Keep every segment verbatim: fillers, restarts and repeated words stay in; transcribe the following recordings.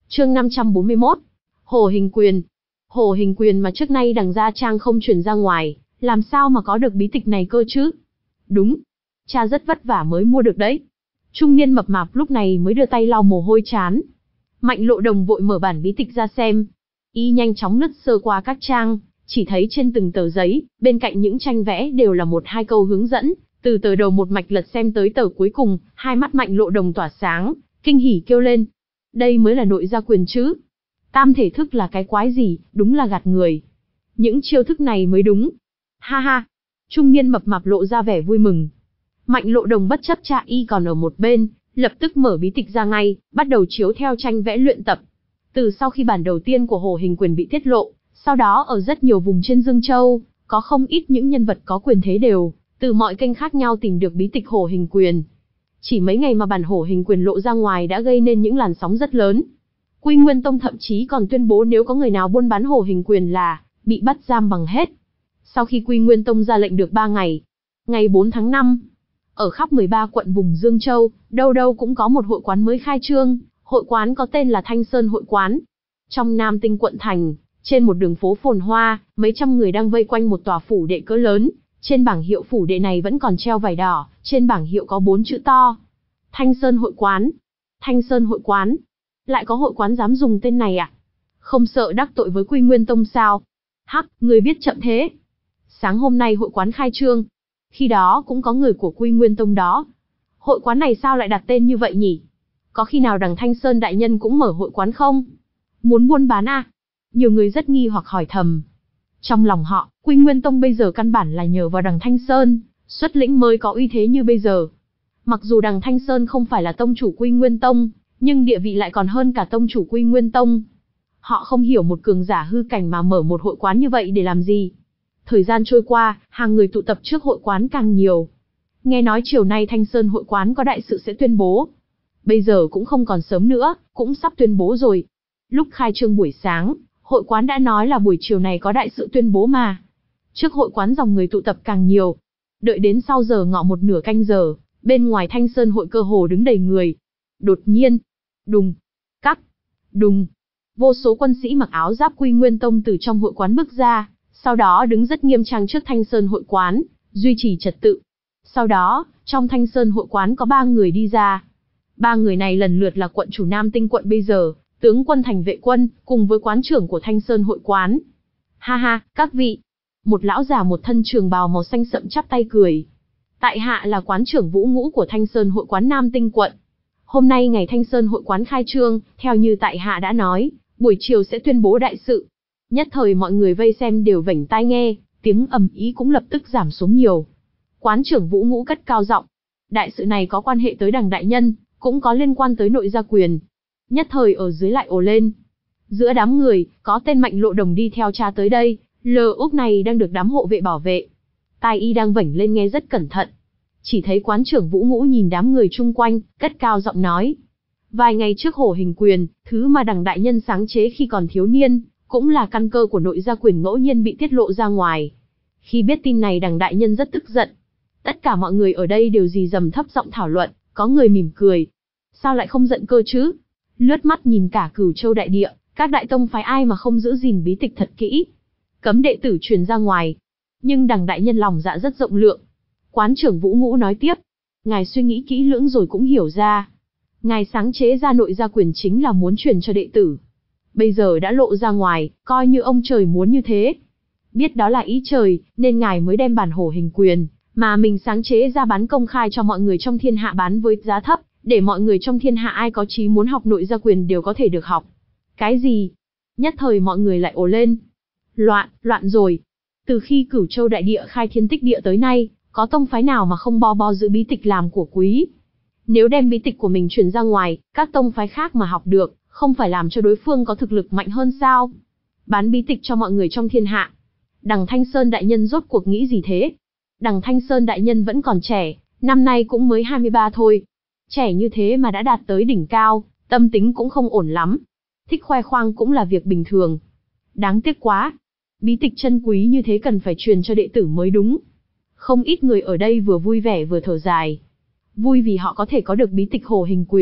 Chương năm trăm bốn mươi mốt. Hồ Hình Quyền. Hồ Hình Quyền mà trước nay đằng gia trang không truyền ra ngoài, làm sao mà có được bí tịch này cơ chứ? Đúng, cha rất vất vả mới mua được đấy. Trung niên mập mạp lúc này mới đưa tay lau mồ hôi trán. Mạnh Lộ Đồng vội mở bản bí tịch ra xem. Y nhanh chóng lướt sơ qua các trang, chỉ thấy trên từng tờ giấy, bên cạnh những tranh vẽ đều là một hai câu hướng dẫn, từ tờ đầu một mạch lật xem tới tờ cuối cùng, hai mắt Mạnh Lộ Đồng tỏa sáng, kinh hỉ kêu lên. Đây mới là nội gia quyền chứ. Tam thể thức là cái quái gì, đúng là gạt người. Những chiêu thức này mới đúng. Ha ha. Trung niên mập mạp lộ ra vẻ vui mừng. Mạnh Lộ Đồng bất chấp cha y còn ở một bên, lập tức mở bí tịch ra ngay, bắt đầu chiếu theo tranh vẽ luyện tập. Từ sau khi bản đầu tiên của Hồ Hình Quyền bị tiết lộ, sau đó ở rất nhiều vùng trên Dương Châu, có không ít những nhân vật có quyền thế đều, từ mọi kênh khác nhau tìm được bí tịch Hồ Hình Quyền. Chỉ mấy ngày mà bản Hồ Hình Quyền lộ ra ngoài đã gây nên những làn sóng rất lớn. Quy Nguyên Tông thậm chí còn tuyên bố nếu có người nào buôn bán Hồ Hình Quyền là bị bắt giam bằng hết. Sau khi Quy Nguyên Tông ra lệnh được ba ngày, ngày bốn tháng năm, ở khắp mười ba quận vùng Dương Châu, đâu đâu cũng có một hội quán mới khai trương, hội quán có tên là Thanh Sơn Hội Quán. Trong Nam Tinh quận thành, trên một đường phố phồn hoa, mấy trăm người đang vây quanh một tòa phủ đệ cỡ lớn, trên bảng hiệu phủ đệ này vẫn còn treo vải đỏ, trên bảng hiệu có bốn chữ to. Thanh Sơn Hội Quán. Thanh Sơn Hội Quán. Lại có hội quán dám dùng tên này à? Không sợ đắc tội với Quy Nguyên Tông sao? Hắc, người biết chậm thế. Sáng hôm nay hội quán khai trương. Khi đó cũng có người của Quy Nguyên Tông đó. Hội quán này sao lại đặt tên như vậy nhỉ? Có khi nào đằng Thanh Sơn đại nhân cũng mở hội quán không? Muốn buôn bán à? Nhiều người rất nghi hoặc hỏi thầm. Trong lòng họ, Quy Nguyên Tông bây giờ căn bản là nhờ vào đằng Thanh Sơn, xuất lĩnh mới có uy thế như bây giờ. Mặc dù đằng Thanh Sơn không phải là tông chủ Quy Nguyên Tông, nhưng địa vị lại còn hơn cả tông chủ Quy Nguyên Tông. Họ không hiểu một cường giả hư cảnh mà mở một hội quán như vậy để làm gì. Thời gian trôi qua, hàng người tụ tập trước hội quán càng nhiều. Nghe nói chiều nay Thanh Sơn Hội Quán có đại sự sẽ tuyên bố. Bây giờ cũng không còn sớm nữa, cũng sắp tuyên bố rồi. Lúc khai trương buổi sáng, hội quán đã nói là buổi chiều này có đại sự tuyên bố mà. Trước hội quán dòng người tụ tập càng nhiều. Đợi đến sau giờ ngọ một nửa canh giờ, bên ngoài Thanh Sơn Hội cơ hồ đứng đầy người. Đột nhiên, đùng, cắc, đùng, vô số quân sĩ mặc áo giáp Quy Nguyên Tông từ trong hội quán bước ra, sau đó đứng rất nghiêm trang trước Thanh Sơn Hội Quán, duy trì trật tự. Sau đó, trong Thanh Sơn Hội Quán có ba người đi ra. Ba người này lần lượt là quận chủ Nam Tinh quận bây giờ, tướng quân Thành Vệ Quân, cùng với quán trưởng của Thanh Sơn Hội Quán. Ha ha, các vị. Một lão già một thân trường bào màu xanh sậm chắp tay cười. Tại hạ là quán trưởng Vũ Ngũ của Thanh Sơn Hội Quán Nam Tinh quận. Hôm nay ngày Thanh Sơn Hội Quán khai trương, theo như tại hạ đã nói, buổi chiều sẽ tuyên bố đại sự. Nhất thời mọi người vây xem đều vểnh tai nghe, tiếng ầm ĩ cũng lập tức giảm xuống nhiều. Quán trưởng Vũ Ngũ cất cao giọng. Đại sự này có quan hệ tới đằng đại nhân, cũng có liên quan tới nội gia quyền. Nhất thời ở dưới lại ồ lên. Giữa đám người, có tên Mạnh Lộ Đồng đi theo cha tới đây, lờ úp này đang được đám hộ vệ bảo vệ. Tai y đang vểnh lên nghe rất cẩn thận. Chỉ thấy quán trưởng Vũ Ngũ nhìn đám người chung quanh, cất cao giọng nói. Vài ngày trước Hồ Hình Quyền, thứ mà đằng đại nhân sáng chế khi còn thiếu niên, cũng là căn cơ của nội gia quyền ngẫu nhiên bị tiết lộ ra ngoài. Khi biết tin này đằng đại nhân rất tức giận. Tất cả mọi người ở đây đều rì rầm thấp giọng thảo luận, có người mỉm cười. Sao lại không giận cơ chứ? Lướt mắt nhìn cả Cửu Châu đại địa, các đại tông phái ai mà không giữ gìn bí tịch thật kỹ. Cấm đệ tử truyền ra ngoài. Nhưng đằng đại nhân lòng dạ rất rộng lượng. Quán trưởng Vũ Ngũ nói tiếp. Ngài suy nghĩ kỹ lưỡng rồi cũng hiểu ra. Ngài sáng chế ra nội gia quyền chính là muốn truyền cho đệ tử. Bây giờ đã lộ ra ngoài, coi như ông trời muốn như thế. Biết đó là ý trời, nên ngài mới đem bản Hồ Hình Quyền, mà mình sáng chế ra bán công khai cho mọi người trong thiên hạ bán với giá thấp, để mọi người trong thiên hạ ai có chí muốn học nội gia quyền đều có thể được học. Cái gì? Nhất thời mọi người lại ồ lên. Loạn, loạn rồi. Từ khi Cửu Châu đại địa khai thiên tích địa tới nay, có tông phái nào mà không bo bo giữ bí tịch làm của quý? Nếu đem bí tịch của mình truyền ra ngoài, các tông phái khác mà học được, không phải làm cho đối phương có thực lực mạnh hơn sao? Bán bí tịch cho mọi người trong thiên hạ. Đằng Thanh Sơn đại nhân rốt cuộc nghĩ gì thế? Đằng Thanh Sơn đại nhân vẫn còn trẻ, năm nay cũng mới hai mươi ba thôi. Trẻ như thế mà đã đạt tới đỉnh cao, tâm tính cũng không ổn lắm. Thích khoe khoang cũng là việc bình thường. Đáng tiếc quá. Bí tịch chân quý như thế cần phải truyền cho đệ tử mới đúng. Không ít người ở đây vừa vui vẻ vừa thở dài. Vui vì họ có thể có được bí tịch Hồ Hình Quyền,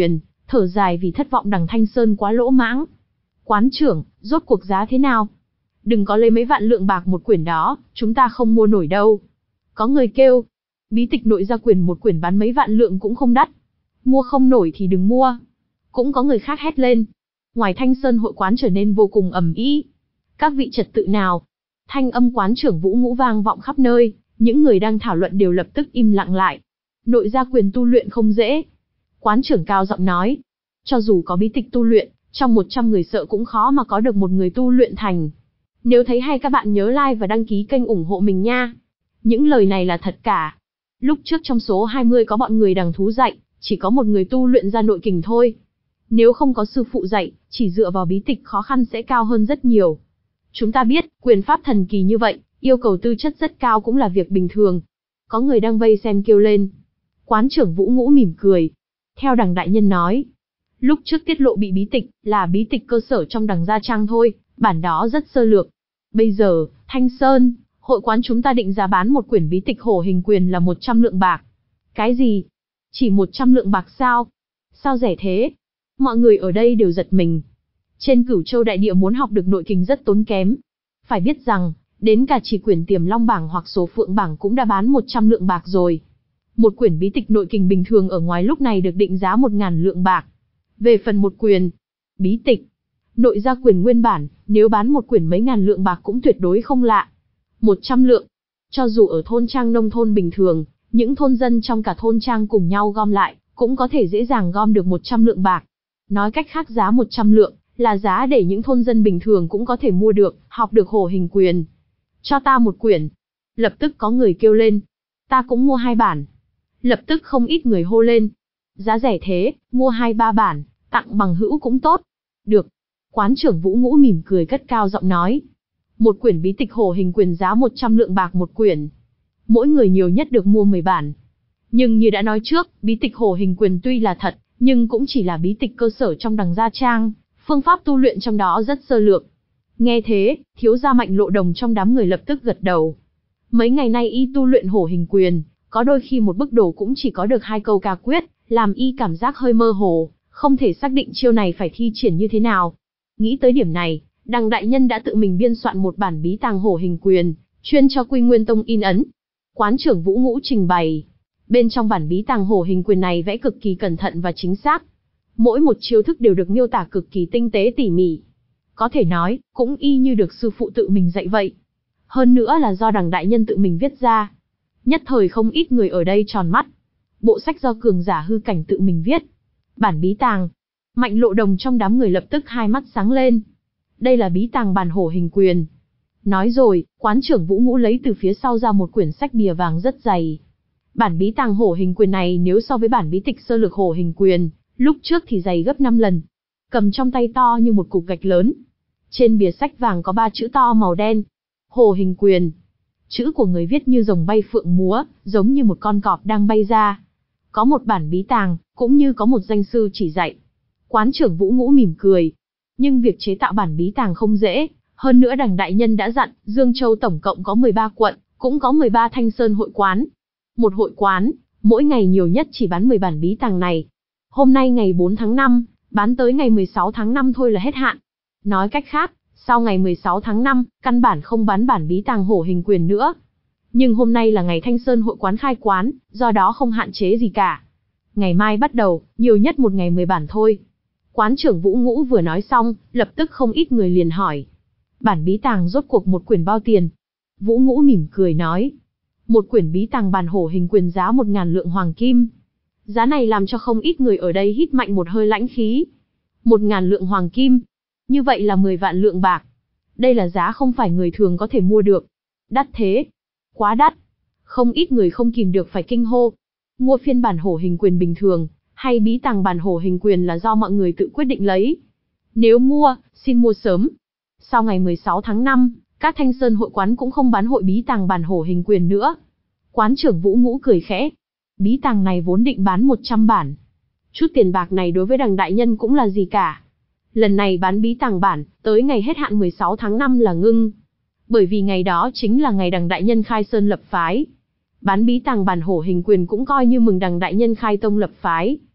thở dài vì thất vọng đằng Thanh Sơn quá lỗ mãng. Quán trưởng, rốt cuộc giá thế nào? Đừng có lấy mấy vạn lượng bạc một quyển đó, chúng ta không mua nổi đâu. Có người kêu, bí tịch nội gia quyền một quyển bán mấy vạn lượng cũng không đắt. Mua không nổi thì đừng mua. Cũng có người khác hét lên. Ngoài Thanh Sơn hội quán trở nên vô cùng ầm ĩ. Các vị trật tự nào? Thanh âm quán trưởng Vũ Ngũ vang vọng khắp nơi, những người đang thảo luận đều lập tức im lặng lại. Nội gia quyền tu luyện không dễ. Quán trưởng cao giọng nói. Cho dù có bí tịch tu luyện, trong một trăm người sợ cũng khó mà có được một người tu luyện thành. Nếu thấy hay các bạn nhớ like và đăng ký kênh ủng hộ mình nha. Những lời này là thật cả. Lúc trước trong số hai mươi có bọn người đằng thú dạy, chỉ có một người tu luyện ra nội kình thôi. Nếu không có sư phụ dạy, chỉ dựa vào bí tịch khó khăn sẽ cao hơn rất nhiều. Chúng ta biết, quyền pháp thần kỳ như vậy, yêu cầu tư chất rất cao cũng là việc bình thường. Có người đang vây xem kêu lên. Quán trưởng Vũ Ngũ mỉm cười. Theo đằng đại nhân nói, lúc trước tiết lộ bị bí tịch, là bí tịch cơ sở trong đằng gia trang thôi, bản đó rất sơ lược. Bây giờ, Thanh Sơn, hội quán chúng ta định giá bán một quyển bí tịch hổ hình quyền là một trăm lượng bạc. Cái gì? Chỉ một trăm lượng bạc sao? Sao rẻ thế? Mọi người ở đây đều giật mình. Trên Cửu Châu đại địa muốn học được nội kình rất tốn kém. Phải biết rằng, đến cả chỉ quyển Tiềm Long bảng hoặc Số Phượng bảng cũng đã bán một trăm lượng bạc rồi. Một quyển bí tịch nội kình bình thường ở ngoài lúc này được định giá một ngàn lượng bạc. Về phần một quyển bí tịch nội gia quyền nguyên bản, nếu bán một quyển mấy ngàn lượng bạc cũng tuyệt đối không lạ. một trăm lượng. Cho dù ở thôn trang nông thôn bình thường, những thôn dân trong cả thôn trang cùng nhau gom lại, cũng có thể dễ dàng gom được một trăm lượng bạc. Nói cách khác giá một trăm lượng, là giá để những thôn dân bình thường cũng có thể mua được, học được hổ hình quyền. Cho ta một quyển. Lập tức có người kêu lên. Ta cũng mua hai bản. Lập tức không ít người hô lên. Giá rẻ thế, mua hai ba bản, tặng bằng hữu cũng tốt. Được. Quán trưởng Vũ Ngũ mỉm cười cất cao giọng nói. Một quyển bí tịch hổ hình quyền giá một trăm lượng bạc một quyển. Mỗi người nhiều nhất được mua mười bản. Nhưng như đã nói trước, bí tịch hổ hình quyền tuy là thật, nhưng cũng chỉ là bí tịch cơ sở trong đằng gia trang, phương pháp tu luyện trong đó rất sơ lược. Nghe thế, thiếu gia Mạnh Lộ Đồng trong đám người lập tức gật đầu. Mấy ngày nay y tu luyện hổ hình quyền, có đôi khi một bức đồ cũng chỉ có được hai câu ca quyết, làm y cảm giác hơi mơ hồ, không thể xác định chiêu này phải thi triển như thế nào. Nghĩ tới điểm này, đằng đại nhân đã tự mình biên soạn một bản bí tàng hổ hình quyền, chuyên cho Quy Nguyên Tông in ấn. Quán trưởng Vũ Ngũ trình bày. Bên trong bản bí tàng hổ hình quyền này vẽ cực kỳ cẩn thận và chính xác. Mỗi một chiêu thức đều được miêu tả cực kỳ tinh tế tỉ mỉ. Có thể nói, cũng y như được sư phụ tự mình dạy vậy. Hơn nữa là do đằng đại nhân tự mình viết ra. Nhất thời không ít người ở đây tròn mắt. Bộ sách do cường giả hư cảnh tự mình viết. Bản bí tàng. Mạnh Lộ Đồng trong đám người lập tức hai mắt sáng lên. Đây là bí tàng bản hổ hình quyền. Nói rồi, quán trưởng Vũ Ngũ lấy từ phía sau ra một quyển sách bìa vàng rất dày. Bản bí tàng hổ hình quyền này nếu so với bản bí tịch sơ lược hổ hình quyền, lúc trước thì dày gấp năm lần. Cầm trong tay to như một cục gạch lớn. Trên bìa sách vàng có ba chữ to màu đen. Hổ hình quyền. Chữ của người viết như rồng bay phượng múa, giống như một con cọp đang bay ra. Có một bản bí tàng, cũng như có một danh sư chỉ dạy. Quán trưởng Vũ Ngũ mỉm cười. Nhưng việc chế tạo bản bí tàng không dễ. Hơn nữa đằng đại nhân đã dặn, Dương Châu tổng cộng có mười ba quận, cũng có mười ba Thanh Sơn hội quán. Một hội quán, mỗi ngày nhiều nhất chỉ bán mười bản bí tàng này. Hôm nay ngày bốn tháng năm, bán tới ngày mười sáu tháng năm thôi là hết hạn. Nói cách khác, sau ngày mười sáu tháng năm, căn bản không bán bản bí tàng hổ hình quyền nữa. Nhưng hôm nay là ngày Thanh Sơn hội quán khai quán, do đó không hạn chế gì cả. Ngày mai bắt đầu, nhiều nhất một ngày mười bản thôi. Quán trưởng Vũ Ngũ vừa nói xong, lập tức không ít người liền hỏi. Bản bí tàng rốt cuộc một quyển bao tiền? Vũ Ngũ mỉm cười nói. Một quyển bí tàng bản hổ hình quyền giá một ngàn lượng hoàng kim. Giá này làm cho không ít người ở đây hít mạnh một hơi lãnh khí. Một ngàn lượng hoàng kim. Như vậy là mười vạn lượng bạc. Đây là giá không phải người thường có thể mua được. Đắt thế. Quá đắt. Không ít người không kìm được phải kinh hô. Mua phiên bản hổ hình quyền bình thường, hay bí tàng bản hổ hình quyền là do mọi người tự quyết định lấy. Nếu mua, xin mua sớm. Sau ngày mười sáu tháng năm, các Thanh Sơn hội quán cũng không bán hội bí tàng bản hổ hình quyền nữa. Quán trưởng Vũ Ngũ cười khẽ. Bí tàng này vốn định bán một trăm bản. Chút tiền bạc này đối với đằng đại nhân cũng là gì cả. Lần này bán bí tàng bản, tới ngày hết hạn mười sáu tháng năm là ngưng. Bởi vì ngày đó chính là ngày đằng đại nhân khai sơn lập phái. Bán bí tàng bản hổ hình quyền cũng coi như mừng đằng đại nhân khai tông lập phái.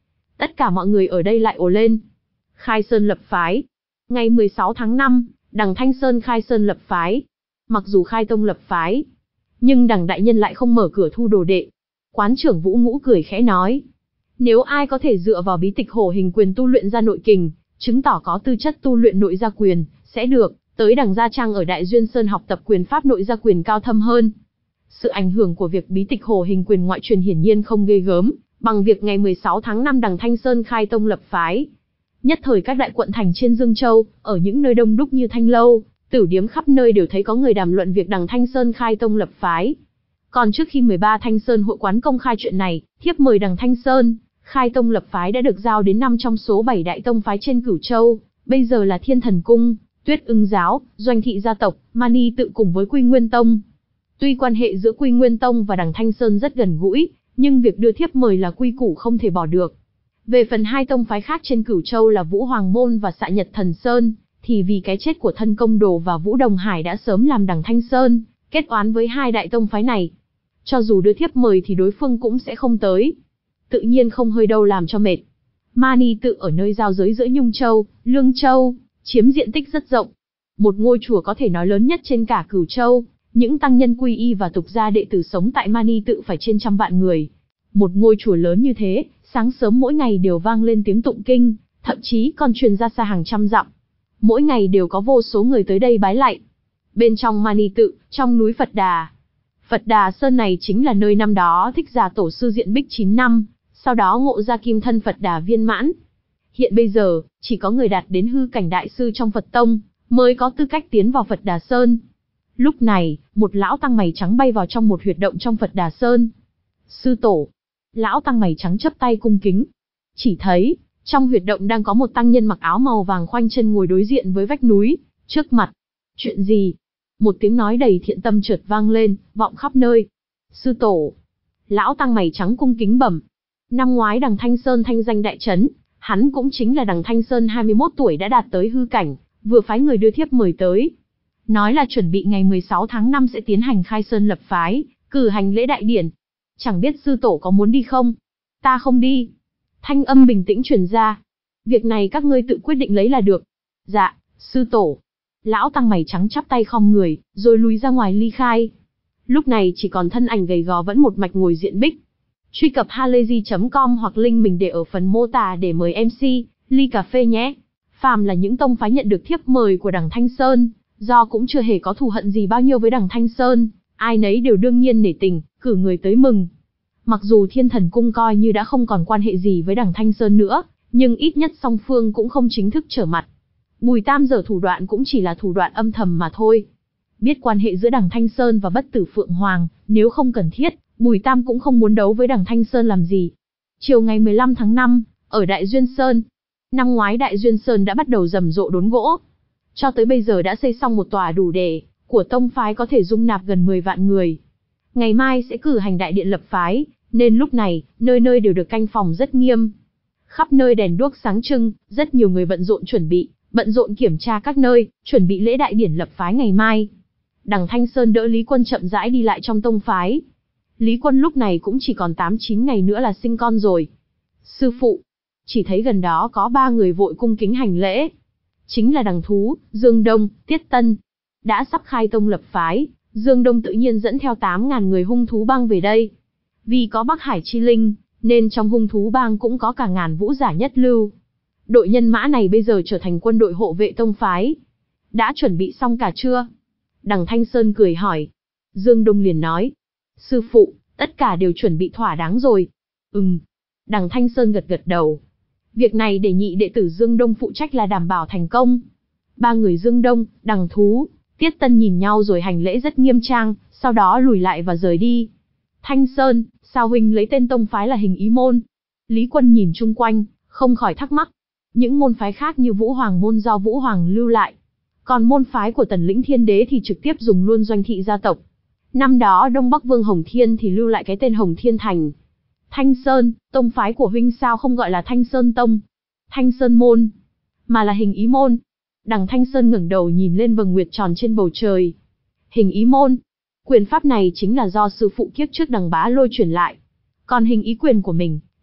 Tất cả mọi người ở đây lại ồ lên. Khai Sơn lập phái. Ngày mười sáu tháng năm, đằng Thanh Sơn khai Sơn lập phái. Mặc dù khai tông lập phái, nhưng đằng đại nhân lại không mở cửa thu đồ đệ. Quán trưởng Vũ Ngũ cười khẽ nói. Nếu ai có thể dựa vào bí tịch Hổ Hình Quyền tu luyện ra nội kình, chứng tỏ có tư chất tu luyện nội gia quyền, sẽ được tới đằng Gia Trang ở Đại Duyên Sơn học tập quyền pháp nội gia quyền cao thâm hơn. Sự ảnh hưởng của việc bí tịch Hổ Hình Quyền ngoại truyền hiển nhiên không ghê gớm, bằng việc ngày mười sáu tháng năm đằng Thanh Sơn khai tông lập phái. Nhất thời các đại quận thành trên Dương Châu, ở những nơi đông đúc như Thanh Lâu, Tử Điếm khắp nơi đều thấy có người đàm luận việc đằng Thanh Sơn khai tông lập phái. Còn trước khi mười ba Thanh Sơn hội quán công khai chuyện này, thiếp mời đằng Thanh Sơn khai tông lập phái đã được giao đến năm trong số bảy đại tông phái trên Cửu Châu, bây giờ là Thiên Thần Cung, Tuyết Ưng Giáo, Doanh Thị gia tộc, Mani tự cùng với Quy Nguyên Tông. Tuy quan hệ giữa Quy Nguyên Tông và đằng Thanh Sơn rất gần gũi, nhưng việc đưa thiếp mời là quy củ không thể bỏ được. Về phần hai tông phái khác trên Cửu Châu là Vũ Hoàng Môn và Xạ Nhật Thần Sơn, thì vì cái chết của Thân Công Đồ và Vũ Đồng Hải đã sớm làm đằng Thanh Sơn kết oán với hai đại tông phái này. Cho dù đưa thiếp mời thì đối phương cũng sẽ không tới. Tự nhiên không hơi đâu làm cho mệt. Mani tự ở nơi giao giới giữa Nhung Châu, Lương Châu, chiếm diện tích rất rộng. Một ngôi chùa có thể nói lớn nhất trên cả Cửu Châu, những tăng nhân quy y và tục gia đệ tử sống tại Mani tự phải trên trăm vạn người. Một ngôi chùa lớn như thế, sáng sớm mỗi ngày đều vang lên tiếng tụng kinh, thậm chí còn truyền ra xa hàng trăm dặm. Mỗi ngày đều có vô số người tới đây bái lạy. Bên trong Mani tự, trong núi Phật Đà. Phật Đà Sơn này chính là nơi năm đó Thích Giả Tổ sư diện bích chín năm, sau đó ngộ ra kim thân Phật Đà viên mãn. Hiện bây giờ, chỉ có người đạt đến hư cảnh đại sư trong Phật Tông, mới có tư cách tiến vào Phật Đà Sơn. Lúc này, một lão tăng mày trắng bay vào trong một huyệt động trong Phật Đà Sơn. Sư tổ. Lão tăng mày trắng chắp tay cung kính. Chỉ thấy, trong huyệt động đang có một tăng nhân mặc áo màu vàng khoanh chân ngồi đối diện với vách núi, trước mặt. Chuyện gì? Một tiếng nói đầy thiện tâm chợt vang lên, vọng khắp nơi. Sư tổ. Lão tăng mày trắng cung kính bẩm. Năm ngoái đằng Thanh Sơn thanh danh đại chấn, hắn cũng chính là đằng Thanh Sơn hai mươi mốt tuổi đã đạt tới hư cảnh, vừa phái người đưa thiếp mời tới. Nói là chuẩn bị ngày mười sáu tháng năm sẽ tiến hành khai sơn lập phái, cử hành lễ đại điển. Chẳng biết sư tổ có muốn đi không? Ta không đi. Thanh âm bình tĩnh truyền ra. Việc này các ngươi tự quyết định lấy là được. Dạ, sư tổ. Lão tăng mày trắng chắp tay khom người, rồi lùi ra ngoài ly khai. Lúc này chỉ còn thân ảnh gầy gò vẫn một mạch ngồi diện bích. Truy cập halayzi chấm com hoặc link mình để ở phần mô tả để mời em xê, ly cà phê nhé. Phàm là những tông phái nhận được thiếp mời của đằng Thanh Sơn, do cũng chưa hề có thù hận gì bao nhiêu với đằng Thanh Sơn, ai nấy đều đương nhiên nể tình, cử người tới mừng. Mặc dù Thiên Thần Cung coi như đã không còn quan hệ gì với đằng Thanh Sơn nữa, nhưng ít nhất song phương cũng không chính thức trở mặt. Bùi Tam giở thủ đoạn cũng chỉ là thủ đoạn âm thầm mà thôi. Biết quan hệ giữa đằng Thanh Sơn và Bất Tử Phượng Hoàng, nếu không cần thiết, Bùi Tam cũng không muốn đấu với đằng Thanh Sơn làm gì. Chiều ngày mười lăm tháng năm, ở Đại Duyên Sơn. Năm ngoái Đại Duyên Sơn đã bắt đầu rầm rộ đốn gỗ. Cho tới bây giờ đã xây xong một tòa đủ để của tông phái có thể dung nạp gần mười vạn người. Ngày mai sẽ cử hành đại điện lập phái, nên lúc này, nơi nơi đều được canh phòng rất nghiêm. Khắp nơi đèn đuốc sáng trưng, rất nhiều người bận rộn chuẩn bị, bận rộn kiểm tra các nơi, chuẩn bị lễ đại điển lập phái ngày mai. Đằng Thanh Sơn đỡ Lý Quân chậm rãi đi lại trong tông phái. Lý Quân lúc này cũng chỉ còn tám chín ngày nữa là sinh con rồi. Sư phụ, chỉ thấy gần đó có ba người vội cung kính hành lễ. Chính là đằng Thú, Dương Đông, Tiết Tân. Đã sắp khai tông lập phái, Dương Đông tự nhiên dẫn theo tám ngàn người hung thú bang về đây. Vì có Bắc Hải Chi Linh, nên trong hung thú bang cũng có cả ngàn vũ giả nhất lưu. Đội nhân mã này bây giờ trở thành quân đội hộ vệ tông phái. Đã chuẩn bị xong cả chưa? Đằng Thanh Sơn cười hỏi. Dương Đông liền nói. Sư phụ, tất cả đều chuẩn bị thỏa đáng rồi. Ừm. Đằng Thanh Sơn gật gật đầu. Việc này để nhị đệ tử Dương Đông phụ trách là đảm bảo thành công. Ba người Dương Đông, Đằng Thú, Tiết Tân nhìn nhau rồi hành lễ rất nghiêm trang, sau đó lùi lại và rời đi. Thanh Sơn, sao huynh lấy tên tông phái là Hình Ý Môn? Lý Quân nhìn chung quanh, không khỏi thắc mắc. Những môn phái khác như Vũ Hoàng Môn do Vũ Hoàng lưu lại. Còn môn phái của Tần Lĩnh Thiên Đế thì trực tiếp dùng luôn Doanh Thị gia tộc. Năm đó Đông Bắc Vương Hồng Thiên thì lưu lại cái tên Hồng Thiên Thành. Thanh Sơn, tông phái của huynh sao không gọi là Thanh Sơn Tông, Thanh Sơn Môn, mà là Hình Ý Môn? Đằng Thanh Sơn ngẩng đầu nhìn lên vầng nguyệt tròn trên bầu trời. Hình Ý Môn, quyền pháp này chính là do sư phụ kiếp trước đằng Bá Lôi truyền lại. Còn hình ý quyền của mình,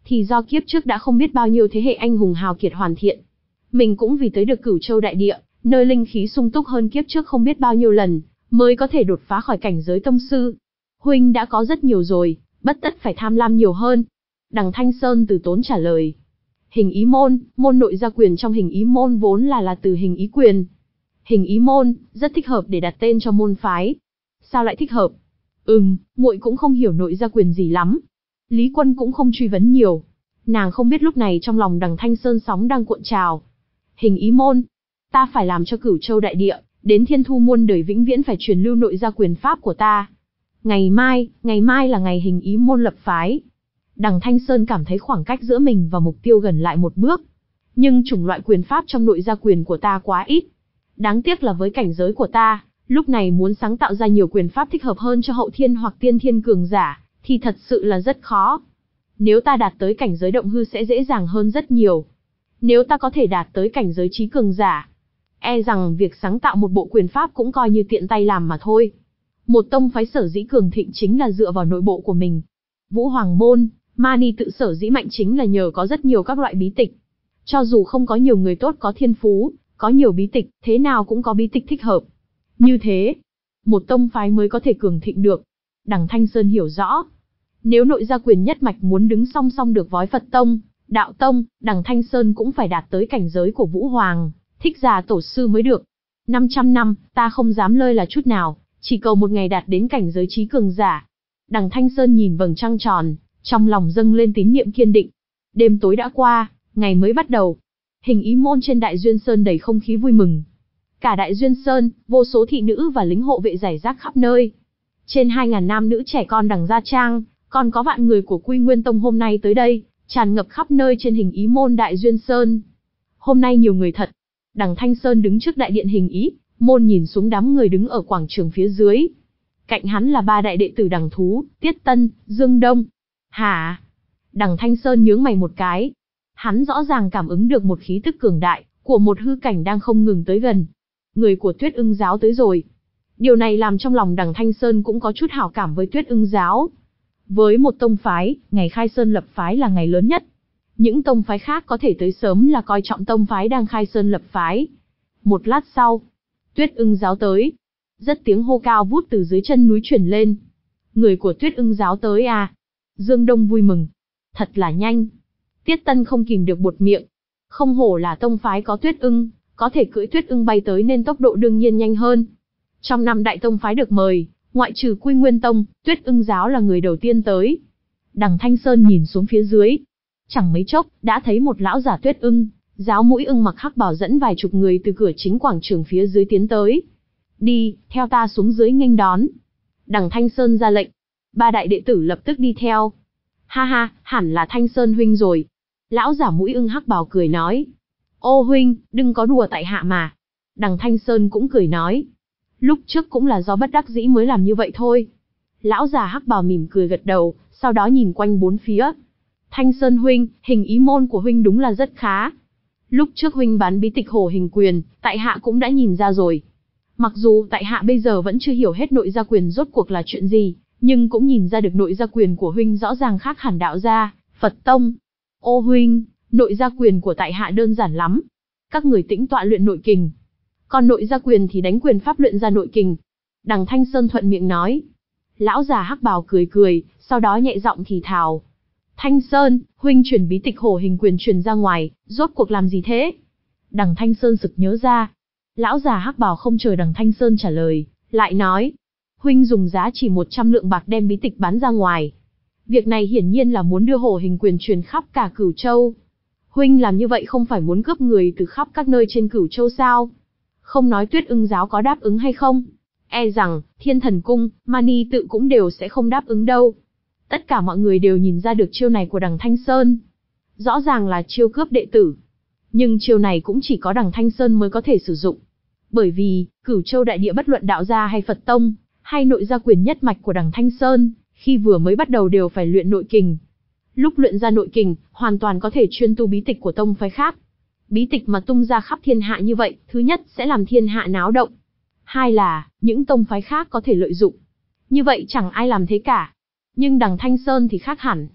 thì do kiếp trước đã không biết bao nhiêu thế hệ anh hùng hào kiệt hoàn thiện. Mình cũng vì tới được Cửu Châu đại địa, nơi linh khí sung túc hơn kiếp trước không biết bao nhiêu lần, mới có thể đột phá khỏi cảnh giới tông sư. Huynh đã có rất nhiều rồi, bất tất phải tham lam nhiều hơn. Đằng Thanh Sơn từ tốn trả lời. Hình ý môn, môn nội gia quyền trong hình ý môn vốn là là từ hình ý quyền. Hình ý môn, rất thích hợp để đặt tên cho môn phái. Sao lại thích hợp? Ừm, muội cũng không hiểu nội gia quyền gì lắm. Lý Quân cũng không truy vấn nhiều. Nàng không biết lúc này trong lòng đằng Thanh Sơn sóng đang cuộn trào. Hình ý môn, ta phải làm cho Cửu Châu đại địa, đến Thiên Thu muôn đời vĩnh viễn phải truyền lưu nội gia quyền pháp của ta. Ngày mai, ngày mai là ngày hình ý môn lập phái. Đằng Thanh Sơn cảm thấy khoảng cách giữa mình và mục tiêu gần lại một bước. Nhưng chủng loại quyền pháp trong nội gia quyền của ta quá ít. Đáng tiếc là với cảnh giới của ta, lúc này muốn sáng tạo ra nhiều quyền pháp thích hợp hơn cho hậu thiên hoặc tiên thiên cường giả, thì thật sự là rất khó. Nếu ta đạt tới cảnh giới động hư sẽ dễ dàng hơn rất nhiều. Nếu ta có thể đạt tới cảnh giới trí cường giả, e rằng việc sáng tạo một bộ quyền pháp cũng coi như tiện tay làm mà thôi. Một tông phái sở dĩ cường thịnh chính là dựa vào nội bộ của mình. Vũ Hoàng môn, Mani tự sở dĩ mạnh chính là nhờ có rất nhiều các loại bí tịch. Cho dù không có nhiều người tốt có thiên phú, có nhiều bí tịch, thế nào cũng có bí tịch thích hợp. Như thế, một tông phái mới có thể cường thịnh được. Đằng Thanh Sơn hiểu rõ. Nếu nội gia quyền nhất mạch muốn đứng song song được với Phật tông, Đạo tông, đằng Thanh Sơn cũng phải đạt tới cảnh giới của Vũ Hoàng, Thích Giả tổ sư mới được. năm trăm năm, ta không dám lơi là chút nào, chỉ cầu một ngày đạt đến cảnh giới trí cường giả. Đằng Thanh Sơn nhìn vầng trăng tròn, trong lòng dâng lên tín niệm kiên định. Đêm tối đã qua, ngày mới bắt đầu. Hình ý môn trên Đại Duyên Sơn đầy không khí vui mừng. Cả Đại Duyên Sơn, vô số thị nữ và lính hộ vệ rải rác khắp nơi. Trên hai ngàn nam nữ trẻ con đằng Gia Trang, còn có vạn người của Quy Nguyên Tông hôm nay tới đây, tràn ngập khắp nơi trên hình ý môn Đại Duyên Sơn. Hôm nay nhiều người thật. Đằng Thanh Sơn đứng trước đại điện hình ý, môn nhìn xuống đám người đứng ở quảng trường phía dưới. Cạnh hắn là ba đại đệ tử Đằng Thú, Tiết Tân, Dương Đông. Hả? Đằng Thanh Sơn nhướng mày một cái. Hắn rõ ràng cảm ứng được một khí tức cường đại, của một hư cảnh đang không ngừng tới gần. Người của Tuyết Ưng giáo tới rồi. Điều này làm trong lòng đằng Thanh Sơn cũng có chút hảo cảm với Tuyết Ưng giáo. Với một tông phái, ngày khai sơn lập phái là ngày lớn nhất. Những tông phái khác có thể tới sớm là coi trọng tông phái đang khai sơn lập phái. Một lát sau, Tuyết Ưng giáo tới. Rất tiếng hô cao vút từ dưới chân núi truyền lên. Người của Tuyết Ưng giáo tới à? Dương Đông vui mừng. Thật là nhanh. Tiết Tân không kìm được buột miệng. Không hổ là tông phái có Tuyết Ưng, có thể cưỡi Tuyết Ưng bay tới nên tốc độ đương nhiên nhanh hơn. Trong năm đại tông phái được mời, ngoại trừ Quy Nguyên Tông, Tuyết Ưng giáo là người đầu tiên tới. Đằng Thanh Sơn nhìn xuống phía dưới. Chẳng mấy chốc, đã thấy một lão giả Tuyết Ưng, giáo mũi ưng mặc hắc bào dẫn vài chục người từ cửa chính quảng trường phía dưới tiến tới. Đi, theo ta xuống dưới nghênh đón. Đằng Thanh Sơn ra lệnh. Ba đại đệ tử lập tức đi theo. Ha ha, hẳn là Thanh Sơn huynh rồi. Lão giả mũi ưng hắc bào cười nói. Ô huynh, đừng có đùa tại hạ mà. Đằng Thanh Sơn cũng cười nói. Lúc trước cũng là do bất đắc dĩ mới làm như vậy thôi. Lão già hắc bào mỉm cười gật đầu, sau đó nhìn quanh bốn phía. Thanh Sơn huynh, hình ý môn của huynh đúng là rất khá. Lúc trước huynh bán bí tịch Hổ Hình Quyền, tại hạ cũng đã nhìn ra rồi. Mặc dù tại hạ bây giờ vẫn chưa hiểu hết nội gia quyền rốt cuộc là chuyện gì, nhưng cũng nhìn ra được nội gia quyền của huynh rõ ràng khác hẳn đạo gia, Phật tông. Ô huynh, nội gia quyền của tại hạ đơn giản lắm. Các người tĩnh tọa luyện nội kình. Còn nội gia quyền thì đánh quyền pháp luyện ra nội kình. Đằng Thanh Sơn thuận miệng nói. Lão già hắc bào cười cười, sau đó nhẹ giọng thì thào. Thanh Sơn, huynh chuyển bí tịch Hổ Hình Quyền truyền ra ngoài, rốt cuộc làm gì thế? Đằng Thanh Sơn sực nhớ ra. Lão già hắc bào không chờ đằng Thanh Sơn trả lời, lại nói. Huynh dùng giá chỉ một trăm lượng bạc đem bí tịch bán ra ngoài. Việc này hiển nhiên là muốn đưa Hổ Hình Quyền truyền khắp cả Cửu Châu. Huynh làm như vậy không phải muốn cướp người từ khắp các nơi trên Cửu Châu sao? Không nói Tuyết Ưng giáo có đáp ứng hay không, e rằng Thiên Thần Cung, Mani tự cũng đều sẽ không đáp ứng đâu. Tất cả mọi người đều nhìn ra được chiêu này của đằng Thanh Sơn. Rõ ràng là chiêu cướp đệ tử. Nhưng chiêu này cũng chỉ có đằng Thanh Sơn mới có thể sử dụng. Bởi vì, Cửu Châu đại địa bất luận đạo gia hay Phật tông, hay nội gia quyền nhất mạch của đằng Thanh Sơn, khi vừa mới bắt đầu đều phải luyện nội kình. Lúc luyện ra nội kình, hoàn toàn có thể chuyên tu bí tịch của tông phái khác. Bí tịch mà tung ra khắp thiên hạ như vậy, thứ nhất sẽ làm thiên hạ náo động. Hai là, những tông phái khác có thể lợi dụng. Như vậy chẳng ai làm thế cả. Nhưng đằng Thanh Sơn thì khác hẳn.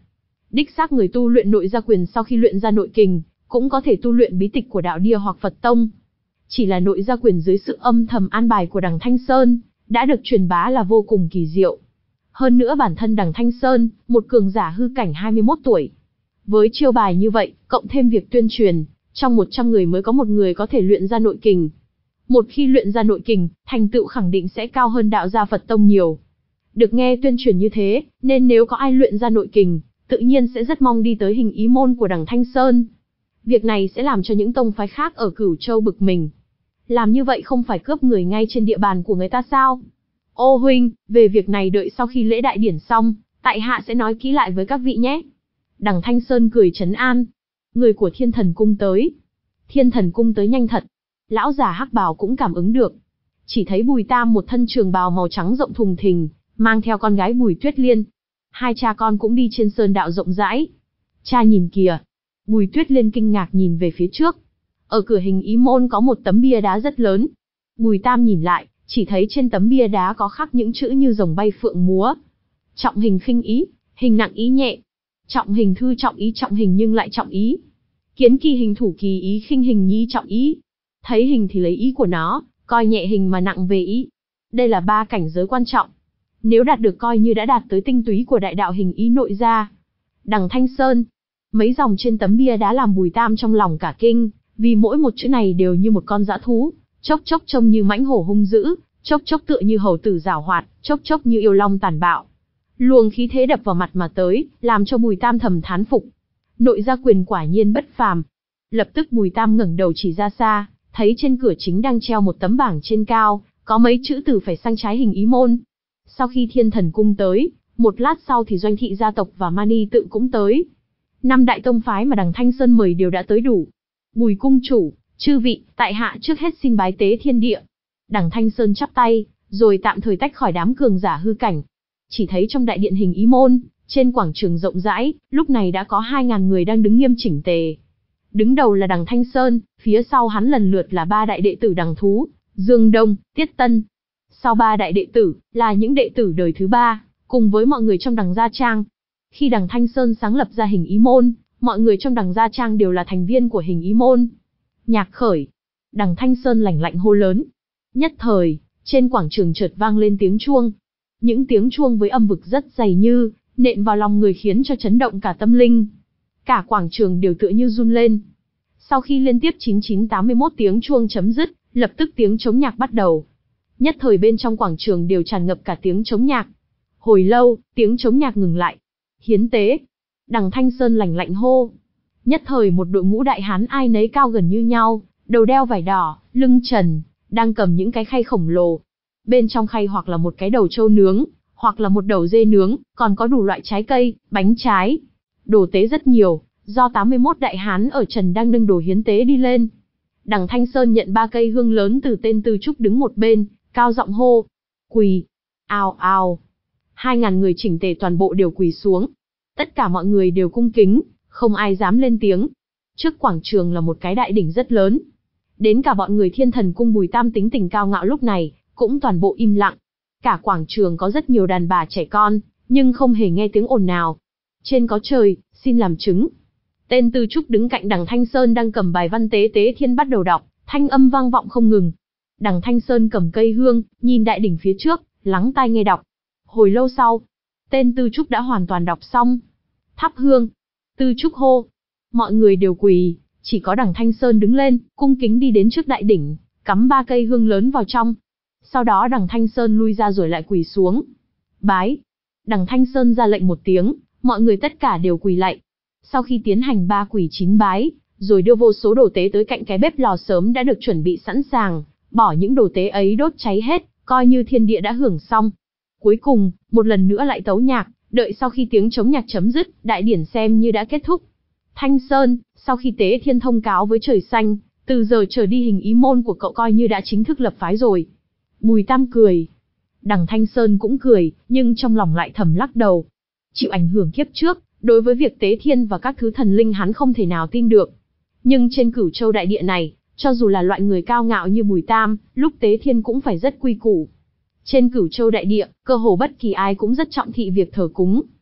Đích xác người tu luyện nội gia quyền sau khi luyện ra nội kình, cũng có thể tu luyện bí tịch của đạo Địa hoặc Phật tông. Chỉ là nội gia quyền dưới sự âm thầm an bài của Đằng Thanh Sơn, đã được truyền bá là vô cùng kỳ diệu. Hơn nữa bản thân Đằng Thanh Sơn, một cường giả hư cảnh hai mươi mốt tuổi. Với chiêu bài như vậy, cộng thêm việc tuyên truyền, trong một trăm người mới có một người có thể luyện ra nội kình. Một khi luyện ra nội kình, thành tựu khẳng định sẽ cao hơn đạo gia Phật tông nhiều. Được nghe tuyên truyền như thế, nên nếu có ai luyện ra nội kình, tự nhiên sẽ rất mong đi tới Hình Ý môn của Đằng Thanh Sơn. Việc này sẽ làm cho những tông phái khác ở Cửu Châu bực mình. Làm như vậy không phải cướp người ngay trên địa bàn của người ta sao? Ô huynh, về việc này đợi sau khi lễ đại điển xong, tại hạ sẽ nói kỹ lại với các vị nhé. Đằng Thanh Sơn cười trấn an. Người của Thiên Thần Cung tới. Thiên Thần Cung tới nhanh thật. Lão già hắc bào cũng cảm ứng được. Chỉ thấy Bùi Tam một thân trường bào màu trắng rộng thùng thình, mang theo con gái Bùi Tuyết Liên. Hai cha con cũng đi trên sơn đạo rộng rãi. Cha nhìn kìa. Bùi Tuyết Liên kinh ngạc nhìn về phía trước. Ở cửa Hình Ý môn có một tấm bia đá rất lớn. Bùi Tam nhìn lại, chỉ thấy trên tấm bia đá có khắc những chữ như rồng bay phượng múa. Trọng hình khinh ý, hình nặng ý nhẹ. Trọng hình thư trọng ý trọng hình nhưng lại trọng ý. Kiến kỳ hình thủ kỳ ý khinh hình nhi trọng ý. Thấy hình thì lấy ý của nó, coi nhẹ hình mà nặng về ý. Đây là ba cảnh giới quan trọng. Nếu đạt được coi như đã đạt tới tinh túy của đại đạo Hình Ý nội gia. Đằng Thanh Sơn. Mấy dòng trên tấm bia đá làm Bùi Tam trong lòng cả kinh, vì mỗi một chữ này đều như một con dã thú, chốc chốc trông như mãnh hổ hung dữ, chốc chốc tựa như hầu tử giảo hoạt, chốc chốc như yêu long tàn bạo. Luồng khí thế đập vào mặt mà tới, làm cho Bùi Tam thầm thán phục. Nội gia quyền quả nhiên bất phàm. Lập tức Bùi Tam ngẩng đầu chỉ ra xa, thấy trên cửa chính đang treo một tấm bảng trên cao, có mấy chữ từ phải sang trái Hình Ý môn. Sau khi Thiên Thần Cung tới, một lát sau thì Doanh thị gia tộc và Mani tự cũng tới. Năm đại tông phái mà Đằng Thanh Sơn mời đều đã tới đủ. Bùi cung chủ, chư vị, tại hạ trước hết xin bái tế thiên địa. Đằng Thanh Sơn chắp tay, rồi tạm thời tách khỏi đám cường giả hư cảnh. Chỉ thấy trong đại điện Hình Ý môn, trên quảng trường rộng rãi, lúc này đã có hai ngàn người đang đứng nghiêm chỉnh tề. Đứng đầu là Đằng Thanh Sơn, phía sau hắn lần lượt là ba đại đệ tử Đằng Thú, Dương Đông, Tiết Tân. Sau ba đại đệ tử, là những đệ tử đời thứ ba, cùng với mọi người trong Đằng Gia Trang. Khi Đằng Thanh Sơn sáng lập ra Hình Ý môn, mọi người trong Đằng Gia Trang đều là thành viên của Hình Ý môn. Nhạc khởi. Đằng Thanh Sơn lạnh lạnh hô lớn. Nhất thời, trên quảng trường chợt vang lên tiếng chuông. Những tiếng chuông với âm vực rất dày như, nện vào lòng người khiến cho chấn động cả tâm linh. Cả quảng trường đều tựa như run lên. Sau khi liên tiếp chín chín tám mươi mốt tiếng chuông chấm dứt, lập tức tiếng trống nhạc bắt đầu. Nhất thời bên trong quảng trường đều tràn ngập cả tiếng trống nhạc. Hồi lâu, tiếng trống nhạc ngừng lại. Hiến tế. Đằng Thanh Sơn lạnh lạnh hô. Nhất thời một đội ngũ đại hán ai nấy cao gần như nhau, đầu đeo vải đỏ, lưng trần, đang cầm những cái khay khổng lồ. Bên trong khay hoặc là một cái đầu trâu nướng, hoặc là một đầu dê nướng, còn có đủ loại trái cây, bánh trái. Đồ tế rất nhiều, do tám mươi mốt đại hán ở trần đang nâng đồ hiến tế đi lên. Đằng Thanh Sơn nhận ba cây hương lớn từ tên Tư Trúc đứng một bên, cao giọng hô. Quỳ. Ào ào. Hai ngàn người chỉnh tề toàn bộ đều quỳ xuống. Tất cả mọi người đều cung kính, không ai dám lên tiếng. Trước quảng trường là một cái đại đỉnh rất lớn. Đến cả bọn người Thiên Thần Cung Bùi Tam tính tình cao ngạo lúc này, cũng toàn bộ im lặng. Cả quảng trường có rất nhiều đàn bà trẻ con, nhưng không hề nghe tiếng ồn nào. Trên có trời, xin làm chứng. Tên Tư Trúc đứng cạnh Đằng Thanh Sơn đang cầm bài văn tế tế thiên bắt đầu đọc, thanh âm vang vọng không ngừng. Đằng Thanh Sơn cầm cây hương, nhìn đại đỉnh phía trước, lắng tai nghe đọc. Hồi lâu sau, tên Tư Trúc đã hoàn toàn đọc xong. Thắp hương. Tư Trúc hô. Mọi người đều quỳ, chỉ có Đằng Thanh Sơn đứng lên, cung kính đi đến trước đại đỉnh, cắm ba cây hương lớn vào trong. Sau đó Đằng Thanh Sơn lui ra rồi lại quỳ xuống. Bái. Đằng Thanh Sơn ra lệnh một tiếng, mọi người tất cả đều quỳ lạy. Sau khi tiến hành ba quỳ chín bái, rồi đưa vô số đồ tế tới cạnh cái bếp lò sớm đã được chuẩn bị sẵn sàng, bỏ những đồ tế ấy đốt cháy hết, coi như thiên địa đã hưởng xong. Cuối cùng, một lần nữa lại tấu nhạc, đợi sau khi tiếng trống nhạc chấm dứt, đại điển xem như đã kết thúc. Thanh Sơn, sau khi tế thiên thông cáo với trời xanh, từ giờ trở đi Hình Ý môn của cậu coi như đã chính thức lập phái rồi. Bùi Tam cười. Đằng Thanh Sơn cũng cười, nhưng trong lòng lại thầm lắc đầu. Chịu ảnh hưởng kiếp trước, đối với việc tế thiên và các thứ thần linh hắn không thể nào tin được. Nhưng trên Cửu Châu đại địa này, cho dù là loại người cao ngạo như Bùi Tam, lúc tế thiên cũng phải rất quy củ. Trên Cửu Châu đại địa, cơ hồ bất kỳ ai cũng rất trọng thị việc thờ cúng.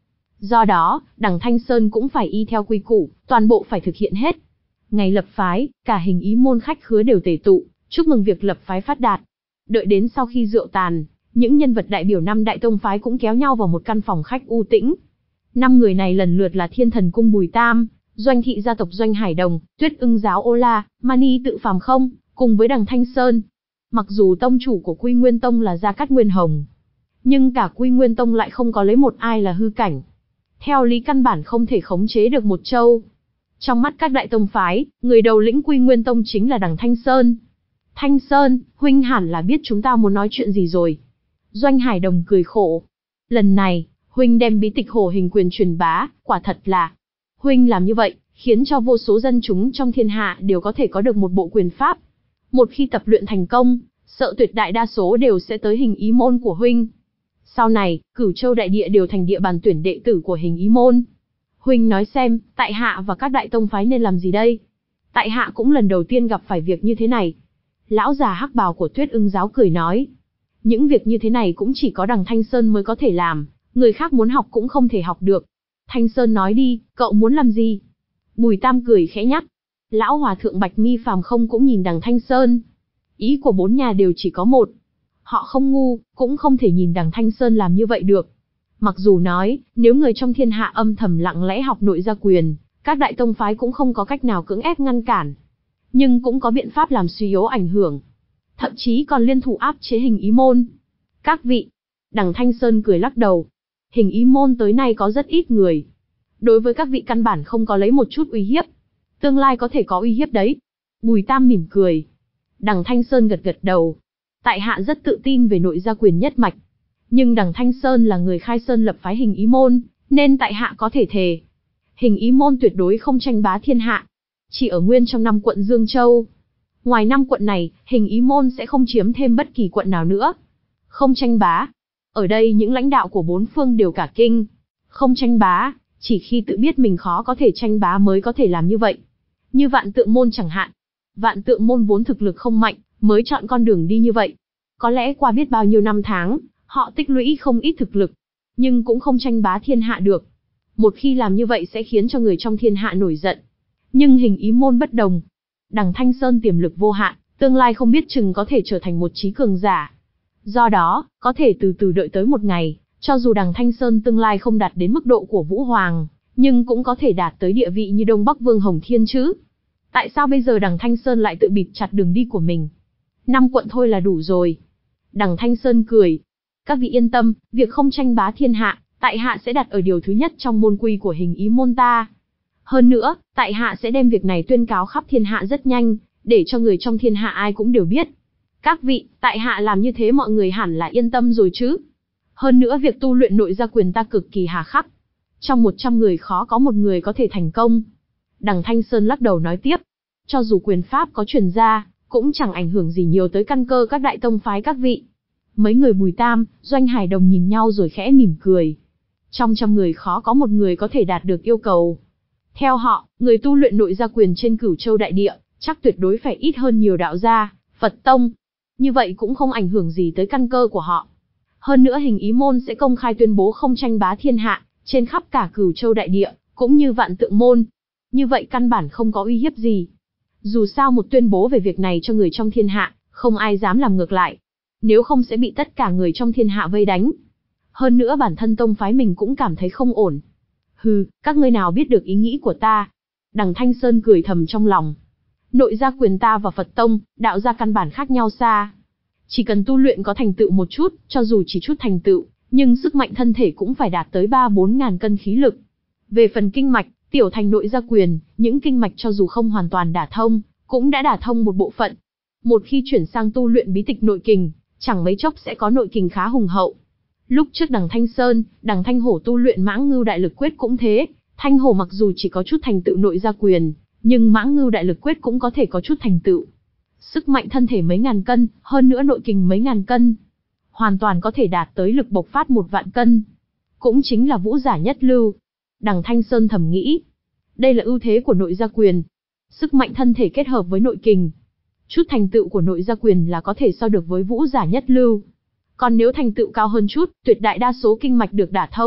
Do đó, đằng Thanh Sơn cũng phải y theo quy củ, toàn bộ phải thực hiện hết. Ngày lập phái, cả hình ý môn khách khứa đều tề tụ, chúc mừng việc lập phái phát đạt. Đợi đến sau khi rượu tàn, những nhân vật đại biểu năm đại tông phái cũng kéo nhau vào một căn phòng khách u tĩnh. Năm người này lần lượt là Thiên Thần Cung Bùi Tam, Doanh Thị gia tộc Doanh Hải Đồng, Tuyết Ưng giáo Ô La, Mani tự Phàm Không, cùng với đằng Thanh Sơn. Mặc dù tông chủ của Quy Nguyên Tông là Gia Cát Nguyên Hồng, nhưng cả Quy Nguyên Tông lại không có lấy một ai là hư cảnh. Theo lý căn bản không thể khống chế được một châu. Trong mắt các đại tông phái, người đầu lĩnh Quy Nguyên Tông chính là đằng Thanh Sơn. Thanh Sơn, huynh hẳn là biết chúng ta muốn nói chuyện gì rồi. Doanh Hải Đồng cười khổ. Lần này, huynh đem bí tịch Hổ Hình Quyền truyền bá, quả thật là. Huynh làm như vậy, khiến cho vô số dân chúng trong thiên hạ đều có thể có được một bộ quyền pháp. Một khi tập luyện thành công, sợ tuyệt đại đa số đều sẽ tới hình ý môn của huynh. Sau này, Cửu Châu đại địa đều thành địa bàn tuyển đệ tử của hình ý môn. Huynh nói xem, tại hạ và các đại tông phái nên làm gì đây? Tại hạ cũng lần đầu tiên gặp phải việc như thế này. Lão già hắc bào của Tuyết Ưng giáo cười nói. Những việc như thế này cũng chỉ có đằng Thanh Sơn mới có thể làm, người khác muốn học cũng không thể học được. Thanh Sơn nói đi, cậu muốn làm gì? Bùi Tam cười khẽ nhắc. Lão hòa thượng Bạch Mi Phàm Không cũng nhìn đằng Thanh Sơn. Ý của bốn nhà đều chỉ có một. Họ không ngu, cũng không thể nhìn đằng Thanh Sơn làm như vậy được. Mặc dù nói, nếu người trong thiên hạ âm thầm lặng lẽ học nội gia quyền, các đại tông phái cũng không có cách nào cưỡng ép ngăn cản. Nhưng cũng có biện pháp làm suy yếu ảnh hưởng. Thậm chí còn liên thủ áp chế hình ý môn. Các vị, đằng Thanh Sơn cười lắc đầu. Hình ý môn tới nay có rất ít người. Đối với các vị căn bản không có lấy một chút uy hiếp. Tương lai có thể có uy hiếp đấy. Bùi Tam mỉm cười. Đằng Thanh Sơn gật gật đầu. Tại hạ rất tự tin về nội gia quyền nhất mạch. Nhưng đằng Thanh Sơn là người khai sơn lập phái hình ý môn, nên tại hạ có thể thề. Hình ý môn tuyệt đối không tranh bá thiên hạ. Chỉ ở nguyên trong năm quận Dương Châu. Ngoài năm quận này, hình ý môn sẽ không chiếm thêm bất kỳ quận nào nữa. Không tranh bá. Ở đây những lãnh đạo của bốn phương đều cả kinh. Không tranh bá, chỉ khi tự biết mình khó có thể tranh bá mới có thể làm như vậy. Như Vạn Tượng môn chẳng hạn. Vạn Tượng môn vốn thực lực không mạnh, mới chọn con đường đi như vậy. Có lẽ qua biết bao nhiêu năm tháng, họ tích lũy không ít thực lực, nhưng cũng không tranh bá thiên hạ được. Một khi làm như vậy sẽ khiến cho người trong thiên hạ nổi giận. Nhưng hình ý môn bất đồng. Đằng Thanh Sơn tiềm lực vô hạn, tương lai không biết chừng có thể trở thành một trí cường giả. Do đó, có thể từ từ đợi tới một ngày, cho dù đằng Thanh Sơn tương lai không đạt đến mức độ của Vũ Hoàng, nhưng cũng có thể đạt tới địa vị như Đông Bắc Vương Hồng Thiên chứ. Tại sao bây giờ đằng Thanh Sơn lại tự bịt chặt đường đi của mình? Năm quận thôi là đủ rồi. Đằng Thanh Sơn cười. Các vị yên tâm, việc không tranh bá thiên hạ, tại hạ sẽ đặt ở điều thứ nhất trong môn quy của hình ý môn ta. Hơn nữa, tại hạ sẽ đem việc này tuyên cáo khắp thiên hạ rất nhanh, để cho người trong thiên hạ ai cũng đều biết. Các vị, tại hạ làm như thế mọi người hẳn là yên tâm rồi chứ. Hơn nữa việc tu luyện nội gia quyền ta cực kỳ hà khắc. Trong một trăm người khó có một người có thể thành công. Đằng Thanh Sơn lắc đầu nói tiếp. Cho dù quyền pháp có truyền ra, cũng chẳng ảnh hưởng gì nhiều tới căn cơ các đại tông phái các vị. Mấy người Bùi Tam, Doanh Hải Đồng nhìn nhau rồi khẽ mỉm cười. Trong trăm người khó có một người có thể đạt được yêu cầu. Theo họ, người tu luyện nội gia quyền trên Cửu Châu đại địa, chắc tuyệt đối phải ít hơn nhiều đạo gia, Phật tông. Như vậy cũng không ảnh hưởng gì tới căn cơ của họ. Hơn nữa hình ý môn sẽ công khai tuyên bố không tranh bá thiên hạ, trên khắp cả Cửu Châu đại địa, cũng như Vạn Tượng môn. Như vậy căn bản không có uy hiếp gì. Dù sao một tuyên bố về việc này cho người trong thiên hạ, không ai dám làm ngược lại. Nếu không sẽ bị tất cả người trong thiên hạ vây đánh. Hơn nữa bản thân tông phái mình cũng cảm thấy không ổn. Hừ, các ngươi nào biết được ý nghĩ của ta? Đằng Thanh Sơn cười thầm trong lòng. Nội gia quyền ta và Phật tông, đạo gia căn bản khác nhau xa. Chỉ cần tu luyện có thành tựu một chút, cho dù chỉ chút thành tựu, nhưng sức mạnh thân thể cũng phải đạt tới ba bốn ngàn cân khí lực. Về phần kinh mạch, tiểu thành nội gia quyền, những kinh mạch cho dù không hoàn toàn đả thông, cũng đã đả thông một bộ phận. Một khi chuyển sang tu luyện bí tịch nội kình, chẳng mấy chốc sẽ có nội kình khá hùng hậu. Lúc trước đằng Thanh Sơn, đằng Thanh Hổ tu luyện Mãng Ngưu Đại Lực Quyết cũng thế, Thanh Hổ mặc dù chỉ có chút thành tựu nội gia quyền, nhưng Mãng Ngưu Đại Lực Quyết cũng có thể có chút thành tựu. Sức mạnh thân thể mấy ngàn cân, hơn nữa nội kình mấy ngàn cân, hoàn toàn có thể đạt tới lực bộc phát một vạn cân. Cũng chính là vũ giả nhất lưu. Đằng Thanh Sơn thầm nghĩ, đây là ưu thế của nội gia quyền. Sức mạnh thân thể kết hợp với nội kình. Chút thành tựu của nội gia quyền là có thể so được với vũ giả nhất lưu. Còn nếu thành tựu cao hơn chút, tuyệt đại đa số kinh mạch được đả thông,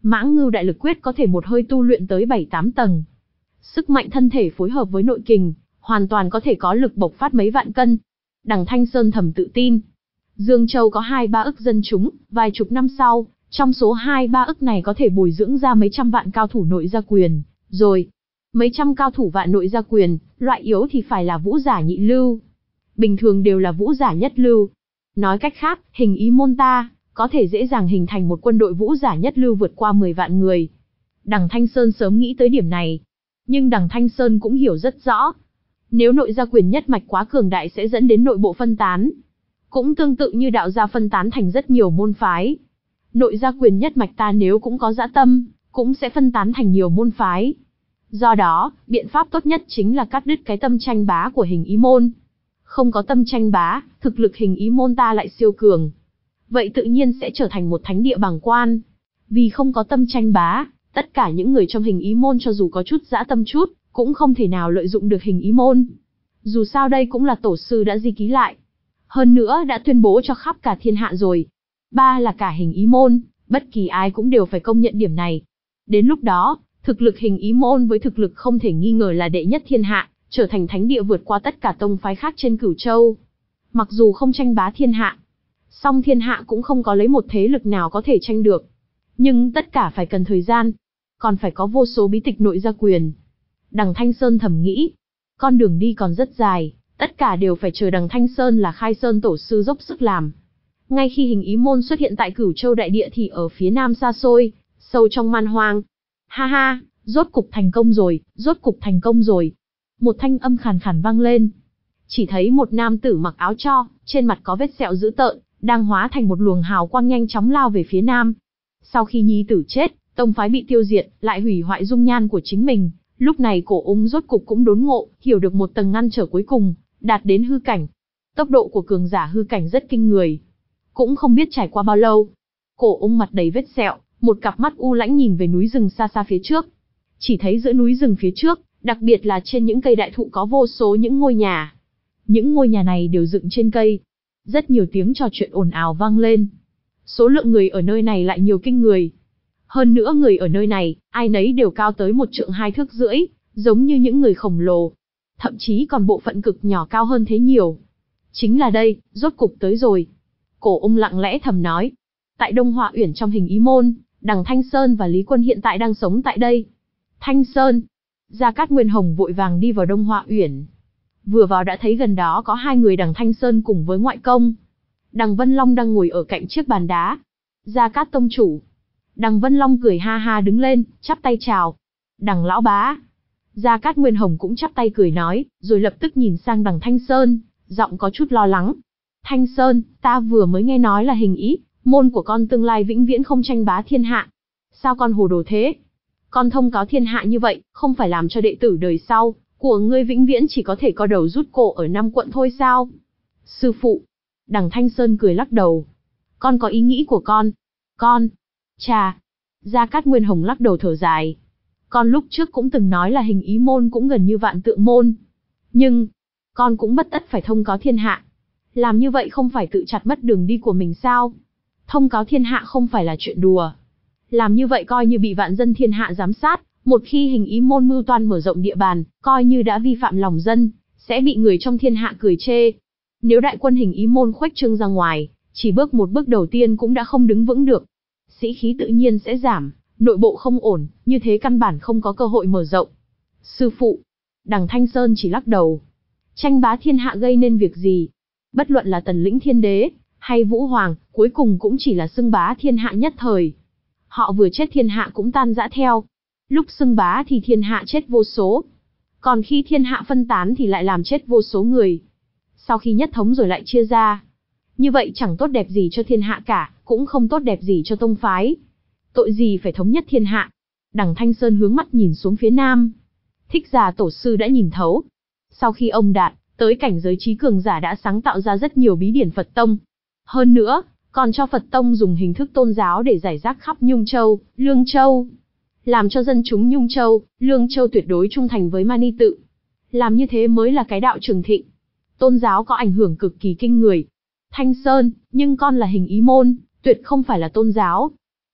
Mãng Ngưu Đại Lực Quyết có thể một hơi tu luyện tới bảy tám tầng. Sức mạnh thân thể phối hợp với nội kình, hoàn toàn có thể có lực bộc phát mấy vạn cân. Đằng Thanh Sơn thầm tự tin. Dương Châu có hai ba ức dân chúng, vài chục năm sau, trong số hai ba ức này có thể bồi dưỡng ra mấy trăm vạn cao thủ nội gia quyền, rồi. Mấy trăm cao thủ vạn nội gia quyền, loại yếu thì phải là vũ giả nhị lưu. Bình thường đều là vũ giả nhất lưu. Nói cách khác, hình ý môn ta, có thể dễ dàng hình thành một quân đội vũ giả nhất lưu vượt qua mười vạn người. Đằng Thanh Sơn sớm nghĩ tới điểm này. Nhưng đằng Thanh Sơn cũng hiểu rất rõ. Nếu nội gia quyền nhất mạch quá cường đại sẽ dẫn đến nội bộ phân tán. Cũng tương tự như đạo gia phân tán thành rất nhiều môn phái. Nội gia quyền nhất mạch ta nếu cũng có dã tâm, cũng sẽ phân tán thành nhiều môn phái. Do đó, biện pháp tốt nhất chính là cắt đứt cái tâm tranh bá của hình ý môn. Không có tâm tranh bá, thực lực hình ý môn ta lại siêu cường. Vậy tự nhiên sẽ trở thành một thánh địa bàng quan. Vì không có tâm tranh bá, tất cả những người trong hình ý môn cho dù có chút dã tâm chút, cũng không thể nào lợi dụng được hình ý môn. Dù sao đây cũng là tổ sư đã ghi ký lại. Hơn nữa đã tuyên bố cho khắp cả thiên hạ rồi. Ba là cả hình ý môn, bất kỳ ai cũng đều phải công nhận điểm này. Đến lúc đó, thực lực hình ý môn với thực lực không thể nghi ngờ là đệ nhất thiên hạ, trở thành thánh địa vượt qua tất cả tông phái khác trên Cửu Châu. Mặc dù không tranh bá thiên hạ, song thiên hạ cũng không có lấy một thế lực nào có thể tranh được. Nhưng tất cả phải cần thời gian, còn phải có vô số bí tịch nội gia quyền. Đằng Thanh Sơn thầm nghĩ, con đường đi còn rất dài, tất cả đều phải chờ đằng Thanh Sơn là Khai Sơn tổ sư dốc sức làm. Ngay khi hình ý môn xuất hiện tại Cửu Châu đại địa thì ở phía nam xa xôi, sâu trong man hoang. Ha ha, rốt cục thành công rồi, rốt cục thành công rồi. Một thanh âm khàn khàn vang lên. Chỉ thấy một nam tử mặc áo cho, trên mặt có vết sẹo dữ tợn, đang hóa thành một luồng hào quang nhanh chóng lao về phía nam. Sau khi nhi tử chết, tông phái bị tiêu diệt, lại hủy hoại dung nhan của chính mình. Lúc này Cổ Ung rốt cục cũng đốn ngộ, hiểu được một tầng ngăn trở cuối cùng, đạt đến hư cảnh. Tốc độ của cường giả hư cảnh rất kinh người. Cũng không biết trải qua bao lâu, Cổ Ung mặt đầy vết sẹo, một cặp mắt u lãnh nhìn về núi rừng xa xa phía trước. Chỉ thấy giữa núi rừng phía trước, đặc biệt là trên những cây đại thụ có vô số những ngôi nhà. Những ngôi nhà này đều dựng trên cây. Rất nhiều tiếng trò chuyện ồn ào vang lên. Số lượng người ở nơi này lại nhiều kinh người. Hơn nữa người ở nơi này, ai nấy đều cao tới một trượng hai thước rưỡi, giống như những người khổng lồ. Thậm chí còn bộ phận cực nhỏ cao hơn thế nhiều. Chính là đây, rốt cục tới rồi. Cổ Ung lặng lẽ thầm nói. Tại Đông Họa Uyển trong hình ý môn, đằng Thanh Sơn và Lý Quân hiện tại đang sống tại đây. Thanh Sơn. Gia Cát Nguyên Hồng vội vàng đi vào Đông Họa Uyển. Vừa vào đã thấy gần đó có hai người đằng Thanh Sơn cùng với ngoại công. Đằng Vân Long đang ngồi ở cạnh chiếc bàn đá. Gia Cát tông chủ. Đằng Vân Long cười ha ha đứng lên, chắp tay chào. Đằng lão bá. Gia Cát Nguyên Hồng cũng chắp tay cười nói, rồi lập tức nhìn sang đằng Thanh Sơn, giọng có chút lo lắng. Thanh Sơn, ta vừa mới nghe nói là hình ý, môn của con tương lai vĩnh viễn không tranh bá thiên hạ. Sao con hồ đồ thế? Con thông cáo thiên hạ như vậy, không phải làm cho đệ tử đời sau của ngươi vĩnh viễn chỉ có thể co đầu rút cổ ở năm quận thôi sao? Sư phụ. Đằng Thanh Sơn cười lắc đầu. Con có ý nghĩ của con. Con. Chà. Gia Cát Nguyên Hồng lắc đầu thở dài. Con lúc trước cũng từng nói là hình ý môn cũng gần như vạn tượng môn. Nhưng, con cũng bất tất phải thông cáo thiên hạ. Làm như vậy không phải tự chặt mất đường đi của mình sao? Thông cáo thiên hạ không phải là chuyện đùa. Làm như vậy coi như bị vạn dân thiên hạ giám sát, một khi hình ý môn mưu toan mở rộng địa bàn, coi như đã vi phạm lòng dân, sẽ bị người trong thiên hạ cười chê. Nếu đại quân hình ý môn khuếch trương ra ngoài, chỉ bước một bước đầu tiên cũng đã không đứng vững được. Sĩ khí tự nhiên sẽ giảm, nội bộ không ổn, như thế căn bản không có cơ hội mở rộng. Sư phụ. Đằng Thanh Sơn chỉ lắc đầu. Tranh bá thiên hạ gây nên việc gì? Bất luận là Tần Lĩnh Thiên Đế, hay Vũ Hoàng, cuối cùng cũng chỉ là xưng bá thiên hạ nhất thời. Họ vừa chết thiên hạ cũng tan rã theo. Lúc xưng bá thì thiên hạ chết vô số. Còn khi thiên hạ phân tán thì lại làm chết vô số người. Sau khi nhất thống rồi lại chia ra. Như vậy chẳng tốt đẹp gì cho thiên hạ cả, cũng không tốt đẹp gì cho tông phái. Tội gì phải thống nhất thiên hạ? Đằng Thanh Sơn hướng mắt nhìn xuống phía nam. Thích Giả tổ sư đã nhìn thấu. Sau khi ông đạt tới cảnh giới trí cường giả đã sáng tạo ra rất nhiều bí điển Phật tông. Hơn nữa, còn cho Phật tông dùng hình thức tôn giáo để giải rác khắp Nhung Châu, Lương Châu. Làm cho dân chúng Nhung Châu, Lương Châu tuyệt đối trung thành với Mani Tự. Làm như thế mới là cái đạo trường thịnh. Tôn giáo có ảnh hưởng cực kỳ kinh người. Thanh Sơn, nhưng con là hình ý môn, tuyệt không phải là tôn giáo.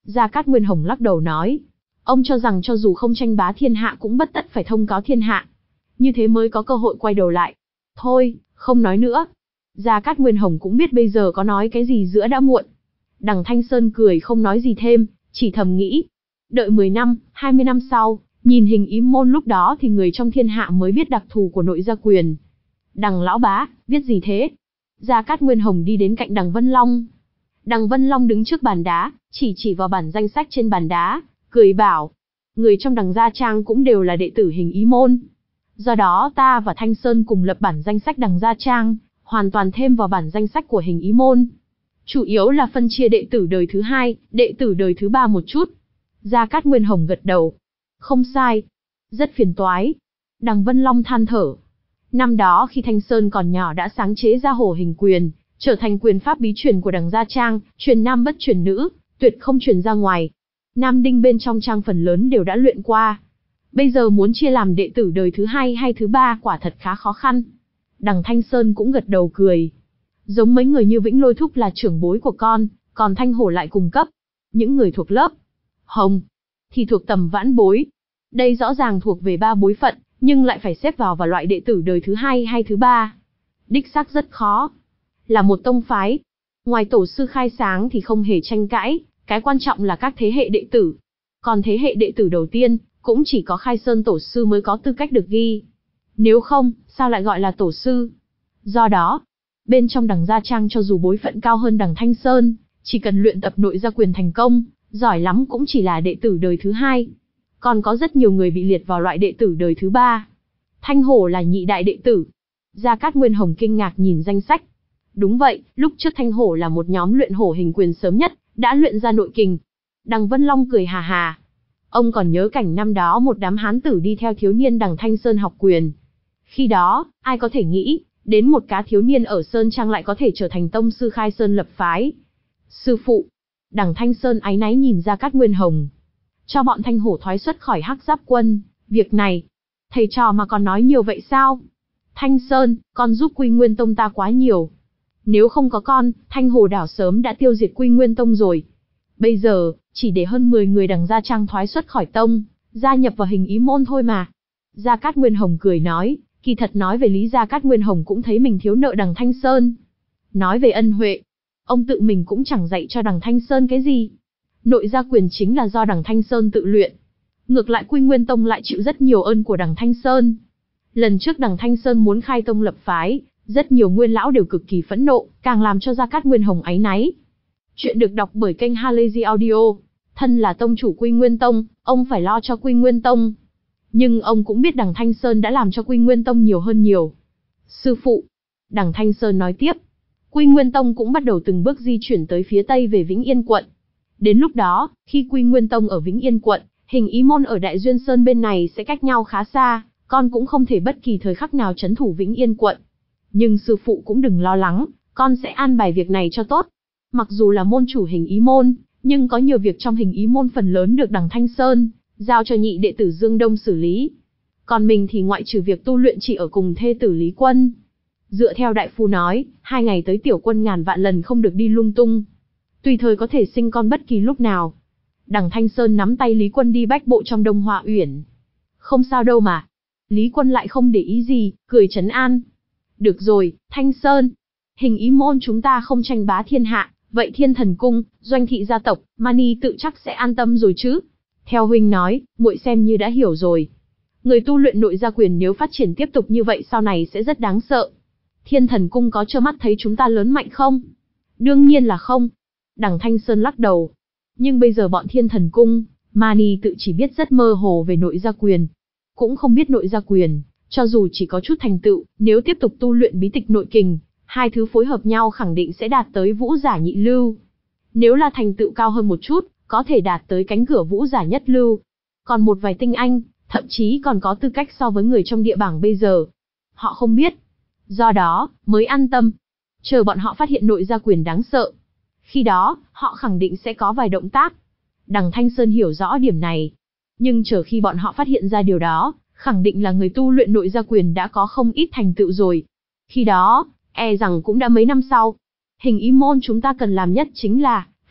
Gia Cát Nguyên Hồng lắc đầu nói. Ông cho rằng cho dù không tranh bá thiên hạ cũng bất tất phải thông cáo thiên hạ. Như thế mới có cơ hội quay đầu lại. Thôi, không nói nữa. Gia Cát Nguyên Hồng cũng biết bây giờ có nói cái gì giữa đã muộn. Đằng Thanh Sơn cười không nói gì thêm, chỉ thầm nghĩ. Đợi mười năm, hai mươi năm sau, nhìn hình ý môn lúc đó thì người trong thiên hạ mới biết đặc thù của nội gia quyền. Đằng lão bá, viết gì thế? Gia Cát Nguyên Hồng đi đến cạnh đằng Vân Long. Đằng Vân Long đứng trước bàn đá, chỉ chỉ vào bản danh sách trên bàn đá, cười bảo. Người trong đằng gia trang cũng đều là đệ tử hình ý môn. Do đó ta và Thanh Sơn cùng lập bản danh sách đằng gia trang, hoàn toàn thêm vào bản danh sách của hình ý môn. Chủ yếu là phân chia đệ tử đời thứ hai, đệ tử đời thứ ba một chút. Gia Cát Nguyên Hồng gật đầu. Không sai. Rất phiền toái. Đằng Vân Long than thở. Năm đó khi Thanh Sơn còn nhỏ đã sáng chế ra hổ hình quyền, trở thành quyền pháp bí truyền của đằng gia trang, truyền nam bất truyền nữ, tuyệt không truyền ra ngoài. Nam đinh bên trong trang phần lớn đều đã luyện qua. Bây giờ muốn chia làm đệ tử đời thứ hai hay thứ ba quả thật khá khó khăn. Đằng Thanh Sơn cũng gật đầu cười. Giống mấy người như Vĩnh Lôi Thúc là trưởng bối của con, còn Thanh Hổ lại cùng cấp. Những người thuộc lớp Hồng thì thuộc tầm vãn bối. Đây rõ ràng thuộc về ba bối phận, nhưng lại phải xếp vào vào loại đệ tử đời thứ hai hay thứ ba. Đích xác rất khó. Là một tông phái, ngoài tổ sư khai sáng thì không hề tranh cãi, cái quan trọng là các thế hệ đệ tử. Còn thế hệ đệ tử đầu tiên, cũng chỉ có Khai Sơn tổ sư mới có tư cách được ghi. Nếu không, sao lại gọi là tổ sư? Do đó, bên trong đằng gia trang cho dù bối phận cao hơn đằng Thanh Sơn, chỉ cần luyện tập nội gia quyền thành công, giỏi lắm cũng chỉ là đệ tử đời thứ hai. Còn có rất nhiều người bị liệt vào loại đệ tử đời thứ ba. Thanh Hổ là nhị đại đệ tử. Gia Cát Nguyên Hồng kinh ngạc nhìn danh sách. Đúng vậy, lúc trước Thanh Hổ là một nhóm luyện hổ hình quyền sớm nhất, đã luyện ra nội kình. Đằng Vân Long cười hà hà. Ông còn nhớ cảnh năm đó một đám hán tử đi theo thiếu niên đằng Thanh Sơn học quyền. Khi đó, ai có thể nghĩ, đến một cá thiếu niên ở Sơn Trang lại có thể trở thành tông sư Khai Sơn lập phái. Sư phụ. Đằng Thanh Sơn áy náy nhìn Gia Cát Nguyên Hồng. Cho bọn Thanh Hổ thoái xuất khỏi Hắc Giáp quân, việc này, thầy trò mà còn nói nhiều vậy sao? Thanh Sơn, con giúp Quy Nguyên Tông ta quá nhiều. Nếu không có con, Thanh Hồ đảo sớm đã tiêu diệt Quy Nguyên Tông rồi. Bây giờ, chỉ để hơn mười người đằng gia trang thoái xuất khỏi tông, gia nhập vào hình ý môn thôi mà. Gia Cát Nguyên Hồng cười nói, kỳ thật nói về lý Gia Cát Nguyên Hồng cũng thấy mình thiếu nợ đằng Thanh Sơn. Nói về ân huệ, ông tự mình cũng chẳng dạy cho đằng Thanh Sơn cái gì. Nội gia quyền chính là do đằng Thanh Sơn tự luyện. Ngược lại Quy Nguyên Tông lại chịu rất nhiều ơn của đằng Thanh Sơn. Lần trước đằng Thanh Sơn muốn khai tông lập phái, rất nhiều nguyên lão đều cực kỳ phẫn nộ, càng làm cho Gia Cát Nguyên Hồng áy náy. Chuyện được đọc bởi kênh Halazy Audio. Thân là tông chủ Quy Nguyên Tông, ông phải lo cho Quy Nguyên Tông. Nhưng ông cũng biết đằng Thanh Sơn đã làm cho Quy Nguyên Tông nhiều hơn nhiều. Sư phụ, đằng Thanh Sơn nói tiếp, Quy Nguyên Tông cũng bắt đầu từng bước di chuyển tới phía tây về Vĩnh Yên quận. Đến lúc đó, khi Quy Nguyên Tông ở Vĩnh Yên quận, hình ý môn ở Đại Duyên Sơn bên này sẽ cách nhau khá xa, con cũng không thể bất kỳ thời khắc nào trấn thủ Vĩnh Yên quận. Nhưng sư phụ cũng đừng lo lắng, con sẽ an bài việc này cho tốt. Mặc dù là môn chủ hình ý môn, nhưng có nhiều việc trong hình ý môn phần lớn được đằng Thanh Sơn giao cho nhị đệ tử Dương Đông xử lý. Còn mình thì ngoại trừ việc tu luyện chỉ ở cùng thê tử Lý Quân. Dựa theo đại phu nói, hai ngày tới tiểu quân ngàn vạn lần không được đi lung tung. Tùy thời có thể sinh con bất kỳ lúc nào. Đằng Thanh Sơn nắm tay Lý Quân đi bách bộ trong Đông Hoa Uyển. Không sao đâu mà. Lý Quân lại không để ý gì, cười trấn an. Được rồi, Thanh Sơn. Hình ý môn chúng ta không tranh bá thiên hạ, vậy Thiên Thần Cung, Doanh thị gia tộc, Mani tự chắc sẽ an tâm rồi chứ. Theo huynh nói, muội xem như đã hiểu rồi. Người tu luyện nội gia quyền nếu phát triển tiếp tục như vậy sau này sẽ rất đáng sợ. Thiên Thần Cung có trơ mắt thấy chúng ta lớn mạnh không? Đương nhiên là không. Đằng Thanh Sơn lắc đầu. Nhưng bây giờ bọn Thiên Thần Cung, Mani tự chỉ biết rất mơ hồ về nội gia quyền. Cũng không biết nội gia quyền, cho dù chỉ có chút thành tựu, nếu tiếp tục tu luyện bí tịch nội kình, hai thứ phối hợp nhau khẳng định sẽ đạt tới vũ giả nhị lưu. Nếu là thành tựu cao hơn một chút, có thể đạt tới cánh cửa vũ giả nhất lưu. Còn một vài tinh anh, thậm chí còn có tư cách so với người trong địa bảng bây giờ. Họ không biết. Do đó, mới an tâm. Chờ bọn họ phát hiện nội gia quyền đáng sợ. Khi đó, họ khẳng định sẽ có vài động tác. Đằng Thanh Sơn hiểu rõ điểm này. Nhưng chờ khi bọn họ phát hiện ra điều đó, khẳng định là người tu luyện nội gia quyền đã có không ít thành tựu rồi. Khi đó, e rằng cũng đã mấy năm sau. Hình ý môn chúng ta cần làm nhất chính là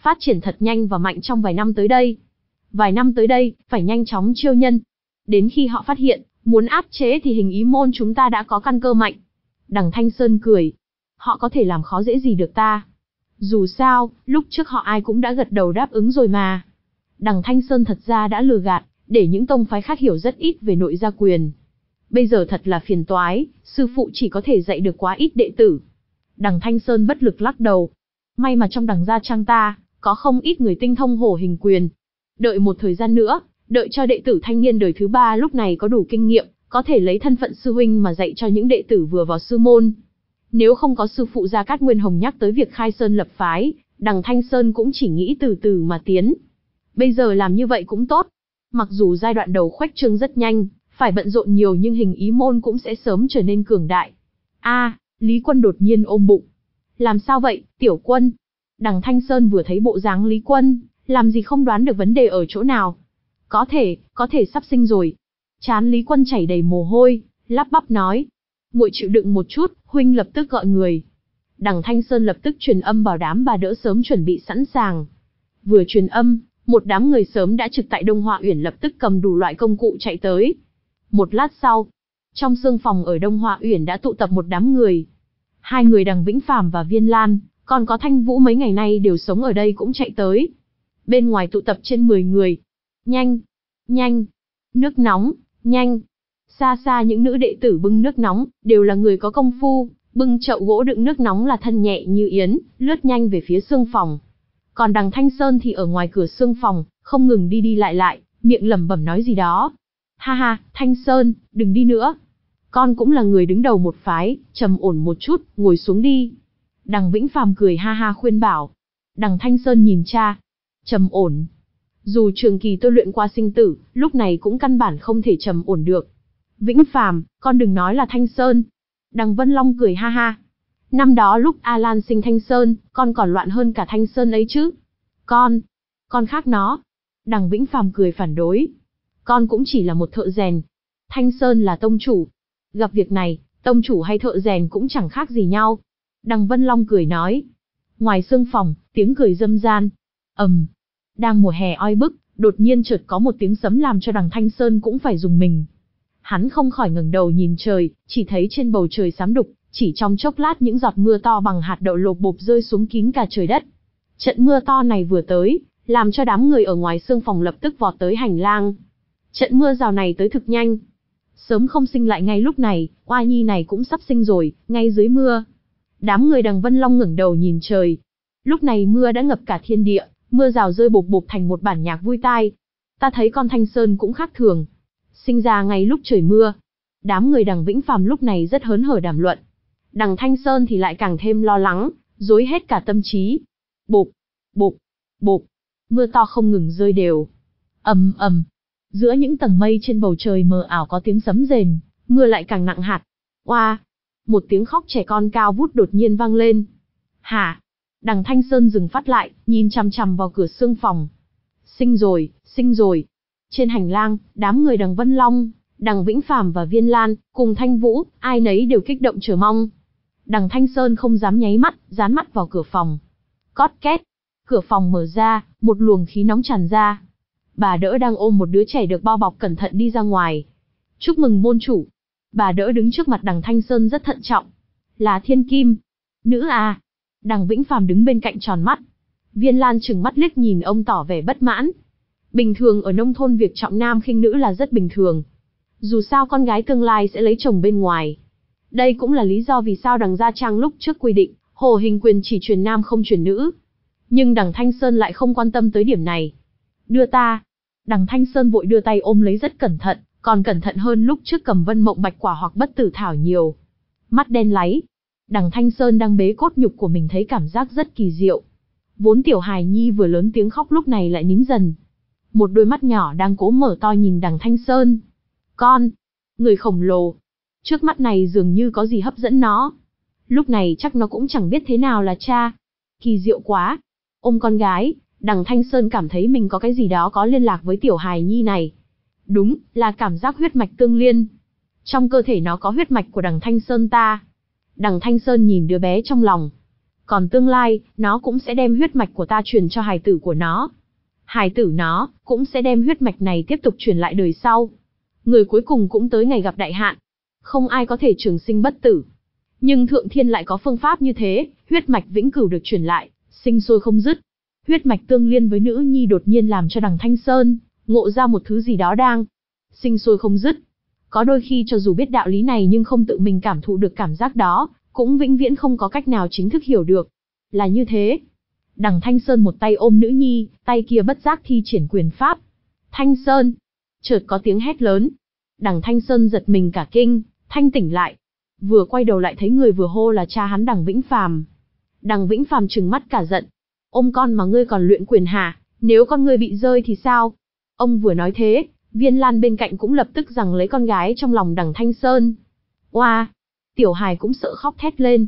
phát triển thật nhanh và mạnh trong vài năm tới đây. Vài năm tới đây, phải nhanh chóng chiêu nhân. Đến khi họ phát hiện, muốn áp chế thì hình ý môn chúng ta đã có căn cơ mạnh. Đằng Thanh Sơn cười. Họ có thể làm khó dễ gì được ta. Dù sao, lúc trước họ ai cũng đã gật đầu đáp ứng rồi mà. Đằng Thanh Sơn thật ra đã lừa gạt, để những tông phái khác hiểu rất ít về nội gia quyền. Bây giờ thật là phiền toái, sư phụ chỉ có thể dạy được quá ít đệ tử. Đằng Thanh Sơn bất lực lắc đầu. May mà trong đằng gia trang ta, có không ít người tinh thông hổ hình quyền. Đợi một thời gian nữa, đợi cho đệ tử thanh niên đời thứ ba lúc này có đủ kinh nghiệm, có thể lấy thân phận sư huynh mà dạy cho những đệ tử vừa vào sư môn. Nếu không có sư phụ Gia Cát Nguyên Hồng nhắc tới việc khai sơn lập phái, đằng Thanh Sơn cũng chỉ nghĩ từ từ mà tiến. Bây giờ làm như vậy cũng tốt. Mặc dù giai đoạn đầu khuếch trương rất nhanh, phải bận rộn nhiều nhưng hình ý môn cũng sẽ sớm trở nên cường đại. A, Lý Quân đột nhiên ôm bụng. Làm sao vậy, tiểu Quân? Đằng Thanh Sơn vừa thấy bộ dáng Lý Quân, làm gì không đoán được vấn đề ở chỗ nào. Có thể, có thể sắp sinh rồi. Trán Lý Quân chảy đầy mồ hôi, lắp bắp nói. Muội chịu đựng một chút, huynh lập tức gọi người. Đằng Thanh Sơn lập tức truyền âm bảo đám bà đỡ sớm chuẩn bị sẵn sàng. Vừa truyền âm, một đám người sớm đã trực tại Đông Hoa Uyển lập tức cầm đủ loại công cụ chạy tới. Một lát sau, trong xương phòng ở Đông Hoa Uyển đã tụ tập một đám người. Hai người Đằng Vĩnh Phàm và Viên Lan, còn có Thanh Vũ mấy ngày nay đều sống ở đây cũng chạy tới. Bên ngoài tụ tập trên mười người. Nhanh, nhanh, nước nóng, nhanh. Xa xa những nữ đệ tử bưng nước nóng, đều là người có công phu, bưng chậu gỗ đựng nước nóng là thân nhẹ như yến, lướt nhanh về phía xương phòng. Còn đằng Thanh Sơn thì ở ngoài cửa xương phòng, không ngừng đi đi lại lại, miệng lẩm bẩm nói gì đó. Ha ha, Thanh Sơn, đừng đi nữa. Con cũng là người đứng đầu một phái, trầm ổn một chút, ngồi xuống đi. Đằng Vĩnh Phàm cười ha ha khuyên bảo. Đằng Thanh Sơn nhìn cha. Trầm ổn. Dù trường kỳ tôi luyện qua sinh tử, lúc này cũng căn bản không thể trầm ổn được. Vĩnh Phàm, con đừng nói là Thanh Sơn. Đằng Vân Long cười ha ha. Năm đó lúc A Lan sinh Thanh Sơn, con còn loạn hơn cả Thanh Sơn ấy chứ. Con, con khác nó. Đằng Vĩnh Phàm cười phản đối. Con cũng chỉ là một thợ rèn. Thanh Sơn là tông chủ. Gặp việc này, tông chủ hay thợ rèn cũng chẳng khác gì nhau. Đằng Vân Long cười nói. Ngoài xương phòng, tiếng cười râm ran. ầm, um, đang mùa hè oi bức, đột nhiên chợt có một tiếng sấm làm cho đằng Thanh Sơn cũng phải rùng mình. Hắn không khỏi ngẩng đầu nhìn trời, chỉ thấy trên bầu trời xám đục, chỉ trong chốc lát những giọt mưa to bằng hạt đậu lộp bộp rơi xuống kín cả trời đất. Trận mưa to này vừa tới, làm cho đám người ở ngoài xương phòng lập tức vọt tới hành lang. Trận mưa rào này tới thực nhanh. Sớm không sinh lại ngay lúc này, oa nhi này cũng sắp sinh rồi, ngay dưới mưa. Đám người đằng Vân Long ngẩng đầu nhìn trời. Lúc này mưa đã ngập cả thiên địa, mưa rào rơi bộp bộp thành một bản nhạc vui tai. Ta thấy con Thanh Sơn cũng khác thường. Sinh ra ngay lúc trời mưa. Đám người đằng Vĩnh Phàm lúc này rất hớn hở đàm luận. Đằng Thanh Sơn thì lại càng thêm lo lắng, rối hết cả tâm trí. Bộp, bộp, bộp, mưa to không ngừng rơi đều. Ầm ầm, giữa những tầng mây trên bầu trời mờ ảo có tiếng sấm rền, mưa lại càng nặng hạt. Oa, một tiếng khóc trẻ con cao vút đột nhiên vang lên. Hả? Đằng Thanh Sơn dừng phát lại, nhìn chằm chằm vào cửa xương phòng. Sinh rồi, sinh rồi. Trên hành lang, đám người đằng Vân Long, đằng Vĩnh Phàm và Viên Lan, cùng Thanh Vũ, ai nấy đều kích động chờ mong. Đằng Thanh Sơn không dám nháy mắt, dán mắt vào cửa phòng. Cót két, cửa phòng mở ra, một luồng khí nóng tràn ra. Bà đỡ đang ôm một đứa trẻ được bao bọc cẩn thận đi ra ngoài. Chúc mừng môn chủ. Bà đỡ đứng trước mặt đằng Thanh Sơn rất thận trọng. Là Thiên Kim. Nữ à? Đằng Vĩnh Phàm đứng bên cạnh tròn mắt. Viên Lan trừng mắt liếc nhìn ông tỏ vẻ bất mãn. Bình thường ở nông thôn việc trọng nam khinh nữ là rất bình thường. Dù sao con gái tương lai sẽ lấy chồng bên ngoài. Đây cũng là lý do vì sao đằng Gia Trang lúc trước quy định, hổ hình quyền chỉ truyền nam không truyền nữ. Nhưng đằng Thanh Sơn lại không quan tâm tới điểm này. Đưa ta. Đằng Thanh Sơn vội đưa tay ôm lấy rất cẩn thận, còn cẩn thận hơn lúc trước cầm Vân Mộng Bạch Quả hoặc Bất Tử Thảo nhiều. Mắt đen láy. Đằng Thanh Sơn đang bế cốt nhục của mình thấy cảm giác rất kỳ diệu. Vốn tiểu hài nhi vừa lớn tiếng khóc lúc này lại nín dần. Một đôi mắt nhỏ đang cố mở to nhìn đằng Thanh Sơn. Con, người khổng lồ. Trước mắt này dường như có gì hấp dẫn nó. Lúc này chắc nó cũng chẳng biết thế nào là cha. Kỳ diệu quá. Ôm con gái, đằng Thanh Sơn cảm thấy mình có cái gì đó có liên lạc với tiểu hài nhi này. Đúng, là cảm giác huyết mạch tương liên. Trong cơ thể nó có huyết mạch của đằng Thanh Sơn ta. Đằng Thanh Sơn nhìn đứa bé trong lòng. Còn tương lai, nó cũng sẽ đem huyết mạch của ta truyền cho hài tử của nó. Hài tử nó, cũng sẽ đem huyết mạch này tiếp tục truyền lại đời sau. Người cuối cùng cũng tới ngày gặp đại hạn. Không ai có thể trường sinh bất tử. Nhưng Thượng Thiên lại có phương pháp như thế, huyết mạch vĩnh cửu được truyền lại, sinh sôi không dứt. Huyết mạch tương liên với nữ nhi đột nhiên làm cho đằng Thanh Sơn ngộ ra một thứ gì đó đang sinh sôi không dứt. Có đôi khi cho dù biết đạo lý này nhưng không tự mình cảm thụ được cảm giác đó, cũng vĩnh viễn không có cách nào chính thức hiểu được. Là như thế. Đằng Thanh Sơn một tay ôm nữ nhi, tay kia bất giác thi triển quyền pháp. Thanh Sơn! Chợt có tiếng hét lớn. Đằng Thanh Sơn giật mình cả kinh, thanh tỉnh lại. Vừa quay đầu lại thấy người vừa hô là cha hắn Đằng Vĩnh Phàm. Đằng Vĩnh Phàm trừng mắt cả giận. Ôm con mà ngươi còn luyện quyền hả? Nếu con ngươi bị rơi thì sao? Ông vừa nói thế, Viên Lan bên cạnh cũng lập tức giằng lấy con gái trong lòng Đằng Thanh Sơn. Oa! Tiểu hài cũng sợ khóc thét lên.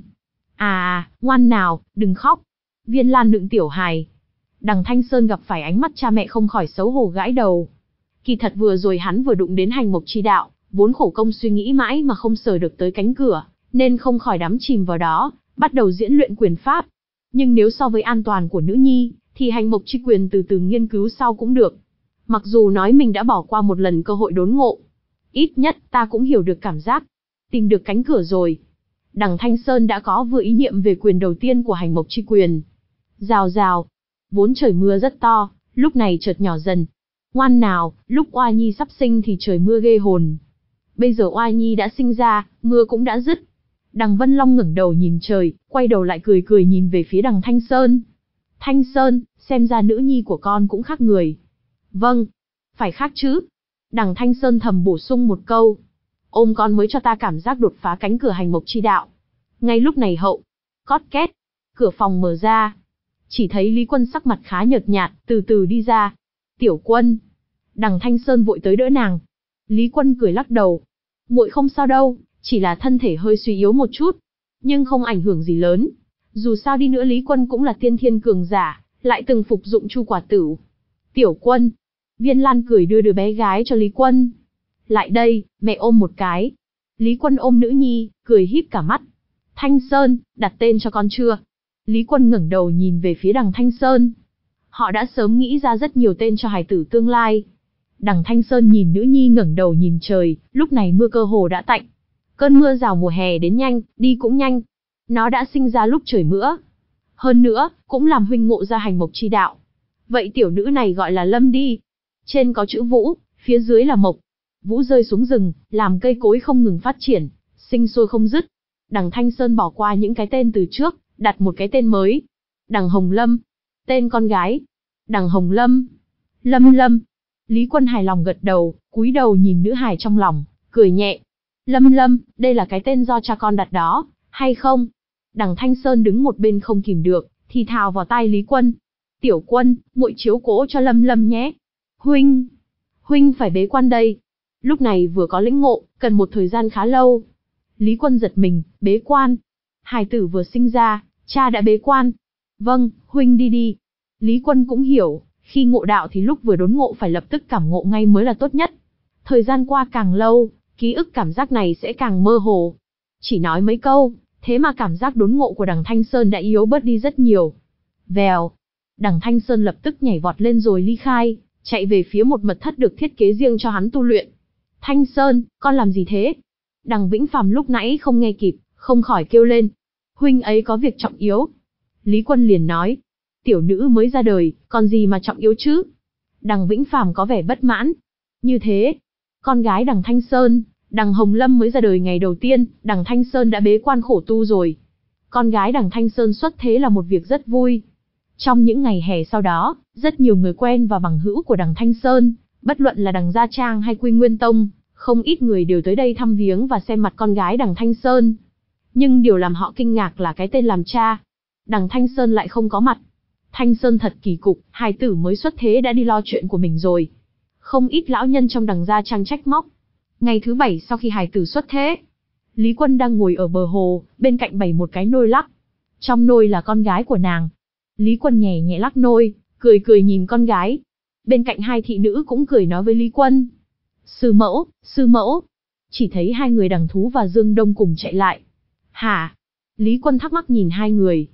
À, ngoan nào, đừng khóc. Viên Lan nựng tiểu hài. Đằng Thanh Sơn gặp phải ánh mắt cha mẹ không khỏi xấu hổ gãi đầu. Kỳ thật vừa rồi hắn vừa đụng đến hành mộc chi đạo, vốn khổ công suy nghĩ mãi mà không sờ được tới cánh cửa, nên không khỏi đắm chìm vào đó, bắt đầu diễn luyện quyền pháp. Nhưng nếu so với an toàn của nữ nhi, thì hành mộc chi quyền từ từ nghiên cứu sau cũng được. Mặc dù nói mình đã bỏ qua một lần cơ hội đốn ngộ, ít nhất ta cũng hiểu được cảm giác. Tìm được cánh cửa rồi. Đằng Thanh Sơn đã có vừa ý niệm về quyền đầu tiên của hành mộc chi quyền. Rào rào. Vốn trời mưa rất to, lúc này chợt nhỏ dần. Ngoan nào, lúc Oa Nhi sắp sinh thì trời mưa ghê hồn. Bây giờ Oa Nhi đã sinh ra, mưa cũng đã dứt. Đằng Vân Long ngẩng đầu nhìn trời, quay đầu lại cười cười nhìn về phía đằng Thanh Sơn. Thanh Sơn, xem ra nữ nhi của con cũng khác người. Vâng, phải khác chứ. Đằng Thanh Sơn thầm bổ sung một câu. Ôm con mới cho ta cảm giác đột phá cánh cửa hành mộc chi đạo. Ngay lúc này hậu, cót két, cửa phòng mở ra. Chỉ thấy Lý Quân sắc mặt khá nhợt nhạt, từ từ đi ra. Tiểu Quân. Đằng Thanh Sơn vội tới đỡ nàng. Lý Quân cười lắc đầu. Muội không sao đâu, chỉ là thân thể hơi suy yếu một chút. Nhưng không ảnh hưởng gì lớn. Dù sao đi nữa Lý Quân cũng là tiên thiên cường giả, lại từng phục dụng chu quả tửu. Tiểu Quân. Viên Lan cười đưa đứa bé gái cho Lý Quân. Lại đây, mẹ ôm một cái. Lý Quân ôm nữ nhi, cười híp cả mắt. Thanh Sơn, đặt tên cho con chưa? Lý Quân ngẩng đầu nhìn về phía đằng Thanh Sơn. Họ đã sớm nghĩ ra rất nhiều tên cho hài tử tương lai. Đằng Thanh Sơn nhìn nữ nhi ngẩng đầu nhìn trời, lúc này mưa cơ hồ đã tạnh. Cơn mưa rào mùa hè đến nhanh, đi cũng nhanh. Nó đã sinh ra lúc trời mưa. Hơn nữa, cũng làm huynh ngộ ra hành mộc chi đạo. Vậy tiểu nữ này gọi là Lâm đi. Trên có chữ Vũ, phía dưới là Mộc. Vũ rơi xuống rừng, làm cây cối không ngừng phát triển, sinh sôi không dứt. Đằng Thanh Sơn bỏ qua những cái tên từ trước, đặt một cái tên mới. Đằng Hồng Lâm. Tên con gái. Đằng Hồng Lâm. Lâm Lâm. Lý Quân hài lòng gật đầu, cúi đầu nhìn nữ hài trong lòng, cười nhẹ. Lâm Lâm, đây là cái tên do cha con đặt đó, hay không? Đằng Thanh Sơn đứng một bên không kìm được, thì thào vào tai Lý Quân. Tiểu Quân, muội chiếu cố cho Lâm Lâm nhé. Huynh. Huynh phải bế quan đây. Lúc này vừa có lĩnh ngộ, cần một thời gian khá lâu. Lý Quân giật mình, bế quan. Hài tử vừa sinh ra, cha đã bế quan. Vâng, huynh đi đi. Lý Quân cũng hiểu, khi ngộ đạo thì lúc vừa đốn ngộ phải lập tức cảm ngộ ngay mới là tốt nhất. Thời gian qua càng lâu, ký ức cảm giác này sẽ càng mơ hồ. Chỉ nói mấy câu, thế mà cảm giác đốn ngộ của đằng Thanh Sơn đã yếu bớt đi rất nhiều. Vèo. Đằng Thanh Sơn lập tức nhảy vọt lên rồi ly khai, chạy về phía một mật thất được thiết kế riêng cho hắn tu luyện. Thanh Sơn, con làm gì thế? Đằng Vĩnh Phàm lúc nãy không nghe kịp, không khỏi kêu lên. Huynh ấy có việc trọng yếu. Lý Quân liền nói. Tiểu nữ mới ra đời, còn gì mà trọng yếu chứ? Đằng Vĩnh Phàm có vẻ bất mãn. Như thế, con gái đằng Thanh Sơn, đằng Hồng Lâm mới ra đời ngày đầu tiên, đằng Thanh Sơn đã bế quan khổ tu rồi. Con gái đằng Thanh Sơn xuất thế là một việc rất vui. Trong những ngày hè sau đó, rất nhiều người quen và bằng hữu của đằng Thanh Sơn, bất luận là đằng Gia Trang hay Quy Nguyên Tông, không ít người đều tới đây thăm viếng và xem mặt con gái đằng Thanh Sơn. Nhưng điều làm họ kinh ngạc là cái tên làm cha. Đằng Thanh Sơn lại không có mặt. Thanh Sơn thật kỳ cục, hài tử mới xuất thế đã đi lo chuyện của mình rồi. Không ít lão nhân trong đằng Gia Trang trách móc. Ngày thứ bảy sau khi hài tử xuất thế, Lý Quân đang ngồi ở bờ hồ, bên cạnh bày một cái nôi lắc. Trong nôi là con gái của nàng. Lý Quân nhẹ nhẹ lắc nôi, cười cười nhìn con gái. Bên cạnh hai thị nữ cũng cười nói với Lý Quân. Sư mẫu, sư mẫu. Chỉ thấy hai người đằng Thú và Dương Đông cùng chạy lại. Hả? Lý Quân thắc mắc nhìn hai người.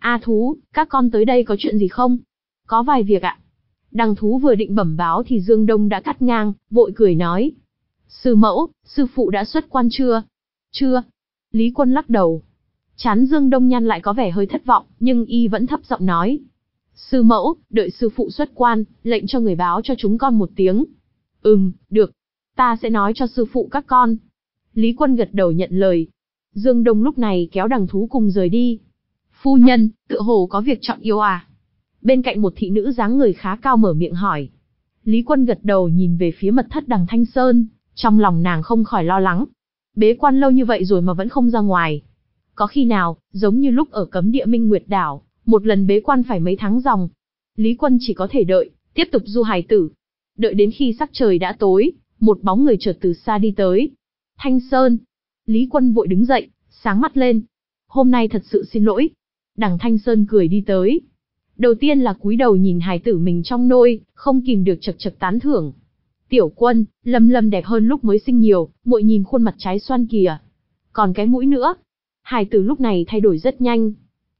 A Thú, các con tới đây có chuyện gì không? Có vài việc ạ. Đằng Thú vừa định bẩm báo thì Dương Đông đã cắt ngang, vội cười nói. Sư mẫu, sư phụ đã xuất quan chưa? Chưa. Lý Quân lắc đầu. Trán Dương Đông nhăn lại có vẻ hơi thất vọng, nhưng y vẫn thấp giọng nói. Sư mẫu, đợi sư phụ xuất quan, lệnh cho người báo cho chúng con một tiếng. Ừm, được. Ta sẽ nói cho sư phụ các con. Lý Quân gật đầu nhận lời. Dương Đông lúc này kéo Đằng Thú cùng rời đi. Phu nhân, tựa hồ có việc trọng yếu à? Bên cạnh một thị nữ dáng người khá cao mở miệng hỏi. Lý Quân gật đầu nhìn về phía mật thất Đằng Thanh Sơn, trong lòng nàng không khỏi lo lắng. Bế quan lâu như vậy rồi mà vẫn không ra ngoài. Có khi nào, giống như lúc ở cấm địa Minh Nguyệt Đảo, một lần bế quan phải mấy tháng ròng. Lý Quân chỉ có thể đợi, tiếp tục du hài tử. Đợi đến khi sắc trời đã tối, một bóng người chợt từ xa đi tới. Thanh Sơn. Lý Quân vội đứng dậy, sáng mắt lên. Hôm nay thật sự xin lỗi. Đằng Thanh Sơn cười đi tới. Đầu tiên là cúi đầu nhìn hài tử mình trong nôi, không kìm được chật chật tán thưởng. Tiểu Quân, Lâm Lâm đẹp hơn lúc mới sinh nhiều, muội nhìn khuôn mặt trái xoan kìa. Còn cái mũi nữa. Hài tử lúc này thay đổi rất nhanh.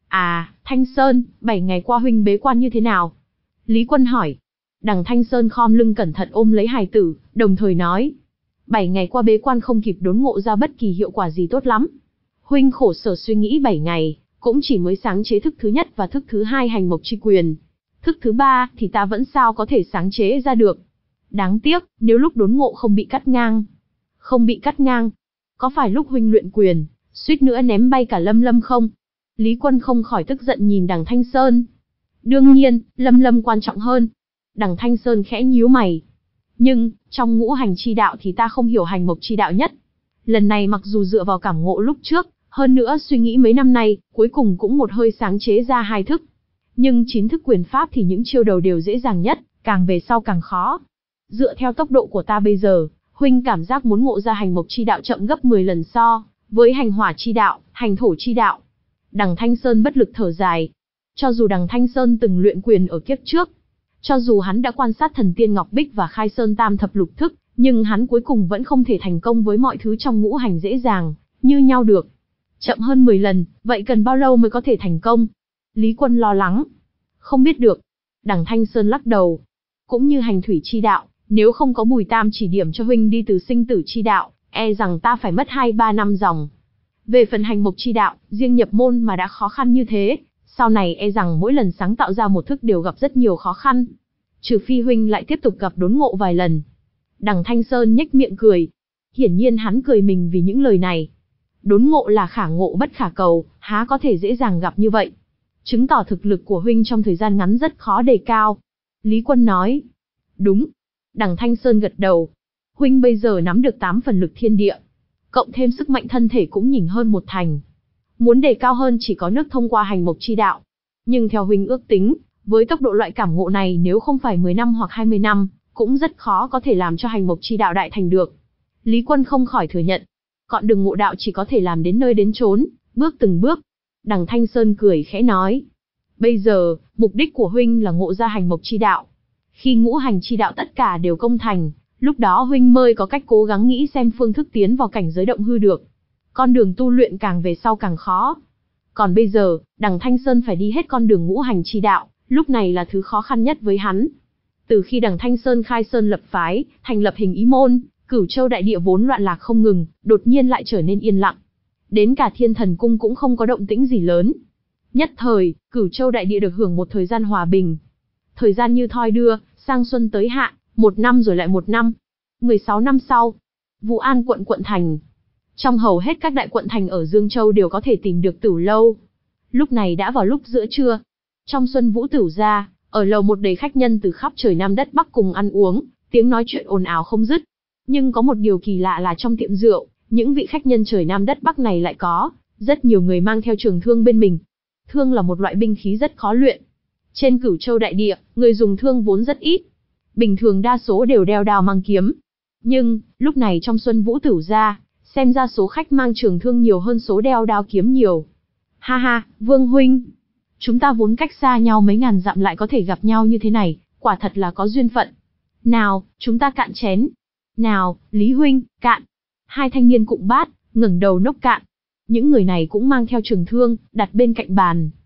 À, Thanh Sơn, bảy ngày qua huynh bế quan như thế nào? Lý Quân hỏi. Đằng Thanh Sơn khom lưng cẩn thận ôm lấy hài tử, đồng thời nói. Bảy ngày qua bế quan không kịp đốn ngộ ra bất kỳ hiệu quả gì tốt lắm. Huynh khổ sở suy nghĩ bảy ngày, cũng chỉ mới sáng chế thức thứ nhất và thức thứ hai hành mộc chi quyền. Thức thứ ba thì ta vẫn sao có thể sáng chế ra được. Đáng tiếc, nếu lúc đốn ngộ không bị cắt ngang. Không bị cắt ngang. Có phải lúc huynh luyện quyền, suýt nữa ném bay cả Lâm Lâm không? Lý Quân không khỏi tức giận nhìn Đằng Thanh Sơn. Đương nhiên, Lâm Lâm quan trọng hơn. Đằng Thanh Sơn khẽ nhíu mày. Nhưng, trong ngũ hành chi đạo thì ta không hiểu hành mộc chi đạo nhất. Lần này mặc dù dựa vào cảm ngộ lúc trước, hơn nữa suy nghĩ mấy năm nay, cuối cùng cũng một hơi sáng chế ra hai thức. Nhưng chín thức quyền pháp thì những chiêu đầu đều dễ dàng nhất, càng về sau càng khó. Dựa theo tốc độ của ta bây giờ, huynh cảm giác muốn ngộ ra hành mộc chi đạo chậm gấp mười lần so với hành hỏa chi đạo, hành thổ chi đạo. Đằng Thanh Sơn bất lực thở dài. Cho dù Đằng Thanh Sơn từng luyện quyền ở kiếp trước, cho dù hắn đã quan sát thần tiên Ngọc Bích và khai sơn tam thập lục thức, nhưng hắn cuối cùng vẫn không thể thành công với mọi thứ trong ngũ hành dễ dàng, như nhau được. Chậm hơn mười lần, vậy cần bao lâu mới có thể thành công? Lý Quân lo lắng. Không biết được. Đằng Thanh Sơn lắc đầu. Cũng như hành thủy chi đạo, nếu không có Bùi Tam chỉ điểm cho huynh đi từ sinh tử chi đạo, e rằng ta phải mất hai ba năm dòng. Về phần hành mộc chi đạo, riêng nhập môn mà đã khó khăn như thế, sau này e rằng mỗi lần sáng tạo ra một thức đều gặp rất nhiều khó khăn. Trừ phi huynh lại tiếp tục gặp đốn ngộ vài lần. Đằng Thanh Sơn nhếch miệng cười. Hiển nhiên hắn cười mình vì những lời này. Đốn ngộ là khả ngộ bất khả cầu, há có thể dễ dàng gặp như vậy. Chứng tỏ thực lực của huynh trong thời gian ngắn rất khó đề cao. Lý Quân nói. Đúng. Đằng Thanh Sơn gật đầu. Huynh bây giờ nắm được tám phần lực thiên địa. Cộng thêm sức mạnh thân thể cũng nhỉnh hơn một thành. Muốn đề cao hơn chỉ có nước thông qua hành mộc chi đạo. Nhưng theo huynh ước tính, với tốc độ loại cảm ngộ này nếu không phải mười năm hoặc hai mươi năm, cũng rất khó có thể làm cho hành mộc chi đạo đại thành được. Lý Quân không khỏi thừa nhận. Con đường ngộ đạo chỉ có thể làm đến nơi đến chốn, bước từng bước. Đằng Thanh Sơn cười khẽ nói. Bây giờ, mục đích của huynh là ngộ ra hành mộc chi đạo. Khi ngũ hành chi đạo tất cả đều công thành, lúc đó huynh mới có cách cố gắng nghĩ xem phương thức tiến vào cảnh giới động hư được. Con đường tu luyện càng về sau càng khó. Còn bây giờ, Đằng Thanh Sơn phải đi hết con đường ngũ hành chi đạo, lúc này là thứ khó khăn nhất với hắn. Từ khi Đằng Thanh Sơn khai sơn lập phái, thành lập hình ý môn, Cửu Châu đại địa vốn loạn lạc không ngừng, đột nhiên lại trở nên yên lặng. Đến cả Thiên Thần cung cũng không có động tĩnh gì lớn. Nhất thời, Cửu Châu đại địa được hưởng một thời gian hòa bình. Thời gian như thoi đưa, sang xuân tới hạ, một năm rồi lại một năm. mười sáu năm sau, Vũ An quận quận thành. Trong hầu hết các đại quận thành ở Dương Châu đều có thể tìm được Tửu lâu. Lúc này đã vào lúc giữa trưa. Trong Xuân Vũ Tửu gia, ở lầu một đầy khách nhân từ khắp trời Nam đất Bắc cùng ăn uống, tiếng nói chuyện ồn ào không dứt. Nhưng có một điều kỳ lạ là trong tiệm rượu, những vị khách nhân trời Nam đất Bắc này lại có rất nhiều người mang theo trường thương bên mình. Thương là một loại binh khí rất khó luyện. Trên Cửu Châu đại địa, người dùng thương vốn rất ít. Bình thường đa số đều đeo đao mang kiếm. Nhưng, lúc này trong Xuân Vũ Tửu gia, xem ra số khách mang trường thương nhiều hơn số đeo đao kiếm nhiều. Ha ha, Vương huynh. Chúng ta vốn cách xa nhau mấy ngàn dặm lại có thể gặp nhau như thế này, quả thật là có duyên phận. Nào, chúng ta cạn chén. Nào, Lý huynh, cạn. Hai thanh niên cụng bát, ngẩng đầu nốc cạn. Những người này cũng mang theo trường thương, đặt bên cạnh bàn.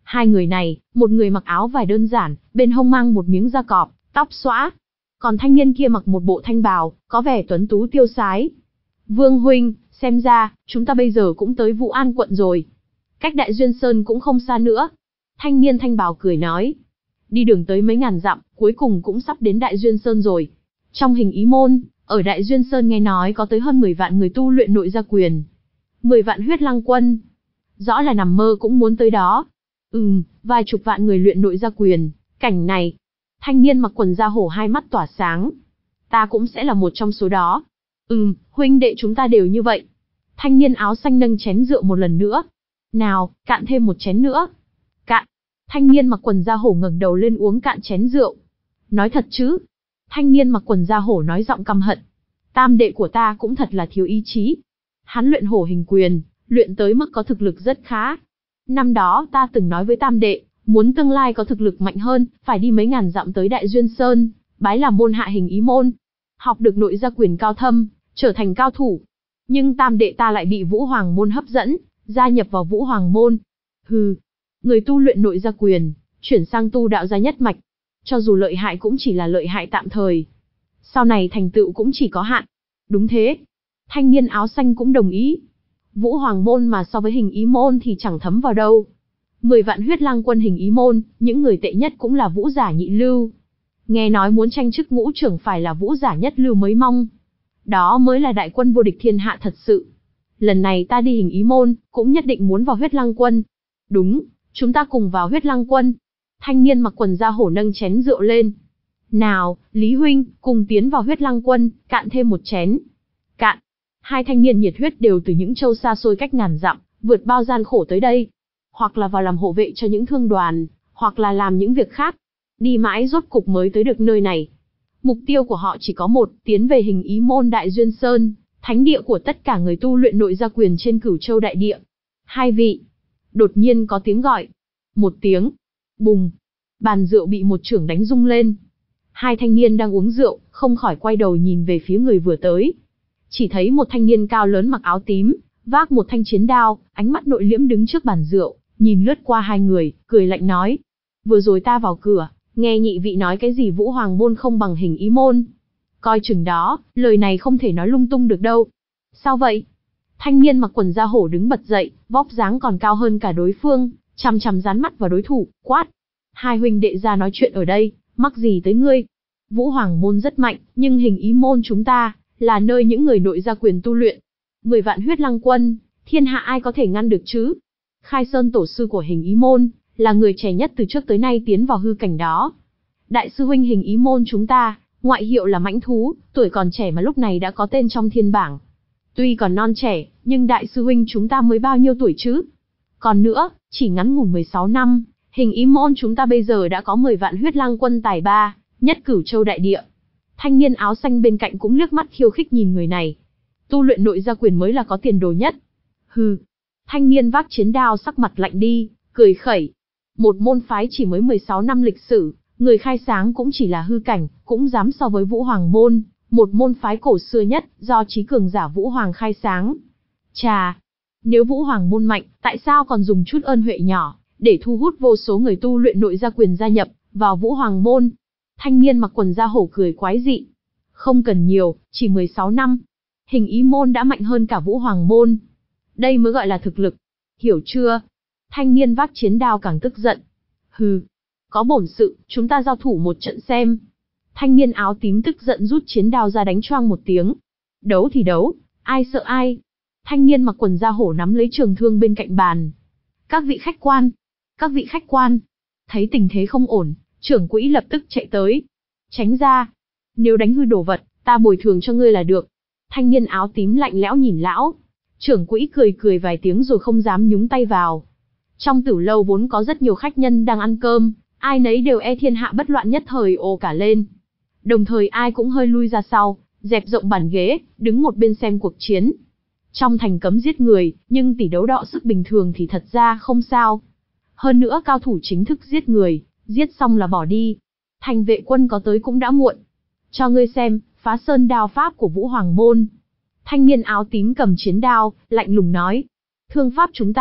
Hai người này, một người mặc áo vải đơn giản, bên hông mang một miếng da cọp, tóc xõa. Còn thanh niên kia mặc một bộ thanh bào, có vẻ tuấn tú tiêu sái. Vương huynh, xem ra, chúng ta bây giờ cũng tới Vũ An quận rồi. Cách Đại Duyên Sơn cũng không xa nữa. Thanh niên thanh bào cười nói. Đi đường tới mấy ngàn dặm, cuối cùng cũng sắp đến Đại Duyên Sơn rồi. Trong hình ý môn, ở Đại Duyên Sơn nghe nói có tới hơn mười vạn người tu luyện nội gia quyền. mười vạn huyết lăng quân. Rõ là nằm mơ cũng muốn tới đó. Ừm, vài chục vạn người luyện nội gia quyền. Cảnh này. Thanh niên mặc quần da hổ hai mắt tỏa sáng. Ta cũng sẽ là một trong số đó. Ừm, huynh đệ chúng ta đều như vậy. Thanh niên áo xanh nâng chén rượu một lần nữa. Nào, cạn thêm một chén nữa. Cạn. Thanh niên mặc quần da hổ ngẩng đầu lên uống cạn chén rượu. Nói thật chứ? Thanh niên mặc quần da hổ nói giọng căm hận. Tam đệ của ta cũng thật là thiếu ý chí. Hắn luyện hổ hình quyền, luyện tới mức có thực lực rất khá. Năm đó ta từng nói với tam đệ, muốn tương lai có thực lực mạnh hơn, phải đi mấy ngàn dặm tới Đại Duyên Sơn, bái làm môn hạ hình ý môn. Học được nội gia quyền cao thâm, trở thành cao thủ. Nhưng tam đệ ta lại bị Vũ Hoàng môn hấp dẫn, gia nhập vào Vũ Hoàng môn. Hừ, người tu luyện nội gia quyền, chuyển sang tu đạo gia nhất mạch. Cho dù lợi hại cũng chỉ là lợi hại tạm thời. Sau này thành tựu cũng chỉ có hạn. Đúng thế. Thanh niên áo xanh cũng đồng ý. Vũ Hoàng môn mà so với hình ý môn thì chẳng thấm vào đâu. Mười vạn huyết lang quân hình ý môn, những người tệ nhất cũng là vũ giả nhị lưu. Nghe nói muốn tranh chức ngũ trưởng phải là vũ giả nhất lưu mới mong. Đó mới là đại quân vô địch thiên hạ thật sự. Lần này ta đi hình ý môn, cũng nhất định muốn vào huyết lang quân. Đúng, chúng ta cùng vào huyết lang quân. Thanh niên mặc quần da hổ nâng chén rượu lên. Nào, Lý huynh, cùng tiến vào huyết lang quân, cạn thêm một chén. Cạn. Hai thanh niên nhiệt huyết đều từ những châu xa xôi cách ngàn dặm, vượt bao gian khổ tới đây. Hoặc là vào làm hộ vệ cho những thương đoàn, hoặc là làm những việc khác. Đi mãi rốt cục mới tới được nơi này. Mục tiêu của họ chỉ có một, tiến về hình ý môn Đại Duyên Sơn, thánh địa của tất cả người tu luyện nội gia quyền trên Cửu Châu đại địa. Hai vị. Đột nhiên có tiếng gọi. Một tiếng. Bùng. Bàn rượu bị một chưởng đánh rung lên. Hai thanh niên đang uống rượu, không khỏi quay đầu nhìn về phía người vừa tới. Chỉ thấy một thanh niên cao lớn mặc áo tím, vác một thanh chiến đao, ánh mắt nội liễm đứng trước bàn rượu, nhìn lướt qua hai người, cười lạnh nói. Vừa rồi ta vào cửa, nghe nhị vị nói cái gì Vũ Hoàng môn không bằng hình ý môn. Coi chừng đó, lời này không thể nói lung tung được đâu. Sao vậy? Thanh niên mặc quần da hổ đứng bật dậy, vóc dáng còn cao hơn cả đối phương, chằm chằm dán mắt vào đối thủ, quát. Hai huynh đệ ra nói chuyện ở đây, mắc gì tới ngươi? Vũ Hoàng môn rất mạnh, nhưng hình ý môn chúng ta, là nơi những người nội gia quyền tu luyện. Mười vạn huyết lăng quân, thiên hạ ai có thể ngăn được chứ? Khai Sơn tổ sư của hình ý môn, là người trẻ nhất từ trước tới nay tiến vào hư cảnh đó. Đại sư huynh hình ý môn chúng ta, ngoại hiệu là mãnh thú, tuổi còn trẻ mà lúc này đã có tên trong thiên bảng. Tuy còn non trẻ, nhưng đại sư huynh chúng ta mới bao nhiêu tuổi chứ? Còn nữa, chỉ ngắn ngủn mười sáu năm, hình ý môn chúng ta bây giờ đã có mười vạn huyết lang quân tài ba, nhất Cửu Châu đại địa. Thanh niên áo xanh bên cạnh cũng liếc mắt khiêu khích nhìn người này. Tu luyện nội gia quyền mới là có tiền đồ nhất. Hừ. Thanh niên vác chiến đao sắc mặt lạnh đi, cười khẩy. Một môn phái chỉ mới mười sáu năm lịch sử, người khai sáng cũng chỉ là hư cảnh, cũng dám so với Vũ Hoàng môn, một môn phái cổ xưa nhất, do trí cường giả Vũ Hoàng khai sáng. Chà, nếu Vũ Hoàng môn mạnh, tại sao còn dùng chút ơn huệ nhỏ, để thu hút vô số người tu luyện nội gia quyền gia nhập vào Vũ Hoàng môn? Thanh niên mặc quần da hổ cười quái dị. Không cần nhiều, chỉ mười sáu năm. Hình ý môn đã mạnh hơn cả Vũ Hoàng môn. Đây mới gọi là thực lực. Hiểu chưa? Thanh niên vác chiến đao càng tức giận. Hừ. Có bổn sự, chúng ta giao thủ một trận xem. Thanh niên áo tím tức giận rút chiến đao ra đánh choang một tiếng. Đấu thì đấu, ai sợ ai? Thanh niên mặc quần da hổ nắm lấy trường thương bên cạnh bàn. Các vị khách quan. Các vị khách quan. Thấy tình thế không ổn, trưởng quỹ lập tức chạy tới. Tránh ra. Nếu đánh hư đồ vật, ta bồi thường cho ngươi là được. Thanh niên áo tím lạnh lẽo nhìn lão. Trưởng quỹ cười cười vài tiếng rồi không dám nhúng tay vào. Trong tử lâu vốn có rất nhiều khách nhân đang ăn cơm, ai nấy đều e thiên hạ bất loạn nhất thời ồ cả lên. Đồng thời ai cũng hơi lui ra sau, dẹp rộng bàn ghế, đứng một bên xem cuộc chiến. Trong thành cấm giết người, nhưng tỷ đấu đọ sức bình thường thì thật ra không sao. Hơn nữa cao thủ chính thức giết người, giết xong là bỏ đi. Thành vệ quân có tới cũng đã muộn. Cho ngươi xem, phá sơn đao pháp của Vũ Hoàng môn. Thanh niên áo tím cầm chiến đao, lạnh lùng nói. Thương pháp chúng ta,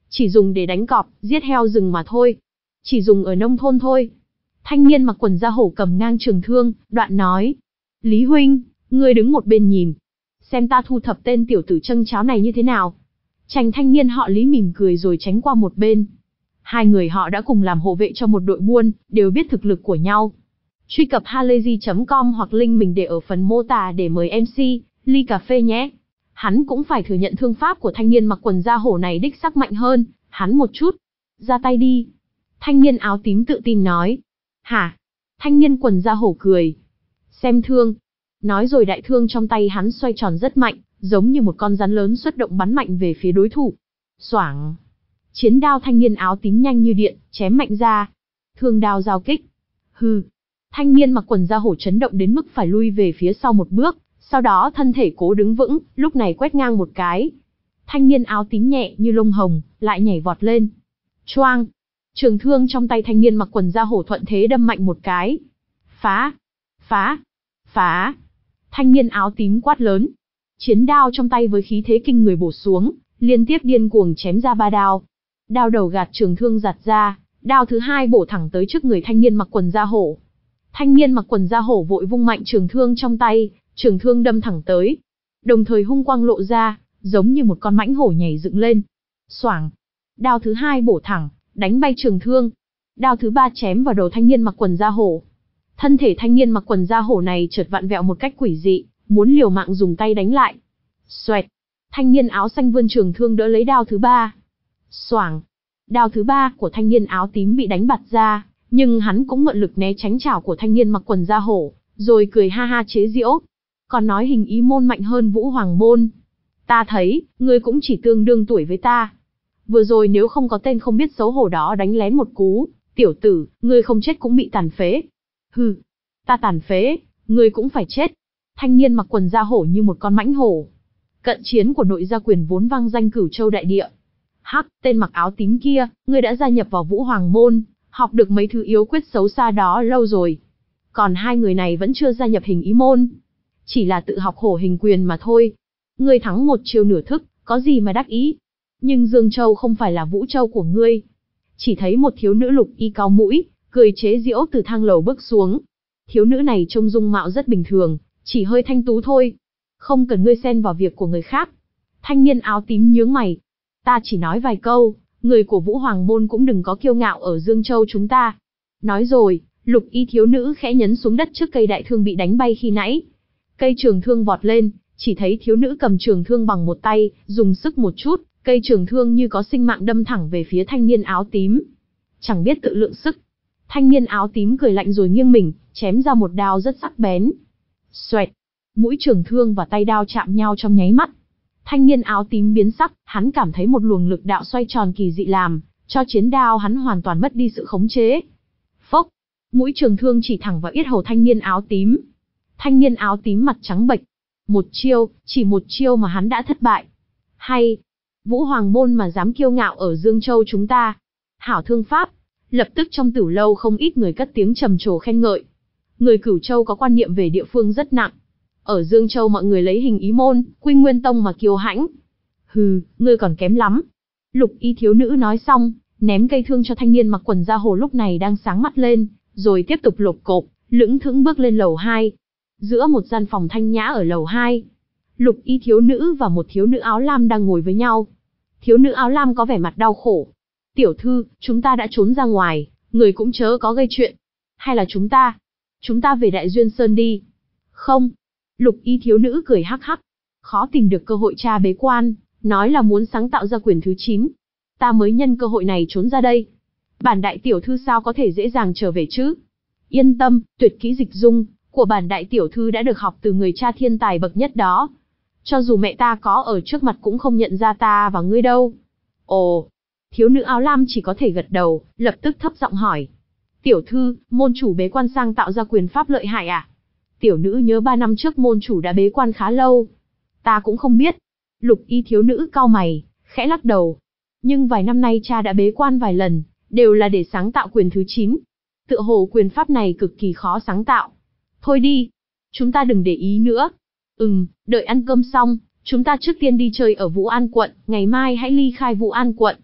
Chỉ dùng để đánh cọp, giết heo rừng mà thôi. Chỉ dùng ở nông thôn thôi. Thanh niên mặc quần da hổ cầm ngang trường thương, đoạn nói. Lý huynh, ngươi đứng một bên nhìn. Xem ta thu thập tên tiểu tử trâng cháo này như thế nào. Chàng thanh niên họ Lý mỉm cười rồi tránh qua một bên. Hai người họ đã cùng làm hộ vệ cho một đội buôn, đều biết thực lực của nhau. Truy cập halayzi chấm com hoặc link mình để ở phần mô tả để mời em xê, ly cà phê nhé. Hắn cũng phải thừa nhận thương pháp của thanh niên mặc quần da hổ này đích sắc mạnh hơn, hắn một chút. Ra tay đi. Thanh niên áo tím tự tin nói. Hả? Thanh niên quần da hổ cười. Xem thương. Nói rồi đại thương trong tay hắn xoay tròn rất mạnh, giống như một con rắn lớn xuất động bắn mạnh về phía đối thủ. Xoảng. Chiến đao thanh niên áo tím nhanh như điện, chém mạnh ra. Thương đao giao kích. Hừ. Thanh niên mặc quần da hổ chấn động đến mức phải lui về phía sau một bước, sau đó thân thể cố đứng vững, lúc này quét ngang một cái. Thanh niên áo tím nhẹ như lông hồng, lại nhảy vọt lên. Choang. Trường thương trong tay thanh niên mặc quần da hổ thuận thế đâm mạnh một cái. Phá. Phá. Phá. Thanh niên áo tím quát lớn. Chiến đao trong tay với khí thế kinh người bổ xuống, liên tiếp điên cuồng chém ra ba đao. Đao đầu gạt trường thương giạt ra, đao thứ hai bổ thẳng tới trước người thanh niên mặc quần da hổ. Thanh niên mặc quần da hổ vội vung mạnh trường thương trong tay, trường thương đâm thẳng tới. Đồng thời hung quang lộ ra, giống như một con mãnh hổ nhảy dựng lên. Xoảng. Đao thứ hai bổ thẳng, đánh bay trường thương. Đao thứ ba chém vào đầu thanh niên mặc quần da hổ. Thân thể thanh niên mặc quần da hổ này chợt vặn vẹo một cách quỷ dị, muốn liều mạng dùng tay đánh lại. Xoẹt. Thanh niên áo xanh vươn trường thương đỡ lấy đao thứ ba. Xoảng. Đao thứ ba của thanh niên áo tím bị đánh bật ra, nhưng hắn cũng mượn lực né tránh chảo của thanh niên mặc quần da hổ, rồi cười ha ha chế giễu. Còn nói hình ý môn mạnh hơn Vũ Hoàng môn. Ta thấy, ngươi cũng chỉ tương đương tuổi với ta. Vừa rồi nếu không có tên không biết xấu hổ đó đánh lén một cú, tiểu tử, ngươi không chết cũng bị tàn phế. Hừ, ta tàn phế, ngươi cũng phải chết. Thanh niên mặc quần da hổ như một con mãnh hổ. Cận chiến của nội gia quyền vốn vang danh cửu châu đại địa. Hắc, tên mặc áo tím kia, ngươi đã gia nhập vào Vũ Hoàng môn, học được mấy thứ yếu quyết xấu xa đó lâu rồi. Còn hai người này vẫn chưa gia nhập hình ý môn. Chỉ là tự học hổ hình quyền mà thôi. Ngươi thắng một chiêu nửa thức, có gì mà đắc ý. Nhưng Dương Châu không phải là Vũ Châu của ngươi. Chỉ thấy một thiếu nữ lục y cao mũi, cười chế giễu từ thang lầu bước xuống. Thiếu nữ này trông dung mạo rất bình thường, chỉ hơi thanh tú thôi. Không cần ngươi xen vào việc của người khác. Thanh niên áo tím nhướng mày. Ta chỉ nói vài câu, người của Vũ Hoàng môn cũng đừng có kiêu ngạo ở Dương Châu chúng ta. Nói rồi, lục y thiếu nữ khẽ nhấn xuống đất trước cây đại thương bị đánh bay khi nãy. Cây trường thương vọt lên, chỉ thấy thiếu nữ cầm trường thương bằng một tay, dùng sức một chút, cây trường thương như có sinh mạng đâm thẳng về phía thanh niên áo tím. Chẳng biết tự lượng sức. Thanh niên áo tím cười lạnh rồi nghiêng mình, chém ra một đao rất sắc bén. Xoẹt. Mũi trường thương và tay đao chạm nhau trong nháy mắt. Thanh niên áo tím biến sắc, hắn cảm thấy một luồng lực đạo xoay tròn kỳ dị làm cho chiến đao hắn hoàn toàn mất đi sự khống chế. Phốc. Mũi trường thương chỉ thẳng vào yết hầu thanh niên áo tím. Thanh niên áo tím mặt trắng bệch. Một chiêu, chỉ một chiêu mà hắn đã thất bại. Hay, Vũ Hoàng môn mà dám kiêu ngạo ở Dương Châu chúng ta. Hảo thương pháp. Lập tức trong Tửu lâu không ít người cất tiếng trầm trồ khen ngợi. Người Cửu Châu có quan niệm về địa phương rất nặng. Ở Dương Châu mọi người lấy hình ý môn, Quy Nguyên Tông mà kiêu hãnh. Hừ, ngươi còn kém lắm. Lục y thiếu nữ nói xong, ném cây thương cho thanh niên mặc quần da hổ lúc này đang sáng mắt lên, rồi tiếp tục lột cộp, lững thững bước lên lầu hai. Giữa một gian phòng thanh nhã ở lầu hai, lục y thiếu nữ và một thiếu nữ áo lam đang ngồi với nhau. Thiếu nữ áo lam có vẻ mặt đau khổ. Tiểu thư, chúng ta đã trốn ra ngoài, người cũng chớ có gây chuyện. Hay là chúng ta, chúng ta về Đại Duyên Sơn đi. Không. Lục y thiếu nữ cười hắc hắc. Khó tìm được cơ hội tra bế quan, nói là muốn sáng tạo ra quyền thứ chín. Ta mới nhân cơ hội này trốn ra đây. Bản đại tiểu thư sao có thể dễ dàng trở về chứ? Yên tâm, tuyệt kỹ dịch dung của bản đại tiểu thư đã được học từ người cha thiên tài bậc nhất đó. Cho dù mẹ ta có ở trước mặt cũng không nhận ra ta và ngươi đâu. Ồ, thiếu nữ áo lam chỉ có thể gật đầu, lập tức thấp giọng hỏi. Tiểu thư, môn chủ bế quan sang tạo ra quyền pháp lợi hại à? Tiểu nữ nhớ ba năm trước môn chủ đã bế quan khá lâu. Ta cũng không biết. Lục y thiếu nữ cau mày, khẽ lắc đầu. Nhưng vài năm nay cha đã bế quan vài lần, đều là để sáng tạo quyền thứ chín. Tựa hồ quyền pháp này cực kỳ khó sáng tạo. Thôi đi, chúng ta đừng để ý nữa. Ừm, đợi ăn cơm xong, chúng ta trước tiên đi chơi ở Vũ An quận, ngày mai hãy ly khai Vũ An quận.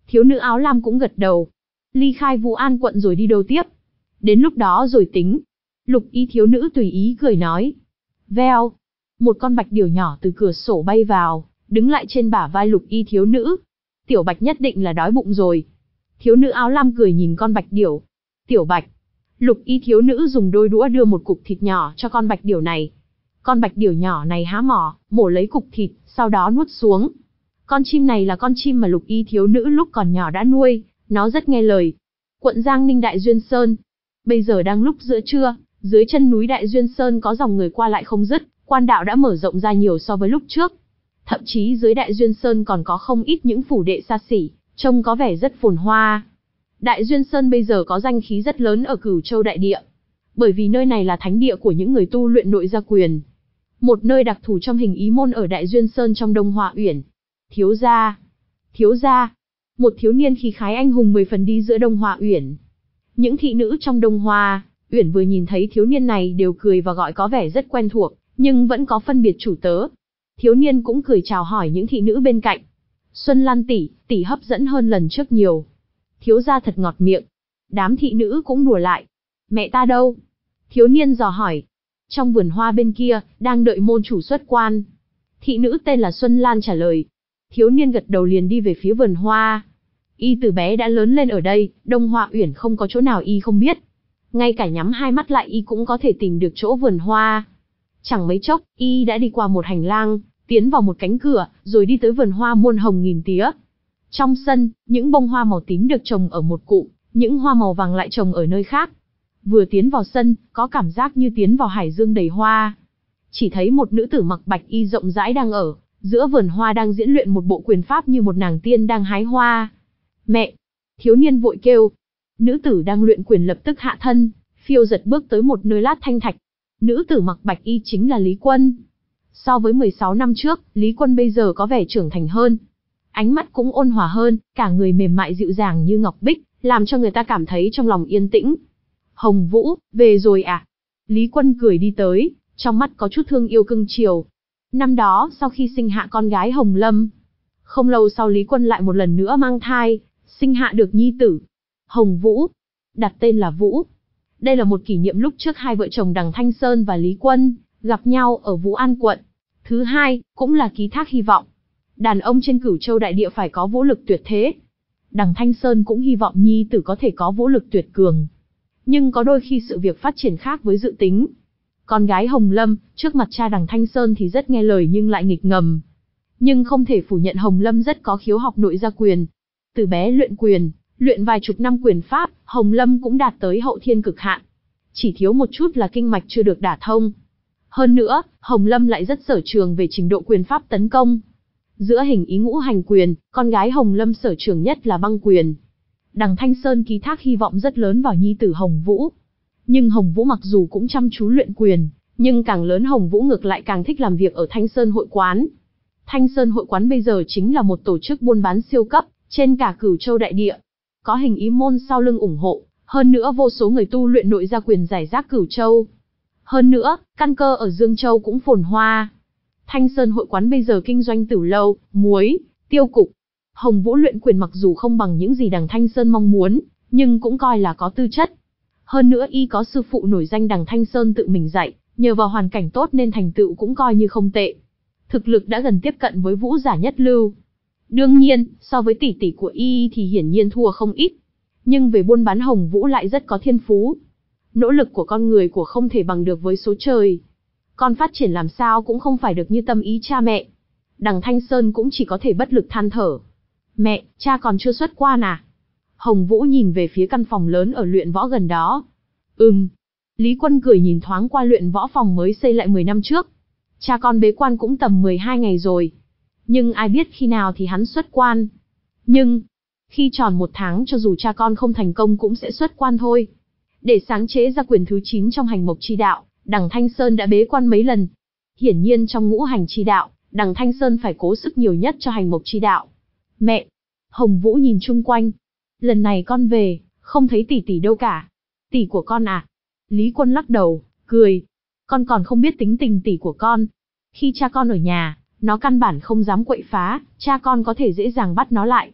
Thiếu nữ áo lam cũng gật đầu. Ly khai Vũ An quận rồi đi đâu tiếp? Đến lúc đó rồi tính. Lục y thiếu nữ tùy ý cười nói. Veo. Một con bạch điểu nhỏ từ cửa sổ bay vào, đứng lại trên bả vai lục y thiếu nữ. Tiểu bạch nhất định là đói bụng rồi. Thiếu nữ áo lam cười nhìn con bạch điểu. Tiểu bạch. Lục y thiếu nữ dùng đôi đũa đưa một cục thịt nhỏ cho con bạch điểu này. Con bạch điểu nhỏ này há mỏ, mổ lấy cục thịt, sau đó nuốt xuống. Con chim này là con chim mà lục y thiếu nữ lúc còn nhỏ đã nuôi, nó rất nghe lời. Quận Giang Ninh Đại Duyên Sơn. Bây giờ đang lúc giữa trưa, dưới chân núi Đại Duyên Sơn có dòng người qua lại không dứt, quan đạo đã mở rộng ra nhiều so với lúc trước. Thậm chí dưới Đại Duyên Sơn còn có không ít những phủ đệ xa xỉ, trông có vẻ rất phồn hoa. Đại Duyên Sơn bây giờ có danh khí rất lớn ở Cửu Châu đại địa, bởi vì nơi này là thánh địa của những người tu luyện nội gia quyền. Một nơi đặc thù trong hình ý môn ở Đại Duyên Sơn trong Đông Hoa Uyển. Thiếu gia, thiếu gia. Một thiếu niên khí khái anh hùng mười phần đi giữa Đông Hoa Uyển. Những thị nữ trong Đông Hoa Uyển vừa nhìn thấy thiếu niên này đều cười và gọi có vẻ rất quen thuộc, nhưng vẫn có phân biệt chủ tớ. Thiếu niên cũng cười chào hỏi những thị nữ bên cạnh. Xuân Lan tỷ, tỷ hấp dẫn hơn lần trước nhiều. Thiếu gia thật ngọt miệng. Đám thị nữ cũng đùa lại. Mẹ ta đâu? Thiếu niên dò hỏi. Trong vườn hoa bên kia, đang đợi môn chủ xuất quan. Thị nữ tên là Xuân Lan trả lời. Thiếu niên gật đầu liền đi về phía vườn hoa. Y từ bé đã lớn lên ở đây, Đông Hoa Uyển không có chỗ nào y không biết. Ngay cả nhắm hai mắt lại y cũng có thể tìm được chỗ vườn hoa. Chẳng mấy chốc, y đã đi qua một hành lang, tiến vào một cánh cửa, rồi đi tới vườn hoa muôn hồng nghìn tía. Trong sân, những bông hoa màu tím được trồng ở một cụm, những hoa màu vàng lại trồng ở nơi khác. Vừa tiến vào sân, có cảm giác như tiến vào hải dương đầy hoa. Chỉ thấy một nữ tử mặc bạch y rộng rãi đang ở giữa vườn hoa đang diễn luyện một bộ quyền pháp như một nàng tiên đang hái hoa. Mẹ! Thiếu niên vội kêu. Nữ tử đang luyện quyền lập tức hạ thân, phiêu giật bước tới một nơi lát thanh thạch. Nữ tử mặc bạch y chính là Lý Quân. So với mười sáu năm trước, Lý Quân bây giờ có vẻ trưởng thành hơn. Ánh mắt cũng ôn hòa hơn, cả người mềm mại dịu dàng như ngọc bích, làm cho người ta cảm thấy trong lòng yên tĩnh. Hồng Vũ, về rồi à? Lý Quân cười đi tới, trong mắt có chút thương yêu cưng chiều. Năm đó, sau khi sinh hạ con gái Hồng Lâm, không lâu sau Lý Quân lại một lần nữa mang thai, sinh hạ được nhi tử. Hồng Vũ, đặt tên là Vũ. Đây là một kỷ niệm lúc trước hai vợ chồng Đằng Thanh Sơn và Lý Quân gặp nhau ở Vũ An quận. Thứ hai, cũng là ký thác hy vọng. Đàn ông trên Cửu Châu đại địa phải có vũ lực tuyệt thế. Đằng Thanh Sơn cũng hy vọng nhi tử có thể có vũ lực tuyệt cường. Nhưng có đôi khi sự việc phát triển khác với dự tính. Con gái Hồng Lâm, trước mặt cha Đằng Thanh Sơn thì rất nghe lời nhưng lại nghịch ngầm. Nhưng không thể phủ nhận Hồng Lâm rất có khiếu học nội gia quyền. Từ bé luyện quyền, luyện vài chục năm quyền pháp, Hồng Lâm cũng đạt tới hậu thiên cực hạn. Chỉ thiếu một chút là kinh mạch chưa được đả thông. Hơn nữa, Hồng Lâm lại rất sở trường về trình độ quyền pháp tấn công. Giữa hình ý ngũ hành quyền, con gái Hồng Lâm sở trường nhất là băng quyền. Đằng Thanh Sơn ký thác hy vọng rất lớn vào nhi tử Hồng Vũ. Nhưng Hồng Vũ mặc dù cũng chăm chú luyện quyền, nhưng càng lớn Hồng Vũ ngược lại càng thích làm việc ở Thanh Sơn hội quán. Thanh Sơn hội quán bây giờ chính là một tổ chức buôn bán siêu cấp, trên cả Cửu Châu đại địa. Có hình ý môn sau lưng ủng hộ, hơn nữa vô số người tu luyện nội gia quyền giải rác Cửu Châu. Hơn nữa, căn cơ ở Dương Châu cũng phồn hoa. Thanh Sơn hội quán bây giờ kinh doanh tửu lâu, muối, tiêu cục. Hồng Vũ luyện quyền mặc dù không bằng những gì Đằng Thanh Sơn mong muốn, nhưng cũng coi là có tư chất. Hơn nữa y có sư phụ nổi danh Đằng Thanh Sơn tự mình dạy, nhờ vào hoàn cảnh tốt nên thành tựu cũng coi như không tệ. Thực lực đã gần tiếp cận với Vũ giả nhất lưu. Đương nhiên, so với tỷ tỷ của y thì hiển nhiên thua không ít. Nhưng về buôn bán Hồng Vũ lại rất có thiên phú. Nỗ lực của con người của không thể bằng được với số trời. Con phát triển làm sao cũng không phải được như tâm ý cha mẹ. Đằng Thanh Sơn cũng chỉ có thể bất lực than thở. Mẹ, cha còn chưa xuất quan à? Hồng Vũ nhìn về phía căn phòng lớn ở luyện võ gần đó. Ừm. Lý Quân cười nhìn thoáng qua luyện võ phòng mới xây lại mười năm trước. Cha con bế quan cũng tầm mười hai ngày rồi. Nhưng ai biết khi nào thì hắn xuất quan. Nhưng, khi tròn một tháng cho dù cha con không thành công cũng sẽ xuất quan thôi. Để sáng chế ra quyền thứ chín trong hành mộc chi đạo, Đằng Thanh Sơn đã bế quan mấy lần. Hiển nhiên trong ngũ hành chi đạo, Đằng Thanh Sơn phải cố sức nhiều nhất cho hành mộc chi đạo. Mẹ! Hồng Vũ nhìn chung quanh. Lần này con về, không thấy tỷ tỷ đâu cả. Tỷ của con à? Lý Quân lắc đầu, cười. Con còn không biết tính tình tỷ của con. Khi cha con ở nhà, nó căn bản không dám quậy phá, cha con có thể dễ dàng bắt nó lại.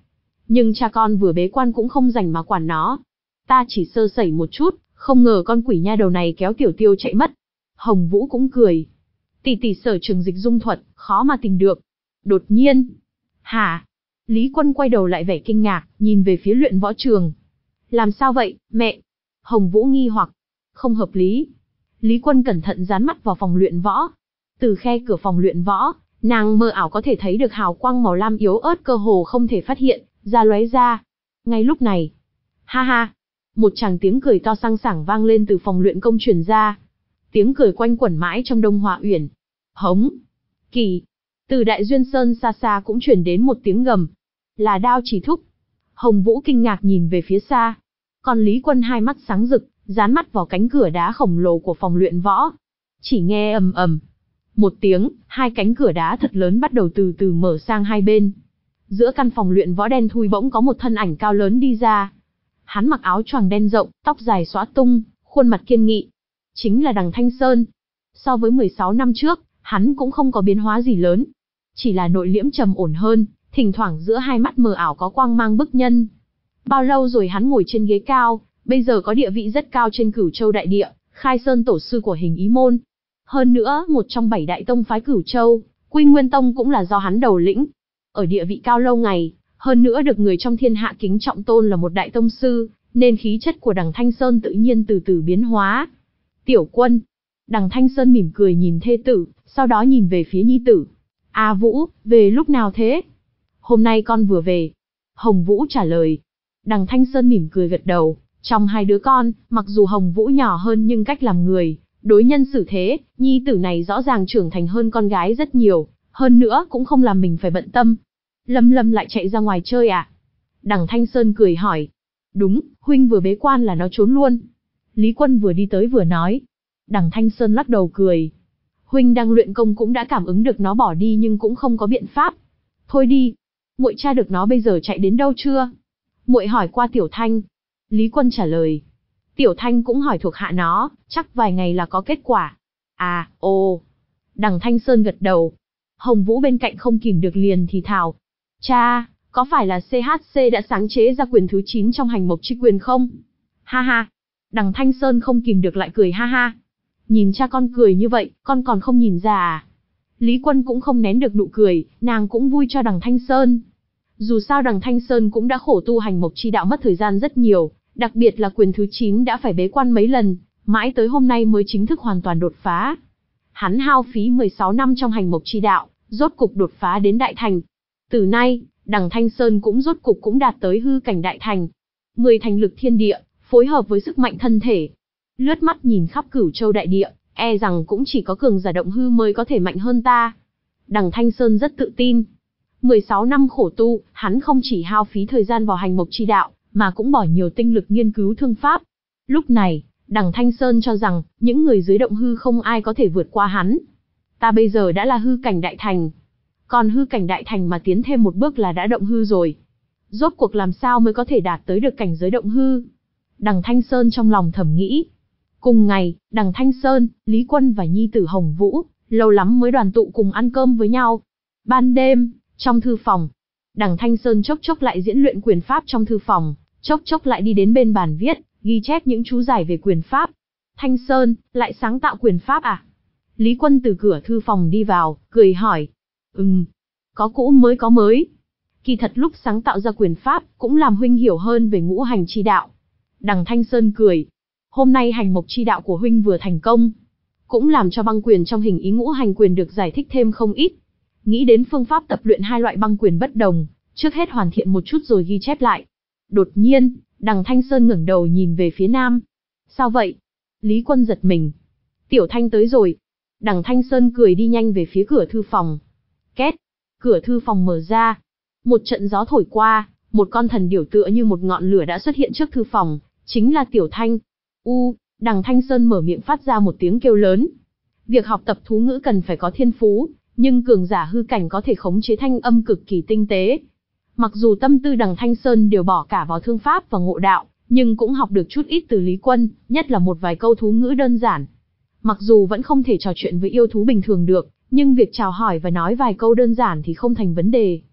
Nhưng cha con vừa bế quan cũng không rảnh mà quản nó. Ta chỉ sơ sẩy một chút, không ngờ con quỷ nha đầu này kéo Tiểu Tiêu chạy mất. Hồng Vũ cũng cười. Tỷ tỷ sở trường dịch dung thuật, khó mà tìm được. Đột nhiên. Hả? Lý Quân quay đầu lại vẻ kinh ngạc, nhìn về phía luyện võ trường. Làm sao vậy, mẹ? Hồng Vũ nghi hoặc. Không hợp lý. Lý Quân cẩn thận dán mắt vào phòng luyện võ. Từ khe cửa phòng luyện võ, nàng mơ ảo có thể thấy được hào quang màu lam yếu ớt cơ hồ không thể phát hiện, ra lóe ra. Ngay lúc này, ha ha, một tràng tiếng cười to sang sảng vang lên từ phòng luyện công truyền ra. Tiếng cười quanh quẩn mãi trong Đông Họa Uyển. Hống, kỳ. Từ Đại Duyên Sơn xa xa cũng truyền đến một tiếng gầm. Là Đao Chỉ Thúc. Hồng Vũ kinh ngạc nhìn về phía xa. Còn Lý Quân hai mắt sáng rực, dán mắt vào cánh cửa đá khổng lồ của phòng luyện võ. Chỉ nghe ầm ầm một tiếng, hai cánh cửa đá thật lớn bắt đầu từ từ mở sang hai bên. Giữa căn phòng luyện võ đen thui bỗng có một thân ảnh cao lớn đi ra. Hắn mặc áo choàng đen rộng, tóc dài xõa tung, khuôn mặt kiên nghị. Chính là Đằng Thanh Sơn. So với mười sáu năm trước, hắn cũng không có biến hóa gì lớn. Chỉ là nội liễm trầm ổn hơn, thỉnh thoảng giữa hai mắt mờ ảo có quang mang bức nhân. Bao lâu rồi hắn ngồi trên ghế cao, bây giờ có địa vị rất cao trên Cửu Châu đại địa, khai sơn tổ sư của Hình Ý môn. Hơn nữa, một trong bảy đại tông phái Cửu Châu, Quy Nguyên Tông cũng là do hắn đầu lĩnh. Ở địa vị cao lâu ngày, hơn nữa được người trong thiên hạ kính trọng tôn là một đại tông sư, nên khí chất của Đằng Thanh Sơn tự nhiên từ từ biến hóa. Tiểu Quân. Đằng Thanh Sơn mỉm cười nhìn thê tử, sau đó nhìn về phía nhi tử. A Vũ, về lúc nào thế? Hôm nay con vừa về. Hồng Vũ trả lời. Đằng Thanh Sơn mỉm cười gật đầu. Trong hai đứa con, mặc dù Hồng Vũ nhỏ hơn nhưng cách làm người, đối nhân xử thế, nhi tử này rõ ràng trưởng thành hơn con gái rất nhiều, hơn nữa cũng không làm mình phải bận tâm. Lâm Lâm lại chạy ra ngoài chơi à? Đằng Thanh Sơn cười hỏi. Đúng, huynh vừa bế quan là nó trốn luôn. Lý Quân vừa đi tới vừa nói. Đằng Thanh Sơn lắc đầu cười. Huynh đang luyện công cũng đã cảm ứng được nó bỏ đi nhưng cũng không có biện pháp. Thôi đi, muội tra được nó bây giờ chạy đến đâu chưa? Muội hỏi qua Tiểu Thanh. Lý Quân trả lời. Tiểu Thanh cũng hỏi thuộc hạ nó, chắc vài ngày là có kết quả. À, ồ. Đằng Thanh Sơn gật đầu. Hồng Vũ bên cạnh không kìm được liền thì thào. Cha, có phải là xê hát xê đã sáng chế ra quyền thứ chín trong hành mộc chi quyền không? Ha ha. Đằng Thanh Sơn không kìm được lại cười ha ha. Nhìn cha con cười như vậy, con còn không nhìn ra à? Lý Quân cũng không nén được nụ cười, nàng cũng vui cho Đằng Thanh Sơn. Dù sao Đằng Thanh Sơn cũng đã khổ tu hành mộc chi đạo mất thời gian rất nhiều, đặc biệt là quyền thứ chín đã phải bế quan mấy lần, mãi tới hôm nay mới chính thức hoàn toàn đột phá. Hắn hao phí mười sáu năm trong hành mộc chi đạo, rốt cục đột phá đến đại thành. Từ nay, Đằng Thanh Sơn cũng rốt cục cũng đạt tới hư cảnh đại thành. Mười thành lực thiên địa, phối hợp với sức mạnh thân thể. Lướt mắt nhìn khắp Cửu Châu đại địa, e rằng cũng chỉ có cường giả động hư mới có thể mạnh hơn ta. Đằng Thanh Sơn rất tự tin. mười sáu năm khổ tu, hắn không chỉ hao phí thời gian vào hành mộc chi đạo, mà cũng bỏ nhiều tinh lực nghiên cứu thương pháp. Lúc này, Đằng Thanh Sơn cho rằng, những người dưới động hư không ai có thể vượt qua hắn. Ta bây giờ đã là hư cảnh đại thành. Còn hư cảnh đại thành mà tiến thêm một bước là đã động hư rồi. Rốt cuộc làm sao mới có thể đạt tới được cảnh giới động hư? Đằng Thanh Sơn trong lòng thầm nghĩ. Cùng ngày, Đằng Thanh Sơn, Lý Quân và nhi tử Hồng Vũ, lâu lắm mới đoàn tụ cùng ăn cơm với nhau. Ban đêm, trong thư phòng, Đằng Thanh Sơn chốc chốc lại diễn luyện quyền pháp trong thư phòng, chốc chốc lại đi đến bên bàn viết, ghi chép những chú giải về quyền pháp. Thanh Sơn, lại sáng tạo quyền pháp à? Lý Quân từ cửa thư phòng đi vào, cười hỏi. Ừm, có cũ mới có mới. Kỳ thật lúc sáng tạo ra quyền pháp, cũng làm huynh hiểu hơn về ngũ hành chi đạo. Đằng Thanh Sơn cười. Hôm nay hành mộc chi đạo của huynh vừa thành công, cũng làm cho băng quyền trong hình ý ngũ hành quyền được giải thích thêm không ít. Nghĩ đến phương pháp tập luyện hai loại băng quyền bất đồng, trước hết hoàn thiện một chút rồi ghi chép lại. Đột nhiên, Đằng Thanh Sơn ngẩng đầu nhìn về phía nam. Sao vậy? Lý Quân giật mình. Tiểu Thanh tới rồi. Đằng Thanh Sơn cười đi nhanh về phía cửa thư phòng. Két. Cửa thư phòng mở ra. Một trận gió thổi qua, một con thần điểu tựa như một ngọn lửa đã xuất hiện trước thư phòng, chính là Tiểu Thanh. U, Đằng Thanh Sơn mở miệng phát ra một tiếng kêu lớn. Việc học tập thú ngữ cần phải có thiên phú, nhưng cường giả hư cảnh có thể khống chế thanh âm cực kỳ tinh tế. Mặc dù tâm tư Đằng Thanh Sơn đều bỏ cả vào thương pháp và ngộ đạo, nhưng cũng học được chút ít từ Lý Quân, nhất là một vài câu thú ngữ đơn giản. Mặc dù vẫn không thể trò chuyện với yêu thú bình thường được, nhưng việc chào hỏi và nói vài câu đơn giản thì không thành vấn đề.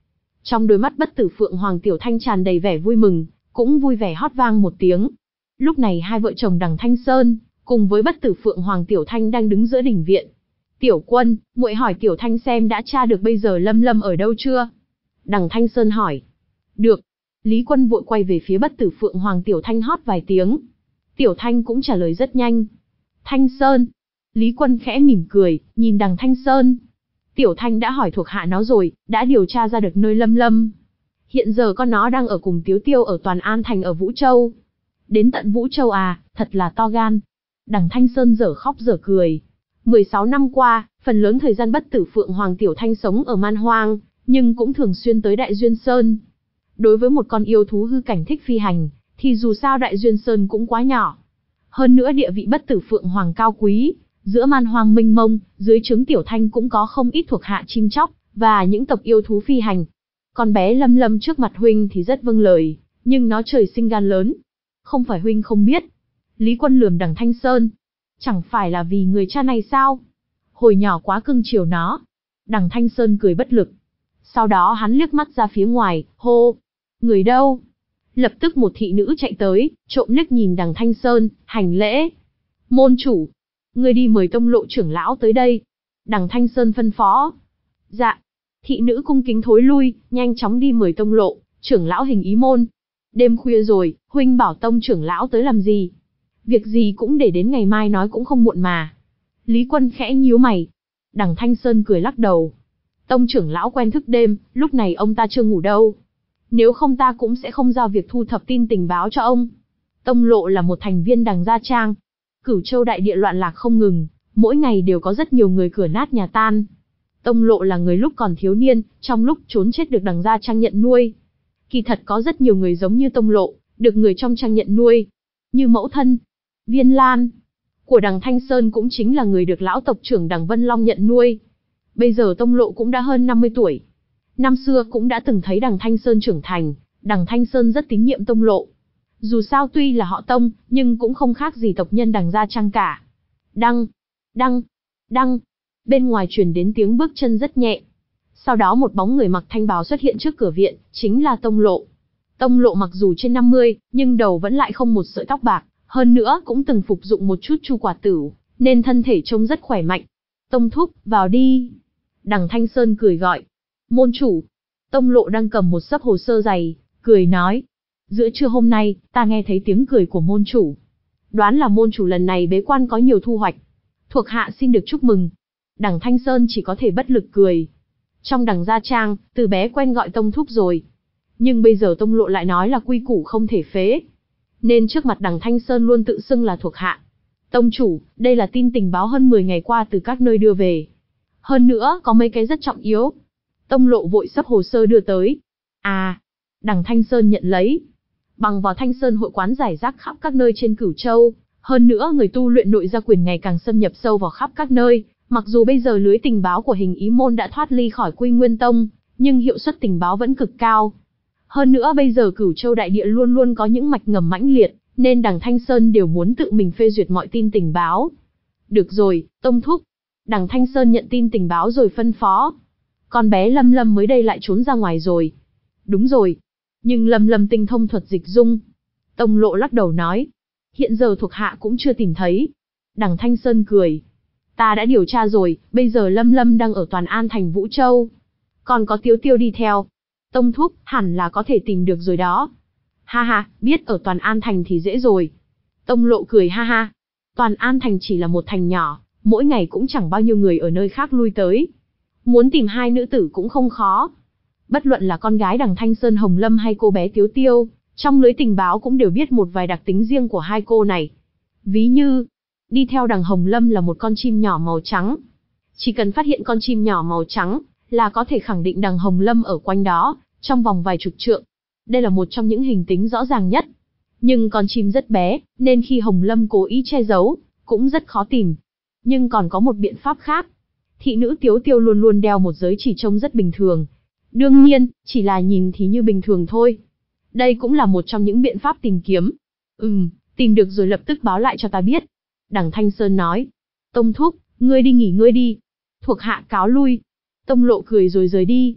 Trong đôi mắt Bất Tử Phượng Hoàng Tiểu Thanh tràn đầy vẻ vui mừng, cũng vui vẻ hót vang một tiếng. Lúc này hai vợ chồng Đằng Thanh Sơn, cùng với Bất Tử Phượng Hoàng Tiểu Thanh đang đứng giữa đình viện. Tiểu Quân, muội hỏi Tiểu Thanh xem đã tra được bây giờ Lâm Lâm ở đâu chưa? Đằng Thanh Sơn hỏi. Được. Lý Quân vội quay về phía Bất Tử Phượng Hoàng Tiểu Thanh hót vài tiếng. Tiểu Thanh cũng trả lời rất nhanh. Thanh Sơn. Lý Quân khẽ mỉm cười, nhìn Đằng Thanh Sơn. Tiểu Thanh đã hỏi thuộc hạ nó rồi, đã điều tra ra được nơi Lâm Lâm. Hiện giờ con nó đang ở cùng Tiếu Tiêu ở Toàn An Thành ở Vũ Châu. Đến tận Vũ Châu à, thật là to gan. Đằng Thanh Sơn dở khóc dở cười. mười sáu năm qua, phần lớn thời gian Bất Tử Phượng Hoàng Tiểu Thanh sống ở Man Hoang, nhưng cũng thường xuyên tới Đại Duyên Sơn. Đối với một con yêu thú hư cảnh thích phi hành, thì dù sao Đại Duyên Sơn cũng quá nhỏ. Hơn nữa địa vị Bất Tử Phượng Hoàng cao quý, giữa Man Hoang mênh mông, dưới trướng Tiểu Thanh cũng có không ít thuộc hạ chim chóc, và những tộc yêu thú phi hành. Con bé Lâm Lâm trước mặt huynh thì rất vâng lời, nhưng nó trời sinh gan lớn. Không phải huynh không biết. Lý Quân lườm Đằng Thanh Sơn. Chẳng phải là vì người cha này sao? Hồi nhỏ quá cưng chiều nó. Đằng Thanh Sơn cười bất lực. Sau đó hắn liếc mắt ra phía ngoài, hô. Người đâu? Lập tức một thị nữ chạy tới, trộm liếc nhìn Đằng Thanh Sơn, hành lễ. Môn chủ. Người đi mời Tông Lộ trưởng lão tới đây. Đằng Thanh Sơn phân phó. Dạ. Thị nữ cung kính thối lui, nhanh chóng đi mời Tông Lộ, trưởng lão Hình Ý Môn. Đêm khuya rồi, huynh bảo Tông trưởng lão tới làm gì? Việc gì cũng để đến ngày mai nói cũng không muộn mà. Lý Quân khẽ nhíu mày. Đằng Thanh Sơn cười lắc đầu. Tông trưởng lão quen thức đêm, lúc này ông ta chưa ngủ đâu. Nếu không ta cũng sẽ không giao việc thu thập tin tình báo cho ông. Tông Lộ là một thành viên Đằng Gia Trang. Cửu Châu đại địa loạn lạc không ngừng, mỗi ngày đều có rất nhiều người cửa nát nhà tan. Tông Lộ là người lúc còn thiếu niên, trong lúc trốn chết được Đằng Gia Trang nhận nuôi. Kỳ thật có rất nhiều người giống như Tông Lộ, được người trong trang nhận nuôi. Như mẫu thân, Viên Lan, của Đằng Thanh Sơn cũng chính là người được lão tộc trưởng Đằng Vân Long nhận nuôi. Bây giờ Tông Lộ cũng đã hơn năm mươi tuổi. Năm xưa cũng đã từng thấy Đằng Thanh Sơn trưởng thành, Đằng Thanh Sơn rất tín nhiệm Tông Lộ. Dù sao tuy là họ Tông, nhưng cũng không khác gì tộc nhân Đằng Gia Trang cả. Đăng, đăng, đăng. Bên ngoài truyền đến tiếng bước chân rất nhẹ. Sau đó một bóng người mặc thanh bào xuất hiện trước cửa viện, chính là Tông Lộ. Tông Lộ mặc dù trên năm mươi, nhưng đầu vẫn lại không một sợi tóc bạc, hơn nữa cũng từng phục dụng một chút chu quả tửu, nên thân thể trông rất khỏe mạnh. Tông thúc, vào đi. Đằng Thanh Sơn cười gọi. Môn chủ. Tông Lộ đang cầm một xấp hồ sơ dày, cười nói. Giữa trưa hôm nay, ta nghe thấy tiếng cười của môn chủ. Đoán là môn chủ lần này bế quan có nhiều thu hoạch. Thuộc hạ xin được chúc mừng. Đằng Thanh Sơn chỉ có thể bất lực cười. Trong Đằng Gia Trang, từ bé quen gọi Tông thúc rồi. Nhưng bây giờ Tông Lộ lại nói là quy củ không thể phế. Nên trước mặt Đằng Thanh Sơn luôn tự xưng là thuộc hạ. Tông chủ, đây là tin tình báo hơn mười ngày qua từ các nơi đưa về. Hơn nữa, có mấy cái rất trọng yếu. Tông Lộ vội xấp hồ sơ đưa tới. À, Đằng Thanh Sơn nhận lấy. Bằng vào Thanh Sơn hội quán giải rác khắp các nơi trên Cửu Châu. Hơn nữa người tu luyện nội gia quyền ngày càng xâm nhập sâu vào khắp các nơi. Mặc dù bây giờ lưới tình báo của Hình Ý Môn đã thoát ly khỏi Quy Nguyên Tông, nhưng hiệu suất tình báo vẫn cực cao. Hơn nữa bây giờ Cửu Châu đại địa luôn luôn có những mạch ngầm mãnh liệt, nên Đằng Thanh Sơn đều muốn tự mình phê duyệt mọi tin tình báo. Được rồi, Tông thúc. Đằng Thanh Sơn nhận tin tình báo rồi phân phó. Con bé Lâm Lâm mới đây lại trốn ra ngoài rồi. Đúng rồi. Nhưng Lâm Lâm tinh thông thuật dịch dung. Tông Lộ lắc đầu nói. Hiện giờ thuộc hạ cũng chưa tìm thấy. Đằng Thanh Sơn cười. Ta đã điều tra rồi, bây giờ Lâm Lâm đang ở Toàn An Thành Vũ Châu. Còn có Tiếu Tiêu đi theo. Tông thúc, hẳn là có thể tìm được rồi đó. Ha ha, biết ở Toàn An Thành thì dễ rồi. Tông Lộ cười ha ha. Toàn An Thành chỉ là một thành nhỏ, mỗi ngày cũng chẳng bao nhiêu người ở nơi khác lui tới. Muốn tìm hai nữ tử cũng không khó. Bất luận là con gái Đằng Thanh Sơn Hồng Lâm hay cô bé Tiếu Tiêu, trong lưới tình báo cũng đều biết một vài đặc tính riêng của hai cô này. Ví như, đi theo Đằng Hồng Lâm là một con chim nhỏ màu trắng. Chỉ cần phát hiện con chim nhỏ màu trắng, là có thể khẳng định Đằng Hồng Lâm ở quanh đó, trong vòng vài chục trượng. Đây là một trong những hình tính rõ ràng nhất. Nhưng con chim rất bé, nên khi Hồng Lâm cố ý che giấu, cũng rất khó tìm. Nhưng còn có một biện pháp khác. Thị nữ Tiếu Tiêu luôn luôn đeo một giới chỉ trông rất bình thường. Đương nhiên, chỉ là nhìn thì như bình thường thôi. Đây cũng là một trong những biện pháp tìm kiếm. Ừm, tìm được rồi lập tức báo lại cho ta biết. Đằng Thanh Sơn nói. Tông thúc, ngươi đi nghỉ ngơi đi. Thuộc hạ cáo lui. Tông Lộ cười rồi rời đi.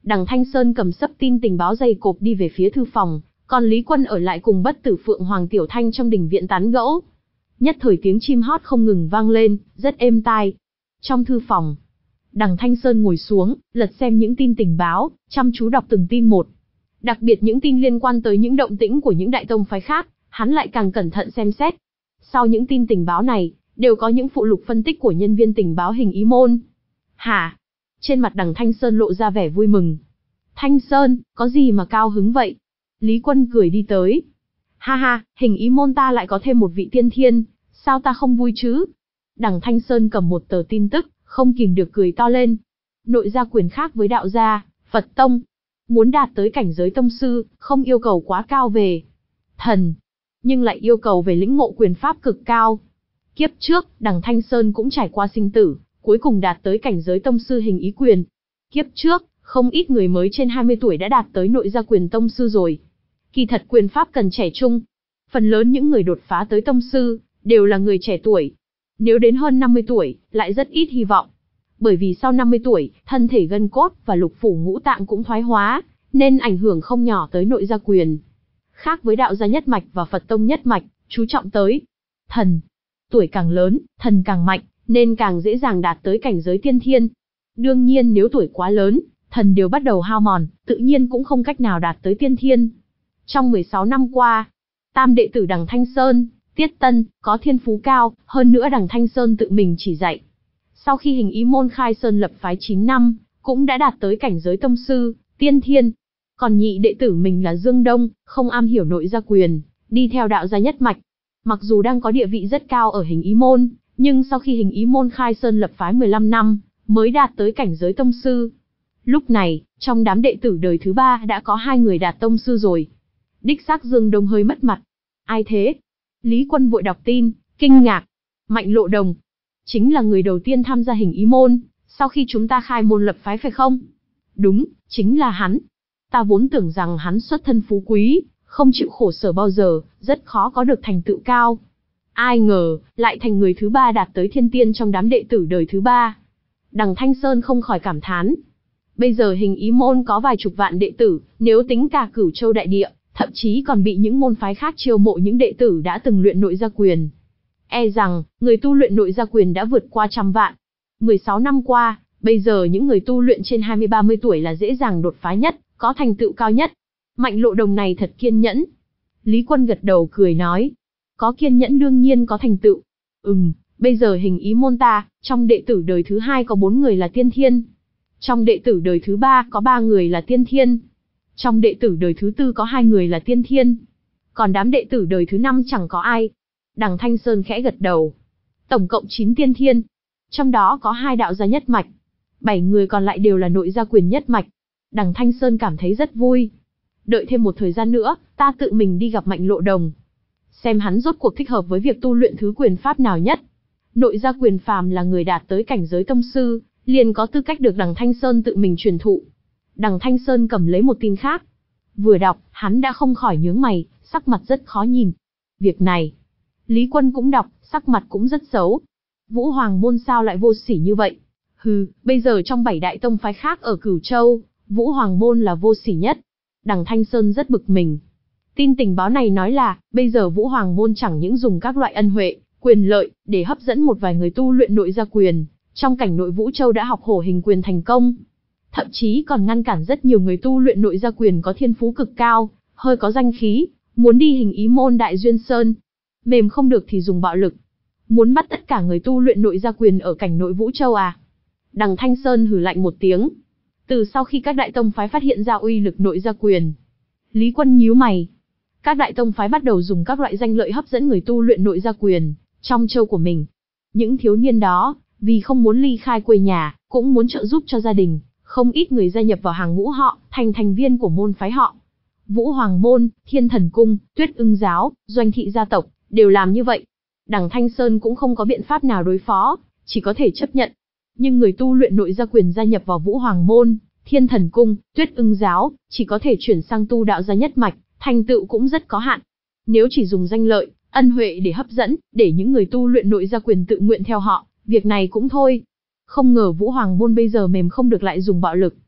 Đằng Thanh Sơn cầm sấp tin tình báo dày cộp đi về phía thư phòng, còn Lý Quân ở lại cùng Bất Tử Phượng Hoàng Tiểu Thanh trong đình viện tán gẫu. Nhất thời tiếng chim hót không ngừng vang lên, rất êm tai. Trong thư phòng, Đằng Thanh Sơn ngồi xuống, lật xem những tin tình báo, chăm chú đọc từng tin một. Đặc biệt những tin liên quan tới những động tĩnh của những đại tông phái khác, hắn lại càng cẩn thận xem xét. Sau những tin tình báo này, đều có những phụ lục phân tích của nhân viên tình báo Hình Ý Môn. Hả? Trên mặt Đằng Thanh Sơn lộ ra vẻ vui mừng. Thanh Sơn, có gì mà cao hứng vậy? Lý Quân cười đi tới. Ha ha, Hình Ý Môn ta lại có thêm một vị tiên thiên, sao ta không vui chứ? Đằng Thanh Sơn cầm một tờ tin tức, không kìm được cười to lên. Nội gia quyền khác với đạo gia, Phật tông. Muốn đạt tới cảnh giới tông sư, không yêu cầu quá cao về thần, nhưng lại yêu cầu về lĩnh ngộ quyền pháp cực cao. Kiếp trước, Đằng Thanh Sơn cũng trải qua sinh tử, cuối cùng đạt tới cảnh giới tông sư Hình Ý quyền. Kiếp trước, không ít người mới trên hai mươi tuổi đã đạt tới nội gia quyền tông sư rồi. Kỳ thật quyền pháp cần trẻ trung. Phần lớn những người đột phá tới tông sư, đều là người trẻ tuổi. Nếu đến hơn năm mươi tuổi, lại rất ít hy vọng. Bởi vì sau năm mươi tuổi, thân thể gân cốt và lục phủ ngũ tạng cũng thoái hóa, nên ảnh hưởng không nhỏ tới nội gia quyền. Khác với đạo gia nhất mạch và Phật tông nhất mạch, chú trọng tới thần. Tuổi càng lớn, thần càng mạnh, nên càng dễ dàng đạt tới cảnh giới tiên thiên. Đương nhiên nếu tuổi quá lớn, thần đều bắt đầu hao mòn, tự nhiên cũng không cách nào đạt tới tiên thiên. Trong mười sáu năm qua, tam đệ tử Đằng Thanh Sơn, Tiết Tân, có thiên phú cao, hơn nữa Đằng Thanh Sơn tự mình chỉ dạy. Sau khi Hình Ý Môn khai sơn lập phái chín năm, cũng đã đạt tới cảnh giới tông sư, tiên thiên. Còn nhị đệ tử mình là Dương Đông, không am hiểu nội gia quyền, đi theo đạo gia nhất mạch. Mặc dù đang có địa vị rất cao ở Hình Ý Môn, nhưng sau khi Hình Ý Môn khai sơn lập phái mười lăm năm, mới đạt tới cảnh giới tông sư. Lúc này, trong đám đệ tử đời thứ ba đã có hai người đạt tông sư rồi. Đích xác Dương Đông hơi mất mặt. Ai thế? Lý Quân vội đọc tin, kinh ngạc. Mạnh Lộ Đồng. Chính là người đầu tiên tham gia Hình Ý Môn, sau khi chúng ta khai môn lập phái phải không? Đúng, chính là hắn. Ta vốn tưởng rằng hắn xuất thân phú quý, không chịu khổ sở bao giờ, rất khó có được thành tựu cao. Ai ngờ, lại thành người thứ ba đạt tới thiên tiên trong đám đệ tử đời thứ ba. Đằng Thanh Sơn không khỏi cảm thán. Bây giờ Hình Ý Môn có vài chục vạn đệ tử, nếu tính cả Cửu Châu đại địa, thậm chí còn bị những môn phái khác chiêu mộ những đệ tử đã từng luyện nội gia quyền. E rằng, người tu luyện nội gia quyền đã vượt qua trăm vạn. mười sáu năm qua, bây giờ những người tu luyện trên hai mươi ba mươi tuổi là dễ dàng đột phá nhất, có thành tựu cao nhất. Mạnh Lộ Đồng này thật kiên nhẫn. Lý Quân gật đầu cười nói. Có kiên nhẫn đương nhiên có thành tựu. Ừm, bây giờ Hình Ý Môn ta, trong đệ tử đời thứ hai có bốn người là tiên thiên. Trong đệ tử đời thứ ba có ba người là tiên thiên. Trong đệ tử đời thứ tư có hai người là tiên thiên. Còn đám đệ tử đời thứ năm chẳng có ai. Đằng Thanh Sơn khẽ gật đầu. Tổng cộng chín tiên thiên. Trong đó có hai đạo gia nhất mạch. Bảy người còn lại đều là nội gia quyền nhất mạch. Đằng Thanh Sơn cảm thấy rất vui. Đợi thêm một thời gian nữa, ta tự mình đi gặp Mạnh Lộ Đồng. Xem hắn rốt cuộc thích hợp với việc tu luyện thứ quyền pháp nào nhất. Nội gia quyền phàm là người đạt tới cảnh giới tông sư, liền có tư cách được Đằng Thanh Sơn tự mình truyền thụ. Đằng Thanh Sơn cầm lấy một tin khác. Vừa đọc, hắn đã không khỏi nhướng mày, sắc mặt rất khó nhìn. Việc này, Lý Quân cũng đọc, sắc mặt cũng rất xấu. Vũ Hoàng Môn sao lại vô sỉ như vậy? Hừ, bây giờ trong bảy đại tông phái khác ở Cửu Châu, Vũ Hoàng Môn là vô sỉ nhất. Đằng Thanh Sơn rất bực mình. Tin tình báo này nói là, bây giờ Vũ Hoàng Môn chẳng những dùng các loại ân huệ, quyền lợi, để hấp dẫn một vài người tu luyện nội gia quyền, trong cảnh nội Vũ Châu đã học hổ hình quyền thành công. Thậm chí còn ngăn cản rất nhiều người tu luyện nội gia quyền có thiên phú cực cao, hơi có danh khí, muốn đi Hình Ý Môn Đại Duyên Sơn. Mềm không được thì dùng bạo lực. Muốn bắt tất cả người tu luyện nội gia quyền ở cảnh nội Vũ Châu à? Đằng Thanh Sơn hừ lạnh một tiếng. Từ sau khi các đại tông phái phát hiện ra uy lực nội gia quyền, Lý Quân nhíu mày. Các đại tông phái bắt đầu dùng các loại danh lợi hấp dẫn người tu luyện nội gia quyền trong châu của mình. Những thiếu niên đó, vì không muốn ly khai quê nhà, cũng muốn trợ giúp cho gia đình, không ít người gia nhập vào hàng ngũ họ, thành thành viên của môn phái họ. Vũ Hoàng Môn, Thiên Thần Cung, Tuyết Ưng Giáo, Doanh Thị gia tộc, đều làm như vậy. Đằng Thanh Sơn cũng không có biện pháp nào đối phó, chỉ có thể chấp nhận. Nhưng người tu luyện nội gia quyền gia nhập vào Vũ Hoàng Môn, Thiên Thần Cung, Tuyết Ưng Giáo, chỉ có thể chuyển sang tu đạo gia nhất mạch, thành tựu cũng rất có hạn. Nếu chỉ dùng danh lợi, ân huệ để hấp dẫn, để những người tu luyện nội gia quyền tự nguyện theo họ, việc này cũng thôi. Không ngờ Vũ Hoàng Môn bây giờ mềm không được lại dùng bạo lực.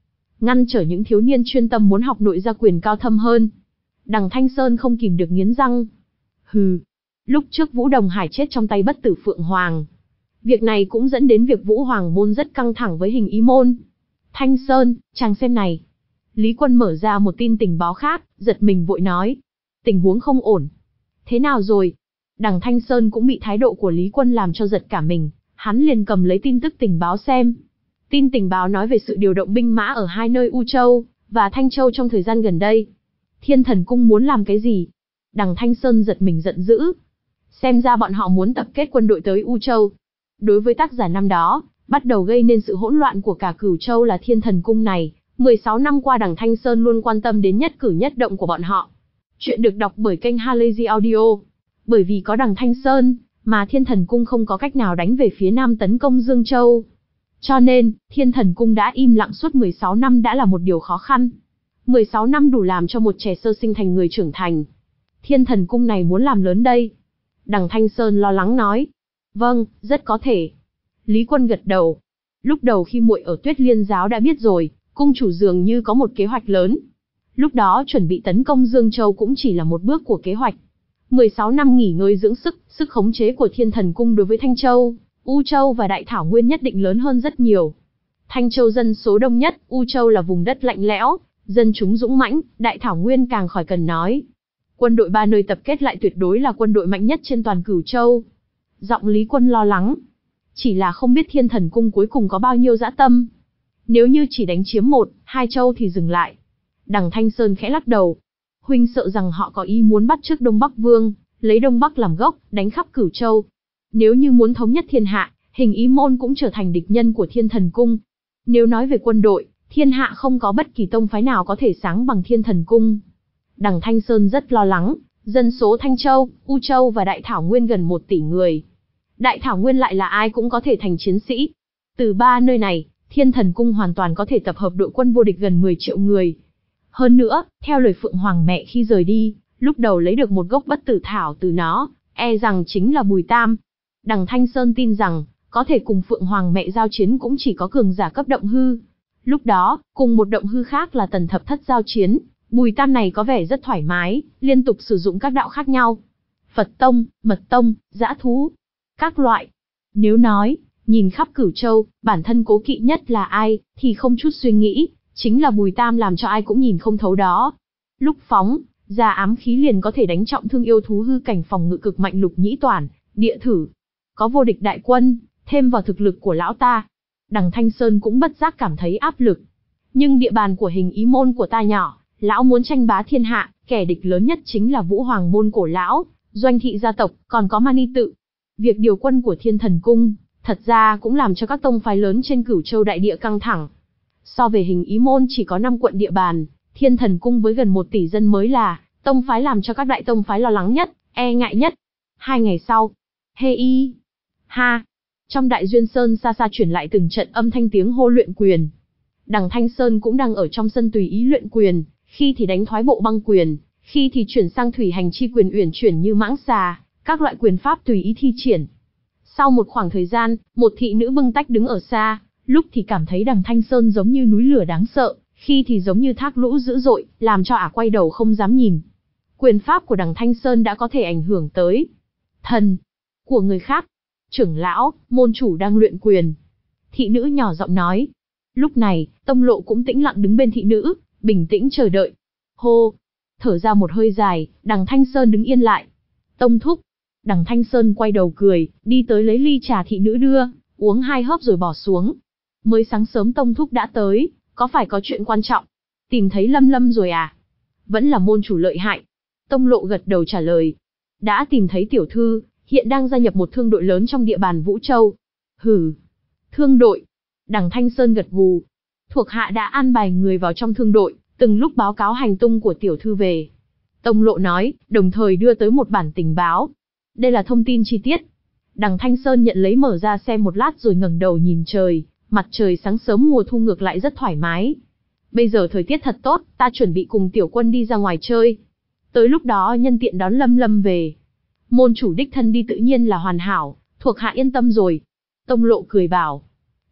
ngăn trở những thiếu niên chuyên tâm muốn học nội gia quyền cao thâm hơn. Đằng Thanh Sơn không kìm được nghiến răng. Hừ, lúc trước Vũ Đồng Hải chết trong tay bất tử Phượng Hoàng. Việc này cũng dẫn đến việc Vũ Hoàng môn rất căng thẳng với Hình Ý môn. Thanh Sơn, chàng xem này. Lý Quân mở ra một tin tình báo khác, giật mình vội nói. Tình huống không ổn. Thế nào rồi? Đằng Thanh Sơn cũng bị thái độ của Lý Quân làm cho giật cả mình, hắn liền cầm lấy tin tức tình báo xem. Tin tình báo nói về sự điều động binh mã ở hai nơi U Châu và Thanh Châu trong thời gian gần đây. Thiên Thần Cung muốn làm cái gì? Đằng Thanh Sơn giật mình giận dữ. Xem ra bọn họ muốn tập kết quân đội tới U Châu. Đối với tác giả năm đó, bắt đầu gây nên sự hỗn loạn của cả Cửu Châu là Thiên Thần Cung này, mười sáu năm qua đằng Thanh Sơn luôn quan tâm đến nhất cử nhất động của bọn họ. Chuyện được đọc bởi kênh Halazy Audio. Bởi vì có đằng Thanh Sơn, mà Thiên Thần Cung không có cách nào đánh về phía nam tấn công Dương Châu. Cho nên, Thiên Thần Cung đã im lặng suốt mười sáu năm đã là một điều khó khăn. mười sáu năm đủ làm cho một trẻ sơ sinh thành người trưởng thành. Thiên Thần Cung này muốn làm lớn đây. Đằng Thanh Sơn lo lắng nói. Vâng, rất có thể. Lý Quân gật đầu. Lúc đầu khi muội ở Tuyết Liên giáo đã biết rồi, cung chủ dường như có một kế hoạch lớn. Lúc đó chuẩn bị tấn công Dương Châu cũng chỉ là một bước của kế hoạch. mười sáu năm nghỉ ngơi dưỡng sức, sức khống chế của Thiên Thần Cung đối với Thanh Châu, U Châu và Đại Thảo Nguyên nhất định lớn hơn rất nhiều. Thanh Châu dân số đông nhất, U Châu là vùng đất lạnh lẽo, dân chúng dũng mãnh, Đại Thảo Nguyên càng khỏi cần nói. Quân đội ba nơi tập kết lại tuyệt đối là quân đội mạnh nhất trên toàn Cửu Châu. Giọng Lý Quân lo lắng. Chỉ là không biết Thiên Thần Cung cuối cùng có bao nhiêu dã tâm. Nếu như chỉ đánh chiếm một, hai châu thì dừng lại. Đằng Thanh Sơn khẽ lắc đầu. Huynh sợ rằng họ có ý muốn bắt chước Đông Bắc Vương, lấy Đông Bắc làm gốc, đánh khắp Cửu Châu. Nếu như muốn thống nhất thiên hạ, Hình Ý môn cũng trở thành địch nhân của Thiên Thần Cung. Nếu nói về quân đội, thiên hạ không có bất kỳ tông phái nào có thể sáng bằng Thiên Thần Cung. Đằng Thanh Sơn rất lo lắng, dân số Thanh Châu, U Châu và Đại Thảo Nguyên gần một tỷ người. Đại Thảo Nguyên lại là ai cũng có thể thành chiến sĩ. Từ ba nơi này, Thiên Thần Cung hoàn toàn có thể tập hợp đội quân vô địch gần mười triệu người. Hơn nữa, theo lời Phượng Hoàng mẹ khi rời đi, lúc đầu lấy được một gốc bất tử thảo từ nó, e rằng chính là Bùi Tam. Đằng Thanh Sơn tin rằng, có thể cùng Phượng Hoàng mẹ giao chiến cũng chỉ có cường giả cấp động hư. Lúc đó, cùng một động hư khác là Tần Thập Thất giao chiến, Bùi Tam này có vẻ rất thoải mái, liên tục sử dụng các đạo khác nhau. Phật Tông, Mật Tông, Dã Thú, các loại. Nếu nói, nhìn khắp Cửu Châu, bản thân cố kỵ nhất là ai, thì không chút suy nghĩ, chính là Bùi Tam làm cho ai cũng nhìn không thấu đó. Lúc phóng ra ám khí liền có thể đánh trọng thương yêu thú hư cảnh phòng ngự cực mạnh Lục Nhĩ Toản, Địa Thử. Có vô địch đại quân, thêm vào thực lực của lão ta. Đằng Thanh Sơn cũng bất giác cảm thấy áp lực. Nhưng địa bàn của Hình Ý môn của ta nhỏ, lão muốn tranh bá thiên hạ, kẻ địch lớn nhất chính là Vũ Hoàng môn của lão, Doanh thị gia tộc, còn có Mani tự. Việc điều quân của Thiên Thần Cung, thật ra cũng làm cho các tông phái lớn trên Cửu Châu đại địa căng thẳng. So về Hình Ý môn chỉ có năm quận địa bàn, Thiên Thần Cung với gần một tỷ dân mới là tông phái làm cho các đại tông phái lo lắng nhất, e ngại nhất. Hai ngày sau, hê y, ha, trong Đại Duyên Sơn xa xa chuyển lại từng trận âm thanh tiếng hô luyện quyền. Đằng Thanh Sơn cũng đang ở trong sân tùy ý luyện quyền, khi thì đánh thoái bộ băng quyền, khi thì chuyển sang thủy hành chi quyền uyển chuyển như mãng xà, các loại quyền pháp tùy ý thi triển. Sau một khoảng thời gian, một thị nữ bưng tách đứng ở xa, lúc thì cảm thấy đằng Thanh Sơn giống như núi lửa đáng sợ, khi thì giống như thác lũ dữ dội, làm cho ả quay đầu không dám nhìn. Quyền pháp của đằng Thanh Sơn đã có thể ảnh hưởng tới thần của người khác. Trưởng lão, môn chủ đang luyện quyền. Thị nữ nhỏ giọng nói. Lúc này, Tông Lộ cũng tĩnh lặng đứng bên thị nữ, bình tĩnh chờ đợi. Hô, thở ra một hơi dài, đằng Thanh Sơn đứng yên lại. Tông thúc. Đằng Thanh Sơn quay đầu cười, đi tới lấy ly trà thị nữ đưa, uống hai hớp rồi bỏ xuống. Mới sáng sớm Tông thúc đã tới, có phải có chuyện quan trọng? Tìm thấy Lâm Lâm rồi à? Vẫn là môn chủ lợi hại. Tông Lộ gật đầu trả lời. Đã tìm thấy tiểu thư, hiện đang gia nhập một thương đội lớn trong địa bàn Vũ Châu. Hừ, thương đội. Đằng Thanh Sơn gật gù. Thuộc hạ đã an bài người vào trong thương đội, từng lúc báo cáo hành tung của tiểu thư về. Tông Lộ nói, đồng thời đưa tới một bản tình báo. Đây là thông tin chi tiết. Đằng Thanh Sơn nhận lấy mở ra xem một lát rồi ngẩng đầu nhìn trời, mặt trời sáng sớm mùa thu ngược lại rất thoải mái. Bây giờ thời tiết thật tốt, ta chuẩn bị cùng tiểu quân đi ra ngoài chơi. Tới lúc đó nhân tiện đón Lâm Lâm về. Môn chủ đích thân đi tự nhiên là hoàn hảo, thuộc hạ yên tâm rồi. Tông Lộ cười bảo.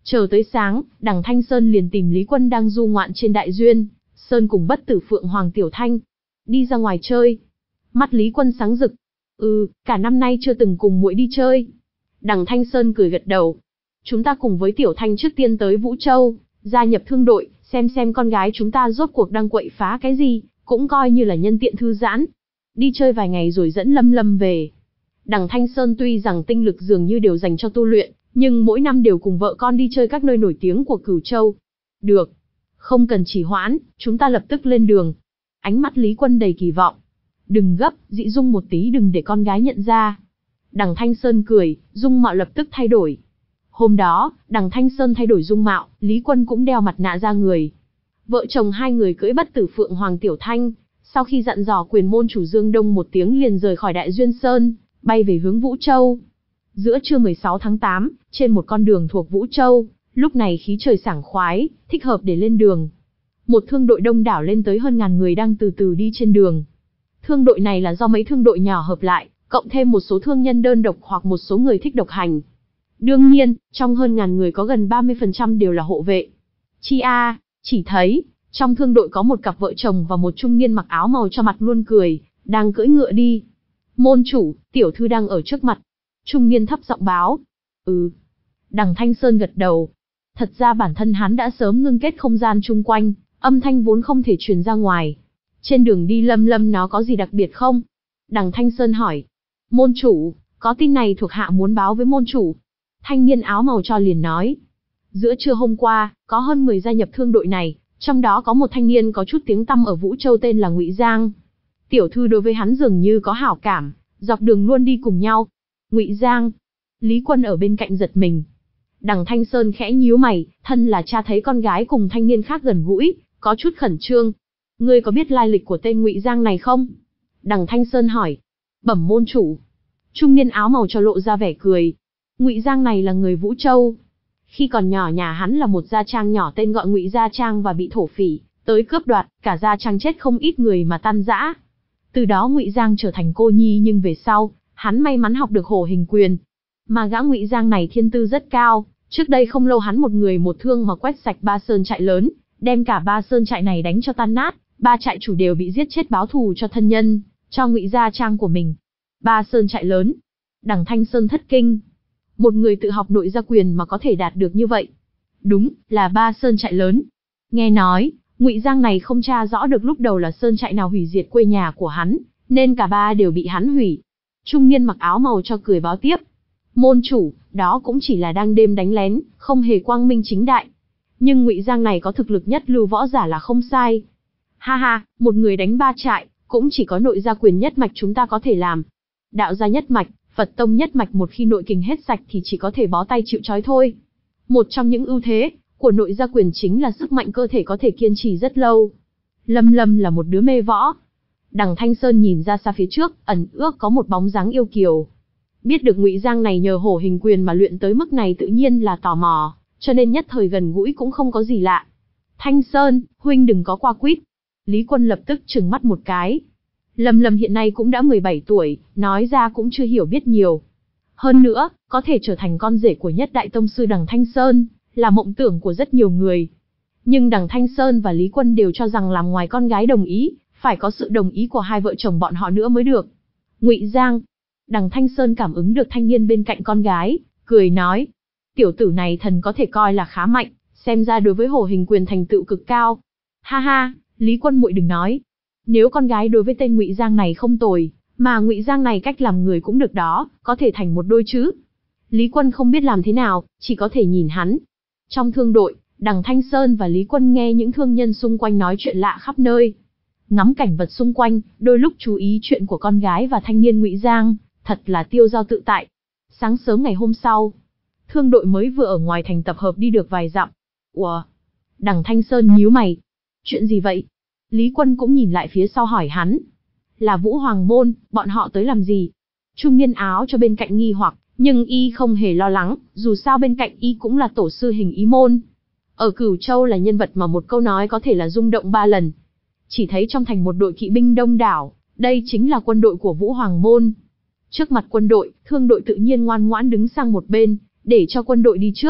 Chờ tới sáng, đằng Thanh Sơn liền tìm Lý Quân đang du ngoạn trên Đại Duyên Sơn cùng Bất Tử Phượng Hoàng Tiểu Thanh. Đi ra ngoài chơi. Mắt Lý Quân sáng rực. Ừ, cả năm nay chưa từng cùng muội đi chơi. Đằng Thanh Sơn cười gật đầu. Chúng ta cùng với Tiểu Thanh trước tiên tới Vũ Châu, gia nhập thương đội, xem xem con gái chúng ta rốt cuộc đang quậy phá cái gì, cũng coi như là nhân tiện thư giãn. Đi chơi vài ngày rồi dẫn Lâm Lâm về. Đằng Thanh Sơn tuy rằng tinh lực dường như đều dành cho tu luyện, nhưng mỗi năm đều cùng vợ con đi chơi các nơi nổi tiếng của Cửu Châu. Được. Không cần trì hoãn, chúng ta lập tức lên đường. Ánh mắt Lý Quân đầy kỳ vọng. Đừng gấp, dĩ dung một tí đừng để con gái nhận ra. Đằng Thanh Sơn cười, dung mạo lập tức thay đổi. Hôm đó, đằng Thanh Sơn thay đổi dung mạo, Lý Quân cũng đeo mặt nạ ra người. Vợ chồng hai người cưỡi Bất Tử Phượng Hoàng Tiểu Thanh, sau khi dặn dò quyền môn chủ Dương Đông một tiếng liền rời khỏi Đại Duyên Sơn, bay về hướng Vũ Châu. Giữa trưa mười sáu tháng tám, trên một con đường thuộc Vũ Châu, lúc này khí trời sảng khoái, thích hợp để lên đường. Một thương đội đông đảo lên tới hơn ngàn người đang từ từ đi trên đường. Thương đội này là do mấy thương đội nhỏ hợp lại, cộng thêm một số thương nhân đơn độc hoặc một số người thích độc hành. Đương nhiên, trong hơn ngàn người có gần ba mươi phần trăm đều là hộ vệ. Chi a, chỉ thấy, trong thương đội có một cặp vợ chồng và một trung niên mặc áo màu cho mặt luôn cười, đang cưỡi ngựa đi. Môn chủ, tiểu thư đang ở trước mặt. Trung niên thấp giọng báo. Ừ. Đằng Thanh Sơn gật đầu. Thật ra bản thân hắn đã sớm ngưng kết không gian chung quanh, âm thanh vốn không thể truyền ra ngoài. Trên đường đi Lâm Lâm nó có gì đặc biệt không? Đằng Thanh Sơn hỏi. Môn chủ, có tin này thuộc hạ muốn báo với môn chủ. Thanh niên áo màu cho liền nói. Giữa trưa hôm qua, có hơn mười gia nhập thương đội này, trong đó có một thanh niên có chút tiếng tăm ở Vũ Châu tên là Ngụy Giang. Tiểu thư đối với hắn dường như có hảo cảm, dọc đường luôn đi cùng nhau. Ngụy Giang. Lý Quân ở bên cạnh giật mình. Đằng Thanh Sơn khẽ nhíu mày, thân là cha thấy con gái cùng thanh niên khác gần gũi, có chút khẩn trương. Ngươi có biết lai lịch của tên Ngụy Giang này không? Đằng Thanh Sơn hỏi. Bẩm môn chủ. Trung niên áo màu cho lộ ra vẻ cười. Ngụy Giang này là người Vũ Châu. Khi còn nhỏ nhà hắn là một gia trang nhỏ tên gọi Ngụy Gia Trang và bị thổ phỉ tới cướp đoạt, cả gia trang chết không ít người mà tan rã. Từ đó Ngụy Giang trở thành cô nhi nhưng về sau, hắn may mắn học được Hổ Hình Quyền. Mà gã Ngụy Giang này thiên tư rất cao, trước đây không lâu hắn một người một thương mà quét sạch ba sơn trại lớn, đem cả ba sơn trại này đánh cho tan nát, ba trại chủ đều bị giết chết báo thù cho thân nhân, cho Ngụy Gia Trang của mình. Ba sơn trại lớn. Đằng Thanh Sơn thất kinh. Một người tự học nội gia quyền mà có thể đạt được như vậy. Đúng, là ba sơn trại lớn. Nghe nói, Ngụy Giang này không tra rõ được lúc đầu là sơn trại nào hủy diệt quê nhà của hắn, nên cả ba đều bị hắn hủy. Trung niên mặc áo màu cho cười báo tiếp. Môn chủ, đó cũng chỉ là đang đêm đánh lén, không hề quang minh chính đại. Nhưng Ngụy Giang này có thực lực nhất lưu võ giả là không sai. Ha ha, một người đánh ba trại, cũng chỉ có nội gia quyền nhất mạch chúng ta có thể làm. Đạo gia nhất mạch, Phật tông nhất mạch một khi nội kình hết sạch thì chỉ có thể bó tay chịu trói thôi. Một trong những ưu thế của nội gia quyền chính là sức mạnh cơ thể có thể kiên trì rất lâu. Lâm Lâm là một đứa mê võ. Đằng Thanh Sơn nhìn ra xa phía trước, ẩn ước có một bóng dáng yêu kiều. Biết được Ngụy Giang này nhờ Hổ Hình Quyền mà luyện tới mức này tự nhiên là tò mò, cho nên nhất thời gần gũi cũng không có gì lạ. Thanh Sơn, huynh đừng có qua quýt. Lý Quân lập tức trừng mắt một cái. Lâm Lâm hiện nay cũng đã mười bảy tuổi, nói ra cũng chưa hiểu biết nhiều. Hơn nữa, có thể trở thành con rể của nhất đại tông sư đằng Thanh Sơn, là mộng tưởng của rất nhiều người. Nhưng đằng Thanh Sơn và Lý Quân đều cho rằng làm ngoài con gái đồng ý, phải có sự đồng ý của hai vợ chồng bọn họ nữa mới được. Ngụy Giang. Đằng Thanh Sơn cảm ứng được thanh niên bên cạnh con gái, cười nói. Tiểu tử này thần có thể coi là khá mạnh, xem ra đối với Hổ Hình Quyền thành tựu cực cao. Ha ha, Lý Quân muội đừng nói. Nếu con gái đối với tên Ngụy Giang này không tồi, mà Ngụy Giang này cách làm người cũng được đó, có thể thành một đôi chứ. Lý Quân không biết làm thế nào, chỉ có thể nhìn hắn. Trong thương đội, đằng Thanh Sơn và Lý Quân nghe những thương nhân xung quanh nói chuyện lạ khắp nơi. Ngắm cảnh vật xung quanh, đôi lúc chú ý chuyện của con gái và thanh niên Ngụy Giang, thật là tiêu dao tự tại. Sáng sớm ngày hôm sau, thương đội mới vừa ở ngoài thành tập hợp đi được vài dặm. Ủa? Đằng Thanh Sơn nhíu mày. Chuyện gì vậy? Lý Quân cũng nhìn lại phía sau hỏi hắn. Là Vũ Hoàng môn, bọn họ tới làm gì? Trung niên áo cho bên cạnh nghi hoặc, nhưng y không hề lo lắng, dù sao bên cạnh y cũng là tổ sư Hình Ý môn. Ở Cửu Châu là nhân vật mà một câu nói có thể là rung động ba lần. Chỉ thấy trong thành một đội kỵ binh đông đảo, đây chính là quân đội của Vũ Hoàng môn. Trước mặt quân đội, thương đội tự nhiên ngoan ngoãn đứng sang một bên, để cho quân đội đi trước.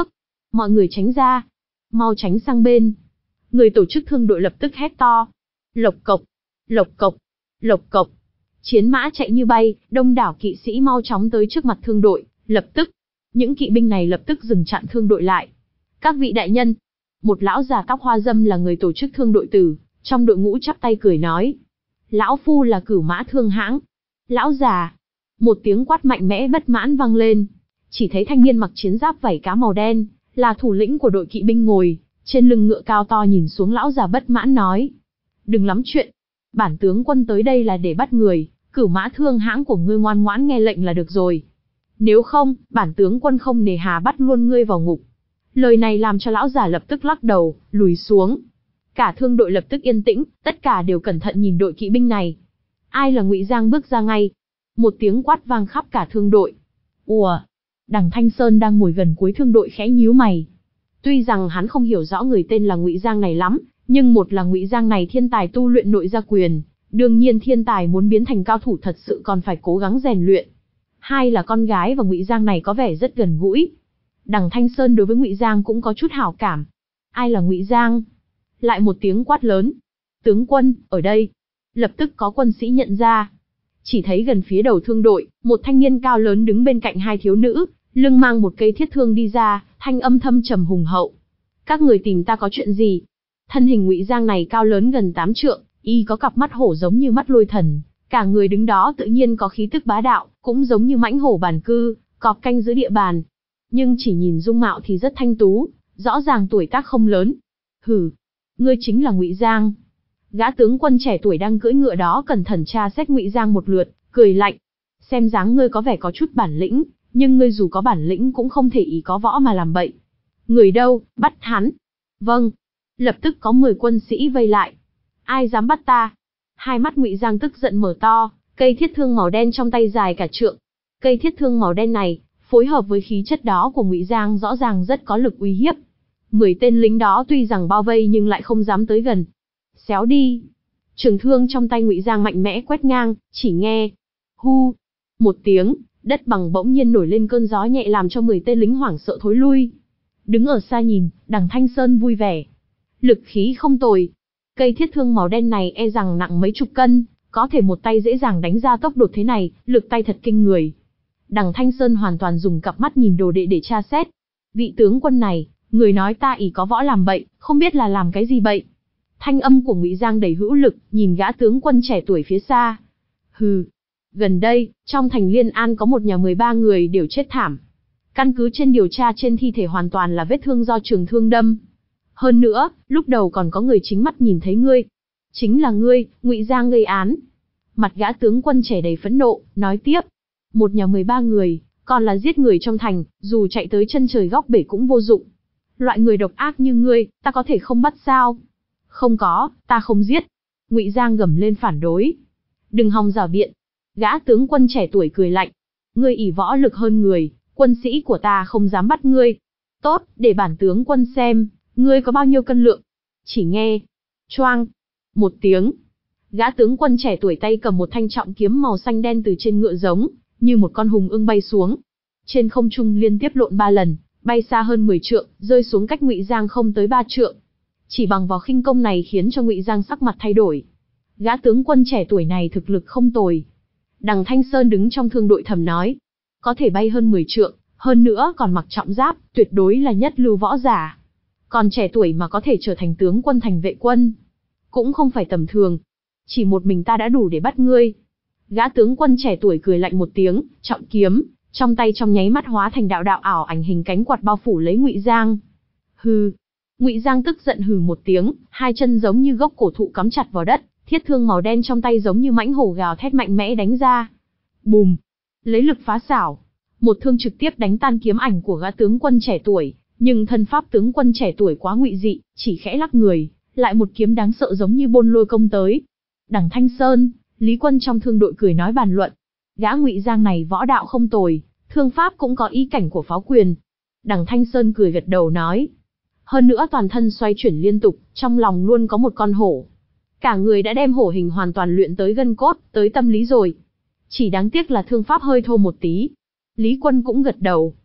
Mọi người tránh ra. Mau tránh sang bên. Người tổ chức thương đội lập tức hét to. Lộc cộc, lộc cộc, lộc cộc. Chiến mã chạy như bay, đông đảo kỵ sĩ mau chóng tới trước mặt thương đội, lập tức. Những kỵ binh này lập tức dừng chặn thương đội lại. Các vị đại nhân. Một lão già tóc hoa râm là người tổ chức thương đội tử, trong đội ngũ chắp tay cười nói. Lão phu là Cửu Mã Thương hãng. Lão già. Một tiếng quát mạnh mẽ bất mãn vang lên. Chỉ thấy thanh niên mặc chiến giáp vảy cá màu đen, là thủ lĩnh của đội kỵ binh ngồi, trên lưng ngựa cao to nhìn xuống lão già bất mãn nói. Đừng lắm chuyện. Bản tướng quân tới đây là để bắt người, Cửu Mã Thương hãng của ngươi ngoan ngoãn nghe lệnh là được rồi. Nếu không, bản tướng quân không nề hà bắt luôn ngươi vào ngục. Lời này làm cho lão già lập tức lắc đầu, lùi xuống. Cả thương đội lập tức yên tĩnh, tất cả đều cẩn thận nhìn đội kỵ binh này. Ai là Ngụy Giang bước ra ngay. Một tiếng quát vang khắp cả thương đội. Ùa! Đằng Thanh Sơn đang ngồi gần cuối thương đội khẽ nhíu mày. Tuy rằng hắn không hiểu rõ người tên là Ngụy Giang này lắm, nhưng một là Ngụy Giang này thiên tài tu luyện nội gia quyền, đương nhiên thiên tài muốn biến thành cao thủ thật sự còn phải cố gắng rèn luyện. Hai là con gái và Ngụy Giang này có vẻ rất gần gũi. Đằng Thanh Sơn đối với Ngụy Giang cũng có chút hảo cảm. Ai là Ngụy Giang? Lại một tiếng quát lớn. Tướng quân, ở đây. Lập tức có quân sĩ nhận ra. Chỉ thấy gần phía đầu thương đội, một thanh niên cao lớn đứng bên cạnh hai thiếu nữ, lưng mang một cây thiết thương đi ra, thanh âm thâm trầm hùng hậu. Các người tìm ta có chuyện gì? Thân hình Ngụy Giang này cao lớn gần tám trượng, y có cặp mắt hổ giống như mắt lôi thần, cả người đứng đó tự nhiên có khí tức bá đạo, cũng giống như mãnh hổ bản cư, cọp canh giữ địa bàn. Nhưng chỉ nhìn dung mạo thì rất thanh tú, rõ ràng tuổi tác không lớn. Hừ, ngươi chính là Ngụy Giang. Gã tướng quân trẻ tuổi đang cưỡi ngựa đó cẩn thận tra xét Ngụy Giang một lượt, cười lạnh. Xem dáng ngươi có vẻ có chút bản lĩnh, nhưng ngươi dù có bản lĩnh cũng không thể ý có võ mà làm bậy. Người đâu, bắt hắn. Vâng. Lập tức có mười quân sĩ vây lại. Ai dám bắt ta? Hai mắt Ngụy Giang tức giận mở to, cây thiết thương màu đen trong tay dài cả trượng. Cây thiết thương màu đen này, phối hợp với khí chất đó của Ngụy Giang rõ ràng rất có lực uy hiếp. Mười tên lính đó tuy rằng bao vây nhưng lại không dám tới gần. Xéo đi. Trường thương trong tay Ngụy Giang mạnh mẽ quét ngang, chỉ nghe. Hu. Một tiếng, đất bằng bỗng nhiên nổi lên cơn gió nhẹ làm cho mười tên lính hoảng sợ thối lui. Đứng ở xa nhìn, đằng Thanh Sơn vui vẻ. Lực khí không tồi. Cây thiết thương màu đen này e rằng nặng mấy chục cân, có thể một tay dễ dàng đánh ra tốc độ thế này, lực tay thật kinh người. Đằng Thanh Sơn hoàn toàn dùng cặp mắt nhìn đồ đệ để tra xét. Vị tướng quân này, người nói ta ỷ có võ làm bậy, không biết là làm cái gì bậy. Thanh âm của Ngụy Giang đầy hữu lực, nhìn gã tướng quân trẻ tuổi phía xa. Hừ. Gần đây, trong thành Liên An có một nhà mười ba người đều chết thảm. Căn cứ trên điều tra trên thi thể hoàn toàn là vết thương do trường thương đâm. Hơn nữa, lúc đầu còn có người chính mắt nhìn thấy ngươi. Chính là ngươi, Ngụy Giang gây án. Mặt gã tướng quân trẻ đầy phẫn nộ, nói tiếp. Một nhà mười ba người, còn là giết người trong thành, dù chạy tới chân trời góc bể cũng vô dụng. Loại người độc ác như ngươi, ta có thể không bắt sao? Không có, ta không giết. Ngụy Giang gầm lên phản đối. Đừng hòng rảo biện. Gã tướng quân trẻ tuổi cười lạnh. Ngươi ỷ võ lực hơn người, quân sĩ của ta không dám bắt ngươi. Tốt, để bản tướng quân xem, ngươi có bao nhiêu cân lượng. Chỉ nghe. Choang. Một tiếng. Gã tướng quân trẻ tuổi tay cầm một thanh trọng kiếm màu xanh đen từ trên ngựa giống, như một con hùng ưng bay xuống. Trên không trung liên tiếp lộn ba lần, bay xa hơn mười trượng, rơi xuống cách Ngụy Giang không tới ba trượng. Chỉ bằng vào khinh công này khiến cho Ngụy Giang sắc mặt thay đổi. Gã tướng quân trẻ tuổi này thực lực không tồi. Đằng Thanh Sơn đứng trong thương đội thầm nói, có thể bay hơn mười trượng, hơn nữa còn mặc trọng giáp, tuyệt đối là nhất lưu võ giả. Còn trẻ tuổi mà có thể trở thành tướng quân thành vệ quân, cũng không phải tầm thường. Chỉ một mình ta đã đủ để bắt ngươi. Gã tướng quân trẻ tuổi cười lạnh một tiếng, trọng kiếm trong tay trong nháy mắt hóa thành đạo đạo ảo ảnh hình cánh quạt bao phủ lấy Ngụy Giang. Hừ. Ngụy Giang tức giận hừ một tiếng, hai chân giống như gốc cổ thụ cắm chặt vào đất, thiết thương màu đen trong tay giống như mãnh hổ gào thét mạnh mẽ đánh ra. Bùm! Lấy lực phá xảo, một thương trực tiếp đánh tan kiếm ảnh của gã tướng quân trẻ tuổi, nhưng thân pháp tướng quân trẻ tuổi quá ngụy dị, chỉ khẽ lắc người, lại một kiếm đáng sợ giống như bôn lôi công tới. Đằng Thanh Sơn, Lý Quân trong thương đội cười nói bàn luận. Gã Ngụy Giang này võ đạo không tồi, thương pháp cũng có ý cảnh của pháo quyền. Đằng Thanh Sơn cười gật đầu nói. Hơn nữa toàn thân xoay chuyển liên tục, trong lòng luôn có một con hổ. Cả người đã đem hổ hình hoàn toàn luyện tới gân cốt, tới tâm lý rồi. Chỉ đáng tiếc là thương pháp hơi thô một tí. Lý Quân cũng gật đầu.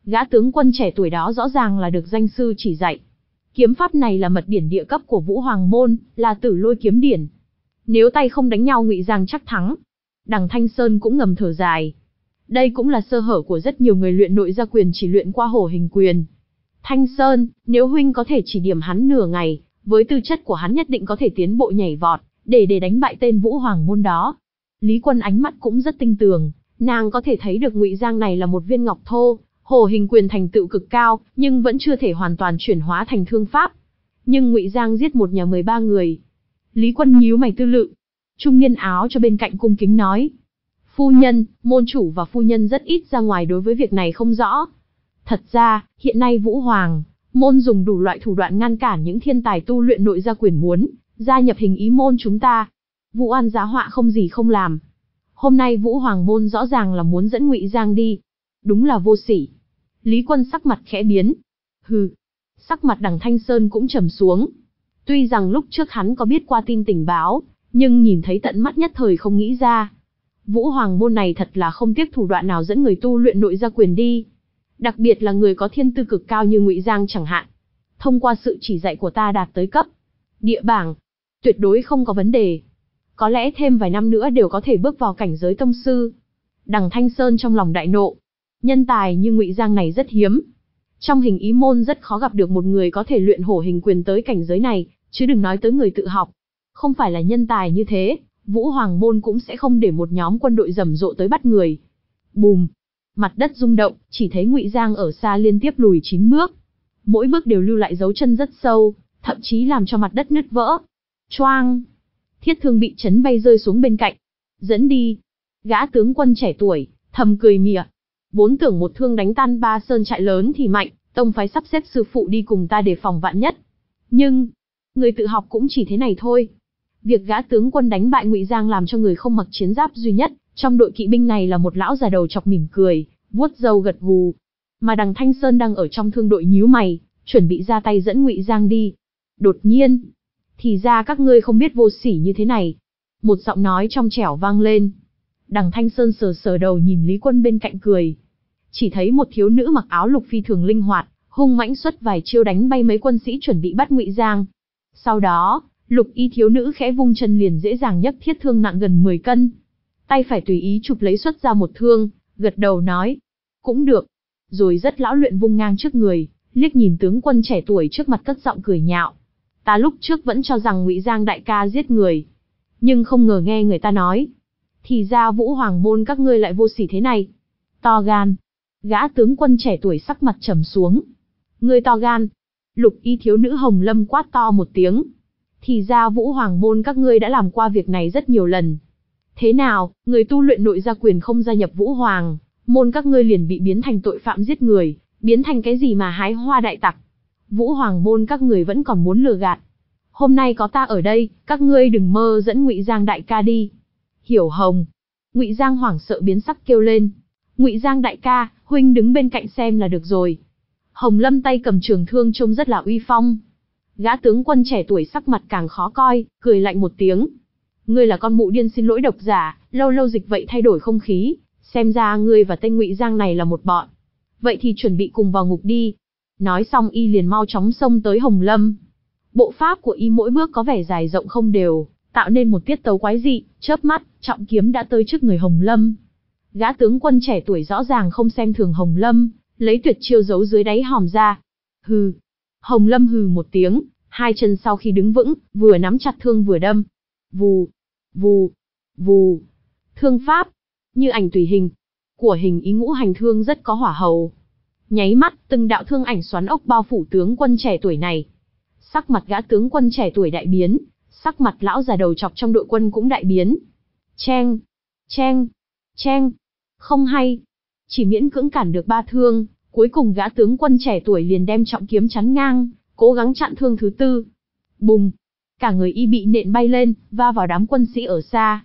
Gã tướng quân trẻ tuổi đó rõ ràng là được danh sư chỉ dạy. Kiếm pháp này là mật điển địa cấp của Vũ Hoàng môn, là Tử Lôi kiếm điển. Nếu tay không đánh nhau Ngụy Giang chắc thắng. Đằng Thanh Sơn cũng ngầm thở dài. Đây cũng là sơ hở của rất nhiều người luyện nội gia quyền chỉ luyện qua Hổ Hình Quyền. Thanh Sơn, nếu huynh có thể chỉ điểm hắn nửa ngày, với tư chất của hắn nhất định có thể tiến bộ nhảy vọt, để để đánh bại tên Vũ Hoàng môn đó. Lý Quân ánh mắt cũng rất tinh tường, nàng có thể thấy được Ngụy Giang này là một viên ngọc thô, Hổ Hình Quyền thành tựu cực cao, nhưng vẫn chưa thể hoàn toàn chuyển hóa thành thương pháp. Nhưng Ngụy Giang giết một nhà mười ba người. Lý Quân nhíu mày tư lự. Trung niên áo cho bên cạnh cung kính nói: Phu nhân, môn chủ và phu nhân rất ít ra ngoài đối với việc này không rõ. Thật ra, hiện nay Vũ Hoàng môn dùng đủ loại thủ đoạn ngăn cản những thiên tài tu luyện nội gia quyền muốn gia nhập Hình Ý môn chúng ta. Vụ oan giá họa không gì không làm. Hôm nay Vũ Hoàng môn rõ ràng là muốn dẫn Ngụy Giang đi. Đúng là vô sỉ. Lý Quân sắc mặt khẽ biến. Hừ. Sắc mặt Đằng Thanh Sơn cũng trầm xuống. Tuy rằng lúc trước hắn có biết qua tin tình báo, nhưng nhìn thấy tận mắt nhất thời không nghĩ ra. Vũ Hoàng môn này thật là không tiếc thủ đoạn nào dẫn người tu luyện nội gia quyền đi. Đặc biệt là người có thiên tư cực cao như Ngụy Giang chẳng hạn. Thông qua sự chỉ dạy của ta đạt tới cấp địa bảng, tuyệt đối không có vấn đề. Có lẽ thêm vài năm nữa đều có thể bước vào cảnh giới tông sư. Đằng Thanh Sơn trong lòng đại nộ. Nhân tài như Ngụy Giang này rất hiếm. Trong Hình Ý môn rất khó gặp được một người có thể luyện Hổ Hình Quyền tới cảnh giới này, chứ đừng nói tới người tự học. Không phải là nhân tài như thế, Vũ Hoàng môn cũng sẽ không để một nhóm quân đội rầm rộ tới bắt người. Bùm! Mặt đất rung động, chỉ thấy Ngụy Giang ở xa liên tiếp lùi chín bước. Mỗi bước đều lưu lại dấu chân rất sâu, thậm chí làm cho mặt đất nứt vỡ. Choang! Thiết thương bị chấn bay rơi xuống bên cạnh. Dẫn đi! Gã tướng quân trẻ tuổi, thầm cười mỉa. Vốn tưởng một thương đánh tan ba sơn trại lớn thì mạnh, tông phái sắp xếp sư phụ đi cùng ta đề phòng vạn nhất. Nhưng, người tự học cũng chỉ thế này thôi. Việc gã tướng quân đánh bại Ngụy Giang làm cho người không mặc chiến giáp duy nhất trong đội kỵ binh này là một lão già đầu chọc mỉm cười, vuốt râu gật gù. Mà Đằng Thanh Sơn đang ở trong thương đội nhíu mày, chuẩn bị ra tay dẫn Ngụy Giang đi. Đột nhiên, thì ra các ngươi không biết vô sỉ như thế này. Một giọng nói trong trẻo vang lên. Đằng Thanh Sơn sờ sờ đầu nhìn Lý Quân bên cạnh cười. Chỉ thấy một thiếu nữ mặc áo lục phi thường linh hoạt, hung mãnh xuất vài chiêu đánh bay mấy quân sĩ chuẩn bị bắt Ngụy Giang. Sau đó, lục y thiếu nữ khẽ vung chân liền dễ dàng nhấc thiết thương nặng gần mười cân. Tay phải tùy ý chụp lấy xuất ra một thương, gật đầu nói. Cũng được. Rồi rất lão luyện vung ngang trước người, liếc nhìn tướng quân trẻ tuổi trước mặt cất giọng cười nhạo. Ta lúc trước vẫn cho rằng Ngụy Giang đại ca giết người. Nhưng không ngờ nghe người ta nói. Thì ra Vũ Hoàng môn các ngươi lại vô sỉ thế này. To gan. Gã tướng quân trẻ tuổi sắc mặt trầm xuống. Ngươi to gan. Lục y thiếu nữ Hồng Lâm quát to một tiếng. Thì ra Vũ Hoàng môn các ngươi đã làm qua việc này rất nhiều lần. Thế nào, người tu luyện nội gia quyền không gia nhập Vũ Hoàng môn các ngươi liền bị biến thành tội phạm giết người, biến thành cái gì mà hái hoa đại tặc. Vũ Hoàng môn các người vẫn còn muốn lừa gạt. Hôm nay có ta ở đây, các ngươi đừng mơ dẫn Ngụy Giang đại ca đi. Hiểu Hồng. Ngụy Giang hoảng sợ biến sắc kêu lên. Ngụy Giang đại ca, huynh đứng bên cạnh xem là được rồi. Hồng Lâm tay cầm trường thương trông rất là uy phong. Gã tướng quân trẻ tuổi sắc mặt càng khó coi, cười lạnh một tiếng. Ngươi là con mụ điên xin lỗi độc giả, lâu lâu dịch vậy thay đổi không khí, xem ra ngươi và tên Ngụy Giang này là một bọn. Vậy thì chuẩn bị cùng vào ngục đi. Nói xong y liền mau chóng xông tới Hồng Lâm. Bộ pháp của y mỗi bước có vẻ dài rộng không đều, tạo nên một tiết tấu quái dị, chớp mắt, trọng kiếm đã tới trước người Hồng Lâm. Gã tướng quân trẻ tuổi rõ ràng không xem thường Hồng Lâm, lấy tuyệt chiêu giấu dưới đáy hòm ra. Hừ. Hồng Lâm hừ một tiếng, hai chân sau khi đứng vững, vừa nắm chặt thương vừa đâm. Vù, vù, vù. Thương pháp, như ảnh tùy hình, của Hình Ý ngũ hành thương rất có hỏa hầu. Nháy mắt, từng đạo thương ảnh xoắn ốc bao phủ tướng quân trẻ tuổi này. Sắc mặt gã tướng quân trẻ tuổi đại biến, sắc mặt lão già đầu chọc trong đội quân cũng đại biến. Cheng, cheng, cheng. Không hay. Chỉ miễn cưỡng cản được ba thương, cuối cùng gã tướng quân trẻ tuổi liền đem trọng kiếm chắn ngang, cố gắng chặn thương thứ tư. Bùng. Cả người y bị nện bay lên, va vào đám quân sĩ ở xa.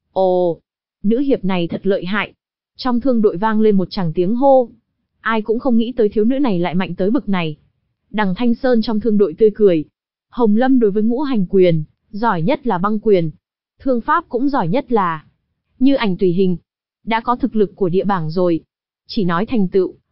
Ồ, nữ hiệp này thật lợi hại. Trong thương đội vang lên một tràng tiếng hô. Ai cũng không nghĩ tới thiếu nữ này lại mạnh tới bực này. Đằng Thanh Sơn trong thương đội tươi cười. Hồng Lâm đối với ngũ hành quyền, giỏi nhất là băng quyền. Thương pháp cũng giỏi nhất là như ảnh tùy hình. Đã có thực lực của địa bảng rồi. Chỉ nói thành tựu,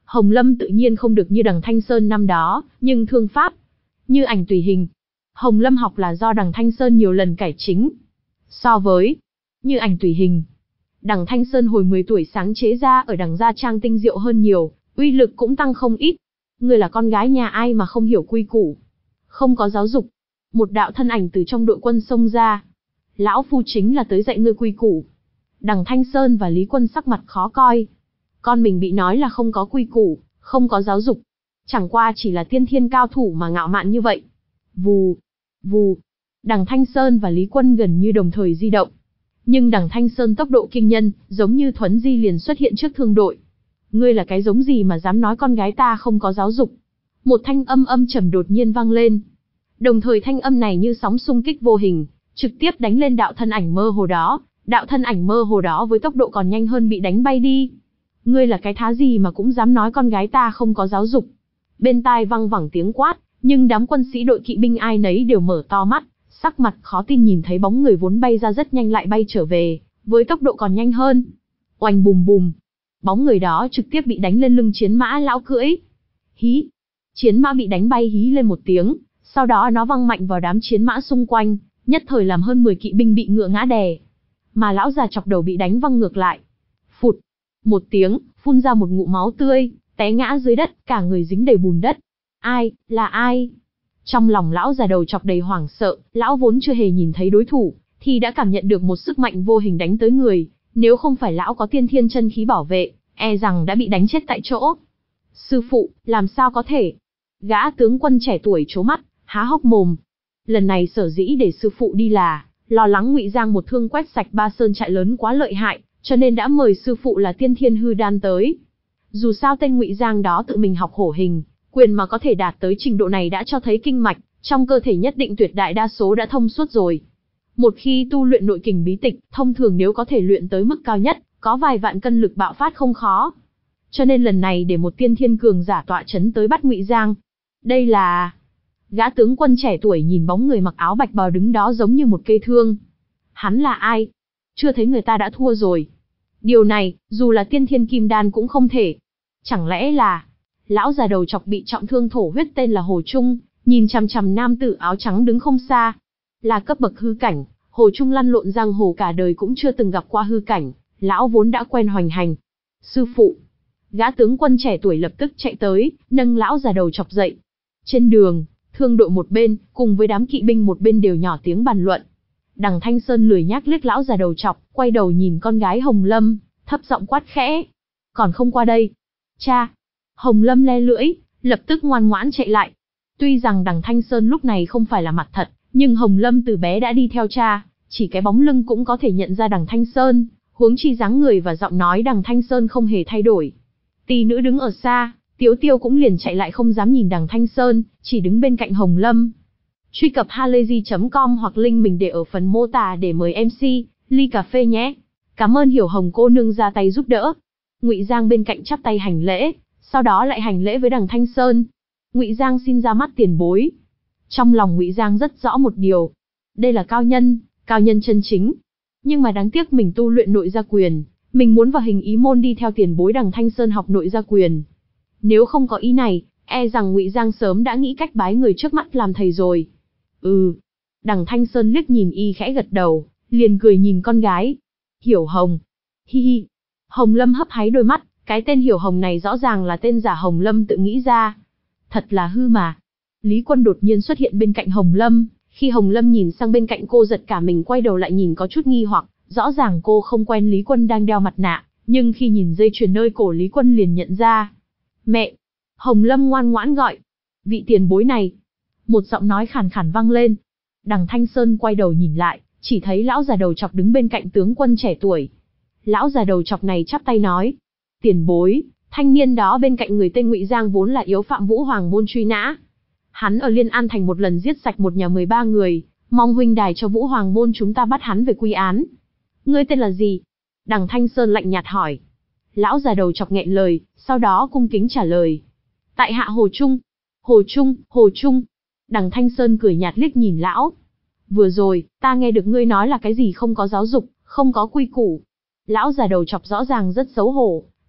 Hồng Lâm tự nhiên không được như Đằng Thanh Sơn năm đó, nhưng thương pháp, như ảnh tùy hình. Hồng Lâm học là do Đằng Thanh Sơn nhiều lần cải chính. So với như ảnh tùy hình, Đằng Thanh Sơn hồi mười tuổi sáng chế ra ở Đằng Gia Trang tinh diệu hơn nhiều, uy lực cũng tăng không ít. Ngươi là con gái nhà ai mà không hiểu quy củ, không có giáo dục. Một đạo thân ảnh từ trong đội quân xông ra. Lão phu chính là tới dạy ngươi quy củ. Đằng Thanh Sơn và Lý Quân sắc mặt khó coi. Con mình bị nói là không có quy củ, không có giáo dục. Chẳng qua chỉ là tiên thiên cao thủ mà ngạo mạn như vậy. Vù, vù. Đằng Thanh Sơn và Lý Quân gần như đồng thời di động. Nhưng Đằng Thanh Sơn tốc độ kinh nhân, giống như thuấn di liền xuất hiện trước thương đội. Ngươi là cái giống gì mà dám nói con gái ta không có giáo dục? Một thanh âm âm trầm đột nhiên vang lên. Đồng thời thanh âm này như sóng xung kích vô hình, trực tiếp đánh lên đạo thân ảnh mơ hồ đó. Đạo thân ảnh mơ hồ đó với tốc độ còn nhanh hơn bị đánh bay đi. Ngươi là cái thá gì mà cũng dám nói con gái ta không có giáo dục? Bên tai văng vẳng tiếng quát, nhưng đám quân sĩ đội kỵ binh ai nấy đều mở to mắt, sắc mặt khó tin nhìn thấy bóng người vốn bay ra rất nhanh lại bay trở về, với tốc độ còn nhanh hơn. Oanh bùm bùm, bóng người đó trực tiếp bị đánh lên lưng chiến mã lão cưỡi. Hí, chiến mã bị đánh bay hí lên một tiếng, sau đó nó văng mạnh vào đám chiến mã xung quanh, nhất thời làm hơn mười kỵ binh bị ngựa ngã đè. Mà lão già chọc đầu bị đánh văng ngược lại. Phụt, một tiếng, phun ra một ngụm máu tươi, té ngã dưới đất, cả người dính đầy bùn đất. Ai, là ai? Trong lòng lão già đầu chọc đầy hoảng sợ, lão vốn chưa hề nhìn thấy đối thủ, thì đã cảm nhận được một sức mạnh vô hình đánh tới người, nếu không phải lão có tiên thiên chân khí bảo vệ, e rằng đã bị đánh chết tại chỗ. Sư phụ, làm sao có thể? Gã tướng quân trẻ tuổi trố mắt, há hốc mồm. Lần này sở dĩ để sư phụ đi là lo lắng Ngụy Giang một thương quét sạch ba sơn trại lớn quá lợi hại, cho nên đã mời sư phụ là Tiên Thiên Hư Đan tới. Dù sao tên Ngụy Giang đó tự mình học hổ hình, quyền mà có thể đạt tới trình độ này đã cho thấy kinh mạch trong cơ thể nhất định tuyệt đại đa số đã thông suốt rồi. Một khi tu luyện nội kình bí tịch, thông thường nếu có thể luyện tới mức cao nhất, có vài vạn cân lực bạo phát không khó. Cho nên lần này để một tiên thiên cường giả tọa chấn tới bắt Ngụy Giang. Đây là... Gã tướng quân trẻ tuổi nhìn bóng người mặc áo bạch bào đứng đó giống như một cây thương. Hắn là ai? Chưa thấy người ta đã thua rồi. Điều này, dù là tiên thiên kim đan cũng không thể. Chẳng lẽ là... Lão già đầu chọc bị trọng thương thổ huyết tên là Hồ Trung, nhìn chằm chằm nam tử áo trắng đứng không xa. Là cấp bậc hư cảnh, Hồ Trung lăn lộn giang hồ cả đời cũng chưa từng gặp qua hư cảnh, lão vốn đã quen hoành hành. Sư phụ. Gã tướng quân trẻ tuổi lập tức chạy tới, nâng lão già đầu chọc dậy. Trên đường, thương đội một bên, cùng với đám kỵ binh một bên đều nhỏ tiếng bàn luận. Đằng Thanh Sơn lười nhác liếc lão già đầu chọc, quay đầu nhìn con gái Hồng Lâm, thấp giọng quát khẽ. Còn không qua đây. Cha. Hồng Lâm le lưỡi, lập tức ngoan ngoãn chạy lại. Tuy rằng đằng Thanh Sơn lúc này không phải là mặt thật, nhưng Hồng Lâm từ bé đã đi theo cha, chỉ cái bóng lưng cũng có thể nhận ra đằng Thanh Sơn, huống chi dáng người và giọng nói đằng Thanh Sơn không hề thay đổi. Tỷ nữ đứng ở xa, Tiếu Tiêu cũng liền chạy lại không dám nhìn đằng Thanh Sơn, chỉ đứng bên cạnh Hồng Lâm. Truy cập halayzi chấm com hoặc link mình để ở phần mô tả để mời em xê, ly cà phê nhé. Cảm ơn Hiểu Hồng cô nương ra tay giúp đỡ. Ngụy Giang bên cạnh chắp tay hành lễ, sau đó lại hành lễ với đằng Thanh Sơn. Ngụy Giang xin ra mắt tiền bối. Trong lòng Ngụy Giang rất rõ một điều, đây là cao nhân, cao nhân chân chính. Nhưng mà đáng tiếc mình tu luyện nội gia quyền, mình muốn vào hình ý môn đi theo tiền bối đằng Thanh Sơn học nội gia quyền. Nếu không có ý này, e rằng Ngụy Giang sớm đã nghĩ cách bái người trước mắt làm thầy rồi. Ừ. Đằng Thanh Sơn liếc nhìn y khẽ gật đầu, liền cười nhìn con gái. Hiểu Hồng. Hi hi. Hồng Lâm hấp háy đôi mắt, cái tên Hiểu Hồng này rõ ràng là tên giả Hồng Lâm tự nghĩ ra. Thật là hư mà. Lý Quân đột nhiên xuất hiện bên cạnh Hồng Lâm, khi Hồng Lâm nhìn sang bên cạnh cô giật cả mình quay đầu lại nhìn có chút nghi hoặc, rõ ràng cô không quen Lý Quân đang đeo mặt nạ, nhưng khi nhìn dây chuyền nơi cổ Lý Quân liền nhận ra. Mẹ! Hồng Lâm ngoan ngoãn gọi. Vị tiền bối này. Một giọng nói khàn khàn vang lên. Đằng Thanh Sơn quay đầu nhìn lại, chỉ thấy lão già đầu chọc đứng bên cạnh tướng quân trẻ tuổi. Lão già đầu chọc này chắp tay nói. Tiền bối, thanh niên đó bên cạnh người tên Ngụy Giang vốn là yếu phạm Vũ Hoàng môn truy nã. Hắn ở Liên An thành một lần giết sạch một nhà mười ba người, mong huynh đài cho Vũ Hoàng môn chúng ta bắt hắn về quy án. Ngươi tên là gì? Đằng Thanh Sơn lạnh nhạt hỏi. Lão già đầu chọc nghẹn lời, sau đó cung kính trả lời. Tại hạ Hồ Trung. Hồ Trung, Hồ Trung. Đằng Thanh Sơn cười nhạt liếc nhìn lão. Vừa rồi, ta nghe được ngươi nói là cái gì không có giáo dục, không có quy củ. Lão già đầu chọc rõ ràng rất xấu hổ,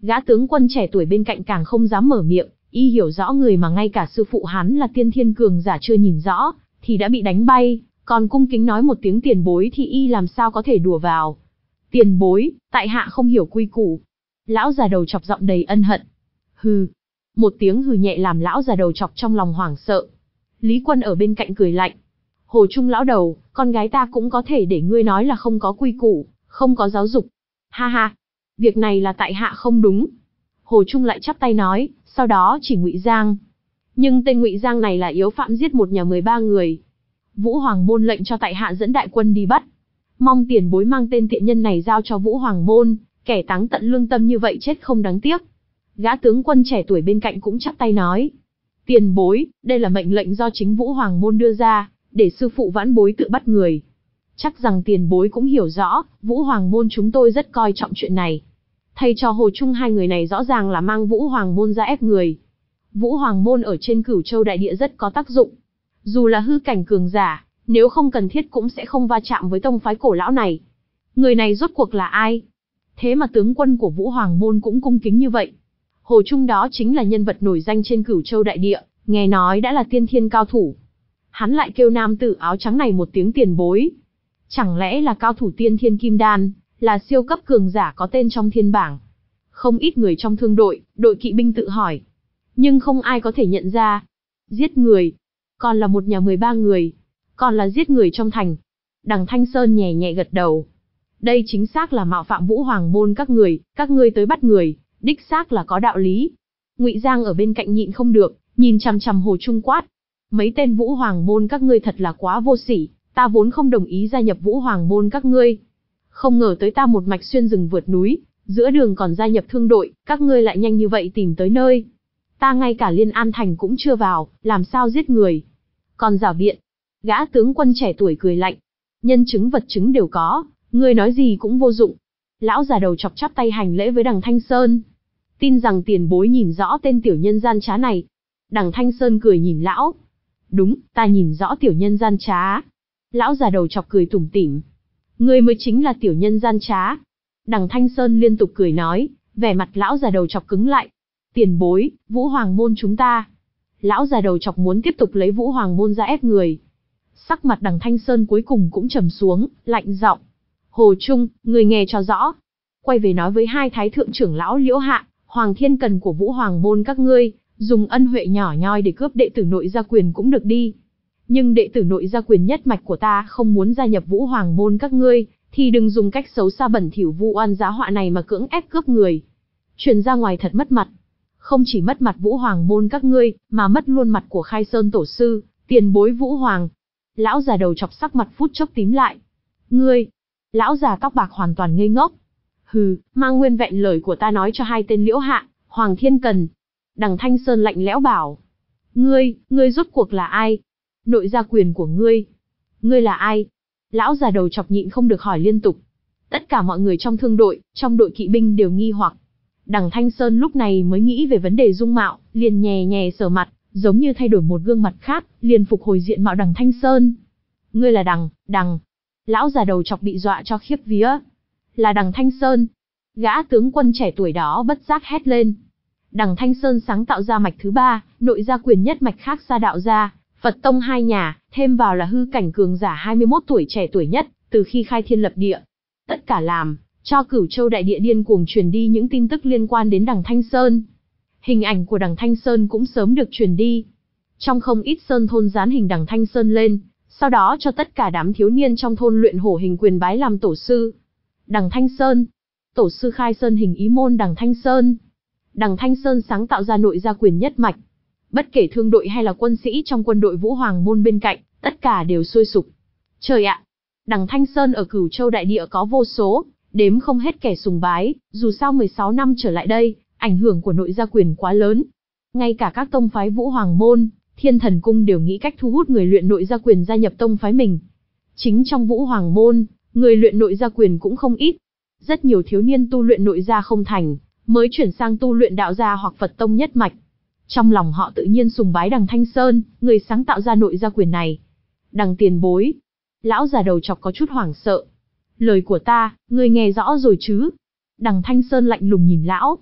Gã tướng quân trẻ tuổi bên cạnh càng không dám mở miệng, y hiểu rõ người mà ngay cả sư phụ hắn là tiên thiên cường giả chưa nhìn rõ, thì đã bị đánh bay, còn cung kính nói một tiếng tiền bối thì y làm sao có thể đùa vào. Tiền bối, tại hạ không hiểu quy củ. Lão già đầu chọc giọng đầy ân hận. Hừ. Một tiếng hừ nhẹ làm lão già đầu chọc trong lòng hoảng sợ. Lý Quân ở bên cạnh cười lạnh. Hồ Trung lão đầu, con gái ta cũng có thể để ngươi nói là không có quy củ, không có giáo dục. Ha ha, việc này là tại hạ không đúng. Hồ Trung lại chắp tay nói, sau đó chỉ Ngụy Giang. Nhưng tên Ngụy Giang này là yếu phạm giết một nhà mười ba người. Vũ Hoàng môn lệnh cho tại hạ dẫn đại quân đi bắt. Mong tiền bối mang tên tiện nhân này giao cho Vũ Hoàng môn, kẻ táng tận lương tâm như vậy chết không đáng tiếc. Gã tướng quân trẻ tuổi bên cạnh cũng chắp tay nói. Tiền bối, đây là mệnh lệnh do chính Vũ Hoàng môn đưa ra, để sư phụ vãn bối tự bắt người. Chắc rằng tiền bối cũng hiểu rõ, Vũ Hoàng môn chúng tôi rất coi trọng chuyện này. Thầy trò Hồ Trung hai người này rõ ràng là mang Vũ Hoàng môn ra ép người. Vũ Hoàng môn ở trên Cửu Châu đại địa rất có tác dụng. Dù là hư cảnh cường giả, nếu không cần thiết cũng sẽ không va chạm với tông phái cổ lão này. Người này rốt cuộc là ai? Thế mà tướng quân của Vũ Hoàng môn cũng cung kính như vậy. Hồ Trung đó chính là nhân vật nổi danh trên Cửu Châu đại địa, nghe nói đã là tiên thiên cao thủ. Hắn lại kêu nam tử áo trắng này một tiếng tiền bối. Chẳng lẽ là cao thủ tiên thiên kim đan, là siêu cấp cường giả có tên trong thiên bảng? Không ít người trong thương đội, đội kỵ binh tự hỏi. Nhưng không ai có thể nhận ra. Giết người. Còn là một nhà mười ba người. Còn là giết người trong thành. Đằng Thanh Sơn nhẹ nhẹ gật đầu. Đây chính xác là mạo phạm Vũ Hoàng môn các người, các ngươi tới bắt người, đích xác là có đạo lý. Ngụy Giang ở bên cạnh nhịn không được, nhìn chằm chằm Hồ Trung quát. Mấy tên Vũ Hoàng môn các ngươi thật là quá vô sỉ, ta vốn không đồng ý gia nhập Vũ Hoàng môn các ngươi. Không ngờ tới ta một mạch xuyên rừng vượt núi, giữa đường còn gia nhập thương đội, các ngươi lại nhanh như vậy tìm tới nơi. Ta ngay cả Liên An Thành cũng chưa vào, làm sao giết người. Còn rảo biện. Gã tướng quân trẻ tuổi cười lạnh. Nhân chứng vật chứng đều có, ngươi nói gì cũng vô dụng. Lão già đầu chọc chắp tay hành lễ với đằng Thanh Sơn. Tin rằng tiền bối nhìn rõ tên tiểu nhân gian trá này. Đằng Thanh Sơn cười nhìn lão. Đúng, ta nhìn rõ tiểu nhân gian trá. Lão già đầu chọc cười tủm tỉm. Ngươi mới chính là tiểu nhân gian trá. Đằng Thanh Sơn liên tục cười nói, vẻ mặt lão già đầu chọc cứng lại. Tiền bối, Vũ Hoàng môn chúng ta. Lão già đầu chọc muốn tiếp tục lấy Vũ Hoàng môn ra ép người. Sắc mặt đằng Thanh Sơn cuối cùng cũng trầm xuống, lạnh giọng. Hồ Trung, người nghe cho rõ. Quay về nói với hai thái thượng trưởng lão Liễu Hạ, Hoàng Thiên Cần của Vũ Hoàng môn các ngươi, dùng ân huệ nhỏ nhoi để cướp đệ tử nội gia quyền cũng được đi. Nhưng đệ tử nội gia quyền nhất mạch của ta không muốn gia nhập Vũ Hoàng môn các ngươi, thì đừng dùng cách xấu xa bẩn thỉu vu oan giá họa này mà cưỡng ép cướp người. Truyền ra ngoài thật mất mặt. Không chỉ mất mặt Vũ Hoàng môn các ngươi, mà mất luôn mặt của Khai Sơn tổ sư, tiền bối Vũ Hoàng. Lão già đầu chọc sắc mặt phút chốc tím lại. Ngươi! Lão già tóc bạc hoàn toàn ngây ngốc. Hừ, mang nguyên vẹn lời của ta nói cho hai tên Liễu Hạ, Hoàng Thiên Cần. Đằng Thanh Sơn lạnh lẽo bảo. Ngươi, ngươi rốt cuộc là ai? Nội gia quyền của ngươi. Ngươi là ai? Lão già đầu chọc nhịn không được hỏi liên tục. Tất cả mọi người trong thương đội, trong đội kỵ binh đều nghi hoặc. Đằng Thanh Sơn lúc này mới nghĩ về vấn đề dung mạo, liền nhè nhè sờ mặt, giống như thay đổi một gương mặt khác, liền phục hồi diện mạo đằng Thanh Sơn. Ngươi là đằng, đằng. Lão già đầu chọc bị dọa cho khiếp vía. Là đằng Thanh Sơn. Gã tướng quân trẻ tuổi đó bất giác hét lên. Đằng Thanh Sơn sáng tạo ra mạch thứ ba, nội gia quyền nhất mạch khác gia đạo gia, Phật tông hai nhà, thêm vào là hư cảnh cường giả hai mươi mốt tuổi trẻ tuổi nhất, từ khi khai thiên lập địa. Tất cả làm cho Cửu Châu đại địa điên cuồng truyền đi những tin tức liên quan đến đằng Thanh Sơn. Hình ảnh của đằng Thanh Sơn cũng sớm được truyền đi. Trong không ít sơn thôn dán hình đằng Thanh Sơn lên, sau đó cho tất cả đám thiếu niên trong thôn luyện hổ hình quyền bái làm tổ sư. Đằng Thanh Sơn, tổ sư khai sơn hình ý môn đằng Thanh Sơn. Đằng Thanh Sơn sáng tạo ra nội gia quyền nhất mạch. Bất kể thương đội hay là quân sĩ trong quân đội Vũ Hoàng môn bên cạnh, tất cả đều sôi sục. Trời ạ! Đằng Thanh Sơn ở Cửu Châu đại địa có vô số, đếm không hết kẻ sùng bái, dù sao mười sáu năm trở lại đây, ảnh hưởng của nội gia quyền quá lớn. Ngay cả các tông phái Vũ Hoàng môn, Thiên Thần cung đều nghĩ cách thu hút người luyện nội gia quyền gia nhập tông phái mình. Chính trong Vũ Hoàng môn, người luyện nội gia quyền cũng không ít. Rất nhiều thiếu niên tu luyện nội gia không thành, mới chuyển sang tu luyện đạo gia hoặc Phật tông nhất mạch. Trong lòng họ tự nhiên sùng bái đằng Thanh Sơn, người sáng tạo ra nội gia quyền này. Đằng tiền bối. Lão già đầu chọc có chút hoảng sợ. Lời của ta, ngươi nghe rõ rồi chứ? Đằng Thanh Sơn lạnh lùng nhìn lão.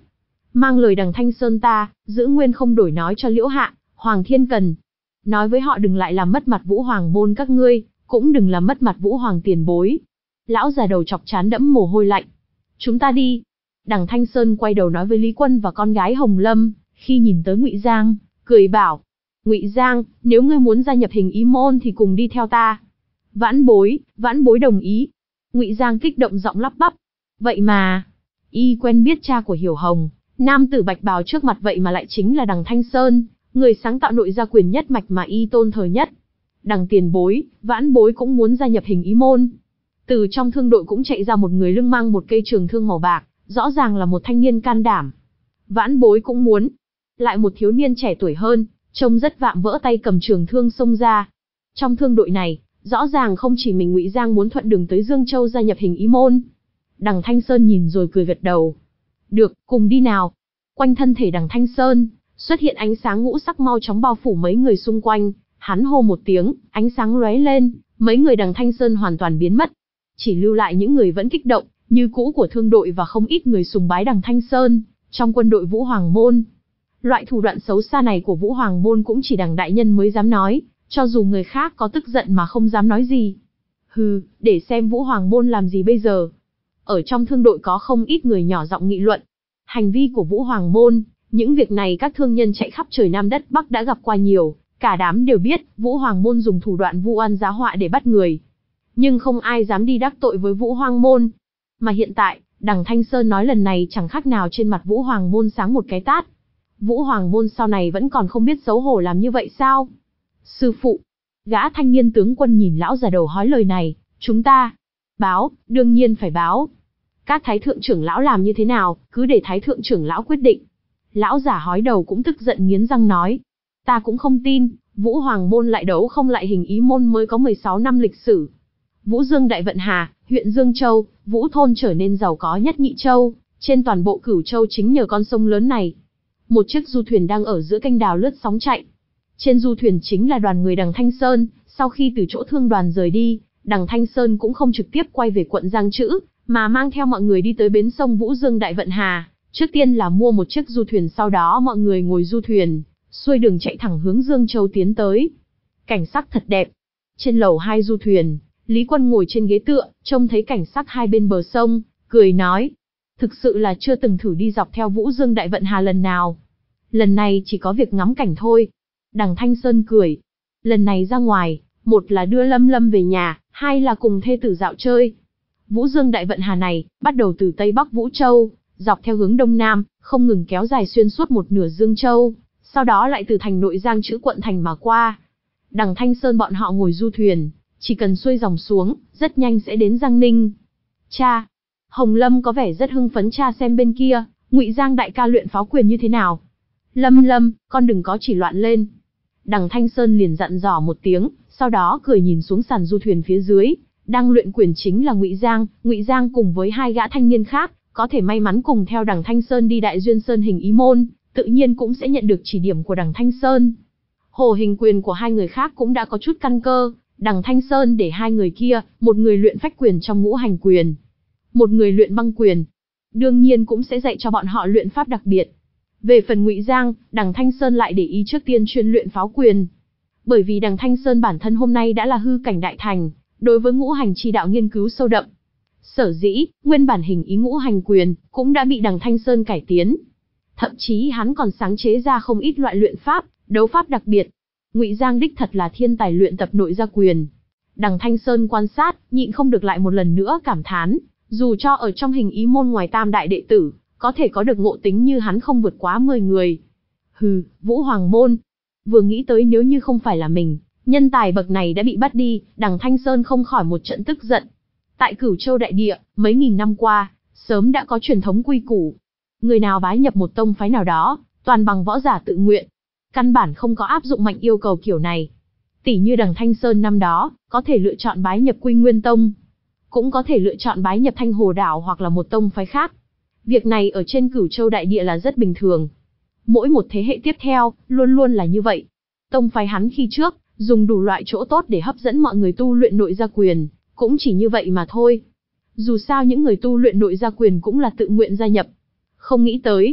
mang lời đằng Thanh Sơn ta, giữ nguyên không đổi nói cho Liễu Hạ, Hoàng Thiên Cần. Nói với họ đừng lại làm mất mặt Vũ Hoàng môn các ngươi, cũng đừng làm mất mặt Vũ Hoàng tiền bối. Lão già đầu chọc trán đẫm mồ hôi lạnh. Chúng ta đi. Đằng Thanh Sơn quay đầu nói với Lý Quân và con gái Hồng Lâm, khi nhìn tới Ngụy Giang, cười bảo: Ngụy Giang, nếu ngươi muốn gia nhập Hình Ý môn thì cùng đi theo ta. Vãn bối, vãn bối đồng ý. Ngụy Giang kích động giọng lắp bắp. Vậy mà, y quen biết cha của Hiểu Hồng, nam tử bạch bào trước mặt vậy mà lại chính là đằng Thanh Sơn, người sáng tạo nội gia quyền nhất mạch mà y tôn thờ nhất. Đằng tiền bối, vãn bối cũng muốn gia nhập Hình Ý môn. Từ trong thương đội cũng chạy ra một người lưng mang một cây trường thương màu bạc, rõ ràng là một thanh niên can đảm. Vãn bối cũng muốn. Lại một thiếu niên trẻ tuổi hơn, trông rất vạm vỡ tay cầm trường thương xông ra. Trong thương đội này, rõ ràng không chỉ mình Ngụy Giang muốn thuận đường tới Dương Châu gia nhập Hình Ý môn. Đằng Thanh Sơn nhìn rồi cười gật đầu. Được, cùng đi nào. Quanh thân thể đằng Thanh Sơn, xuất hiện ánh sáng ngũ sắc mau chóng bao phủ mấy người xung quanh. Hắn hô một tiếng, ánh sáng lóe lên, mấy người đằng Thanh Sơn hoàn toàn biến mất. Chỉ lưu lại những người vẫn kích động, như cũ của thương đội và không ít người sùng bái đằng Thanh Sơn, trong quân đội Vũ Hoàng môn. Loại thủ đoạn xấu xa này của Vũ Hoàng môn cũng chỉ đằng đại nhân mới dám nói, cho dù người khác có tức giận mà không dám nói gì. Hừ, để xem Vũ Hoàng môn làm gì bây giờ. Ở trong thương đội có không ít người nhỏ giọng nghị luận. Hành vi của Vũ Hoàng môn, những việc này các thương nhân chạy khắp trời Nam đất Bắc đã gặp qua nhiều, cả đám đều biết Vũ Hoàng môn dùng thủ đoạn vu oan giá họa để bắt người. Nhưng không ai dám đi đắc tội với Vũ Hoàng môn. Mà hiện tại, đằng Thanh Sơn nói lần này chẳng khác nào trên mặt Vũ Hoàng môn sáng một cái tát. Vũ Hoàng môn sau này vẫn còn không biết xấu hổ làm như vậy sao? Sư phụ, gã thanh niên tướng quân nhìn lão già đầu hói lời này, chúng ta báo, đương nhiên phải báo. Các thái thượng trưởng lão làm như thế nào, cứ để thái thượng trưởng lão quyết định. Lão giả hói đầu cũng tức giận nghiến răng nói, ta cũng không tin, Vũ Hoàng môn lại đấu không lại Hình Ý môn mới có mười sáu năm lịch sử. Vũ Dương Đại Vận Hà, huyện Dương Châu, Vũ thôn trở nên giàu có nhất Nhị Châu, trên toàn bộ Cửu Châu chính nhờ con sông lớn này. Một chiếc du thuyền đang ở giữa kênh đào lướt sóng chạy. Trên du thuyền chính là đoàn người đằng Thanh Sơn, sau khi từ chỗ thương đoàn rời đi, đằng Thanh Sơn cũng không trực tiếp quay về quận Giang Trữ, mà mang theo mọi người đi tới bến sông Vũ Dương Đại Vận Hà. Trước tiên là mua một chiếc du thuyền, sau đó mọi người ngồi du thuyền, xuôi đường chạy thẳng hướng Dương Châu tiến tới. Cảnh sắc thật đẹp. Trên lầu hai du thuyền, Lý Quân ngồi trên ghế tựa, trông thấy cảnh sắc hai bên bờ sông, cười nói. Thực sự là chưa từng thử đi dọc theo Vũ Dương Đại Vận Hà lần nào. Lần này chỉ có việc ngắm cảnh thôi. Đằng Thanh Sơn cười. Lần này ra ngoài, một là đưa Lâm Lâm về nhà, hai là cùng thê tử dạo chơi. Vũ Dương Đại Vận Hà này, bắt đầu từ Tây Bắc Vũ Châu, dọc theo hướng Đông Nam, không ngừng kéo dài xuyên suốt một nửa Dương Châu, sau đó lại từ thành nội Giang Trữ quận thành mà qua. Đằng Thanh Sơn bọn họ ngồi du thuyền, chỉ cần xuôi dòng xuống, rất nhanh sẽ đến Giang Ninh. Cha, Hồng Lâm có vẻ rất hưng phấn, cha xem bên kia, Ngụy Giang đại ca luyện pháo quyền như thế nào. Lâm Lâm, con đừng có chỉ loạn lên. Đằng Thanh Sơn liền dặn dò một tiếng, sau đó cười nhìn xuống sàn du thuyền phía dưới, đang luyện quyền chính là Ngụy Giang, Ngụy Giang cùng với hai gã thanh niên khác, có thể may mắn cùng theo đằng Thanh Sơn đi Đại Duyên Sơn Hình Ý môn, tự nhiên cũng sẽ nhận được chỉ điểm của đằng Thanh Sơn. Hồ hình quyền của hai người khác cũng đã có chút căn cơ, đằng Thanh Sơn để hai người kia, một người luyện phách quyền trong ngũ hành quyền, một người luyện băng quyền. Đương nhiên cũng sẽ dạy cho bọn họ luyện pháp đặc biệt. Về phần Ngụy Giang, đằng Thanh Sơn lại để ý trước tiên chuyên luyện pháo quyền. Bởi vì đằng Thanh Sơn bản thân hôm nay đã là hư cảnh đại thành, đối với ngũ hành chi đạo nghiên cứu sâu đậm. Sở dĩ, nguyên bản hình ý ngũ hành quyền, cũng đã bị đằng Thanh Sơn cải tiến. Thậm chí hắn còn sáng chế ra không ít loại luyện pháp, đấu pháp đặc biệt. Ngụy Giang đích thật là thiên tài luyện tập nội gia quyền. Đằng Thanh Sơn quan sát, nhịn không được lại một lần nữa cảm thán, dù cho ở trong Hình Ý môn ngoài tam đại đệ tử, có thể có được ngộ tính như hắn không vượt quá mười người. Hừ, Vũ Hoàng môn. Vừa nghĩ tới nếu như không phải là mình, nhân tài bậc này đã bị bắt đi, đằng Thanh Sơn không khỏi một trận tức giận. Tại Cửu Châu đại địa, mấy nghìn năm qua, sớm đã có truyền thống quy củ. Người nào bái nhập một tông phái nào đó, toàn bằng võ giả tự nguyện. Căn bản không có áp dụng mạnh yêu cầu kiểu này. Tỷ như đằng Thanh Sơn năm đó, có thể lựa chọn bái nhập Quy Nguyên Tông, cũng có thể lựa chọn bái nhập Thanh Hồ Đảo hoặc là một tông phái khác. Việc này ở trên Cửu Châu đại địa là rất bình thường. Mỗi một thế hệ tiếp theo, luôn luôn là như vậy. Tông phái hắn khi trước, dùng đủ loại chỗ tốt để hấp dẫn mọi người tu luyện nội gia quyền, cũng chỉ như vậy mà thôi. Dù sao những người tu luyện nội gia quyền cũng là tự nguyện gia nhập. Không nghĩ tới,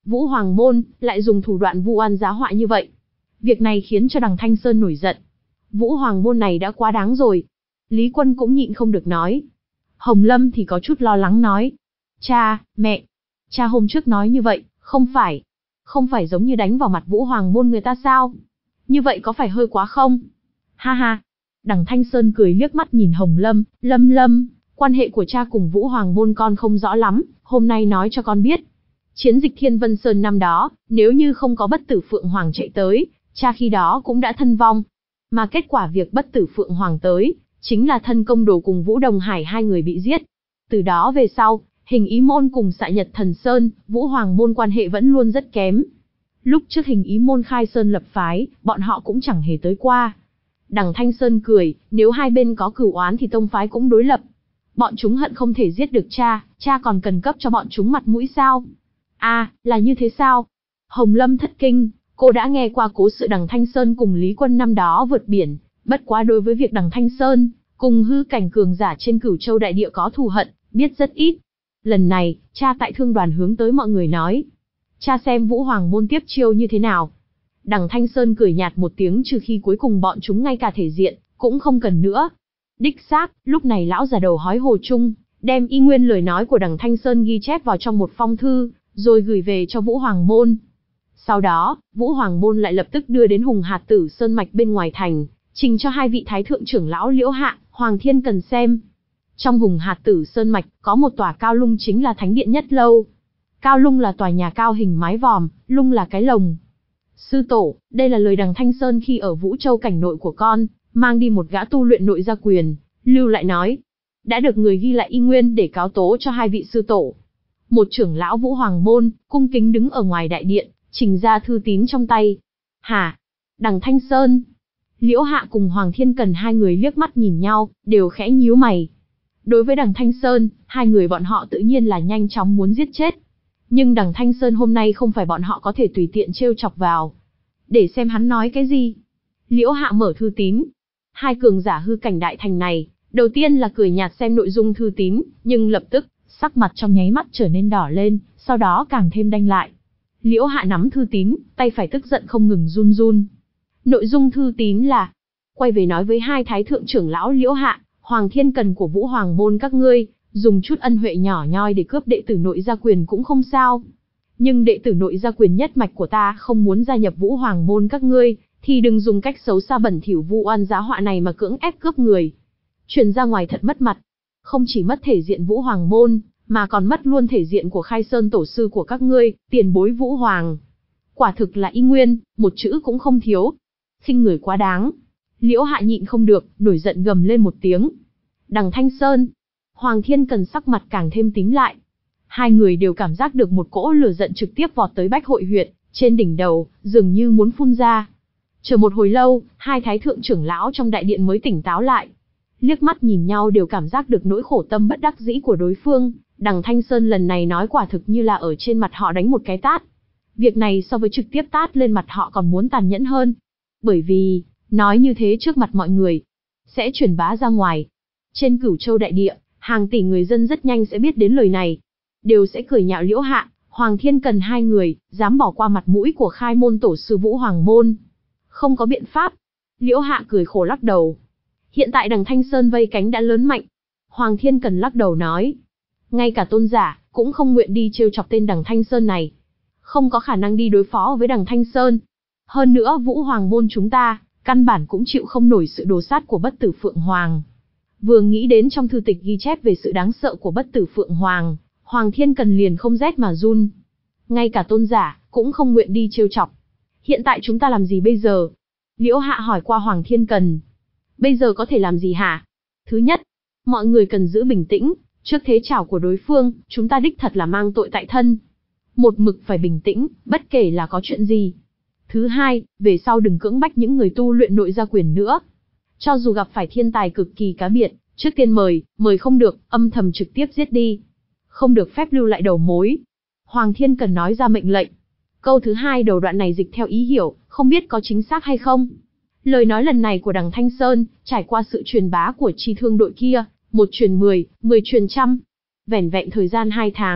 Vũ Hoàng Môn lại dùng thủ đoạn vu oan giá họa như vậy. Việc này khiến cho đằng Thanh Sơn nổi giận. Vũ Hoàng Môn này đã quá đáng rồi. Lý Quân cũng nhịn không được nói. Hồng Lâm thì có chút lo lắng nói. Cha, mẹ, cha hôm trước nói như vậy, không phải, không phải giống như đánh vào mặt Vũ Hoàng Môn người ta sao? Như vậy có phải hơi quá không? Ha ha. Đằng Thanh Sơn cười liếc mắt nhìn Hồng Lâm, Lâm Lâm, quan hệ của cha cùng Vũ Hoàng Môn con không rõ lắm, hôm nay nói cho con biết. Chiến dịch Thiên Vân Sơn năm đó, nếu như không có Bất Tử Phượng Hoàng chạy tới, cha khi đó cũng đã thân vong. Mà kết quả việc Bất Tử Phượng Hoàng tới, chính là thân công đồ cùng Vũ Đồng Hải hai người bị giết. Từ đó về sau, Hình Ý Môn cùng Xạ Nhật Thần Sơn, Vũ Hoàng Môn quan hệ vẫn luôn rất kém. Lúc trước Hình Ý Môn khai sơn lập phái, bọn họ cũng chẳng hề tới qua. Đằng Thanh Sơn cười, nếu hai bên có cửu oán thì tông phái cũng đối lập. Bọn chúng hận không thể giết được cha, cha còn cần cấp cho bọn chúng mặt mũi sao? À, là như thế sao? Hồng Lâm thất kinh, cô đã nghe qua cố sự đằng Thanh Sơn cùng Lý Quân năm đó vượt biển, bất quá đối với việc đằng Thanh Sơn cùng hư cảnh cường giả trên Cửu Châu đại địa có thù hận, biết rất ít. Lần này, cha tại thương đoàn hướng tới mọi người nói. Cha xem Vũ Hoàng Môn tiếp chiêu như thế nào. Đằng Thanh Sơn cười nhạt một tiếng, trừ khi cuối cùng bọn chúng ngay cả thể diện, cũng không cần nữa. Đích xác, lúc này lão già đầu hói hồ chung, đem y nguyên lời nói của đằng Thanh Sơn ghi chép vào trong một phong thư, rồi gửi về cho Vũ Hoàng Môn. Sau đó, Vũ Hoàng Môn lại lập tức đưa đến Hùng Hạt Tử Sơn Mạch bên ngoài thành, trình cho hai vị thái thượng trưởng lão Liễu Hạ, Hoàng Thiên Cần xem. Trong Hùng Hạt Tử Sơn Mạch, có một tòa cao lung chính là thánh điện nhất lâu. Cao lung là tòa nhà cao hình mái vòm, lung là cái lồng. Sư tổ, đây là lời đằng Thanh Sơn khi ở Vũ Châu cảnh nội của con, mang đi một gã tu luyện nội gia quyền, lưu lại nói. Đã được người ghi lại y nguyên để cáo tố cho hai vị sư tổ. Một trưởng lão Vũ Hoàng Môn, cung kính đứng ở ngoài đại điện, trình ra thư tín trong tay. Hả? Đằng Thanh Sơn. Liễu Hạ cùng Hoàng Thiên Cần hai người liếc mắt nhìn nhau, đều khẽ nhíu mày. Đối với đằng Thanh Sơn, hai người bọn họ tự nhiên là nhanh chóng muốn giết chết. Nhưng đằng Thanh Sơn hôm nay không phải bọn họ có thể tùy tiện trêu chọc vào. Để xem hắn nói cái gì. Liễu Hạ mở thư tín. Hai cường giả hư cảnh đại thành này, đầu tiên là cười nhạt xem nội dung thư tín, nhưng lập tức, sắc mặt trong nháy mắt trở nên đỏ lên, sau đó càng thêm đanh lại. Liễu Hạ nắm thư tín, tay phải tức giận không ngừng run run. Nội dung thư tín là, quay về nói với hai thái thượng trưởng lão Liễu Hạ, Hoàng Thiên Cần của Vũ Hoàng Môn các ngươi, dùng chút ân huệ nhỏ nhoi để cướp đệ tử nội gia quyền cũng không sao. Nhưng đệ tử nội gia quyền nhất mạch của ta không muốn gia nhập Vũ Hoàng Môn các ngươi, thì đừng dùng cách xấu xa bẩn thỉu vu oan giá họa này mà cưỡng ép cướp người. Truyền ra ngoài thật mất mặt. Không chỉ mất thể diện Vũ Hoàng Môn, mà còn mất luôn thể diện của Khai Sơn tổ sư của các ngươi, tiền bối Vũ Hoàng. Quả thực là y nguyên, một chữ cũng không thiếu. Khinh người quá đáng. Liễu Hạ nhịn không được, nổi giận gầm lên một tiếng. Đằng Thanh Sơn, Hoàng Thiên Cần sắc mặt càng thêm tím lại. Hai người đều cảm giác được một cỗ lửa giận trực tiếp vọt tới Bách Hội huyệt, trên đỉnh đầu, dường như muốn phun ra. Chờ một hồi lâu, hai thái thượng trưởng lão trong đại điện mới tỉnh táo lại. Liếc mắt nhìn nhau đều cảm giác được nỗi khổ tâm bất đắc dĩ của đối phương, đằng Thanh Sơn lần này nói quả thực như là ở trên mặt họ đánh một cái tát. Việc này so với trực tiếp tát lên mặt họ còn muốn tàn nhẫn hơn. Bởi vì, nói như thế trước mặt mọi người, sẽ truyền bá ra ngoài. Trên Cửu Châu đại địa, hàng tỷ người dân rất nhanh sẽ biết đến lời này. Đều sẽ cười nhạo Liễu Hạ, Hoàng Thiên Cần hai người, dám bỏ qua mặt mũi của khai môn tổ sư Vũ Hoàng Môn. Không có biện pháp. Liễu Hạ cười khổ lắc đầu. Hiện tại đằng Thanh Sơn vây cánh đã lớn mạnh. Hoàng Thiên Cần lắc đầu nói. Ngay cả tôn giả, cũng không nguyện đi trêu chọc tên đằng Thanh Sơn này. Không có khả năng đi đối phó với đằng Thanh Sơn. Hơn nữa Vũ Hoàng Môn chúng ta, căn bản cũng chịu không nổi sự đồ sát của Bất Tử Phượng Hoàng. Vừa nghĩ đến trong thư tịch ghi chép về sự đáng sợ của Bất Tử Phượng Hoàng, Hoàng Thiên Cần liền không rét mà run. Ngay cả tôn giả, cũng không nguyện đi trêu chọc. Hiện tại chúng ta làm gì bây giờ? Liễu Hạ hỏi qua Hoàng Thiên Cần. Bây giờ có thể làm gì hả? Thứ nhất, mọi người cần giữ bình tĩnh, trước thế trảo của đối phương, chúng ta đích thật là mang tội tại thân. Một mực phải bình tĩnh, bất kể là có chuyện gì. Thứ hai, về sau đừng cưỡng bách những người tu luyện nội gia quyền nữa. Cho dù gặp phải thiên tài cực kỳ cá biệt, trước tiên mời, mời không được, âm thầm trực tiếp giết đi. Không được phép lưu lại đầu mối. Hoàng Thiên Cần nói ra mệnh lệnh. Câu thứ hai đầu đoạn này dịch theo ý hiểu, không biết có chính xác hay không. Lời nói lần này của đằng Thanh Sơn, trải qua sự truyền bá của chi thương đội kia, một truyền mười, mười truyền trăm. Vẻn vẹn thời gian hai tháng,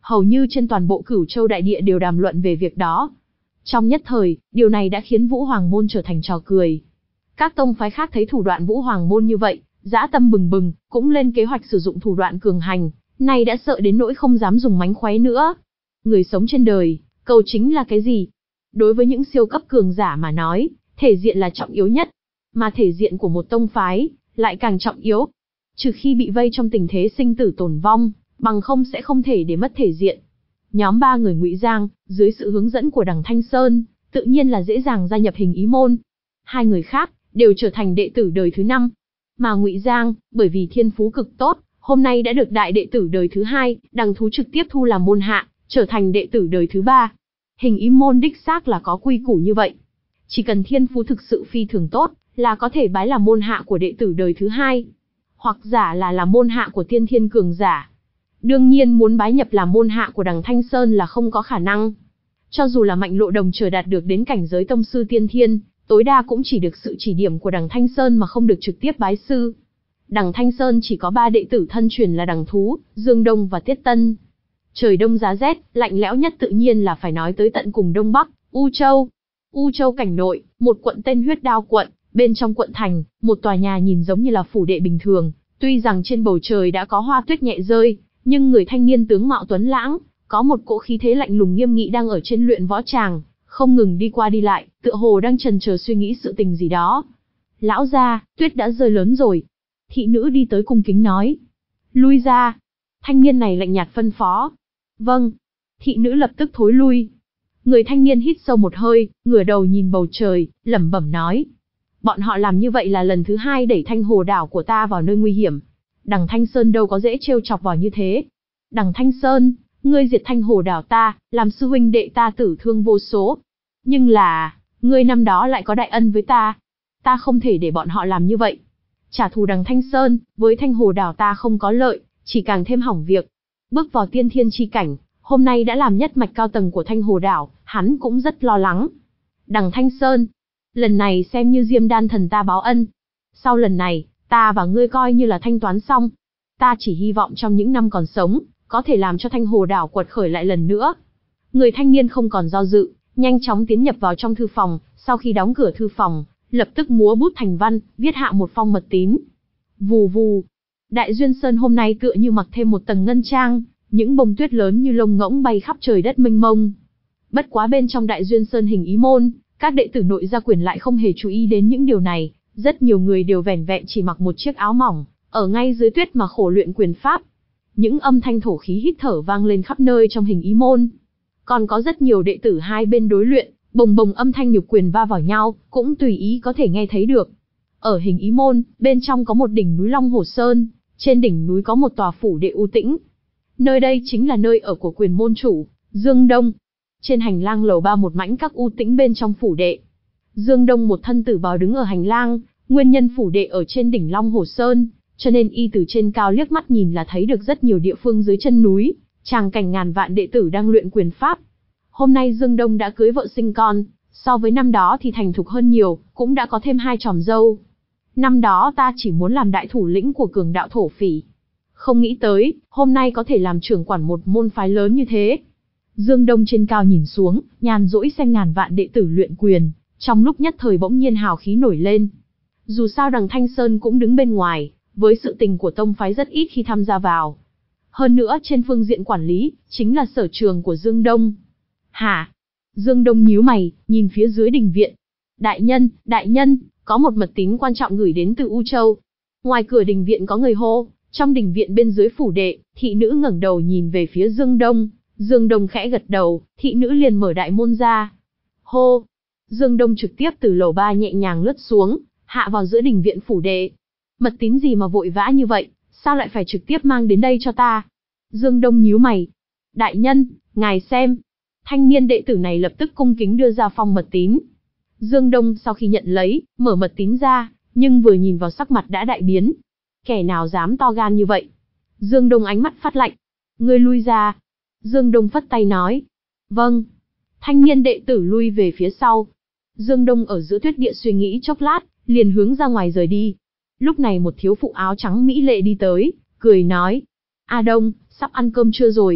hầu như trên toàn bộ Cửu Châu đại địa đều đàm luận về việc đó. Trong nhất thời, điều này đã khiến Vũ Hoàng môn trở thành trò cười. Các tông phái khác thấy thủ đoạn Vũ Hoàng môn như vậy, dã tâm bừng bừng, cũng lên kế hoạch sử dụng thủ đoạn cường hành, nay đã sợ đến nỗi không dám dùng mánh khóe nữa. Người sống trên đời, cầu chính là cái gì? Đối với những siêu cấp cường giả mà nói, thể diện là trọng yếu nhất, mà thể diện của một tông phái lại càng trọng yếu. Trừ khi bị vây trong tình thế sinh tử tồn vong, bằng không sẽ không thể để mất thể diện. Nhóm ba người Ngụy Giang, dưới sự hướng dẫn của Đằng Thanh Sơn, tự nhiên là dễ dàng gia nhập Hình Ý môn. Hai người khác đều trở thành đệ tử đời thứ năm, mà Ngụy Giang, bởi vì thiên phú cực tốt, hôm nay đã được đại đệ tử đời thứ hai, Đằng Thú trực tiếp thu làm môn hạ, trở thành đệ tử đời thứ ba. Hình Ý môn đích xác là có quy củ như vậy. Chỉ cần thiên phú thực sự phi thường tốt, là có thể bái làm môn hạ của đệ tử đời thứ hai, hoặc giả là làm môn hạ của tiên thiên cường giả. Đương nhiên muốn bái nhập làm môn hạ của Đằng Thanh Sơn là không có khả năng. Cho dù là Mạnh Lộ Đồng chờ đạt được đến cảnh giới tông sư tiên thiên, tối đa cũng chỉ được sự chỉ điểm của Đằng Thanh Sơn mà không được trực tiếp bái sư. Đằng Thanh Sơn chỉ có ba đệ tử thân truyền là Đằng Thú, Dương Đông và Tiết Tân. Trời đông giá rét, lạnh lẽo nhất tự nhiên là phải nói tới tận cùng Đông Bắc, U Châu. U Châu cảnh nội, một quận tên Huyết Đao quận, bên trong quận thành, một tòa nhà nhìn giống như là phủ đệ bình thường, tuy rằng trên bầu trời đã có hoa tuyết nhẹ rơi, nhưng người thanh niên tướng mạo tuấn lãng, có một cỗ khí thế lạnh lùng nghiêm nghị đang ở trên luyện võ tràng, không ngừng đi qua đi lại, tựa hồ đang chần chờ suy nghĩ sự tình gì đó. Lão gia, tuyết đã rơi lớn rồi. Thị nữ đi tới cung kính nói. Lui ra. Thanh niên này lạnh nhạt phân phó. Vâng. Thị nữ lập tức thối lui. Người thanh niên hít sâu một hơi, ngửa đầu nhìn bầu trời, lẩm bẩm nói. Bọn họ làm như vậy là lần thứ hai đẩy Thanh Hồ đảo của ta vào nơi nguy hiểm. Đằng Thanh Sơn đâu có dễ trêu chọc vào như thế. Đằng Thanh Sơn, ngươi diệt Thanh Hồ đảo ta, làm sư huynh đệ ta tử thương vô số. Nhưng là, ngươi năm đó lại có đại ân với ta. Ta không thể để bọn họ làm như vậy. Trả thù Đằng Thanh Sơn, với Thanh Hồ đảo ta không có lợi, chỉ càng thêm hỏng việc. Bước vào tiên thiên chi cảnh, hôm nay đã làm nhất mạch cao tầng của Thanh Hồ đảo, hắn cũng rất lo lắng. Đằng Thanh Sơn, lần này xem như Diêm Đan thần ta báo ân. Sau lần này, ta và ngươi coi như là thanh toán xong. Ta chỉ hy vọng trong những năm còn sống, có thể làm cho Thanh Hồ đảo quật khởi lại lần nữa. Người thanh niên không còn do dự, nhanh chóng tiến nhập vào trong thư phòng, sau khi đóng cửa thư phòng, lập tức múa bút thành văn, viết hạ một phong mật tín. Vù vù. Đại Duyên Sơn hôm nay tựa như mặc thêm một tầng ngân trang, những bông tuyết lớn như lông ngỗng bay khắp trời đất mênh mông. Bất quá bên trong Đại Duyên Sơn Hình Ý môn, các đệ tử nội gia quyền lại không hề chú ý đến những điều này, rất nhiều người đều vẻn vẹn chỉ mặc một chiếc áo mỏng, ở ngay dưới tuyết mà khổ luyện quyền pháp. Những âm thanh thổ khí hít thở vang lên khắp nơi trong Hình Ý môn. Còn có rất nhiều đệ tử hai bên đối luyện, bồng bồng âm thanh nhục quyền va vào nhau, cũng tùy ý có thể nghe thấy được. Ở Hình Ý môn, bên trong có một đỉnh núi Long Hồ Sơn, trên đỉnh núi có một tòa phủ đệ u tĩnh. Nơi đây chính là nơi ở của quyền môn chủ, Dương Đông. Trên hành lang lầu ba một mảnh các u tĩnh bên trong phủ đệ. Dương Đông một thân tử bào đứng ở hành lang, nguyên nhân phủ đệ ở trên đỉnh Long Hồ Sơn, cho nên y từ trên cao liếc mắt nhìn là thấy được rất nhiều địa phương dưới chân núi, tràng cảnh ngàn vạn đệ tử đang luyện quyền pháp. Hôm nay Dương Đông đã cưới vợ sinh con, so với năm đó thì thành thục hơn nhiều, cũng đã có thêm hai tròm dâu. Năm đó ta chỉ muốn làm đại thủ lĩnh của cường đạo thổ phỉ. Không nghĩ tới, hôm nay có thể làm trưởng quản một môn phái lớn như thế. Dương Đông trên cao nhìn xuống, nhàn rỗi xem ngàn vạn đệ tử luyện quyền, trong lúc nhất thời bỗng nhiên hào khí nổi lên. Dù sao Đằng Thanh Sơn cũng đứng bên ngoài, với sự tình của tông phái rất ít khi tham gia vào. Hơn nữa trên phương diện quản lý, chính là sở trường của Dương Đông. Hả? Dương Đông nhíu mày, nhìn phía dưới đình viện. Đại nhân, đại nhân, có một mật tín quan trọng gửi đến từ U Châu. Ngoài cửa đình viện có người hô, trong đình viện bên dưới phủ đệ, thị nữ ngẩng đầu nhìn về phía Dương Đông. Dương Đông khẽ gật đầu, thị nữ liền mở đại môn ra. Hô! Dương Đông trực tiếp từ lầu ba nhẹ nhàng lướt xuống, hạ vào giữa đình viện phủ đệ. Mật tín gì mà vội vã như vậy, sao lại phải trực tiếp mang đến đây cho ta? Dương Đông nhíu mày. Đại nhân, ngài xem. Thanh niên đệ tử này lập tức cung kính đưa ra phong mật tín. Dương Đông sau khi nhận lấy, mở mật tín ra, nhưng vừa nhìn vào sắc mặt đã đại biến. Kẻ nào dám to gan như vậy? Dương Đông ánh mắt phát lạnh. Ngươi lui ra. Dương Đông phất tay nói. Vâng. Thanh niên đệ tử lui về phía sau. Dương Đông ở giữa tuyết địa suy nghĩ chốc lát, liền hướng ra ngoài rời đi. Lúc này một thiếu phụ áo trắng mỹ lệ đi tới, cười nói. A Đông, sắp ăn cơm trưa rồi.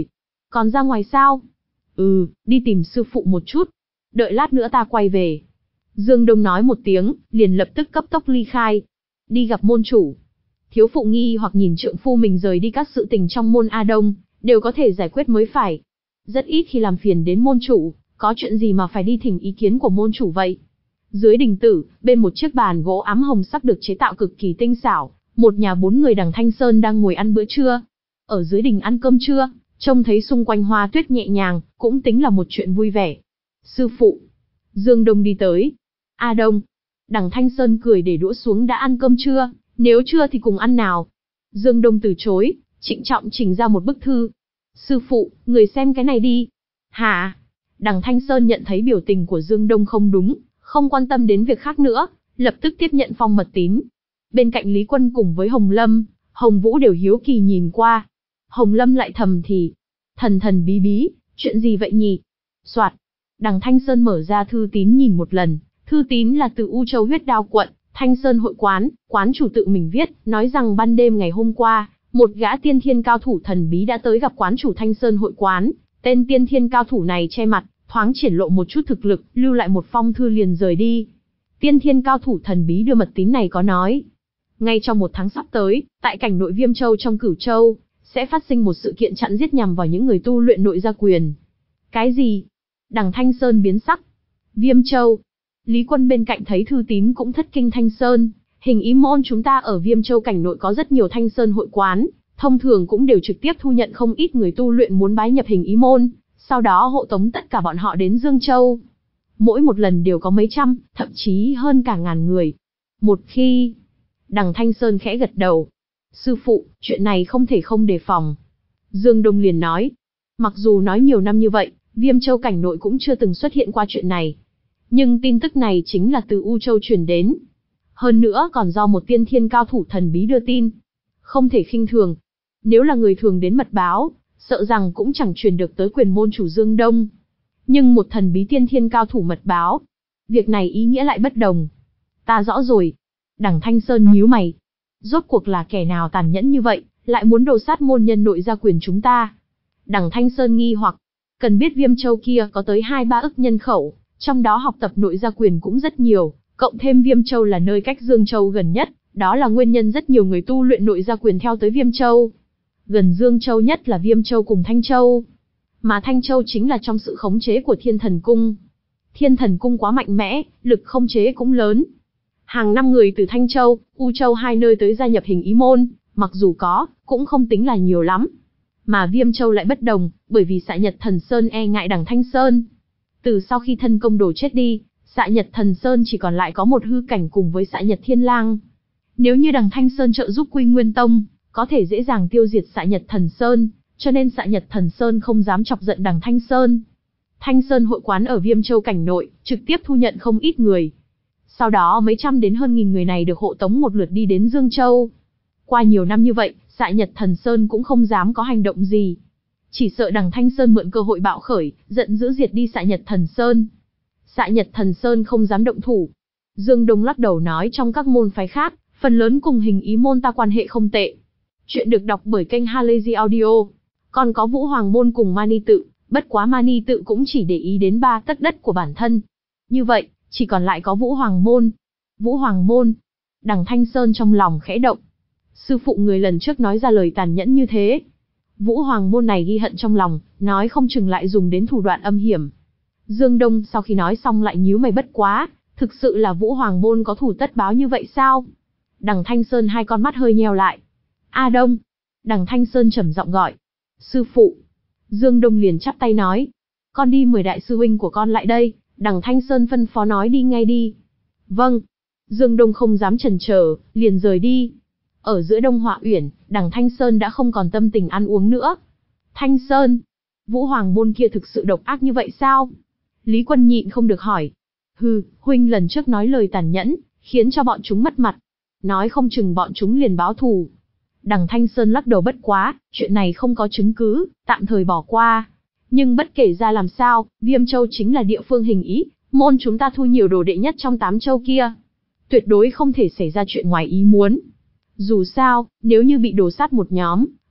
Còn ra ngoài sao? Ừ, đi tìm sư phụ một chút. Đợi lát nữa ta quay về. Dương Đông nói một tiếng, liền lập tức cấp tốc ly khai. Đi gặp môn chủ. Thiếu phụ nghi hoặc nhìn trượng phu mình rời đi, các sự tình trong môn A Đông, đều có thể giải quyết mới phải. Rất ít khi làm phiền đến môn chủ, có chuyện gì mà phải đi thỉnh ý kiến của môn chủ vậy? Dưới đình tử, bên một chiếc bàn gỗ ám hồng sắc được chế tạo cực kỳ tinh xảo, một nhà bốn người Đằng Thanh Sơn đang ngồi ăn bữa trưa. Ở dưới đình ăn cơm trưa, trông thấy xung quanh hoa tuyết nhẹ nhàng, cũng tính là một chuyện vui vẻ. Sư phụ. Dương Đông đi tới. A Đông. Đằng Thanh Sơn cười để đũa xuống, đã ăn cơm chưa? Nếu chưa thì cùng ăn nào. Dương Đông từ chối, trịnh trọng trình ra một bức thư. Sư phụ, người xem cái này đi. Hả? Đằng Thanh Sơn nhận thấy biểu tình của Dương Đông không đúng, không quan tâm đến việc khác nữa, lập tức tiếp nhận phong mật tín. Bên cạnh Lý Quân cùng với Hồng Lâm, Hồng Vũ đều hiếu kỳ nhìn qua. Hồng Lâm lại thầm thì, thần thần bí bí, chuyện gì vậy nhỉ? Soạt. Đằng Thanh Sơn mở ra thư tín nhìn một lần, thư tín là từ U Châu Huyết Đao quận, Thanh Sơn hội quán, quán chủ tự mình viết, nói rằng ban đêm ngày hôm qua, một gã tiên thiên cao thủ thần bí đã tới gặp quán chủ Thanh Sơn hội quán, tên tiên thiên cao thủ này che mặt, thoáng triển lộ một chút thực lực, lưu lại một phong thư liền rời đi. Tiên thiên cao thủ thần bí đưa mật tín này có nói, ngay trong một tháng sắp tới, tại cảnh nội Viêm Châu trong Cửu Châu, sẽ phát sinh một sự kiện chặn giết nhằm vào những người tu luyện nội gia quyền. Cái gì? Đằng Thanh Sơn biến sắc. Viêm Châu. Lý Quân bên cạnh thấy thư tín cũng thất kinh. Thanh Sơn, hình ý môn chúng ta ở Viêm Châu cảnh nội có rất nhiều Thanh Sơn hội quán, thông thường cũng đều trực tiếp thu nhận không ít người tu luyện muốn bái nhập hình ý môn, sau đó hộ tống tất cả bọn họ đến Dương Châu. Mỗi một lần đều có mấy trăm, thậm chí hơn cả ngàn người. Một khi... Đằng Thanh Sơn khẽ gật đầu. Sư phụ, chuyện này không thể không đề phòng. Dương Đông liền nói. Mặc dù nói nhiều năm như vậy, Viêm Châu cảnh nội cũng chưa từng xuất hiện qua chuyện này. Nhưng tin tức này chính là từ U Châu truyền đến. Hơn nữa còn do một tiên thiên cao thủ thần bí đưa tin. Không thể khinh thường. Nếu là người thường đến mật báo, sợ rằng cũng chẳng truyền được tới quyền môn chủ Dương Đông. Nhưng một thần bí tiên thiên cao thủ mật báo, việc này ý nghĩa lại bất đồng. Ta rõ rồi. Đằng Thanh Sơn nhíu mày. Rốt cuộc là kẻ nào tàn nhẫn như vậy, lại muốn đồ sát môn nhân nội gia quyền chúng ta? Đằng Thanh Sơn nghi hoặc, cần biết Viêm Châu kia có tới hai ba ức nhân khẩu, trong đó học tập nội gia quyền cũng rất nhiều, cộng thêm Viêm Châu là nơi cách Dương Châu gần nhất, đó là nguyên nhân rất nhiều người tu luyện nội gia quyền theo tới Viêm Châu. Gần Dương Châu nhất là Viêm Châu cùng Thanh Châu, mà Thanh Châu chính là trong sự khống chế của Thiên Thần Cung. Thiên Thần Cung quá mạnh mẽ, lực khống chế cũng lớn. Hàng năm người từ Thanh Châu, U Châu hai nơi tới gia nhập hình ý môn, mặc dù có, cũng không tính là nhiều lắm. Mà Viêm Châu lại bất đồng, bởi vì Xạ Nhật Thần Sơn e ngại Đằng Thanh Sơn. Từ sau khi thân công đồ chết đi, Xạ Nhật Thần Sơn chỉ còn lại có một hư cảnh cùng với Xạ Nhật Thiên Lang. Nếu như Đằng Thanh Sơn trợ giúp Quy Nguyên Tông, có thể dễ dàng tiêu diệt Xạ Nhật Thần Sơn, cho nên Xạ Nhật Thần Sơn không dám chọc giận Đằng Thanh Sơn. Thanh Sơn hội quán ở Viêm Châu cảnh nội, trực tiếp thu nhận không ít người. Sau đó mấy trăm đến hơn nghìn người này được hộ tống một lượt đi đến Dương Châu. Qua nhiều năm như vậy, Xạ Nhật Thần Sơn cũng không dám có hành động gì. Chỉ sợ Đằng Thanh Sơn mượn cơ hội bạo khởi, giận dữ diệt đi Xạ Nhật Thần Sơn. Xạ Nhật Thần Sơn không dám động thủ. Dương Đông lắc đầu nói trong các môn phái khác, phần lớn cùng hình ý môn ta quan hệ không tệ. Chuyện được đọc bởi kênh Halazy Audio. Còn có Vũ Hoàng môn cùng Mani tự, bất quá Mani tự cũng chỉ để ý đến ba tấc đất của bản thân. Như vậy, chỉ còn lại có Vũ Hoàng môn. Vũ Hoàng môn. Đằng Thanh Sơn trong lòng khẽ động. Sư phụ người lần trước nói ra lời tàn nhẫn như thế. Vũ Hoàng môn này ghi hận trong lòng, nói không chừng lại dùng đến thủ đoạn âm hiểm. Dương Đông sau khi nói xong lại nhíu mày, bất quá, thực sự là Vũ Hoàng môn có thủ tất báo như vậy sao? Đằng Thanh Sơn hai con mắt hơi nheo lại. A Đông. Đằng Thanh Sơn trầm giọng gọi. Sư phụ. Dương Đông liền chắp tay nói. Con đi mời đại sư huynh của con lại đây. Đằng Thanh Sơn phân phó nói đi ngay đi. Vâng. Dương Đông không dám chần chờ, liền rời đi. Ở giữa Đông Họa Uyển, Đằng Thanh Sơn đã không còn tâm tình ăn uống nữa. Thanh Sơn. Vũ Hoàng môn kia thực sự độc ác như vậy sao? Lý Quân nhịn không được hỏi. Hừ, huynh lần trước nói lời tàn nhẫn, khiến cho bọn chúng mất mặt. Nói không chừng bọn chúng liền báo thù. Đằng Thanh Sơn lắc đầu, bất quá, chuyện này không có chứng cứ, tạm thời bỏ qua. Nhưng bất kể ra làm sao, Viêm Châu chính là địa phương hình ý, môn chúng ta thu nhiều đồ đệ nhất trong tám châu kia. Tuyệt đối không thể xảy ra chuyện ngoài ý muốn. Dù sao, nếu như bị đổ sát một nhóm,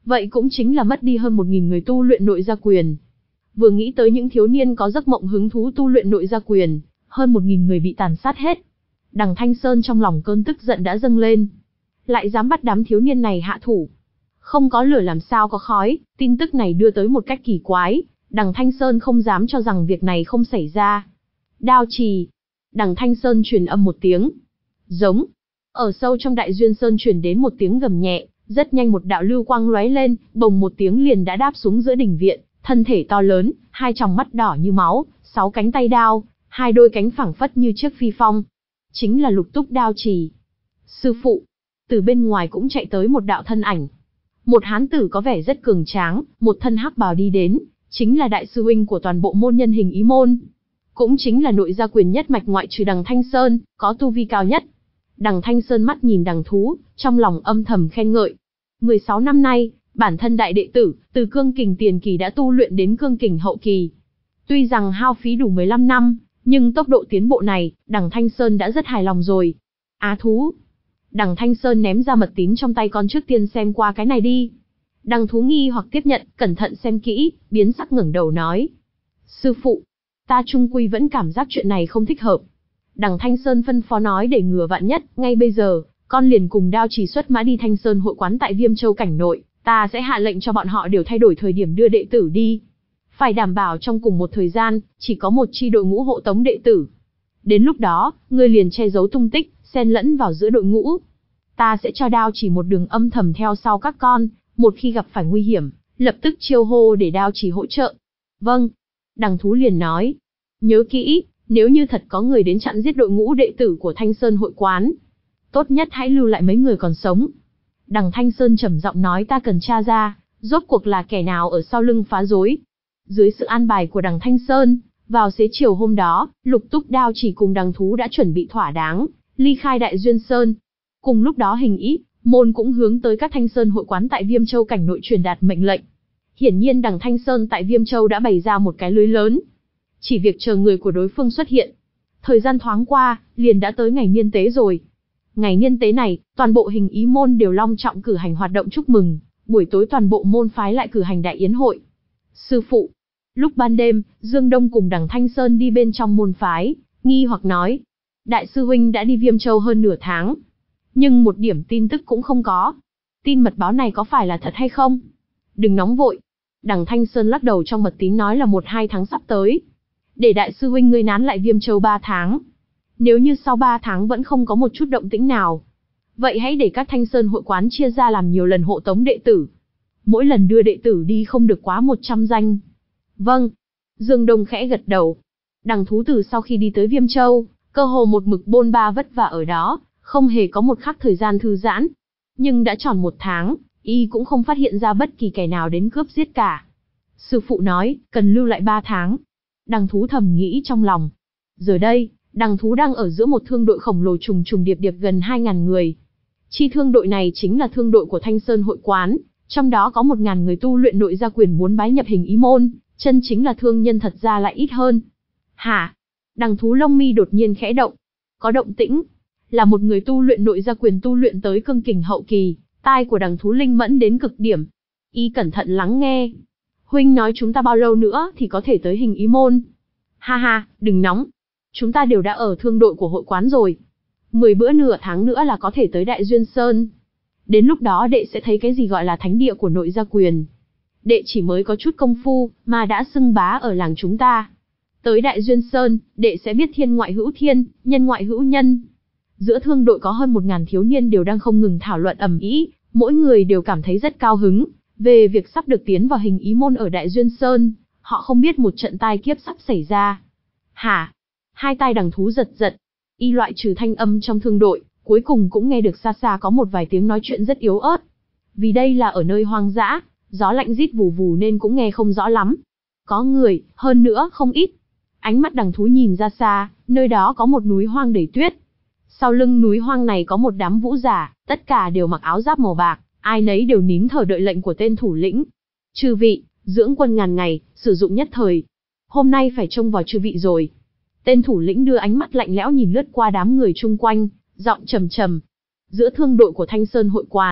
vậy cũng chính là mất đi hơn một nghìn người tu luyện nội gia quyền. Vừa nghĩ tới những thiếu niên có giấc mộng hứng thú tu luyện nội gia quyền, hơn một nghìn người bị tàn sát hết. Đằng Thanh Sơn trong lòng cơn tức giận đã dâng lên. Lại dám bắt đám thiếu niên này hạ thủ. Không có lửa làm sao có khói, tin tức này đưa tới một cách kỳ quái, đằng Thanh Sơn không dám cho rằng việc này không xảy ra. Đao trì. Đằng Thanh Sơn truyền âm một tiếng. Giống. Ở sâu trong Đại Duyên Sơn truyền đến một tiếng gầm nhẹ, rất nhanh một đạo lưu quang lóe lên, bồng một tiếng liền đã đáp xuống giữa đình viện, thân thể to lớn, hai tròng mắt đỏ như máu, sáu cánh tay đao, hai đôi cánh phẳng phất như chiếc phi phong. Chính là Lục Túc Đao Trì. Sư phụ. Từ bên ngoài cũng chạy tới một đạo thân ảnh. Một hán tử có vẻ rất cường tráng, một thân hắc bào đi đến, chính là đại sư huynh của toàn bộ môn nhân Hình Ý môn. Cũng chính là nội gia quyền nhất mạch ngoại trừ đằng Thanh Sơn, có tu vi cao nhất. Đằng Thanh Sơn mắt nhìn đằng thú, trong lòng âm thầm khen ngợi. mười sáu năm nay, bản thân đại đệ tử, từ cương kình tiền kỳ đã tu luyện đến cương kình hậu kỳ. Tuy rằng hao phí đủ mười lăm năm, nhưng tốc độ tiến bộ này, đằng Thanh Sơn đã rất hài lòng rồi. Á thú. Đằng Thanh Sơn ném ra mật tín trong tay con trước tiên xem qua cái này đi. Đằng thú nghi hoặc tiếp nhận, cẩn thận xem kỹ, biến sắc ngẩng đầu nói. Sư phụ, ta chung quy vẫn cảm giác chuyện này không thích hợp. Đằng Thanh Sơn phân phó nói để ngừa vạn nhất, ngay bây giờ, con liền cùng Đao Trì xuất mã đi Thanh Sơn hội quán tại Viêm Châu cảnh nội, ta sẽ hạ lệnh cho bọn họ đều thay đổi thời điểm đưa đệ tử đi. Phải đảm bảo trong cùng một thời gian, chỉ có một chi đội ngũ hộ tống đệ tử. Đến lúc đó, ngươi liền che giấu tung tích, xen lẫn vào giữa đội ngũ. Ta sẽ cho Đao Trì một đường âm thầm theo sau các con, một khi gặp phải nguy hiểm, lập tức chiêu hô để Đao Trì hỗ trợ. Vâng. Đằng thú liền nói. Nhớ kỹ, nếu như thật có người đến chặn giết đội ngũ đệ tử của Thanh Sơn hội quán, tốt nhất hãy lưu lại mấy người còn sống. Đằng Thanh Sơn trầm giọng nói, ta cần tra ra, rốt cuộc là kẻ nào ở sau lưng phá rối. Dưới sự an bài của đằng Thanh Sơn, vào xế chiều hôm đó, Lục Túc Đao Trì cùng đằng thú đã chuẩn bị thỏa đáng, ly khai Đại Duyên Sơn. Cùng lúc đó Hình Ý môn cũng hướng tới các Thanh Sơn hội quán tại Viêm Châu cảnh nội truyền đạt mệnh lệnh. Hiển nhiên đằng Thanh Sơn tại Viêm Châu đã bày ra một cái lưới lớn, chỉ việc chờ người của đối phương xuất hiện. Thời gian thoáng qua, liền đã tới ngày niên tế rồi. Ngày niên tế này, toàn bộ Hình Ý môn đều long trọng cử hành hoạt động chúc mừng, buổi tối toàn bộ môn phái lại cử hành đại yến hội. Sư phụ. Lúc ban đêm, Dương Đông cùng đằng Thanh Sơn đi bên trong môn phái, nghi hoặc nói. Đại sư huynh đã đi Viêm Châu hơn nửa tháng, nhưng một điểm tin tức cũng không có. Tin mật báo này có phải là thật hay không? Đừng nóng vội. Đằng Thanh Sơn lắc đầu trong mật tín nói là một hai tháng sắp tới. Để đại sư huynh ngươi nán lại Viêm Châu ba tháng. Nếu như sau ba tháng vẫn không có một chút động tĩnh nào, vậy hãy để các Thanh Sơn hội quán chia ra làm nhiều lần hộ tống đệ tử. Mỗi lần đưa đệ tử đi không được quá một trăm danh. Vâng. Dương Đông khẽ gật đầu. Đằng thú từ sau khi đi tới Viêm Châu, cơ hồ một mực bôn ba vất vả ở đó, không hề có một khắc thời gian thư giãn. Nhưng đã tròn một tháng, y cũng không phát hiện ra bất kỳ kẻ nào đến cướp giết cả. Sư phụ nói, cần lưu lại ba tháng. Đằng thú thầm nghĩ trong lòng. Giờ đây, đằng thú đang ở giữa một thương đội khổng lồ trùng trùng điệp điệp gần hai ngàn người. Chi thương đội này chính là thương đội của Thanh Sơn hội quán, trong đó có một ngàn người tu luyện nội gia quyền muốn bái nhập Hình Ý môn, chân chính là thương nhân thật ra lại ít hơn. Hả? Đằng thú lông mi đột nhiên khẽ động. Có động tĩnh. Là một người tu luyện nội gia quyền tu luyện tới cương kình hậu kỳ, tai của đằng thú linh mẫn đến cực điểm. Y cẩn thận lắng nghe. Huynh nói chúng ta bao lâu nữa thì có thể tới Hình Ý môn? Ha ha, đừng nóng. Chúng ta đều đã ở thương đội của hội quán rồi. Mười bữa nửa tháng nữa là có thể tới Đại Duyên Sơn. Đến lúc đó đệ sẽ thấy cái gì gọi là thánh địa của nội gia quyền. Đệ chỉ mới có chút công phu, mà đã xưng bá ở làng chúng ta. Tới Đại Duyên Sơn, đệ sẽ biết thiên ngoại hữu thiên, nhân ngoại hữu nhân. Giữa thương đội có hơn một ngàn thiếu niên đều đang không ngừng thảo luận ầm ĩ, mỗi người đều cảm thấy rất cao hứng về việc sắp được tiến vào Hình Ý môn ở Đại Duyên Sơn. Họ không biết một trận tai kiếp sắp xảy ra. Hả? Hai tai đằng thú giật giật. Y loại trừ thanh âm trong thương đội, cuối cùng cũng nghe được xa xa có một vài tiếng nói chuyện rất yếu ớt. Vì đây là ở nơi hoang dã, gió lạnh rít vù vù nên cũng nghe không rõ lắm. Có người, hơn nữa không ít. Ánh mắt đằng thú nhìn ra xa, nơi đó có một núi hoang đầy tuyết. Sau lưng núi hoang này có một đám vũ giả, tất cả đều mặc áo giáp màu bạc, ai nấy đều nín thở đợi lệnh của tên thủ lĩnh. Chư vị, dưỡng quân ngàn ngày, sử dụng nhất thời. Hôm nay phải trông vào chư vị rồi. Tên thủ lĩnh đưa ánh mắt lạnh lẽo nhìn lướt qua đám người chung quanh, giọng trầm trầm. Giữa thương đội của Thanh Sơn hội quán,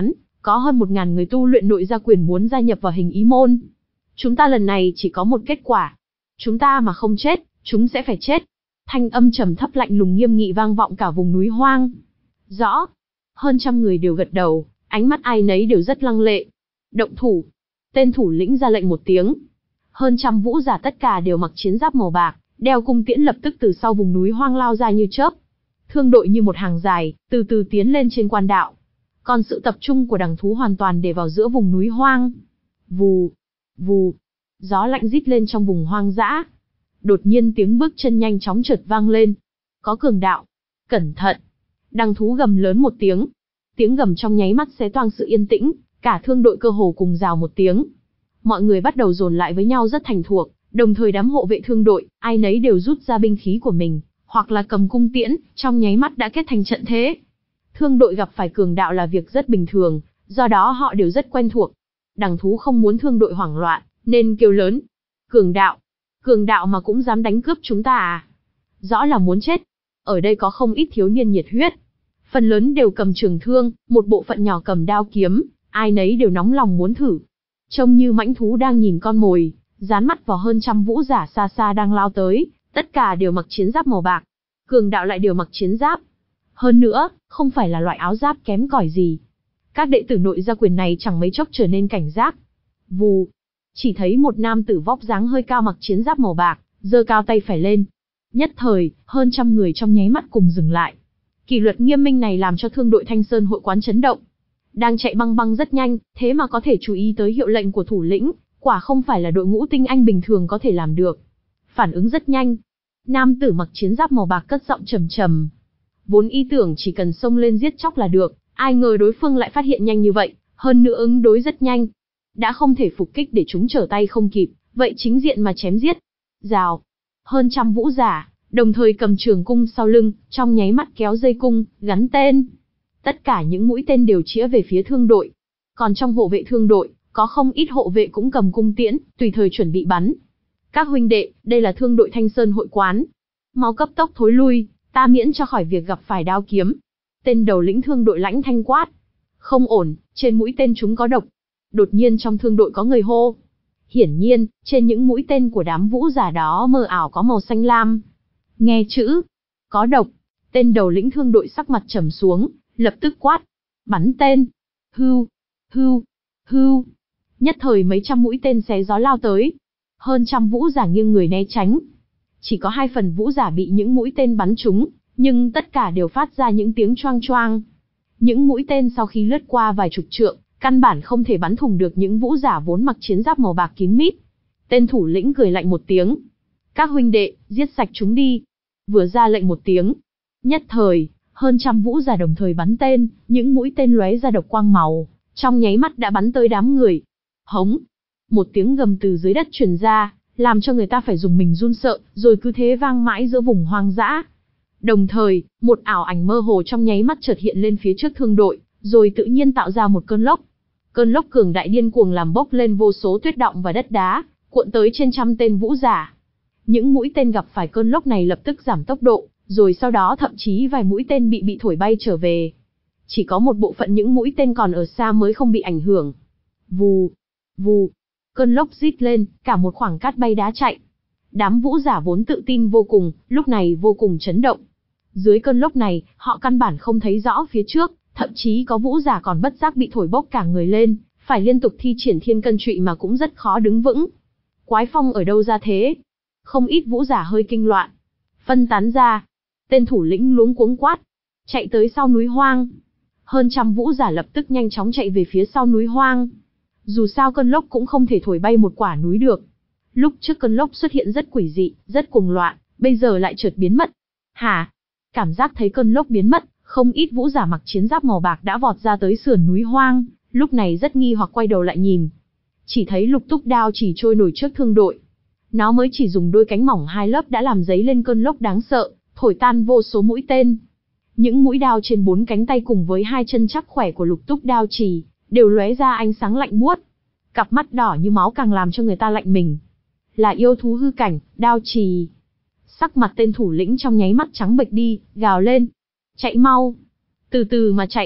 có hơn một ngàn người tu luyện nội gia quyền muốn gia nhập vào hình ý môn. Chúng ta lần này chỉ có một kết quả. Chúng ta mà không chết, chúng sẽ phải chết. Thanh âm trầm thấp lạnh lùng nghiêm nghị vang vọng cả vùng núi hoang. Rõ. Hơn trăm người đều gật đầu, ánh mắt ai nấy đều rất lăng lệ. Động thủ. Tên thủ lĩnh ra lệnh một tiếng. Hơn trăm vũ giả tất cả đều mặc chiến giáp màu bạc, đeo cung tiễn lập tức từ sau vùng núi hoang lao ra như chớp. Thương đội như một hàng dài, từ từ tiến lên trên quan đạo. Còn sự tập trung của đằng thú hoàn toàn để vào giữa vùng núi hoang. Vù, vù, gió lạnh rít lên trong vùng hoang dã. Đột nhiên tiếng bước chân nhanh chóng chợt vang lên. Có cường đạo. Cẩn thận. Đằng thú gầm lớn một tiếng. Tiếng gầm trong nháy mắt xé toang sự yên tĩnh, cả thương đội cơ hồ cùng rào một tiếng. Mọi người bắt đầu dồn lại với nhau rất thành thuộc, đồng thời đám hộ vệ thương đội, ai nấy đều rút ra binh khí của mình, hoặc là cầm cung tiễn, trong nháy mắt đã kết thành trận thế. Thương đội gặp phải cường đạo là việc rất bình thường, do đó họ đều rất quen thuộc. Đằng thú không muốn thương đội hoảng loạn, nên kêu lớn. Cường đạo! Cường đạo mà cũng dám đánh cướp chúng ta à? Rõ là muốn chết. Ở đây có không ít thiếu niên nhiệt huyết. Phần lớn đều cầm trường thương, một bộ phận nhỏ cầm đao kiếm, ai nấy đều nóng lòng muốn thử. Trông như mãnh thú đang nhìn con mồi, dán mắt vào hơn trăm vũ giả xa xa đang lao tới, tất cả đều mặc chiến giáp màu bạc. Cường đạo lại đều mặc chiến giáp. Hơn nữa, không phải là loại áo giáp kém cỏi gì. Các đệ tử nội gia quyền này chẳng mấy chốc trở nên cảnh giác. Vù, chỉ thấy một nam tử vóc dáng hơi cao mặc chiến giáp màu bạc, giơ cao tay phải lên. Nhất thời, hơn trăm người trong nháy mắt cùng dừng lại. Kỷ luật nghiêm minh này làm cho thương đội Thanh Sơn hội quán chấn động. Đang chạy băng băng rất nhanh, thế mà có thể chú ý tới hiệu lệnh của thủ lĩnh, quả không phải là đội ngũ tinh anh bình thường có thể làm được. Phản ứng rất nhanh. Nam tử mặc chiến giáp màu bạc cất giọng trầm trầm. Vốn ý tưởng chỉ cần xông lên giết chóc là được, ai ngờ đối phương lại phát hiện nhanh như vậy, hơn nữa ứng đối rất nhanh. Đã không thể phục kích để chúng trở tay không kịp, vậy chính diện mà chém giết. Rào. Hơn trăm vũ giả, đồng thời cầm trường cung sau lưng, trong nháy mắt kéo dây cung, gắn tên. Tất cả những mũi tên đều chĩa về phía thương đội. Còn trong hộ vệ thương đội, có không ít hộ vệ cũng cầm cung tiễn, tùy thời chuẩn bị bắn. Các huynh đệ, đây là thương đội Thanh Sơn hội quán. Mau cấp tốc thối lui, ta miễn cho khỏi việc gặp phải đao kiếm. Tên đầu lĩnh thương đội lãnh thanh quát. Không ổn, trên mũi tên chúng có độc. Đột nhiên trong thương đội có người hô. Hiển nhiên, trên những mũi tên của đám vũ giả đó mờ ảo có màu xanh lam. Nghe chữ, có độc. Tên đầu lĩnh thương đội sắc mặt trầm xuống, lập tức quát. Bắn tên. Hưu, hưu, hưu. Nhất thời mấy trăm mũi tên xé gió lao tới. Hơn trăm vũ giả nghiêng người né tránh. Chỉ có hai phần vũ giả bị những mũi tên bắn trúng, nhưng tất cả đều phát ra những tiếng choang choang. Những mũi tên sau khi lướt qua vài chục trượng, căn bản không thể bắn thủng được những vũ giả vốn mặc chiến giáp màu bạc kín mít. Tên thủ lĩnh cười lạnh một tiếng. Các huynh đệ, giết sạch chúng đi. Vừa ra lệnh một tiếng. Nhất thời, hơn trăm vũ giả đồng thời bắn tên, những mũi tên lóe ra độc quang màu, trong nháy mắt đã bắn tới đám người. Hống! Một tiếng gầm từ dưới đất truyền ra, làm cho người ta phải dùng mình run sợ, rồi cứ thế vang mãi giữa vùng hoang dã. Đồng thời, một ảo ảnh mơ hồ trong nháy mắt chợt hiện lên phía trước thương đội, rồi tự nhiên tạo ra một cơn lốc. Cơn lốc cường đại điên cuồng làm bốc lên vô số tuyết động và đất đá, cuộn tới trên trăm tên vũ giả. Những mũi tên gặp phải cơn lốc này lập tức giảm tốc độ, rồi sau đó thậm chí vài mũi tên bị bị thổi bay trở về. Chỉ có một bộ phận những mũi tên còn ở xa mới không bị ảnh hưởng. Vù, vù, cơn lốc rít lên, cả một khoảng cát bay đá chạy. Đám vũ giả vốn tự tin vô cùng, lúc này vô cùng chấn động. Dưới cơn lốc này, họ căn bản không thấy rõ phía trước, thậm chí có vũ giả còn bất giác bị thổi bốc cả người lên, phải liên tục thi triển thiên cân trụy mà cũng rất khó đứng vững. Quái phong ở đâu ra thế? Không ít vũ giả hơi kinh loạn. Phân tán ra. Tên thủ lĩnh luống cuống quát. Chạy tới sau núi hoang. Hơn trăm vũ giả lập tức nhanh chóng chạy về phía sau núi hoang. Dù sao cơn lốc cũng không thể thổi bay một quả núi được. Lúc trước cơn lốc xuất hiện rất quỷ dị, rất cuồng loạn, bây giờ lại chợt biến mất. Hả? Cảm giác thấy cơn lốc biến mất, không ít vũ giả mặc chiến giáp màu bạc đã vọt ra tới sườn núi hoang, lúc này rất nghi hoặc quay đầu lại nhìn. Chỉ thấy lục túc đao chỉ trôi nổi trước thương đội. Nó mới chỉ dùng đôi cánh mỏng hai lớp đã làm dấy lên cơn lốc đáng sợ, thổi tan vô số mũi tên. Những mũi đao trên bốn cánh tay cùng với hai chân chắc khỏe của lục túc đao chỉ, đều lóe ra ánh sáng lạnh buốt. Cặp mắt đỏ như máu càng làm cho người ta lạnh mình. Là yêu thú hư cảnh, đao trì. Sắc mặt tên thủ lĩnh trong nháy mắt trắng bệch đi, gào lên. Chạy mau. Từ từ mà chạy.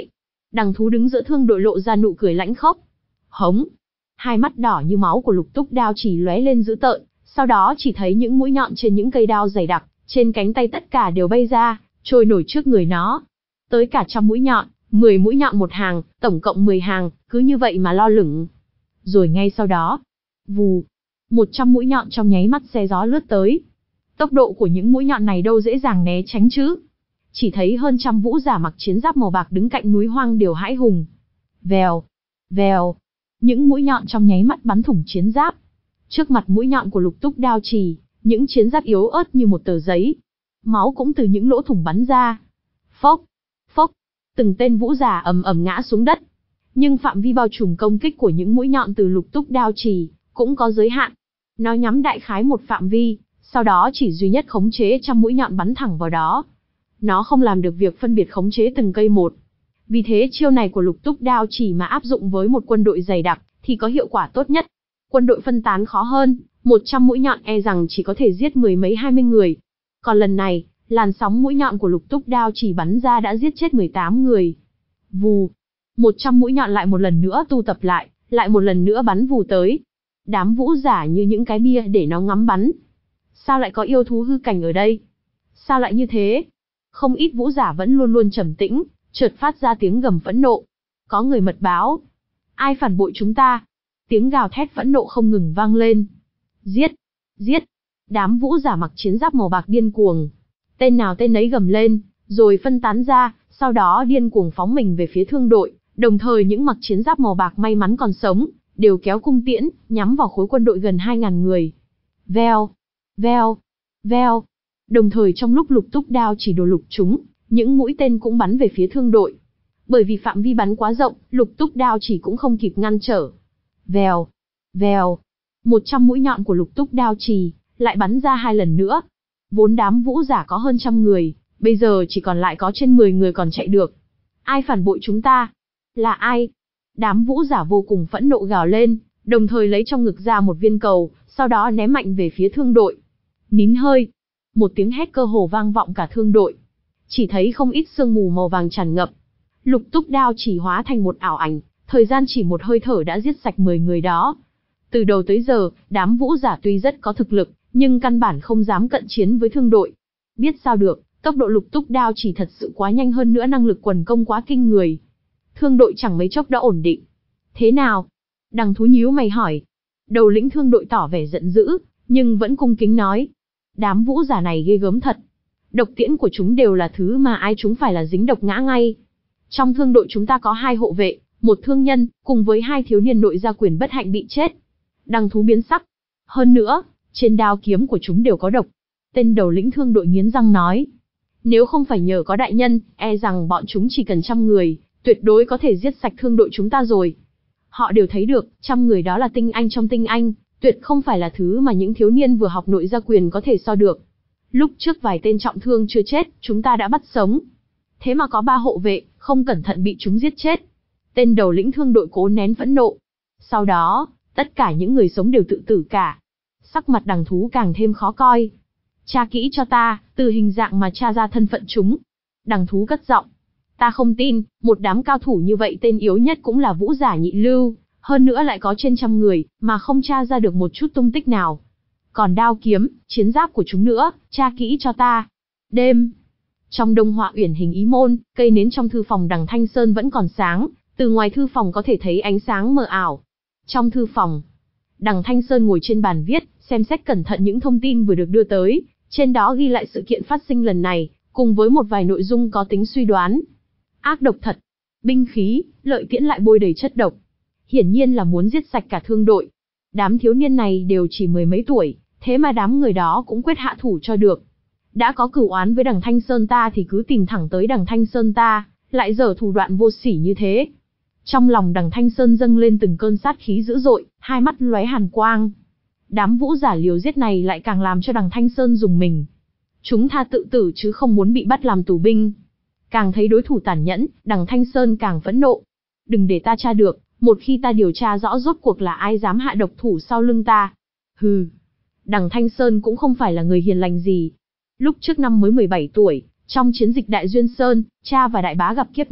Đằng thú đứng giữa thương đội lộ ra nụ cười lãnh khốc. Hống! Hai mắt đỏ như máu của Lục Túc Đao chỉ lóe lên dữ tợn, sau đó chỉ thấy những mũi nhọn trên những cây đao dày đặc, trên cánh tay tất cả đều bay ra, trôi nổi trước người nó. Tới cả trăm mũi nhọn, mười mũi nhọn một hàng, tổng cộng mười hàng, cứ như vậy mà lo lửng. Rồi ngay sau đó, vù, một trăm mũi nhọn trong nháy mắt xe gió lướt tới. Tốc độ của những mũi nhọn này đâu dễ dàng né tránh chứ. Chỉ thấy hơn trăm vũ giả mặc chiến giáp màu bạc đứng cạnh núi hoang đều hãi hùng. Vèo, vèo, những mũi nhọn trong nháy mắt bắn thủng chiến giáp. Trước mặt mũi nhọn của Lục Túc Đao Chỉ, những chiến giáp yếu ớt như một tờ giấy. Máu cũng từ những lỗ thủng bắn ra. Phốc, phốc, từng tên vũ giả ầm ầm ngã xuống đất. Nhưng phạm vi bao trùm công kích của những mũi nhọn từ Lục Túc Đao Chỉ cũng có giới hạn. Nó nhắm đại khái một phạm vi, sau đó chỉ duy nhất khống chế trăm mũi nhọn bắn thẳng vào đó. Nó không làm được việc phân biệt khống chế từng cây một. Vì thế chiêu này của Lục Túc Đao Chỉ mà áp dụng với một quân đội dày đặc thì có hiệu quả tốt nhất. Quân đội phân tán khó hơn, một trăm mũi nhọn e rằng chỉ có thể giết mười mấy hai mươi người. Còn lần này, làn sóng mũi nhọn của Lục Túc Đao Chỉ bắn ra đã giết chết mười tám người. Vù, một trăm mũi nhọn lại một lần nữa tu tập lại, lại một lần nữa bắn vù tới. Đám vũ giả như những cái bia để nó ngắm bắn. Sao lại có yêu thú hư cảnh ở đây? Sao lại như thế? Không ít vũ giả vẫn luôn luôn trầm tĩnh, chợt phát ra tiếng gầm phẫn nộ. Có người mật báo. Ai phản bội chúng ta? Tiếng gào thét phẫn nộ không ngừng vang lên. Giết! Giết! Đám vũ giả mặc chiến giáp màu bạc điên cuồng. Tên nào tên nấy gầm lên, rồi phân tán ra, sau đó điên cuồng phóng mình về phía thương đội. Đồng thời những mặc chiến giáp màu bạc may mắn còn sống, đều kéo cung tiễn, nhắm vào khối quân đội gần hai ngàn người. Veo! Veo! Veo! Đồng thời trong lúc Lục Túc Đao Chỉ đổ lục chúng, những mũi tên cũng bắn về phía thương đội. Bởi vì phạm vi bắn quá rộng, Lục Túc Đao Chỉ cũng không kịp ngăn trở. Vèo, vèo, một trăm mũi nhọn của Lục Túc Đao Chỉ lại bắn ra hai lần nữa. Vốn đám vũ giả có hơn trăm người, bây giờ chỉ còn lại có trên mười người còn chạy được. Ai phản bội chúng ta? Là ai? Đám vũ giả vô cùng phẫn nộ gào lên, đồng thời lấy trong ngực ra một viên cầu, sau đó ném mạnh về phía thương đội. Nín hơi. Một tiếng hét cơ hồ vang vọng cả thương đội. Chỉ thấy không ít sương mù màu vàng tràn ngập. Lục Túc Đao Chỉ hóa thành một ảo ảnh, thời gian chỉ một hơi thở đã giết sạch mười người đó. Từ đầu tới giờ, đám vũ giả tuy rất có thực lực, nhưng căn bản không dám cận chiến với thương đội. Biết sao được, tốc độ Lục Túc Đao Chỉ thật sự quá nhanh, hơn nữa năng lực quần công quá kinh người. Thương đội chẳng mấy chốc đã ổn định. Thế nào? Đằng thú nhíu mày hỏi. Đầu lĩnh thương đội tỏ vẻ giận dữ, nhưng vẫn cung kính nói. Đám vũ giả này ghê gớm thật. Độc tiễn của chúng đều là thứ mà ai chúng phải là dính độc ngã ngay. Trong thương đội chúng ta có hai hộ vệ, một thương nhân, cùng với hai thiếu niên nội gia quyền bất hạnh bị chết. Đằng thú biến sắc. Hơn nữa, trên đao kiếm của chúng đều có độc. Tên đầu lĩnh thương đội nghiến răng nói. Nếu không phải nhờ có đại nhân, e rằng bọn chúng chỉ cần trăm người, tuyệt đối có thể giết sạch thương đội chúng ta rồi. Họ đều thấy được, trăm người đó là tinh anh trong tinh anh, tuyệt không phải là thứ mà những thiếu niên vừa học nội gia quyền có thể so được. Lúc trước vài tên trọng thương chưa chết, chúng ta đã bắt sống. Thế mà có ba hộ vệ, không cẩn thận bị chúng giết chết. Tên đầu lĩnh thương đội cố nén phẫn nộ. Sau đó, tất cả những người sống đều tự tử cả. Sắc mặt đằng thú càng thêm khó coi. Tra kỹ cho ta, từ hình dạng mà tra ra thân phận chúng. Đằng thú cất giọng. Ta không tin, một đám cao thủ như vậy tên yếu nhất cũng là vũ giả nhị lưu, hơn nữa lại có trên trăm người, mà không tra ra được một chút tung tích nào. Còn đao kiếm, chiến giáp của chúng nữa, tra kỹ cho ta. Đêm. Trong Đông Họa Uyển Hình Ý Môn, cây nến trong thư phòng đằng Thanh Sơn vẫn còn sáng, từ ngoài thư phòng có thể thấy ánh sáng mờ ảo. Trong thư phòng, đằng Thanh Sơn ngồi trên bàn viết, xem xét cẩn thận những thông tin vừa được đưa tới, trên đó ghi lại sự kiện phát sinh lần này, cùng với một vài nội dung có tính suy đoán. Ác độc thật. Binh khí, lợi tiễn lại bôi đầy chất độc. Hiển nhiên là muốn giết sạch cả thương đội. Đám thiếu niên này đều chỉ mười mấy tuổi, thế mà đám người đó cũng quyết hạ thủ cho được. Đã có cửu oán với đằng Thanh Sơn ta thì cứ tìm thẳng tới đằng Thanh Sơn ta, lại dở thủ đoạn vô sỉ như thế. Trong lòng đằng Thanh Sơn dâng lên từng cơn sát khí dữ dội, hai mắt lóe hàn quang. Đám vũ giả liều giết này lại càng làm cho đằng Thanh Sơn rùng mình. Chúng tha tự tử chứ không muốn bị bắt làm tù binh. Càng thấy đối thủ tàn nhẫn, đằng Thanh Sơn càng phẫn nộ. Đừng để ta tra được, một khi ta điều tra rõ rốt cuộc là ai dám hạ độc thủ sau lưng ta. Hừ. Đằng Thanh Sơn cũng không phải là người hiền lành gì. Lúc trước năm mới mười bảy tuổi, trong chiến dịch Đại Duyên Sơn, cha và đại bá gặp kiếp nạn,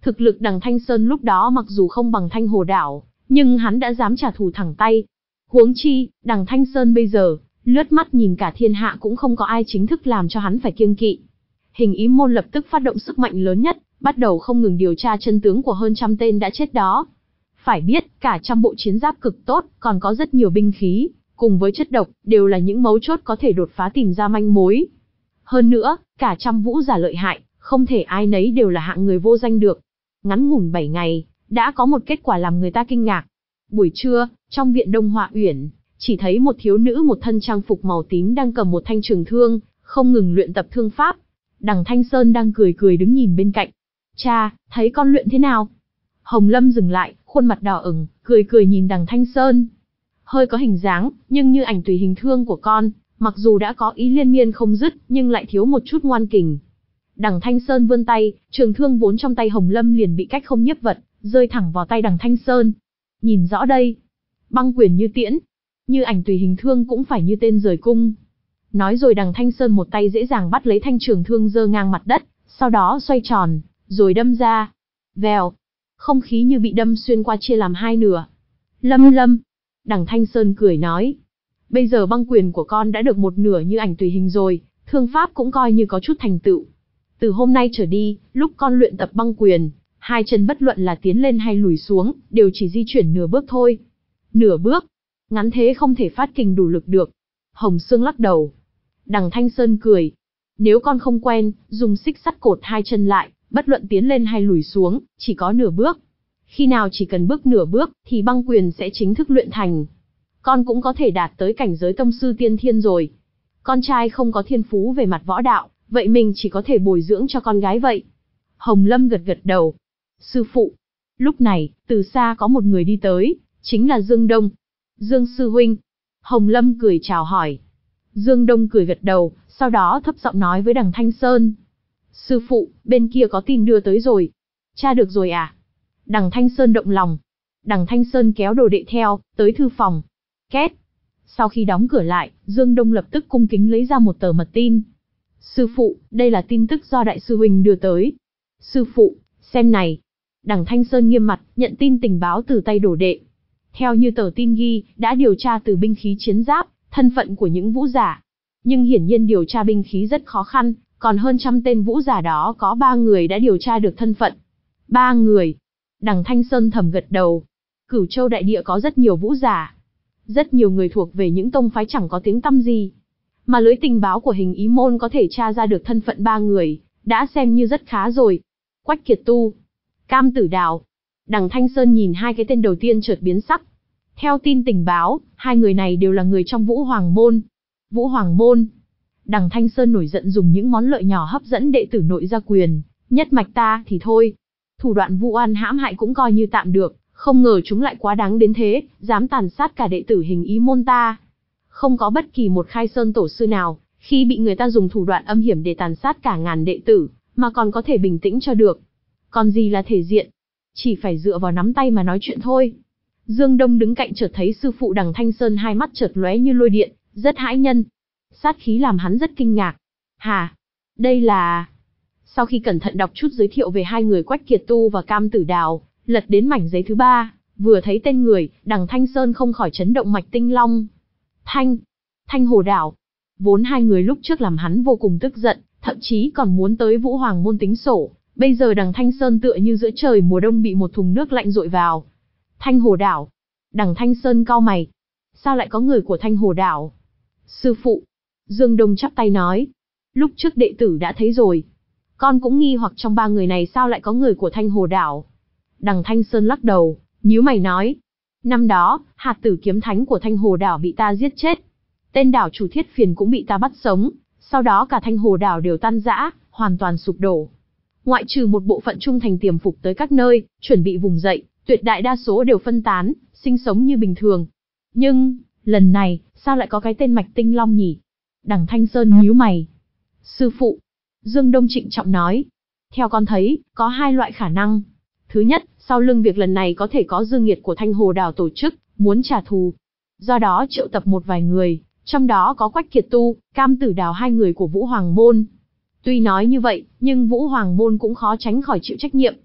Thực lực đằng Thanh Sơn lúc đó mặc dù không bằng Thanh Hồ Đảo, nhưng hắn đã dám trả thù thẳng tay. Huống chi, đằng Thanh Sơn bây giờ, lướt mắt nhìn cả thiên hạ cũng không có ai chính thức làm cho hắn phải kiêng kỵ. Hình Ý môn lập tức phát động sức mạnh lớn nhất, bắt đầu không ngừng điều tra chân tướng của hơn trăm tên đã chết đó. Phải biết, cả trăm bộ chiến giáp cực tốt, còn có rất nhiều binh khí, cùng với chất độc, đều là những mấu chốt có thể đột phá tìm ra manh mối. Hơn nữa, cả trăm vũ giả lợi hại, không thể ai nấy đều là hạng người vô danh được. Ngắn ngủn bảy ngày, đã có một kết quả làm người ta kinh ngạc. Buổi trưa, trong viện Đông Họa Uyển, chỉ thấy một thiếu nữ một thân trang phục màu tím đang cầm một thanh trường thương, không ngừng luyện tập thương pháp. Đằng Thanh Sơn đang cười cười đứng nhìn bên cạnh. Cha, thấy con luyện thế nào? Hồng Lâm dừng lại, khuôn mặt đỏ ửng, cười cười nhìn đằng Thanh Sơn. Hơi có hình dáng, nhưng như ảnh tùy hình thương của con, mặc dù đã có ý liên miên không dứt, nhưng lại thiếu một chút ngoan kình. Đằng Thanh Sơn vươn tay, trường thương vốn trong tay Hồng Lâm liền bị cách không nhiếp vật, rơi thẳng vào tay đằng Thanh Sơn. Nhìn rõ đây, băng quyền như tiễn, như ảnh tùy hình thương cũng phải như tên rời cung. Nói rồi đằng Thanh Sơn một tay dễ dàng bắt lấy thanh trường thương giơ ngang mặt đất, sau đó xoay tròn, rồi đâm ra. Vèo, không khí như bị đâm xuyên qua chia làm hai nửa. Lâm Lâm, đằng Thanh Sơn cười nói, bây giờ băng quyền của con đã được một nửa như ảnh tùy hình rồi, thương pháp cũng coi như có chút thành tựu. Từ hôm nay trở đi, lúc con luyện tập băng quyền, hai chân bất luận là tiến lên hay lùi xuống, đều chỉ di chuyển nửa bước thôi. Nửa bước? Ngắn thế không thể phát kình đủ lực được. Hồng Sương lắc đầu. Đằng Thanh Sơn cười. Nếu con không quen, dùng xích sắt cột hai chân lại, bất luận tiến lên hay lùi xuống, chỉ có nửa bước. Khi nào chỉ cần bước nửa bước, thì băng quyền sẽ chính thức luyện thành. Con cũng có thể đạt tới cảnh giới tông sư tiên thiên rồi. Con trai không có thiên phú về mặt võ đạo, vậy mình chỉ có thể bồi dưỡng cho con gái vậy. Hồng Lâm gật gật đầu. Sư phụ. Lúc này, từ xa có một người đi tới, chính là Dương Đông. Dương sư huynh. Hồng Lâm cười chào hỏi. Dương Đông cười gật đầu, sau đó thấp giọng nói với đằng Thanh Sơn. Sư phụ, bên kia có tin đưa tới rồi. Tra được rồi à? Đằng Thanh Sơn động lòng. Đằng Thanh Sơn kéo đồ đệ theo, tới thư phòng. Két. Sau khi đóng cửa lại, Dương Đông lập tức cung kính lấy ra một tờ mật tin. Sư phụ, đây là tin tức do đại sư huynh đưa tới. Sư phụ, xem này. Đằng Thanh Sơn nghiêm mặt, nhận tin tình báo từ tay đồ đệ. Theo như tờ tin ghi, đã điều tra từ binh khí chiến giáp, thân phận của những vũ giả. Nhưng hiển nhiên điều tra binh khí rất khó khăn, còn hơn trăm tên vũ giả đó có ba người đã điều tra được thân phận. Ba người. Đằng Thanh Sơn thầm gật đầu. Cửu Châu đại địa có rất nhiều vũ giả. Rất nhiều người thuộc về những tông phái chẳng có tiếng tăm gì. Mà lưới tình báo của Hình Ý môn có thể tra ra được thân phận ba người, đã xem như rất khá rồi. Quách Kiệt Tu, Cam Tử Đào. Đằng Thanh Sơn nhìn hai cái tên đầu tiên chợt biến sắc. Theo tin tình báo, hai người này đều là người trong Vũ Hoàng môn. Vũ Hoàng môn. Đằng Thanh Sơn nổi giận dùng những món lợi nhỏ hấp dẫn đệ tử nội gia quyền, nhất mạch ta thì thôi. Thủ đoạn vu oan hãm hại cũng coi như tạm được, không ngờ chúng lại quá đáng đến thế, dám tàn sát cả đệ tử Hình Ý môn ta. Không có bất kỳ một khai sơn tổ sư nào, khi bị người ta dùng thủ đoạn âm hiểm để tàn sát cả ngàn đệ tử, mà còn có thể bình tĩnh cho được. Còn gì là thể diện? Chỉ phải dựa vào nắm tay mà nói chuyện thôi. Dương Đông đứng cạnh chợt thấy sư phụ đằng Thanh Sơn hai mắt chợt lóe như lôi điện, rất hãi nhân. Sát khí làm hắn rất kinh ngạc. Hà, đây là... Sau khi cẩn thận đọc chút giới thiệu về hai người Quách Kiệt Tu và Cam Tử Đào, lật đến mảnh giấy thứ ba, vừa thấy tên người, đằng Thanh Sơn không khỏi chấn động mạch tinh long. Thanh, Thanh Hồ Đảo. Vốn hai người lúc trước làm hắn vô cùng tức giận, thậm chí còn muốn tới Vũ Hoàng môn tính sổ. Bây giờ đằng Thanh Sơn tựa như giữa trời mùa đông bị một thùng nước lạnh dội vào. Thanh Hồ Đảo. Đằng Thanh Sơn cau mày. Sao lại có người của Thanh Hồ Đảo? Sư phụ. Dương Đông chắp tay nói. Lúc trước đệ tử đã thấy rồi. Con cũng nghi hoặc trong ba người này sao lại có người của Thanh Hồ Đảo. Đằng Thanh Sơn lắc đầu, nhíu mày nói. Năm đó, hạt tử kiếm thánh của Thanh Hồ Đảo bị ta giết chết. Tên đảo chủ Thiết Phiền cũng bị ta bắt sống. Sau đó cả Thanh Hồ Đảo đều tan rã, hoàn toàn sụp đổ. Ngoại trừ một bộ phận trung thành tiềm phục tới các nơi, chuẩn bị vùng dậy, tuyệt đại đa số đều phân tán, sinh sống như bình thường. Nhưng, lần này, sao lại có cái tên Mạch Tinh Long nhỉ? Đằng Thanh Sơn nhíu mày. Sư phụ. Dương Đông trịnh trọng nói. Theo con thấy, có hai loại khả năng. Thứ nhất, sau lưng việc lần này có thể có dư nghiệt của Thanh Hồ Đảo tổ chức, muốn trả thù. Do đó triệu tập một vài người, trong đó có Quách Kiệt Tu, Cam Tử Đào hai người của Vũ Hoàng môn. Tuy nói như vậy, nhưng Vũ Hoàng môn cũng khó tránh khỏi chịu trách nhiệm.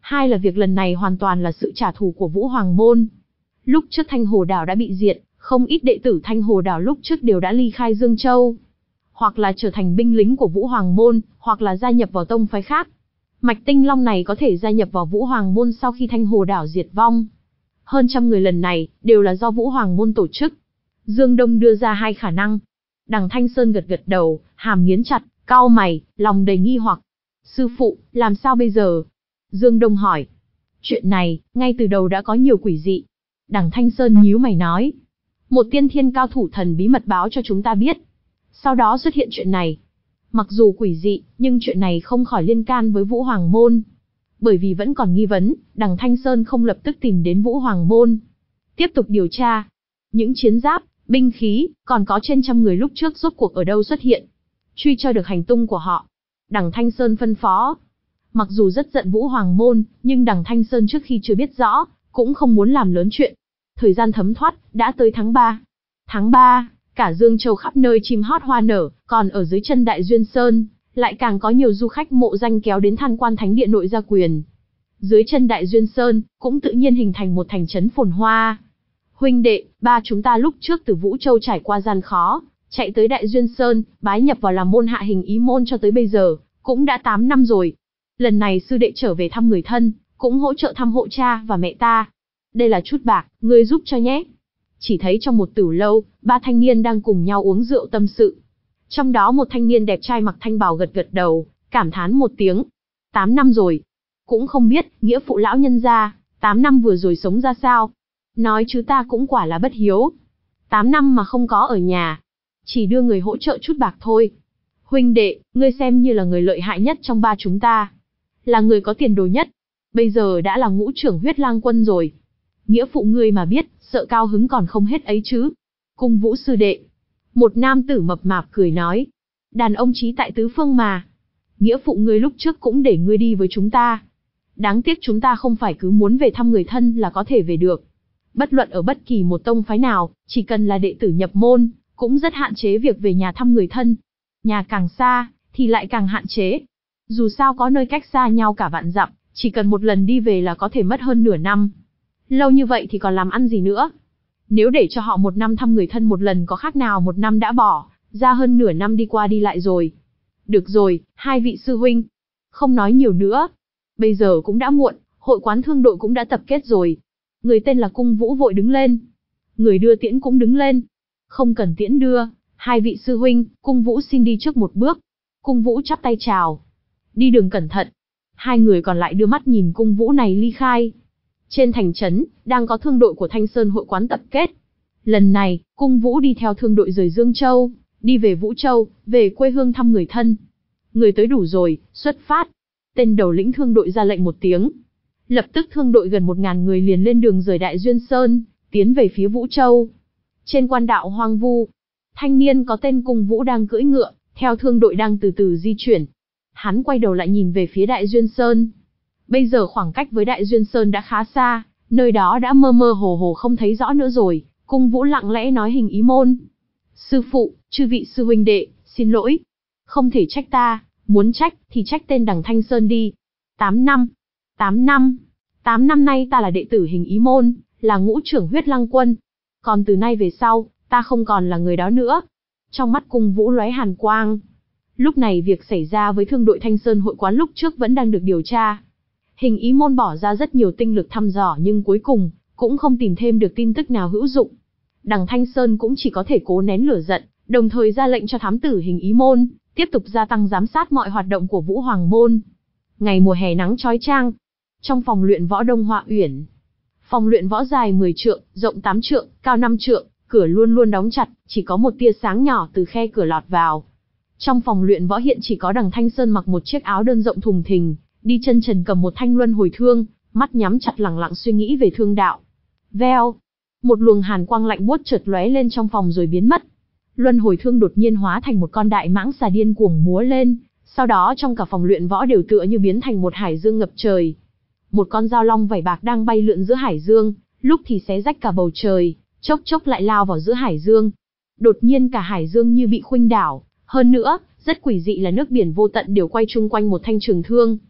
Hai là việc lần này hoàn toàn là sự trả thù của Vũ Hoàng Môn. Lúc trước Thanh Hồ Đảo đã bị diệt, không ít đệ tử Thanh Hồ Đảo lúc trước đều đã ly khai Dương Châu. Hoặc là trở thành binh lính của Vũ Hoàng Môn, hoặc là gia nhập vào tông phái khác. Mạch Tinh Long này có thể gia nhập vào Vũ Hoàng Môn sau khi Thanh Hồ Đảo diệt vong. Hơn trăm người lần này, đều là do Vũ Hoàng Môn tổ chức. Dương Đông đưa ra hai khả năng. Đằng Thanh Sơn gật gật đầu, hàm nghiến chặt, cau mày, lòng đầy nghi hoặc. Sư phụ, làm sao bây giờ? Dương Đông hỏi. Chuyện này, ngay từ đầu đã có nhiều quỷ dị. Đằng Thanh Sơn nhíu mày nói. Một tiên thiên cao thủ thần bí mật báo cho chúng ta biết. Sau đó xuất hiện chuyện này. Mặc dù quỷ dị, nhưng chuyện này không khỏi liên can với Vũ Hoàng Môn. Bởi vì vẫn còn nghi vấn, đằng Thanh Sơn không lập tức tìm đến Vũ Hoàng Môn. Tiếp tục điều tra. Những chiến giáp, binh khí, còn có trên trăm người lúc trước rốt cuộc ở đâu xuất hiện. Truy cho được hành tung của họ. Đằng Thanh Sơn phân phó. Mặc dù rất giận Vũ Hoàng Môn, nhưng đằng Thanh Sơn trước khi chưa biết rõ, cũng không muốn làm lớn chuyện. Thời gian thấm thoát, đã tới tháng ba. Tháng ba, cả Dương Châu khắp nơi chim hót hoa nở, còn ở dưới chân Đại Duyên Sơn, lại càng có nhiều du khách mộ danh kéo đến tham quan thánh địa Nội Gia Quyền. Dưới chân Đại Duyên Sơn, cũng tự nhiên hình thành một thành trấn phồn hoa. Huynh đệ, ba chúng ta lúc trước từ Vũ Châu trải qua gian khó, chạy tới Đại Duyên Sơn, bái nhập vào làm môn hạ Hình Ý Môn cho tới bây giờ, cũng đã tám năm rồi. Lần này sư đệ trở về thăm người thân, cũng hỗ trợ thăm hộ cha và mẹ ta. Đây là chút bạc, ngươi giúp cho nhé. Chỉ thấy trong một tửu lâu, ba thanh niên đang cùng nhau uống rượu tâm sự. Trong đó một thanh niên đẹp trai mặc thanh bào gật gật đầu, cảm thán một tiếng. Tám năm rồi. Cũng không biết, nghĩa phụ lão nhân gia, tám năm vừa rồi sống ra sao. Nói chứ ta cũng quả là bất hiếu. Tám năm mà không có ở nhà. Chỉ đưa người hỗ trợ chút bạc thôi. Huynh đệ, ngươi xem như là người lợi hại nhất trong ba chúng ta. Là người có tiền đồ nhất. Bây giờ đã là ngũ trưởng Huyết Lang Quân rồi. Nghĩa phụ ngươi mà biết, sợ cao hứng còn không hết ấy chứ. Cung Vũ sư đệ. Một nam tử mập mạp cười nói. Đàn ông trí tại tứ phương mà. Nghĩa phụ ngươi lúc trước cũng để ngươi đi với chúng ta. Đáng tiếc chúng ta không phải cứ muốn về thăm người thân là có thể về được. Bất luận ở bất kỳ một tông phái nào, chỉ cần là đệ tử nhập môn, cũng rất hạn chế việc về nhà thăm người thân. Nhà càng xa, thì lại càng hạn chế. Dù sao có nơi cách xa nhau cả vạn dặm, chỉ cần một lần đi về là có thể mất hơn nửa năm. Lâu như vậy thì còn làm ăn gì nữa? Nếu để cho họ một năm thăm người thân một lần có khác nào một năm đã bỏ, ra hơn nửa năm đi qua đi lại rồi. Được rồi, hai vị sư huynh. Không nói nhiều nữa. Bây giờ cũng đã muộn, hội quán thương đội cũng đã tập kết rồi. Người tên là Cung Vũ vội đứng lên. Người đưa tiễn cũng đứng lên. Không cần tiễn đưa, hai vị sư huynh, Cung Vũ xin đi trước một bước. Cung Vũ chắp tay chào. Đi đường cẩn thận. Hai người còn lại đưa mắt nhìn Cung Vũ này ly khai. Trên thành trấn, đang có thương đội của Thanh Sơn hội quán tập kết. Lần này, Cung Vũ đi theo thương đội rời Dương Châu, đi về Vũ Châu, về quê hương thăm người thân. Người tới đủ rồi, xuất phát. Tên đầu lĩnh thương đội ra lệnh một tiếng. Lập tức thương đội gần một ngàn người liền lên đường rời Đại Duyên Sơn, tiến về phía Vũ Châu. Trên quan đạo hoang vu, thanh niên có tên Cung Vũ đang cưỡi ngựa, theo thương đội đang từ từ di chuyển. Hắn quay đầu lại nhìn về phía Đại Duyên Sơn. Bây giờ khoảng cách với Đại Duyên Sơn đã khá xa, nơi đó đã mơ mơ hồ hồ không thấy rõ nữa rồi. Cung Vũ lặng lẽ nói Hình Ý Môn. Sư phụ, chư vị sư huynh đệ, xin lỗi. Không thể trách ta, muốn trách thì trách tên đằng Thanh Sơn đi. Tám năm. Tám năm. Tám năm nay ta là đệ tử Hình Ý Môn, là ngũ trưởng Huyết Lăng Quân. Còn từ nay về sau, ta không còn là người đó nữa. Trong mắt Cung Vũ lóe hàn quang. Lúc này việc xảy ra với thương đội Thanh Sơn hội quán lúc trước vẫn đang được điều tra. Hình Ý Môn bỏ ra rất nhiều tinh lực thăm dò nhưng cuối cùng, cũng không tìm thêm được tin tức nào hữu dụng. Đằng Thanh Sơn cũng chỉ có thể cố nén lửa giận, đồng thời ra lệnh cho thám tử Hình Ý Môn, tiếp tục gia tăng giám sát mọi hoạt động của Vũ Hoàng Môn. Ngày mùa hè nắng chói chang. Trong phòng luyện võ Đông Họa Uyển. Phòng luyện võ dài mười trượng, rộng tám trượng, cao năm trượng, cửa luôn luôn đóng chặt, chỉ có một tia sáng nhỏ từ khe cửa lọt vào. Trong phòng luyện võ hiện chỉ có đằng Thanh Sơn mặc một chiếc áo đơn rộng thùng thình, đi chân trần cầm một thanh luân hồi thương, mắt nhắm chặt lẳng lặng suy nghĩ về thương đạo. Veo, một luồng hàn quang lạnh buốt chợt lóe lên trong phòng rồi biến mất. Luân hồi thương đột nhiên hóa thành một con đại mãng xà điên cuồng múa lên, sau đó trong cả phòng luyện võ đều tựa như biến thành một hải dương ngập trời. Một con dao long vảy bạc đang bay lượn giữa hải dương, lúc thì xé rách cả bầu trời, chốc chốc lại lao vào giữa hải dương. Đột nhiên cả hải dương như bị khuynh đảo, hơn nữa, rất quỷ dị là nước biển vô tận đều quay chung quanh một thanh trường thương.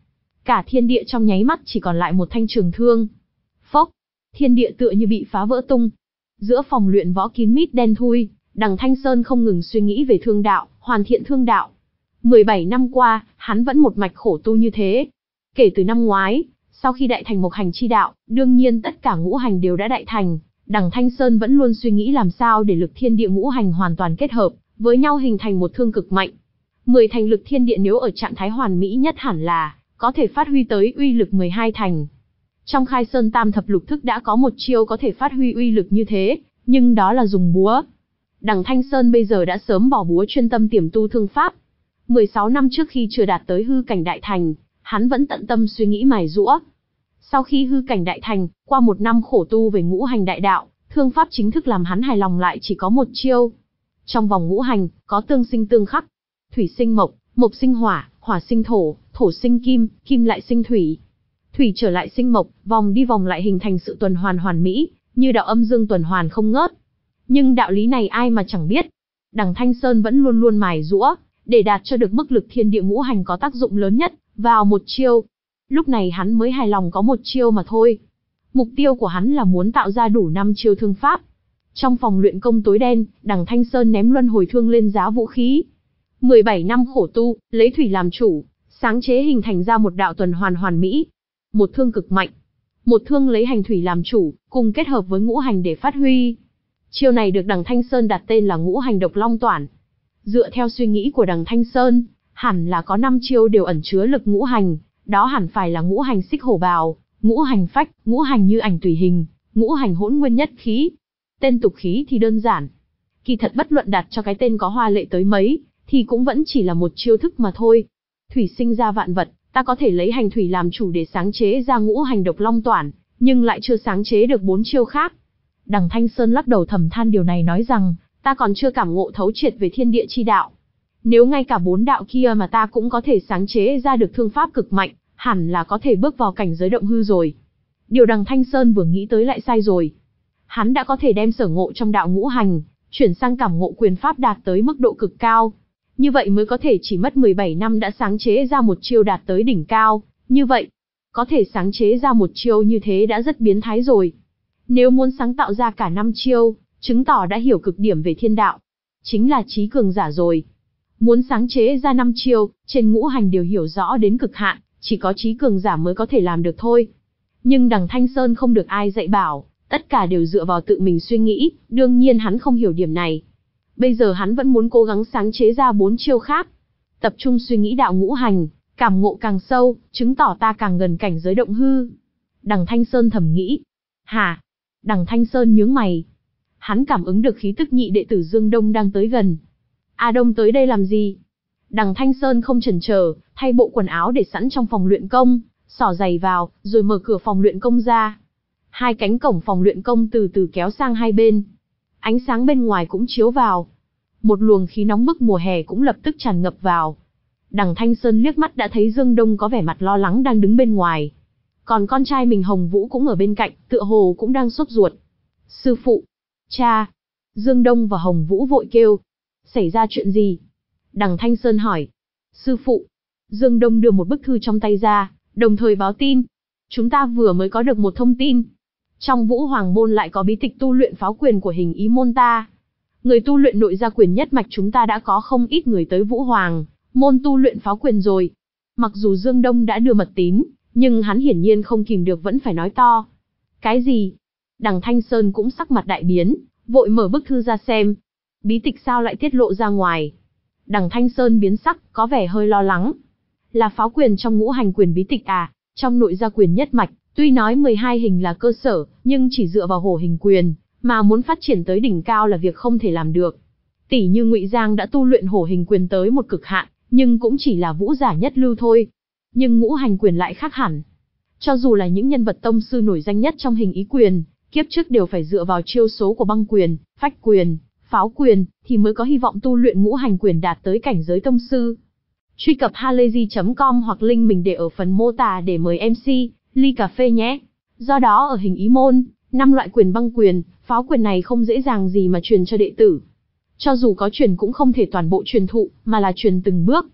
Cả thiên địa trong nháy mắt chỉ còn lại một thanh trường thương. Phốc, thiên địa tựa như bị phá vỡ tung. Giữa phòng luyện võ kín mít đen thui, Đằng Thanh Sơn không ngừng suy nghĩ về thương đạo, hoàn thiện thương đạo. mười bảy năm qua, hắn vẫn một mạch khổ tu như thế. Kể từ năm ngoái, sau khi đại thành Mộc Hành chi đạo, đương nhiên tất cả ngũ hành đều đã đại thành, Đằng Thanh Sơn vẫn luôn suy nghĩ làm sao để lực thiên địa ngũ hành hoàn toàn kết hợp với nhau hình thành một thương cực mạnh. mười thành lực thiên địa nếu ở trạng thái hoàn mỹ nhất hẳn là có thể phát huy tới uy lực mười hai thành. Trong Khai Sơn Tam thập lục thức đã có một chiêu có thể phát huy uy lực như thế, nhưng đó là dùng búa. Đằng Thanh Sơn bây giờ đã sớm bỏ búa chuyên tâm tiềm tu thương pháp. mười sáu năm trước khi chưa đạt tới hư cảnh đại thành, hắn vẫn tận tâm suy nghĩ mài giũa. Sau khi hư cảnh đại thành, qua một năm khổ tu về ngũ hành đại đạo, thương pháp chính thức làm hắn hài lòng lại chỉ có một chiêu. Trong vòng ngũ hành, có tương sinh tương khắc. Thủy sinh mộc, mộc sinh hỏa, hỏa sinh thổ, thổ sinh kim, kim lại sinh thủy. Thủy trở lại sinh mộc, vòng đi vòng lại hình thành sự tuần hoàn hoàn mỹ, như đạo âm dương tuần hoàn không ngớt. Nhưng đạo lý này ai mà chẳng biết. Đằng Thanh Sơn vẫn luôn luôn mài giũa, để đạt cho được mức lực thiên địa ngũ hành có tác dụng lớn nhất, vào một chiêu. Lúc này hắn mới hài lòng có một chiêu mà thôi. Mục tiêu của hắn là muốn tạo ra đủ năm chiêu thương pháp. Trong phòng luyện công tối đen, Đằng Thanh Sơn ném luân hồi thương lên giá vũ khí. mười bảy năm khổ tu, lấy thủy làm chủ, sáng chế hình thành ra một đạo tuần hoàn hoàn mỹ. Một thương cực mạnh. Một thương lấy hành thủy làm chủ, cùng kết hợp với ngũ hành để phát huy. Chiêu này được Đằng Thanh Sơn đặt tên là ngũ hành độc long toản. Dựa theo suy nghĩ của Đằng Thanh Sơn, hẳn là có năm chiêu đều ẩn chứa lực ngũ hành, đó hẳn phải là ngũ hành xích hổ bào, ngũ hành phách, ngũ hành như ảnh tùy hình, ngũ hành hỗn nguyên nhất khí. Tên tục khí thì đơn giản. Kỳ thật bất luận đặt cho cái tên có hoa lệ tới mấy, thì cũng vẫn chỉ là một chiêu thức mà thôi. Thủy sinh ra vạn vật, ta có thể lấy hành thủy làm chủ để sáng chế ra ngũ hành độc long toản, nhưng lại chưa sáng chế được bốn chiêu khác. Đằng Thanh Sơn lắc đầu thầm than điều này nói rằng, ta còn chưa cảm ngộ thấu triệt về thiên địa chi đạo. Nếu ngay cả bốn đạo kia mà ta cũng có thể sáng chế ra được thương pháp cực mạnh, hẳn là có thể bước vào cảnh giới động hư rồi. Điều Đằng Thanh Sơn vừa nghĩ tới lại sai rồi. Hắn đã có thể đem sở ngộ trong đạo ngũ hành, chuyển sang cảm ngộ quyền pháp đạt tới mức độ cực cao. Như vậy mới có thể chỉ mất mười bảy năm đã sáng chế ra một chiêu đạt tới đỉnh cao. Như vậy, có thể sáng chế ra một chiêu như thế đã rất biến thái rồi. Nếu muốn sáng tạo ra cả năm chiêu, chứng tỏ đã hiểu cực điểm về thiên đạo. Chính là trí cường giả rồi. Muốn sáng chế ra năm chiêu, trên ngũ hành đều hiểu rõ đến cực hạn, chỉ có trí cường giả mới có thể làm được thôi. Nhưng Đằng Thanh Sơn không được ai dạy bảo, tất cả đều dựa vào tự mình suy nghĩ, đương nhiên hắn không hiểu điểm này. Bây giờ hắn vẫn muốn cố gắng sáng chế ra bốn chiêu khác. Tập trung suy nghĩ đạo ngũ hành, cảm ngộ càng sâu, chứng tỏ ta càng gần cảnh giới động hư. Đằng Thanh Sơn thầm nghĩ. Hả? Đằng Thanh Sơn nhướng mày. Hắn cảm ứng được khí tức nhị đệ tử Dương Đông đang tới gần. A Đông tới đây làm gì? Đằng Thanh Sơn không chần chờ, thay bộ quần áo để sẵn trong phòng luyện công, xỏ giày vào, rồi mở cửa phòng luyện công ra. Hai cánh cổng phòng luyện công từ từ kéo sang hai bên. Ánh sáng bên ngoài cũng chiếu vào. Một luồng khí nóng bức mùa hè cũng lập tức tràn ngập vào. Đằng Thanh Sơn liếc mắt đã thấy Dương Đông có vẻ mặt lo lắng đang đứng bên ngoài. Còn con trai mình Hồng Vũ cũng ở bên cạnh, tựa hồ cũng đang sốt ruột. Sư phụ! Cha! Dương Đông và Hồng Vũ vội kêu. Xảy ra chuyện gì? Đằng Thanh Sơn hỏi. Sư phụ! Dương Đông đưa một bức thư trong tay ra, đồng thời báo tin. Chúng ta vừa mới có được một thông tin. Trong Vũ Hoàng môn lại có bí tịch tu luyện pháo quyền của hình ý môn ta. Người tu luyện nội gia quyền nhất mạch chúng ta đã có không ít người tới Vũ Hoàng môn tu luyện pháo quyền rồi. Mặc dù Dương Đông đã đưa mật tín, nhưng hắn hiển nhiên không kìm được vẫn phải nói to. Cái gì? Đằng Thanh Sơn cũng sắc mặt đại biến, vội mở bức thư ra xem. Bí tịch sao lại tiết lộ ra ngoài? Đằng Thanh Sơn biến sắc, có vẻ hơi lo lắng. Là pháo quyền trong ngũ hành quyền bí tịch à? Trong nội gia quyền nhất mạch, tuy nói mười hai hình là cơ sở, nhưng chỉ dựa vào hổ hình quyền, mà muốn phát triển tới đỉnh cao là việc không thể làm được. Tỷ như Ngụy Giang đã tu luyện hổ hình quyền tới một cực hạn, nhưng cũng chỉ là vũ giả nhất lưu thôi. Nhưng ngũ hành quyền lại khác hẳn. Cho dù là những nhân vật tông sư nổi danh nhất trong hình ý quyền, kiếp trước đều phải dựa vào chiêu số của băng quyền, phách quyền, pháo quyền, thì mới có hy vọng tu luyện ngũ hành quyền đạt tới cảnh giới tông sư. Truy cập halayzi chấm com hoặc link mình để ở phần mô tả để mời em xê, ly cà phê nhé. Do đó ở hình ý môn, năm loại quyền băng quyền, pháo quyền này không dễ dàng gì mà truyền cho đệ tử. Cho dù có truyền cũng không thể toàn bộ truyền thụ, mà là truyền từng bước.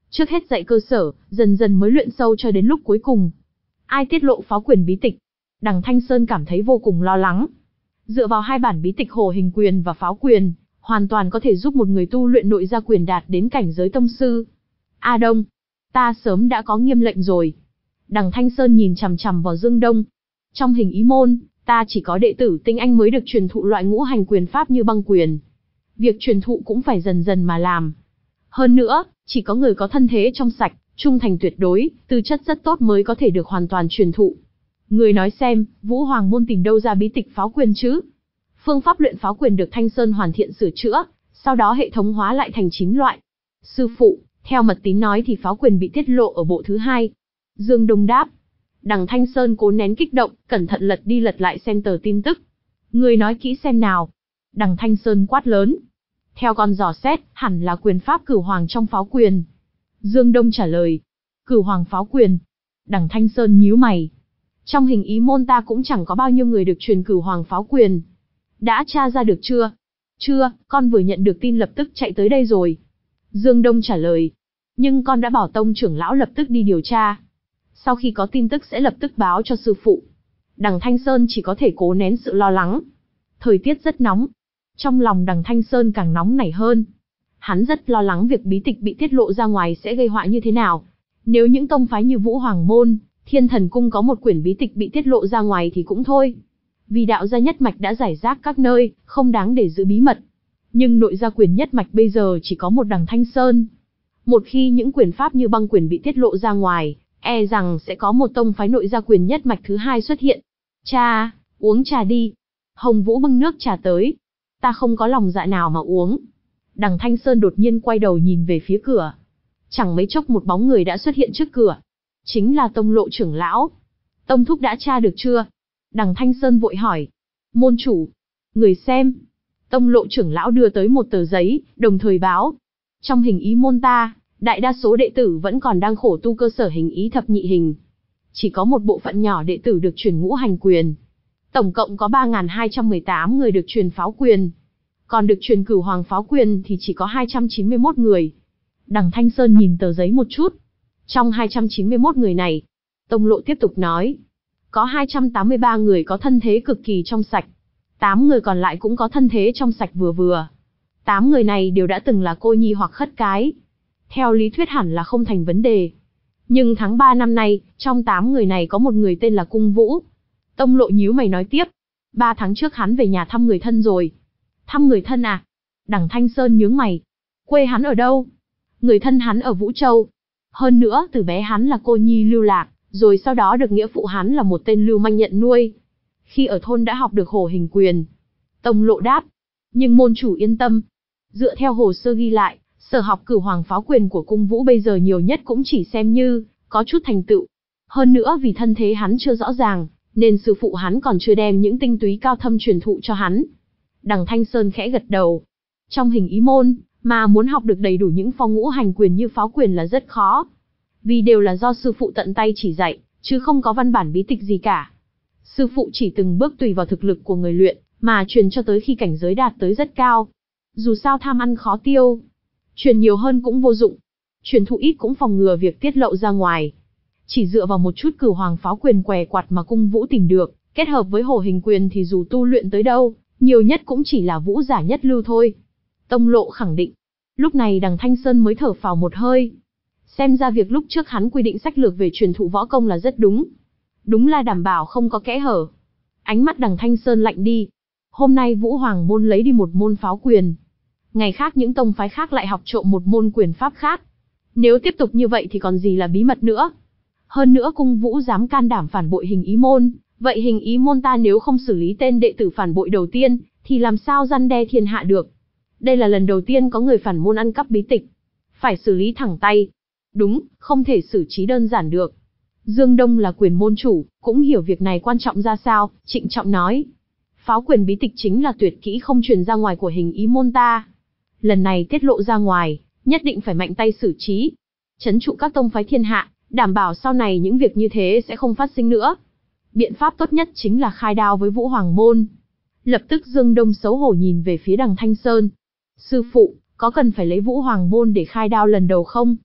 Trước hết dạy cơ sở, dần dần mới luyện sâu cho đến lúc cuối cùng. Ai tiết lộ pháo quyền bí tịch? Đằng Thanh Sơn cảm thấy vô cùng lo lắng. Dựa vào hai bản bí tịch Hổ Hình Quyền và Pháo Quyền, hoàn toàn có thể giúp một người tu luyện nội gia quyền đạt đến cảnh giới tông sư. A Đông, ta sớm đã có nghiêm lệnh rồi. Đằng Thanh Sơn nhìn chằm chằm vào Dương Đông. Trong hình ý môn, ta chỉ có đệ tử tinh anh mới được truyền thụ loại ngũ hành quyền pháp như băng quyền. Việc truyền thụ cũng phải dần dần mà làm. Hơn nữa, chỉ có người có thân thế trong sạch, trung thành tuyệt đối, tư chất rất tốt mới có thể được hoàn toàn truyền thụ. Người nói xem, Vũ Hoàng môn tìm đâu ra bí tịch pháo quyền chứ? Phương pháp luyện pháo quyền được Thanh Sơn hoàn thiện sửa chữa, sau đó hệ thống hóa lại thành chín loại. Sư phụ, theo mật tín nói thì pháo quyền bị tiết lộ ở bộ thứ hai. Dương Đông đáp. Đằng Thanh Sơn cố nén kích động, cẩn thận lật đi lật lại xem tờ tin tức. Người nói kỹ xem nào. Đằng Thanh Sơn quát lớn. Theo con dò xét, hẳn là quyền pháp Cửu Hoàng trong pháo quyền. Dương Đông trả lời. Cửu Hoàng pháo quyền. Đằng Thanh Sơn nhíu mày. Trong hình ý môn ta cũng chẳng có bao nhiêu người được truyền Cửu Hoàng pháo quyền. Đã tra ra được chưa? Chưa, con vừa nhận được tin lập tức chạy tới đây rồi. Dương Đông trả lời. Nhưng con đã bảo tông trưởng lão lập tức đi điều tra. Sau khi có tin tức sẽ lập tức báo cho sư phụ. Đằng Thanh Sơn chỉ có thể cố nén sự lo lắng. Thời tiết rất nóng. Trong lòng đằng Thanh Sơn càng nóng nảy hơn. Hắn rất lo lắng việc bí tịch bị tiết lộ ra ngoài sẽ gây họa như thế nào. Nếu những tông phái như Vũ Hoàng Môn, Thiên Thần Cung có một quyển bí tịch bị tiết lộ ra ngoài thì cũng thôi. Vì đạo gia nhất mạch đã giải rác các nơi, không đáng để giữ bí mật. Nhưng nội gia quyền nhất mạch bây giờ chỉ có một đằng Thanh Sơn. Một khi những quyền pháp như băng quyền bị tiết lộ ra ngoài, e rằng sẽ có một tông phái nội gia quyền nhất mạch thứ hai xuất hiện. Cha, uống trà đi. Hồng Vũ bưng nước trà tới. Ta không có lòng dạ nào mà uống. Đằng Thanh Sơn đột nhiên quay đầu nhìn về phía cửa. Chẳng mấy chốc một bóng người đã xuất hiện trước cửa. Chính là Tông Lộ trưởng lão. Tông thúc đã tra được chưa? Đằng Thanh Sơn vội hỏi. Môn chủ. Người xem. Tông Lộ trưởng lão đưa tới một tờ giấy, đồng thời báo. Trong hình ý môn ta, đại đa số đệ tử vẫn còn đang khổ tu cơ sở hình ý thập nhị hình. Chỉ có một bộ phận nhỏ đệ tử được truyền ngũ hành quyền. Tổng cộng có ba nghìn hai trăm mười tám người được truyền pháo quyền. Còn được truyền Cửu Hoàng pháo quyền thì chỉ có hai trăm chín mươi mốt người. Đằng Thanh Sơn nhìn tờ giấy một chút. Trong hai trăm chín mươi mốt người này, Tông Lộ tiếp tục nói, có hai trăm tám mươi ba người có thân thế cực kỳ trong sạch. tám người còn lại cũng có thân thế trong sạch vừa vừa. tám người này đều đã từng là cô nhi hoặc khất cái. Theo lý thuyết hẳn là không thành vấn đề. Nhưng tháng ba năm nay, trong tám người này có một người tên là Cung Vũ. Tông Lộ nhíu mày nói tiếp. ba tháng trước hắn về nhà thăm người thân rồi. Thăm người thân à? Đằng Thanh Sơn nhướng mày. Quê hắn ở đâu? Người thân hắn ở Vũ Châu. Hơn nữa, từ bé hắn là cô nhi lưu lạc, rồi sau đó được nghĩa phụ hắn là một tên lưu manh nhận nuôi. Khi ở thôn đã học được Hổ Hình Quyền. Tông Lộ đáp. Nhưng môn chủ yên tâm. Dựa theo hồ sơ ghi lại, sở học Cửu Hoàng pháo quyền của Cung Vũ bây giờ nhiều nhất cũng chỉ xem như có chút thành tựu. Hơn nữa vì thân thế hắn chưa rõ ràng, nên sư phụ hắn còn chưa đem những tinh túy cao thâm truyền thụ cho hắn. Đằng Thanh Sơn khẽ gật đầu. Trong hình ý môn, mà muốn học được đầy đủ những phong ngũ hành quyền như pháo quyền là rất khó. Vì đều là do sư phụ tận tay chỉ dạy, chứ không có văn bản bí tịch gì cả. Sư phụ chỉ từng bước tùy vào thực lực của người luyện, mà truyền cho tới khi cảnh giới đạt tới rất cao. Dù sao tham ăn khó tiêu. Truyền nhiều hơn cũng vô dụng. Truyền thụ ít cũng phòng ngừa việc tiết lộ ra ngoài. Chỉ dựa vào một chút Cửu Hoàng pháo quyền què quặt mà Cung Vũ tìm được, kết hợp với Hổ Hình Quyền thì dù tu luyện tới đâu, nhiều nhất cũng chỉ là vũ giả nhất lưu thôi. Tông Lộ khẳng định. Lúc này đằng Thanh Sơn mới thở phào một hơi. Xem ra việc lúc trước hắn quy định sách lược về truyền thụ võ công là rất đúng. Đúng là đảm bảo không có kẽ hở. Ánh mắt đằng Thanh Sơn lạnh đi. Hôm nay Vũ Hoàng môn lấy đi một môn pháo quyền. Ngày khác những tông phái khác lại học trộm một môn quyền pháp khác. Nếu tiếp tục như vậy thì còn gì là bí mật nữa. Hơn nữa Cung Vũ dám can đảm phản bội hình ý môn. Vậy hình ý môn ta nếu không xử lý tên đệ tử phản bội đầu tiên, thì làm sao răn đe thiên hạ được. Đây là lần đầu tiên có người phản môn ăn cắp bí tịch. Phải xử lý thẳng tay. Đúng, không thể xử trí đơn giản được. Dương Đông là quyền môn chủ, cũng hiểu việc này quan trọng ra sao, trịnh trọng nói. Pháo quyền bí tịch chính là tuyệt kỹ không truyền ra ngoài của hình ý môn ta. Lần này tiết lộ ra ngoài, nhất định phải mạnh tay xử trí. Trấn trụ các tông phái thiên hạ, đảm bảo sau này những việc như thế sẽ không phát sinh nữa. Biện pháp tốt nhất chính là khai đao với Vũ Hoàng môn. Lập tức Dương Đông xấu hổ nhìn về phía đằng Thanh Sơn. Sư phụ, có cần phải lấy Vũ Hoàng môn để khai đao lần đầu không?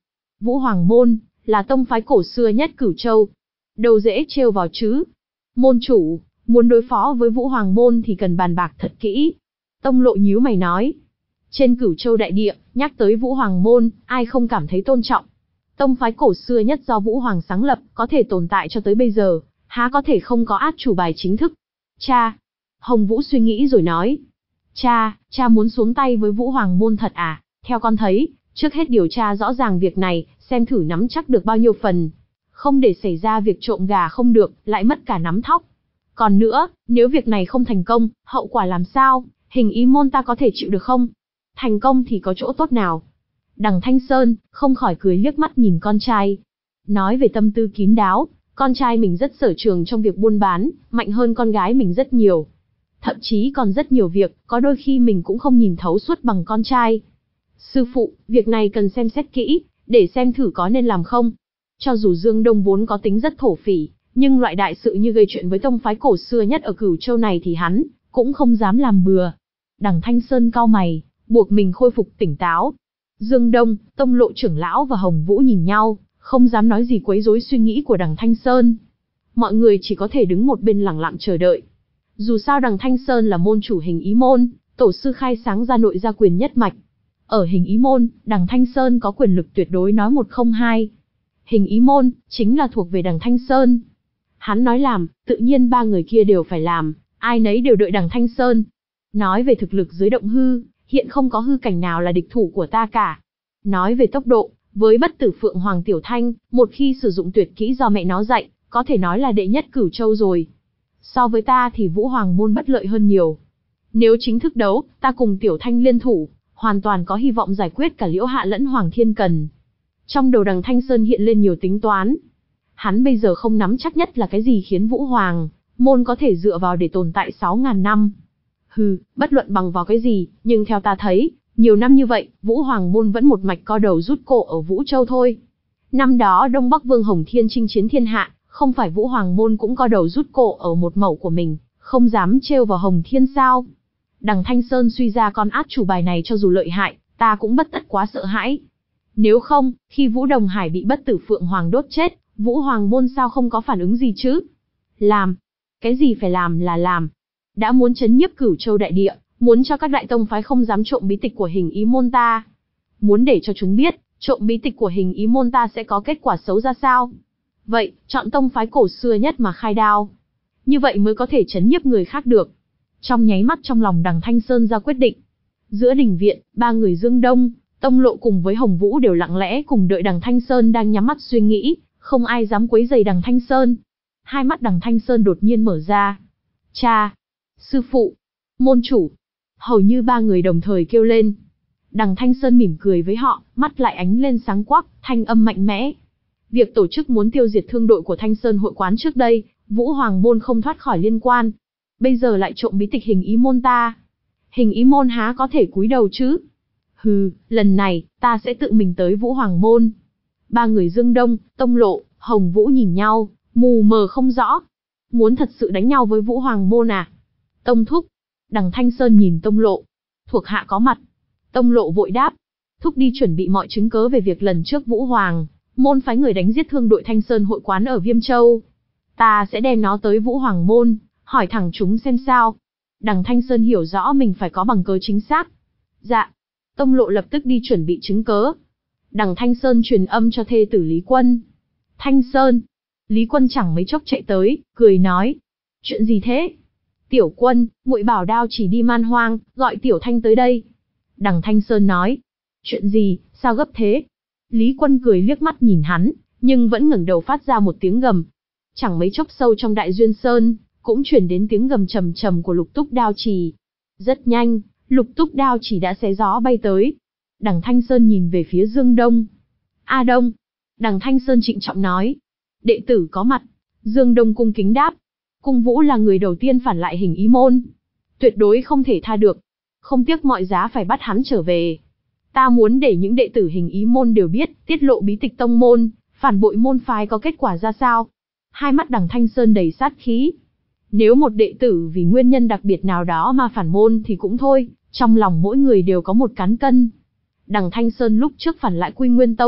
Vũ Hoàng Môn, là tông phái cổ xưa nhất Cửu Châu. Đâu dễ trêu vào chứ. Môn chủ, muốn đối phó với Vũ Hoàng Môn thì cần bàn bạc thật kỹ. Tông Lộ nhíu mày nói. Trên Cửu Châu đại địa, nhắc tới Vũ Hoàng Môn, ai không cảm thấy tôn trọng. Tông phái cổ xưa nhất do Vũ Hoàng sáng lập, có thể tồn tại cho tới bây giờ, há có thể không có át chủ bài chính thức. Cha. Hồng Vũ suy nghĩ rồi nói. Cha, cha muốn xuống tay với Vũ Hoàng Môn thật à? Theo con thấy, trước hết điều tra rõ ràng việc này, xem thử nắm chắc được bao nhiêu phần. Không để xảy ra việc trộm gà không được, lại mất cả nắm thóc. Còn nữa, nếu việc này không thành công, hậu quả làm sao? Hình Ý Môn ta có thể chịu được không? Thành công thì có chỗ tốt nào? Đằng Thanh Sơn, không khỏi cười liếc mắt nhìn con trai. Nói về tâm tư kín đáo, con trai mình rất sở trường trong việc buôn bán, mạnh hơn con gái mình rất nhiều. Thậm chí còn rất nhiều việc, có đôi khi mình cũng không nhìn thấu suốt bằng con trai. Sư phụ, việc này cần xem xét kỹ, để xem thử có nên làm không. Cho dù Dương Đông vốn có tính rất thổ phỉ, nhưng loại đại sự như gây chuyện với tông phái cổ xưa nhất ở Cửu Châu này thì hắn cũng không dám làm bừa. Đằng Thanh Sơn cau mày, buộc mình khôi phục tỉnh táo. Dương Đông, Tông Lộ trưởng lão và Hồng Vũ nhìn nhau, không dám nói gì quấy rối suy nghĩ của đằng Thanh Sơn. Mọi người chỉ có thể đứng một bên lặng lặng chờ đợi. Dù sao đằng Thanh Sơn là môn chủ Hình Ý Môn, tổ sư khai sáng ra nội gia quyền nhất mạch. Ở Hình Ý Môn, đằng Thanh Sơn có quyền lực tuyệt đối nói một không hai. Hình Ý Môn, chính là thuộc về đằng Thanh Sơn. Hắn nói làm, tự nhiên ba người kia đều phải làm, ai nấy đều đợi đằng Thanh Sơn. Nói về thực lực dưới động hư, hiện không có hư cảnh nào là địch thủ của ta cả. Nói về tốc độ, với bất tử Phượng Hoàng Tiểu Thanh, một khi sử dụng tuyệt kỹ do mẹ nó dạy, có thể nói là đệ nhất Cửu Châu rồi. So với ta thì Vũ Hoàng Môn bất lợi hơn nhiều. Nếu chính thức đấu, ta cùng Tiểu Thanh liên thủ, hoàn toàn có hy vọng giải quyết cả Liễu Hạ lẫn Hoàng Thiên Cần. Trong đầu đằng Thanh Sơn hiện lên nhiều tính toán. Hắn bây giờ không nắm chắc nhất là cái gì khiến Vũ Hoàng Môn có thể dựa vào để tồn tại sáu ngàn năm. Hừ, bất luận bằng vào cái gì, nhưng theo ta thấy, nhiều năm như vậy, Vũ Hoàng Môn vẫn một mạch co đầu rút cổ ở Vũ Châu thôi. Năm đó Đông Bắc Vương Hồng Thiên chinh chiến thiên hạ, không phải Vũ Hoàng Môn cũng co đầu rút cổ ở một mẩu của mình, không dám trêu vào Hồng Thiên sao? Đằng Thanh Sơn suy ra con át chủ bài này cho dù lợi hại, ta cũng bất tất quá sợ hãi. Nếu không, khi Vũ Đồng Hải bị bất tử Phượng Hoàng đốt chết, Vũ Hoàng Môn sao không có phản ứng gì chứ? Làm. Cái gì phải làm là làm. Đã muốn chấn nhiếp Cửu Châu đại địa, muốn cho các đại tông phái không dám trộm bí tịch của Hình Ý Môn ta. Muốn để cho chúng biết, trộm bí tịch của Hình Ý Môn ta sẽ có kết quả xấu ra sao. Vậy, chọn tông phái cổ xưa nhất mà khai đao. Như vậy mới có thể chấn nhiếp người khác được. Trong nháy mắt trong lòng đằng Thanh Sơn ra quyết định. Giữa đình viện, ba người Dương Đông, Tông Lộ cùng với Hồng Vũ đều lặng lẽ cùng đợi đằng Thanh Sơn đang nhắm mắt suy nghĩ, không ai dám quấy rầy đằng Thanh Sơn. Hai mắt đằng Thanh Sơn đột nhiên mở ra. Cha! Sư phụ! Môn chủ! Hầu như ba người đồng thời kêu lên. Đằng Thanh Sơn mỉm cười với họ, mắt lại ánh lên sáng quắc, thanh âm mạnh mẽ. Việc tổ chức muốn tiêu diệt thương đội của Thanh Sơn hội quán trước đây, Vũ Hoàng Môn không thoát khỏi liên quan. Bây giờ lại trộm bí tịch Hình Ý Môn ta. Hình Ý Môn há có thể cúi đầu chứ? Hừ, lần này, ta sẽ tự mình tới Vũ Hoàng Môn. Ba người Dương Đông, Tông Lộ, Hồng Vũ nhìn nhau, mù mờ không rõ. Muốn thật sự đánh nhau với Vũ Hoàng Môn à? Tông thúc. Đằng Thanh Sơn nhìn Tông Lộ. Thuộc hạ có mặt. Tông Lộ vội đáp. Thúc đi chuẩn bị mọi chứng cớ về việc lần trước Vũ Hoàng Môn phái người đánh giết thương đội Thanh Sơn hội quán ở Viêm Châu. Ta sẽ đem nó tới Vũ Hoàng Môn, hỏi thẳng chúng xem sao. Đằng Thanh Sơn hiểu rõ mình phải có bằng cớ chính xác. Dạ. Tông Lộ lập tức đi chuẩn bị chứng cớ. Đằng Thanh Sơn truyền âm cho thê tử Lý Quân. Thanh Sơn. Lý Quân chẳng mấy chốc chạy tới, cười nói. Chuyện gì thế? Tiểu Quân, muội bảo Đao chỉ đi man hoang, gọi Tiểu Thanh tới đây. Đằng Thanh Sơn nói. Chuyện gì, sao gấp thế? Lý Quân cười liếc mắt nhìn hắn, nhưng vẫn ngẩng đầu phát ra một tiếng gầm. Chẳng mấy chốc sâu trong Đại Duyên Sơn, cũng truyền đến tiếng gầm trầm trầm của Lục Túc Đao Chỉ. Rất nhanh, Lục Túc Đao Chỉ đã xé gió bay tới. Đằng Thanh Sơn nhìn về phía Dương Đông. A Đông. Đằng Thanh Sơn trịnh trọng nói. Đệ tử có mặt. Dương Đông cung kính đáp. Cung Vũ là người đầu tiên phản lại Hình Ý Môn. Tuyệt đối không thể tha được. Không tiếc mọi giá phải bắt hắn trở về. Ta muốn để những đệ tử Hình Ý Môn đều biết, tiết lộ bí tịch tông môn, phản bội môn phái có kết quả ra sao. Hai mắt đằng Thanh Sơn đầy sát khí. Nếu một đệ tử vì nguyên nhân đặc biệt nào đó mà phản môn thì cũng thôi, trong lòng mỗi người đều có một cán cân. Đằng Thanh Sơn lúc trước phản lại Quy Nguyên Tông,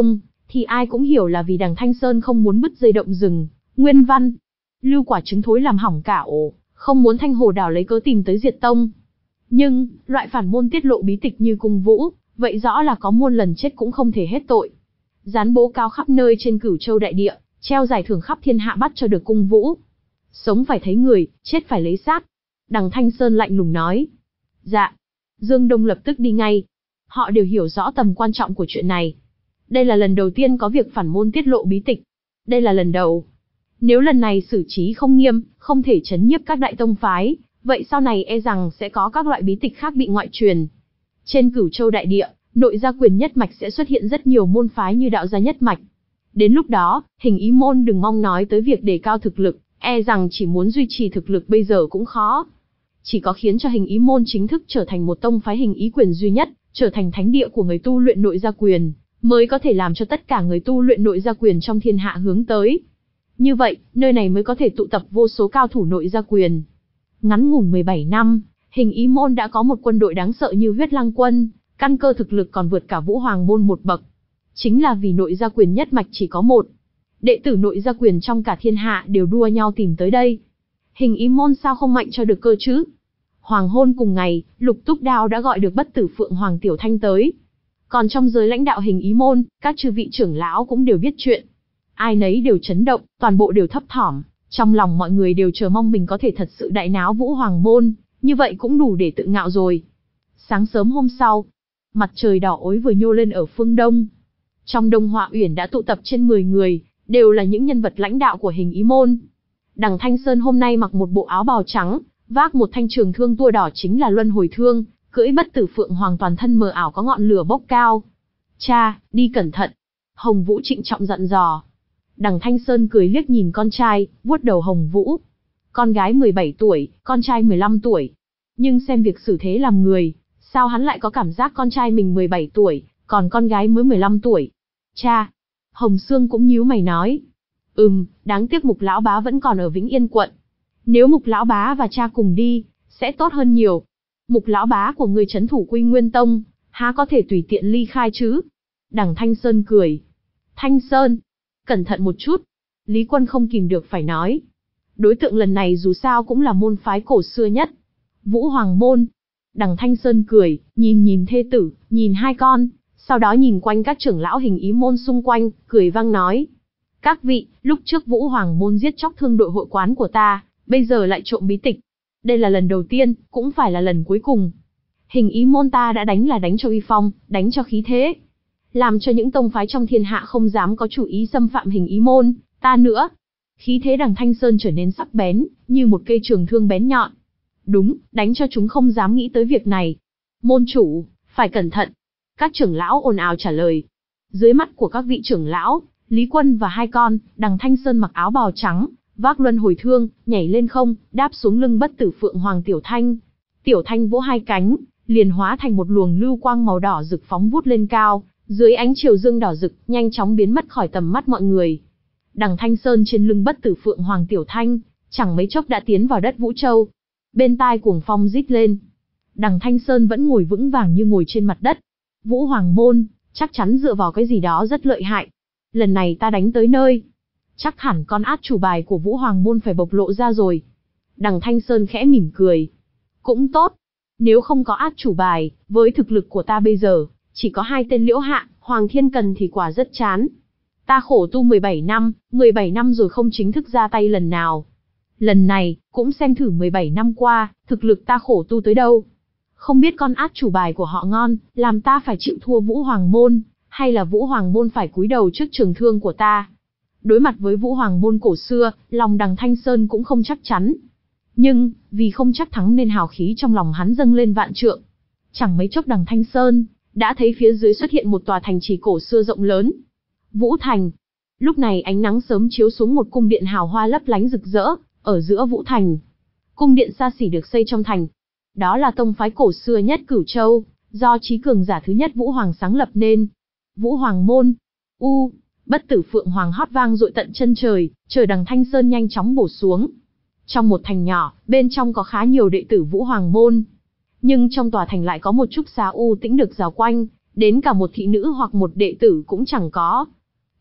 thì ai cũng hiểu là vì đằng Thanh Sơn không muốn bứt dây động rừng. Nguyên văn: lưu quả trứng thối làm hỏng cả ổ, không muốn Thanh Hồ Đảo lấy cớ tìm tới diệt tông. Nhưng, loại phản môn tiết lộ bí tịch như Cung Vũ, vậy rõ là có muôn lần chết cũng không thể hết tội. Dán bố cáo khắp nơi trên Cửu Châu đại địa, treo giải thưởng khắp thiên hạ bắt cho được Cung Vũ. Sống phải thấy người, chết phải lấy xác. Đằng Thanh Sơn lạnh lùng nói. Dạ. Dương Đông lập tức đi ngay. Họ đều hiểu rõ tầm quan trọng của chuyện này. Đây là lần đầu tiên có việc phản môn tiết lộ bí tịch. Đây là lần đầu. Nếu lần này xử trí không nghiêm, không thể trấn nhiếp các đại tông phái, vậy sau này e rằng sẽ có các loại bí tịch khác bị ngoại truyền. Trên Cửu Châu đại địa, nội gia quyền nhất mạch sẽ xuất hiện rất nhiều môn phái như đạo gia nhất mạch. Đến lúc đó, Hình Ý môn đừng mong nói tới việc đề cao thực lực, e rằng chỉ muốn duy trì thực lực bây giờ cũng khó. Chỉ có khiến cho Hình Ý môn chính thức trở thành một tông phái hình ý quyền duy nhất, trở thành thánh địa của người tu luyện nội gia quyền, mới có thể làm cho tất cả người tu luyện nội gia quyền trong thiên hạ hướng tới. Như vậy, nơi này mới có thể tụ tập vô số cao thủ nội gia quyền. Ngắn ngủn mười bảy năm, Hình Ý môn đã có một quân đội đáng sợ như Huyết Lăng quân, căn cơ thực lực còn vượt cả Vũ Hoàng môn một bậc. Chính là vì nội gia quyền nhất mạch chỉ có một. Đệ tử nội gia quyền trong cả thiên hạ đều đua nhau tìm tới đây. Hình Ý môn sao không mạnh cho được cơ chứ? Hoàng hôn cùng ngày, Lục Túc Đao đã gọi được Bất Tử Phượng Hoàng Tiểu Thanh tới. Còn trong giới lãnh đạo Hình Ý môn, các chư vị trưởng lão cũng đều biết chuyện. Ai nấy đều chấn động, toàn bộ đều thấp thỏm, trong lòng mọi người đều chờ mong mình có thể thật sự đại náo Vũ Hoàng môn, như vậy cũng đủ để tự ngạo rồi. Sáng sớm hôm sau, mặt trời đỏ ối vừa nhô lên ở phương đông. Trong Đông Họa Uyển đã tụ tập trên mười người, đều là những nhân vật lãnh đạo của Hình Ý môn. Đằng Thanh Sơn hôm nay mặc một bộ áo bào trắng, vác một thanh trường thương tua đỏ chính là Luân Hồi Thương, cưỡi Bất Tử Phượng Hoàng toàn thân mờ ảo có ngọn lửa bốc cao. Cha, đi cẩn thận. Hồng Vũ trịnh trọng dặn dò. Đằng Thanh Sơn cười liếc nhìn con trai, vuốt đầu Hồng Vũ. Con gái mười bảy tuổi, con trai mười lăm tuổi. Nhưng xem việc xử thế làm người, sao hắn lại có cảm giác con trai mình mười bảy tuổi, còn con gái mới mười lăm tuổi. Cha. Hồng Sương cũng nhíu mày nói. Ừm, đáng tiếc Mục Lão Bá vẫn còn ở Vĩnh Yên quận. Nếu Mục Lão Bá và cha cùng đi, sẽ tốt hơn nhiều. Mục Lão Bá của người trấn thủ Quy Nguyên Tông, há có thể tùy tiện ly khai chứ? Đằng Thanh Sơn cười. Thanh Sơn, cẩn thận một chút. Lý Quân không kìm được phải nói. Đối tượng lần này dù sao cũng là môn phái cổ xưa nhất. Vũ Hoàng môn. Đằng Thanh Sơn cười, nhìn nhìn thê tử, nhìn hai con, sau đó nhìn quanh các trưởng lão Hình Ý môn xung quanh, cười vang nói. Các vị, lúc trước Vũ Hoàng môn giết chóc thương đội hội quán của ta, bây giờ lại trộm bí tịch. Đây là lần đầu tiên, cũng phải là lần cuối cùng. Hình Ý môn ta đã đánh là đánh cho uy phong, đánh cho khí thế. Làm cho những tông phái trong thiên hạ không dám có chủ ý xâm phạm Hình Ý môn, ta nữa. Khí thế đằng Thanh Sơn trở nên sắc bén, như một cây trường thương bén nhọn. Đúng, đánh cho chúng không dám nghĩ tới việc này. Môn chủ, phải cẩn thận. Các trưởng lão ồn ào trả lời. Dưới mắt của các vị trưởng lão, Lý Quân và hai con, đằng Thanh Sơn mặc áo bào trắng, vác Luân Hồi Thương, nhảy lên không, đáp xuống lưng Bất Tử Phượng Hoàng Tiểu Thanh. Tiểu Thanh vỗ hai cánh, liền hóa thành một luồng lưu quang màu đỏ rực phóng vút lên cao, dưới ánh chiều dương đỏ rực, nhanh chóng biến mất khỏi tầm mắt mọi người. Đằng Thanh Sơn trên lưng Bất Tử Phượng Hoàng Tiểu Thanh, chẳng mấy chốc đã tiến vào đất Vũ Châu. Bên tai cuồng phong rít lên. Đằng Thanh Sơn vẫn ngồi vững vàng như ngồi trên mặt đất. Vũ Hoàng môn, chắc chắn dựa vào cái gì đó rất lợi hại. Lần này ta đánh tới nơi, chắc hẳn con át chủ bài của Vũ Hoàng môn phải bộc lộ ra rồi. Đằng Thanh Sơn khẽ mỉm cười. Cũng tốt. Nếu không có át chủ bài, với thực lực của ta bây giờ, chỉ có hai tên Liễu Hạ, Hoàng Thiên Cần thì quả rất chán. Ta khổ tu mười bảy năm, mười bảy năm rồi không chính thức ra tay lần nào. Lần này, cũng xem thử mười bảy năm qua, thực lực ta khổ tu tới đâu. Không biết con át chủ bài của họ ngon, làm ta phải chịu thua Vũ Hoàng môn, hay là Vũ Hoàng môn phải cúi đầu trước trường thương của ta. Đối mặt với Vũ Hoàng môn cổ xưa, lòng đằng Thanh Sơn cũng không chắc chắn. Nhưng, vì không chắc thắng nên hào khí trong lòng hắn dâng lên vạn trượng. Chẳng mấy chốc đằng Thanh Sơn, đã thấy phía dưới xuất hiện một tòa thành trì cổ xưa rộng lớn. Vũ Thành. Lúc này ánh nắng sớm chiếu xuống một cung điện hào hoa lấp lánh rực rỡ, ở giữa Vũ Thành. Cung điện xa xỉ được xây trong thành. Đó là tông phái cổ xưa nhất Cửu Châu, do trí cường giả thứ nhất Vũ Hoàng sáng lập nên. Vũ Hoàng môn. U, Bất Tử Phượng Hoàng hót vang dội tận chân trời, trời đằng Thanh Sơn nhanh chóng bổ xuống. Trong một thành nhỏ, bên trong có khá nhiều đệ tử Vũ Hoàng môn. Nhưng trong tòa thành lại có một trúc xá u tĩnh được rào quanh, đến cả một thị nữ hoặc một đệ tử cũng chẳng có.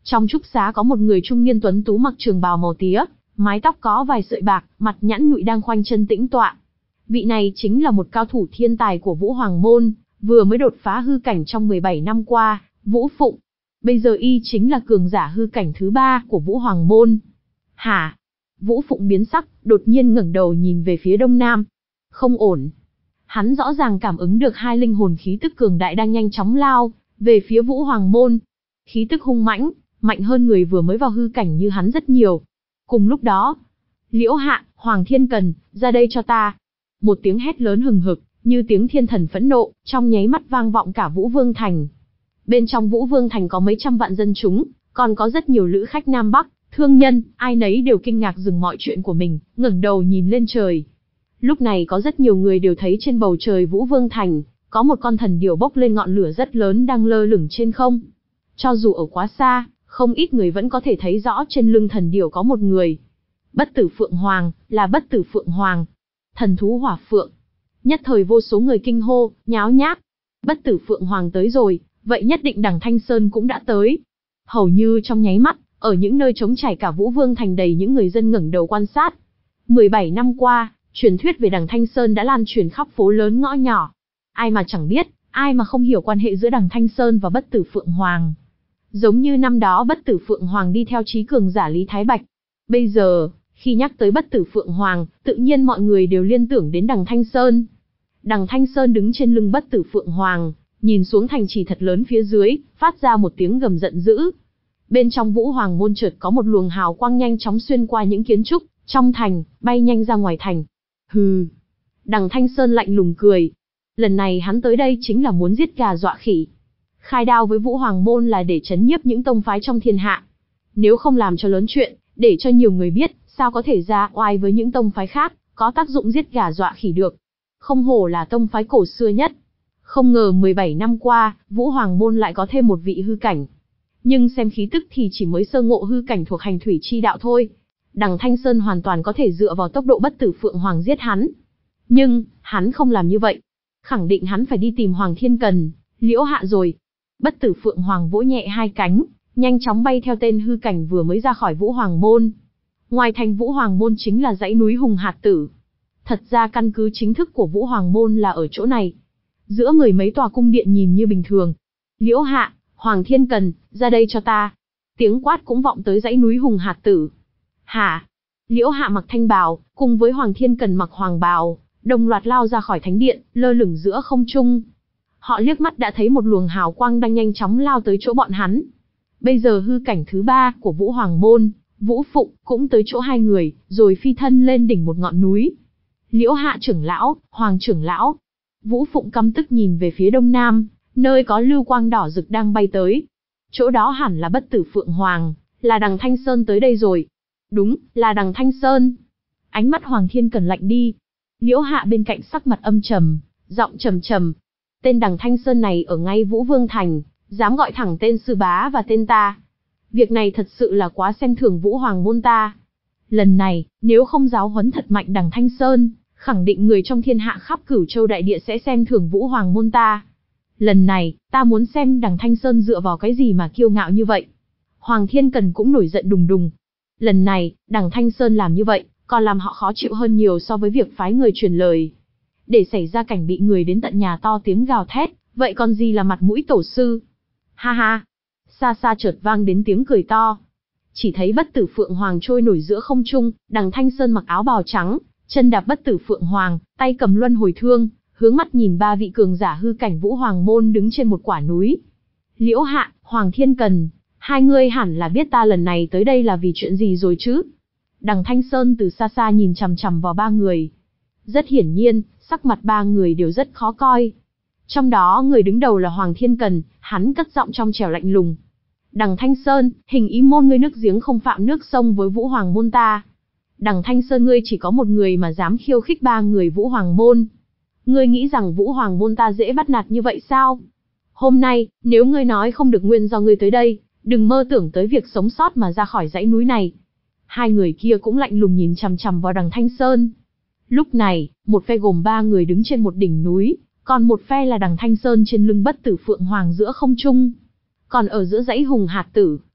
Trong trúc xá có một người trung niên tuấn tú mặc trường bào màu tía, mái tóc có vài sợi bạc, mặt nhẵn nhụi đang khoanh chân tĩnh tọa. Vị này chính là một cao thủ thiên tài của Vũ Hoàng Môn, vừa mới đột phá hư cảnh trong mười bảy năm qua, Vũ Phụng. Bây giờ y chính là cường giả hư cảnh thứ ba của Vũ Hoàng Môn. Hả? Vũ Phụng biến sắc, đột nhiên ngẩng đầu nhìn về phía đông nam. Không ổn. Hắn rõ ràng cảm ứng được hai linh hồn khí tức cường đại đang nhanh chóng lao về phía Vũ Hoàng Môn. Khí tức hung mãnh, mạnh hơn người vừa mới vào hư cảnh như hắn rất nhiều. Cùng lúc đó, Liễu Hạ, Hoàng Thiên Cần, ra đây cho ta. Một tiếng hét lớn hừng hực, như tiếng thiên thần phẫn nộ, trong nháy mắt vang vọng cả Vũ Vương Thành. Bên trong Vũ Vương Thành có mấy trăm vạn dân chúng, còn có rất nhiều lữ khách Nam Bắc, thương nhân, ai nấy đều kinh ngạc dừng mọi chuyện của mình, ngẩng đầu nhìn lên trời. Lúc này có rất nhiều người đều thấy trên bầu trời Vũ Vương Thành, có một con thần điểu bốc lên ngọn lửa rất lớn đang lơ lửng trên không. Cho dù ở quá xa, không ít người vẫn có thể thấy rõ trên lưng thần điểu có một người. Bất Tử Phượng Hoàng, là Bất Tử Phượng Hoàng. Thần thú hỏa phượng. Nhất thời vô số người kinh hô, nháo nhác. Bất Tử Phượng Hoàng tới rồi, vậy nhất định đằng Thanh Sơn cũng đã tới. Hầu như trong nháy mắt, ở những nơi trống trải cả Vũ Vương Thành đầy những người dân ngẩng đầu quan sát. mười bảy năm qua, truyền thuyết về đằng Thanh Sơn đã lan truyền khắp phố lớn ngõ nhỏ. Ai mà chẳng biết, ai mà không hiểu quan hệ giữa đằng Thanh Sơn và Bất Tử Phượng Hoàng. Giống như năm đó Bất Tử Phượng Hoàng đi theo trí cường giả Lý Thái Bạch. Bây giờ, khi nhắc tới Bất Tử Phượng Hoàng, tự nhiên mọi người đều liên tưởng đến đằng Thanh Sơn. Đằng Thanh Sơn đứng trên lưng Bất Tử Phượng Hoàng, nhìn xuống thành trì thật lớn phía dưới, phát ra một tiếng gầm giận dữ. Bên trong Vũ Hoàng Môn chợt có một luồng hào quang nhanh chóng xuyên qua những kiến trúc trong thành, bay nhanh ra ngoài thành. Hừ. Đằng Thanh Sơn lạnh lùng cười. Lần này hắn tới đây chính là muốn giết gà dọa khỉ. Khai đao với Vũ Hoàng Môn là để trấn nhiếp những tông phái trong thiên hạ. Nếu không làm cho lớn chuyện, để cho nhiều người biết, sao có thể ra oai với những tông phái khác, có tác dụng giết gà dọa khỉ được. Không hổ là tông phái cổ xưa nhất. Không ngờ mười bảy năm qua, Vũ Hoàng Môn lại có thêm một vị hư cảnh. Nhưng xem khí tức thì chỉ mới sơ ngộ hư cảnh thuộc hành thủy chi đạo thôi. Đằng Thanh Sơn hoàn toàn có thể dựa vào tốc độ Bất Tử Phượng Hoàng giết hắn. Nhưng, hắn không làm như vậy. Khẳng định hắn phải đi tìm Hoàng Thiên Cần, Liễu Hạ rồi. Bất Tử Phượng Hoàng vỗ nhẹ hai cánh, nhanh chóng bay theo tên hư cảnh vừa mới ra khỏi Vũ Hoàng Môn. Ngoài thành Vũ Hoàng Môn chính là dãy núi Hùng Hạt Tử. Thật ra căn cứ chính thức của Vũ Hoàng Môn là ở chỗ này. Giữa mười mấy tòa cung điện nhìn như bình thường. Liễu Hạ, Hoàng Thiên Cần, ra đây cho ta. Tiếng quát cũng vọng tới dãy núi Hùng Hạt Tử. Hả? Liễu Hạ mặc thanh bào, cùng với Hoàng Thiên Cần mặc hoàng bào, đồng loạt lao ra khỏi thánh điện, lơ lửng giữa không trung. Họ liếc mắt đã thấy một luồng hào quang đang nhanh chóng lao tới chỗ bọn hắn. Bây giờ hư cảnh thứ ba của Vũ Hoàng Môn, Vũ Phụng, cũng tới chỗ hai người, rồi phi thân lên đỉnh một ngọn núi. Liễu Hạ trưởng lão, Hoàng trưởng lão. Vũ Phụng căm tức nhìn về phía đông nam, nơi có lưu quang đỏ rực đang bay tới. Chỗ đó hẳn là Bất Tử Phượng Hoàng, là đằng Thanh Sơn tới đây rồi. Đúng, là đằng Thanh Sơn. Ánh mắt Hoàng Thiên Cần lạnh đi. Liễu Hạ bên cạnh sắc mặt âm trầm, giọng trầm trầm. Tên đằng Thanh Sơn này ở ngay Vũ Vương Thành, dám gọi thẳng tên sư bá và tên ta. Việc này thật sự là quá xem thường Vũ Hoàng Môn ta. Lần này, nếu không giáo huấn thật mạnh đằng Thanh Sơn, khẳng định người trong thiên hạ khắp Cửu Châu đại địa sẽ xem thường Vũ Hoàng Môn ta. Lần này, ta muốn xem đằng Thanh Sơn dựa vào cái gì mà kiêu ngạo như vậy. Hoàng Thiên Cần cũng nổi giận đùng đùng. Lần này, đằng Thanh Sơn làm như vậy, còn làm họ khó chịu hơn nhiều so với việc phái người truyền lời. Để xảy ra cảnh bị người đến tận nhà to tiếng gào thét, vậy còn gì là mặt mũi tổ sư. Ha ha. Xa xa chợt vang đến tiếng cười to. Chỉ thấy Bất Tử Phượng Hoàng trôi nổi giữa không trung, đằng Thanh Sơn mặc áo bào trắng, chân đạp Bất Tử Phượng Hoàng, tay cầm luân hồi thương, hướng mắt nhìn ba vị cường giả hư cảnh Vũ Hoàng Môn đứng trên một quả núi. Liễu Hạ, Hoàng Thiên Cần, hai ngươi hẳn là biết ta lần này tới đây là vì chuyện gì rồi chứ? Đằng Thanh Sơn từ xa xa nhìn chằm chằm vào ba người. Rất hiển nhiên, sắc mặt ba người đều rất khó coi. Trong đó người đứng đầu là Hoàng Thiên Cần, hắn cất giọng trong trẻo lạnh lùng. Đằng Thanh Sơn, hình ý môn ngươi nước giếng không phạm nước sông với Vũ Hoàng Môn ta. Đằng Thanh Sơn ngươi chỉ có một người mà dám khiêu khích ba người Vũ Hoàng Môn. Ngươi nghĩ rằng Vũ Hoàng Môn ta dễ bắt nạt như vậy sao? Hôm nay, nếu ngươi nói không được nguyên do ngươi tới đây, đừng mơ tưởng tới việc sống sót mà ra khỏi dãy núi này. Hai người kia cũng lạnh lùng nhìn chằm chằm vào đằng Thanh Sơn. Lúc này, một phe gồm ba người đứng trên một đỉnh núi, còn một phe là đằng Thanh Sơn trên lưng Bất Tử Phượng Hoàng giữa không trung. Còn ở giữa dãy Hùng Hạt Tử,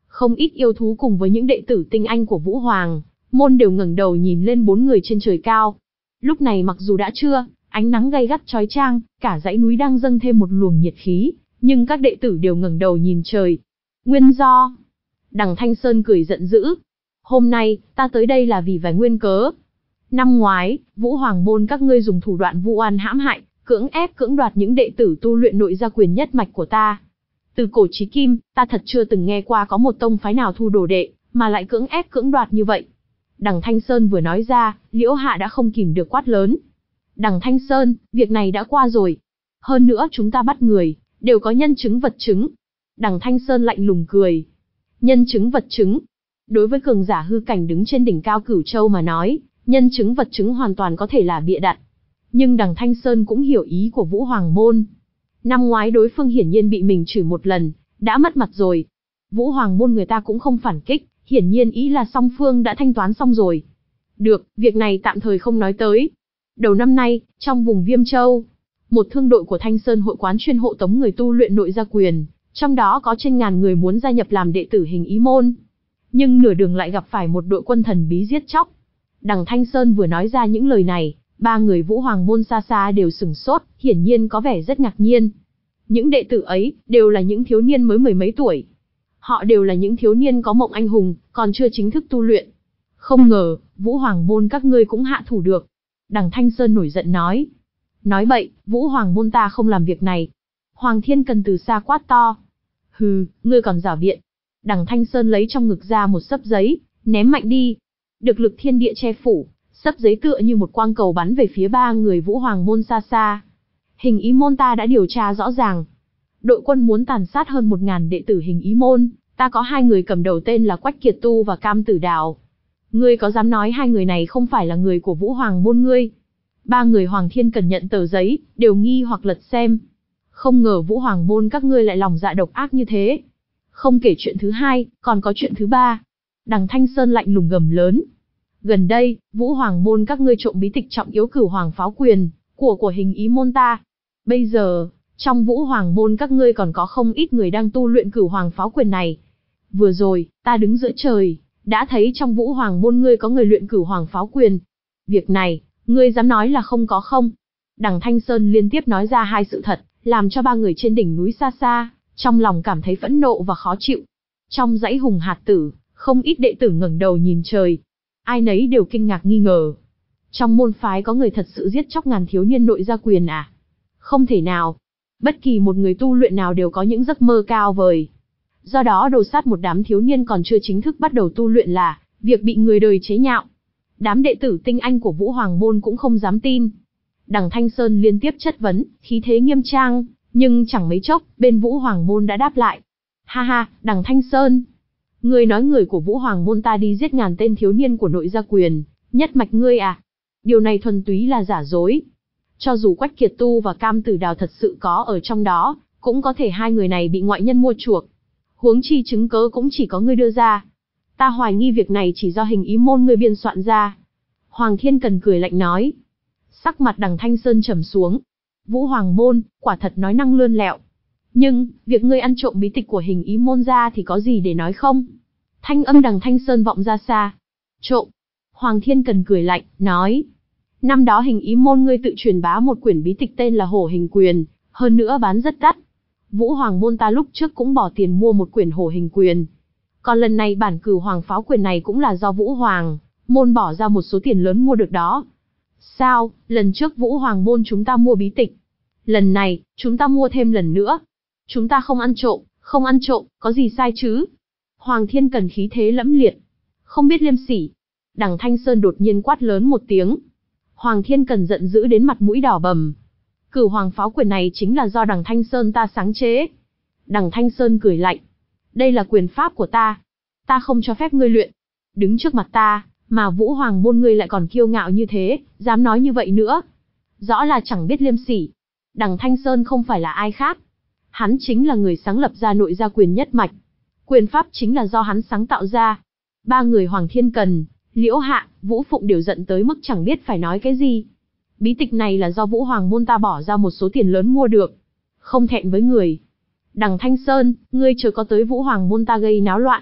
Không ít yêu thú cùng với những đệ tử tinh anh của Vũ Hoàng môn đều ngẩng đầu nhìn lên bốn người trên trời cao. Lúc này mặc dù đã trưa, ánh nắng gay gắt chói chang, cả dãy núi đang dâng thêm một luồng nhiệt khí, nhưng các đệ tử đều ngẩng đầu nhìn trời. Nguyên do? Đằng Thanh Sơn cười giận dữ. Hôm nay, ta tới đây là vì vài nguyên cớ. Năm ngoái, Vũ Hoàng môn các ngươi dùng thủ đoạn vu oan hãm hại, cưỡng ép cưỡng đoạt những đệ tử tu luyện nội gia quyền nhất mạch của ta. Từ cổ chí kim, ta thật chưa từng nghe qua có một tông phái nào thu đồ đệ, mà lại cưỡng ép cưỡng đoạt như vậy. Đằng Thanh Sơn vừa nói ra, Liễu Hạ đã không kìm được quát lớn. Đằng Thanh Sơn, việc này đã qua rồi. Hơn nữa chúng ta bắt người, đều có nhân chứng vật chứng. Đằng Thanh Sơn lạnh lùng cười. Nhân chứng vật chứng. Đối với cường giả hư cảnh đứng trên đỉnh cao Cửu Châu mà nói, nhân chứng vật chứng hoàn toàn có thể là bịa đặt. Nhưng đằng Thanh Sơn cũng hiểu ý của Vũ Hoàng môn. Năm ngoái đối phương hiển nhiên bị mình chửi một lần, đã mất mặt rồi. Vũ Hoàng môn người ta cũng không phản kích, hiển nhiên ý là song phương đã thanh toán xong rồi. Được, việc này tạm thời không nói tới. Đầu năm nay, trong vùng Viêm Châu, một thương đội của Thanh Sơn hội quán chuyên hộ tống người tu luyện nội gia quyền, trong đó có trên ngàn người muốn gia nhập làm đệ tử Hình Ý môn. Nhưng nửa đường lại gặp phải một đội quân thần bí giết chóc. Đằng Thanh Sơn vừa nói ra những lời này, ba người Vũ Hoàng môn xa xa đều sửng sốt, hiển nhiên có vẻ rất ngạc nhiên. Những đệ tử ấy, đều là những thiếu niên mới mười mấy tuổi. Họ đều là những thiếu niên có mộng anh hùng, còn chưa chính thức tu luyện. Không ngờ, Vũ Hoàng môn các ngươi cũng hạ thủ được. Đằng Thanh Sơn nổi giận nói. Nói bậy, Vũ Hoàng môn ta không làm việc này. Hoàng Thiên Cần từ xa quát to. Hừ, ngươi còn giảo biện. Đằng Thanh Sơn lấy trong ngực ra một xấp giấy, ném mạnh đi. Được lực thiên địa che phủ, xấp giấy tựa như một quang cầu bắn về phía ba người Vũ Hoàng môn xa xa. Hình Ý môn ta đã điều tra rõ ràng. Đội quân muốn tàn sát hơn một ngàn đệ tử Hình Ý môn, ta có hai người cầm đầu tên là Quách Kiệt Tu và Cam Tử Đào. Ngươi có dám nói hai người này không phải là người của Vũ Hoàng môn ngươi? Ba người Hoàng Thiên Cần nhận tờ giấy, đều nghi hoặc lật xem. Không ngờ Vũ Hoàng môn các ngươi lại lòng dạ độc ác như thế. Không kể chuyện thứ hai, còn có chuyện thứ ba. Đằng Thanh Sơn lạnh lùng gầm lớn. Gần đây, Vũ Hoàng môn các ngươi trộm bí tịch trọng yếu Cửu Hoàng pháo quyền của của Hình Ý môn ta. Bây giờ, trong Vũ Hoàng môn các ngươi còn có không ít người đang tu luyện Cửu Hoàng pháo quyền này. Vừa rồi, ta đứng giữa trời, đã thấy trong Vũ Hoàng môn ngươi có người luyện Cửu Hoàng pháo quyền. Việc này, ngươi dám nói là không có không? Đằng Thanh Sơn liên tiếp nói ra hai sự thật, làm cho ba người trên đỉnh núi xa xa, trong lòng cảm thấy phẫn nộ và khó chịu. Trong dãy hùng hạt tử, không ít đệ tử ngẩng đầu nhìn trời. Ai nấy đều kinh ngạc nghi ngờ. Trong môn phái có người thật sự giết chóc ngàn thiếu niên nội gia quyền à? Không thể nào. Bất kỳ một người tu luyện nào đều có những giấc mơ cao vời. Do đó đồ sát một đám thiếu niên còn chưa chính thức bắt đầu tu luyện là việc bị người đời chế nhạo. Đám đệ tử tinh anh của Vũ Hoàng môn cũng không dám tin. Đằng Thanh Sơn liên tiếp chất vấn, khí thế nghiêm trang, nhưng chẳng mấy chốc, bên Vũ Hoàng môn đã đáp lại. Ha ha, Đằng Thanh Sơn, ngươi nói người của Vũ Hoàng môn ta đi giết ngàn tên thiếu niên của nội gia quyền, nhất mạch ngươi à? Điều này thuần túy là giả dối. Cho dù Quách Kiệt Tu và Cam Tử Đào thật sự có ở trong đó, cũng có thể hai người này bị ngoại nhân mua chuộc. Huống chi chứng cớ cũng chỉ có ngươi đưa ra. Ta hoài nghi việc này chỉ do Hình Ý môn ngươi biên soạn ra. Hoàng Thiên Cần cười lạnh nói. Sắc mặt Đằng Thanh Sơn trầm xuống. Vũ Hoàng môn, quả thật nói năng lươn lẹo. Nhưng, việc ngươi ăn trộm bí tịch của Hình Ý môn ra thì có gì để nói không? Thanh âm Đằng Thanh Sơn vọng ra xa. Trộm. Hoàng Thiên Cần cười lạnh, nói. Năm đó Hình Ý môn ngươi tự truyền bá một quyển bí tịch tên là Hổ Hình Quyền, hơn nữa bán rất đắt. Vũ Hoàng môn ta lúc trước cũng bỏ tiền mua một quyển Hổ Hình Quyền. Còn lần này bản Cửu Hoàng pháo quyền này cũng là do Vũ Hoàng môn bỏ ra một số tiền lớn mua được đó. Sao, lần trước Vũ Hoàng môn chúng ta mua bí tịch. Lần này, chúng ta mua thêm lần nữa. Chúng ta không ăn trộm, không ăn trộm, có gì sai chứ? Hoàng Thiên Cần khí thế lẫm liệt. Không biết liêm sỉ. Đằng Thanh Sơn đột nhiên quát lớn một tiếng. Hoàng Thiên Cần giận dữ đến mặt mũi đỏ bầm. Cửu Hoàng pháo quyền này chính là do Đằng Thanh Sơn ta sáng chế. Đằng Thanh Sơn cười lạnh. Đây là quyền pháp của ta. Ta không cho phép ngươi luyện. Đứng trước mặt ta, mà Vũ Hoàng môn ngươi lại còn kiêu ngạo như thế, dám nói như vậy nữa. Rõ là chẳng biết liêm sỉ. Đằng Thanh Sơn không phải là ai khác. Hắn chính là người sáng lập ra nội gia quyền nhất mạch. Quyền pháp chính là do hắn sáng tạo ra. Ba người Hoàng Thiên Cần, Liễu Hạ, Vũ Phụng đều giận tới mức chẳng biết phải nói cái gì. Bí tịch này là do Vũ Hoàng môn ta bỏ ra một số tiền lớn mua được. Không thẹn với người. Đằng Thanh Sơn, ngươi chưa có tới Vũ Hoàng môn ta gây náo loạn.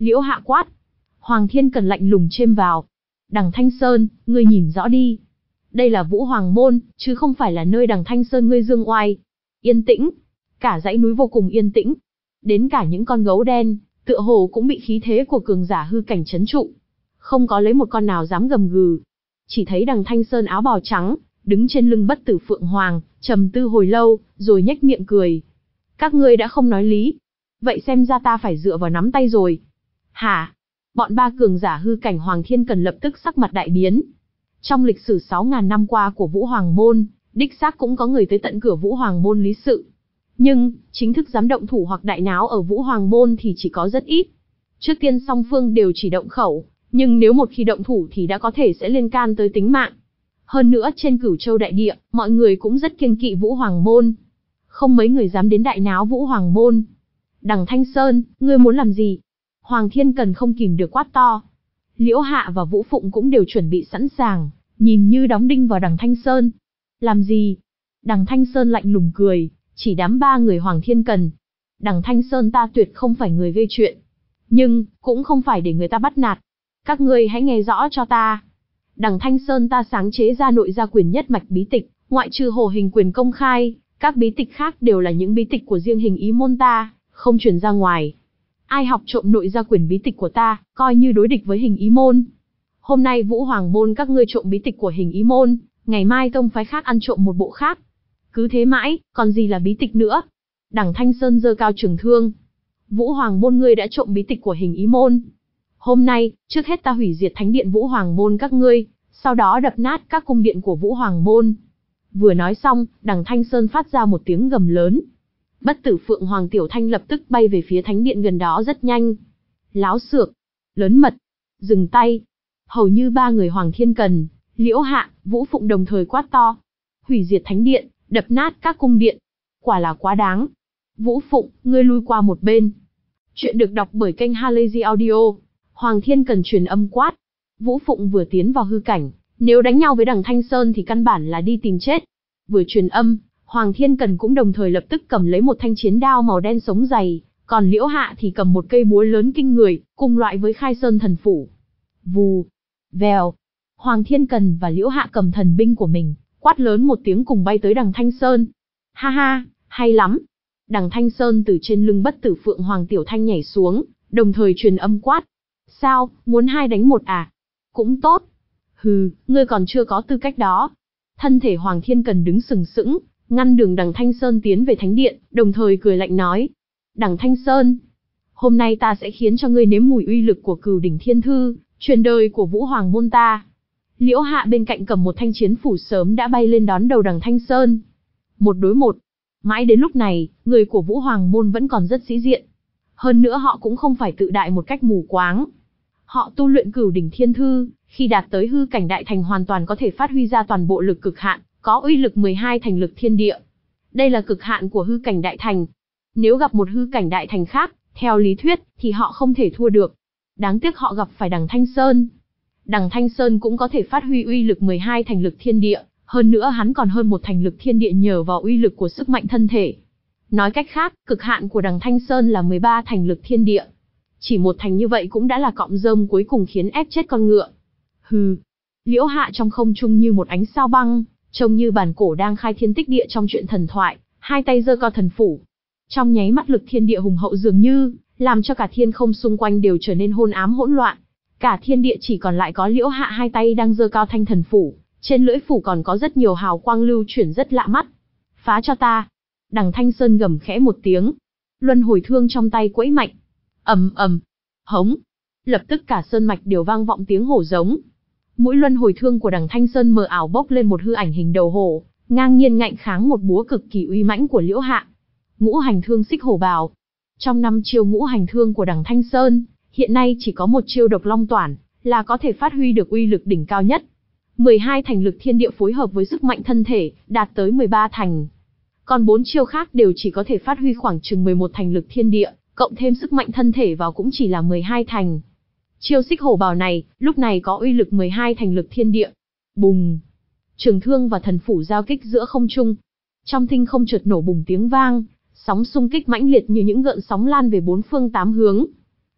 Liễu Hạ quát. Hoàng Thiên Cần lạnh lùng chêm vào. Đằng Thanh Sơn, ngươi nhìn rõ đi. Đây là Vũ Hoàng Môn, chứ không phải là nơi đằng Thanh Sơn ngươi dương oai. Yên tĩnh. Cả dãy núi vô cùng yên tĩnh. Đến cả những con gấu đen, tựa hồ cũng bị khí thế của cường giả hư cảnh trấn trụ. Không có lấy một con nào dám gầm gừ. Chỉ thấy đằng Thanh Sơn áo bào trắng, đứng trên lưng bất tử phượng hoàng, trầm tư hồi lâu, rồi nhếch miệng cười. Các ngươi đã không nói lý. Vậy xem ra ta phải dựa vào nắm tay rồi. Hả? Bọn ba cường giả hư cảnh Hoàng Thiên Cần lập tức sắc mặt đại biến. Trong lịch sử sáu ngàn năm qua của Vũ Hoàng Môn, đích xác cũng có người tới tận cửa Vũ Hoàng Môn lý sự. Nhưng, chính thức dám động thủ hoặc đại náo ở Vũ Hoàng Môn thì chỉ có rất ít. Trước tiên song phương đều chỉ động khẩu, nhưng nếu một khi động thủ thì đã có thể sẽ liên can tới tính mạng. Hơn nữa trên Cửu Châu đại địa, mọi người cũng rất kiêng kỵ Vũ Hoàng Môn. Không mấy người dám đến đại náo Vũ Hoàng Môn. Đằng Thanh Sơn, ngươi muốn làm gì? Hoàng Thiên Cần không kìm được quát to. Liễu Hạ và Vũ Phụng cũng đều chuẩn bị sẵn sàng, nhìn như đóng đinh vào đằng Thanh Sơn. Làm gì? Đằng Thanh Sơn lạnh lùng cười, chỉ đám ba người Hoàng Thiên Cần. Đằng Thanh Sơn ta tuyệt không phải người gây chuyện, nhưng cũng không phải để người ta bắt nạt. Các ngươi hãy nghe rõ cho ta. Đằng Thanh Sơn ta sáng chế ra nội gia quyền nhất mạch bí tịch, ngoại trừ Hồ Hình Quyền công khai, các bí tịch khác đều là những bí tịch của riêng Hình Ý môn ta, không truyền ra ngoài. Ai học trộm nội gia quyền bí tịch của ta, coi như đối địch với Hình Ý môn. Hôm nay Vũ Hoàng Môn các ngươi trộm bí tịch của Hình Ý môn, ngày mai tông phái khác ăn trộm một bộ khác. Cứ thế mãi, còn gì là bí tịch nữa? Đằng Thanh Sơn giơ cao trường thương. Vũ Hoàng Môn ngươi đã trộm bí tịch của Hình Ý môn. Hôm nay, trước hết ta hủy diệt thánh điện Vũ Hoàng Môn các ngươi, sau đó đập nát các cung điện của Vũ Hoàng Môn. Vừa nói xong, đằng Thanh Sơn phát ra một tiếng gầm lớn. Bất tử Phượng Hoàng Tiểu Thanh lập tức bay về phía thánh điện gần đó rất nhanh. Láo xược, lớn mật, dừng tay. Hầu như ba người Hoàng Thiên Cần, Liễu Hạ, Vũ Phụng đồng thời quát to. Hủy diệt thánh điện, đập nát các cung điện. Quả là quá đáng. Vũ Phụng, ngươi lui qua một bên. Chuyện được đọc bởi kênh Halazy Audio. Hoàng Thiên Cần truyền âm quát. Vũ Phụng vừa tiến vào hư cảnh, nếu đánh nhau với đằng Thanh Sơn thì căn bản là đi tìm chết. Vừa truyền âm, Hoàng Thiên Cần cũng đồng thời lập tức cầm lấy một thanh chiến đao màu đen sống dày, còn Liễu Hạ thì cầm một cây búa lớn kinh người, cùng loại với Khai Sơn thần phủ. Vù, vèo, Hoàng Thiên Cần và Liễu Hạ cầm thần binh của mình, quát lớn một tiếng cùng bay tới đằng Thanh Sơn. Ha ha, hay lắm. Đằng Thanh Sơn từ trên lưng bất tử Phượng Hoàng Tiểu Thanh nhảy xuống, đồng thời truyền âm quát. Sao, muốn hai đánh một à? Cũng tốt. Hừ, ngươi còn chưa có tư cách đó. Thân thể Hoàng Thiên Cần đứng sừng sững, ngăn đường đằng Thanh Sơn tiến về thánh điện, đồng thời cười lạnh nói. Đằng Thanh Sơn, hôm nay ta sẽ khiến cho ngươi nếm mùi uy lực của Cửu Đỉnh Thiên Thư, truyền đời của Vũ Hoàng Môn ta. Liễu Hạ bên cạnh cầm một thanh chiến phủ sớm đã bay lên đón đầu đằng Thanh Sơn. Một đối một. Mãi đến lúc này, người của Vũ Hoàng Môn vẫn còn rất sĩ diện. Hơn nữa họ cũng không phải tự đại một cách mù quáng. Họ tu luyện Cửu Đỉnh Thiên Thư, khi đạt tới hư cảnh đại thành hoàn toàn có thể phát huy ra toàn bộ lực cực hạn, có uy lực mười hai thành lực thiên địa. Đây là cực hạn của hư cảnh đại thành. Nếu gặp một hư cảnh đại thành khác, theo lý thuyết, thì họ không thể thua được. Đáng tiếc họ gặp phải đằng Thanh Sơn. Đằng Thanh Sơn cũng có thể phát huy uy lực mười hai thành lực thiên địa, hơn nữa hắn còn hơn một thành lực thiên địa nhờ vào uy lực của sức mạnh thân thể. Nói cách khác, cực hạn của đằng Thanh Sơn là mười ba thành lực thiên địa. Chỉ một thành như vậy cũng đã là cọng rơm cuối cùng khiến ép chết con ngựa. Hừ. Liễu Hạ trong không trung như một ánh sao băng, trông như bản cổ đang khai thiên tích địa trong chuyện thần thoại, hai tay giơ cao thần phủ. Trong nháy mắt lực thiên địa hùng hậu dường như làm cho cả thiên không xung quanh đều trở nên hôn ám hỗn loạn. Cả thiên địa chỉ còn lại có Liễu Hạ hai tay đang giơ cao thanh thần phủ, trên lưỡi phủ còn có rất nhiều hào quang lưu chuyển rất lạ mắt. Phá cho ta. Đằng Thanh Sơn gầm khẽ một tiếng, luân hồi thương trong tay quẫy mạnh. Ầm ầm, hống. Lập tức cả sơn mạch đều vang vọng tiếng hổ giống. Mũi luân hồi thương của đằng Thanh Sơn mờ ảo bốc lên một hư ảnh hình đầu hổ, ngang nhiên ngạnh kháng một búa cực kỳ uy mãnh của Liễu Hạ. Ngũ hành thương xích hổ bào. Trong năm chiêu ngũ hành thương của đằng Thanh Sơn, hiện nay chỉ có một chiêu độc long toản là có thể phát huy được uy lực đỉnh cao nhất. mười hai thành lực thiên địa phối hợp với sức mạnh thân thể, đạt tới mười ba thành. Còn bốn chiêu khác đều chỉ có thể phát huy khoảng chừng mười một thành lực thiên địa, cộng thêm sức mạnh thân thể vào cũng chỉ là mười hai thành. Chiêu xích hổ bào này, lúc này có uy lực mười hai thành lực thiên địa. Bùng! Trường thương và thần phủ giao kích giữa không trung. Trong thinh không chợt nổ bùng tiếng vang, sóng xung kích mãnh liệt như những gợn sóng lan về bốn phương tám hướng.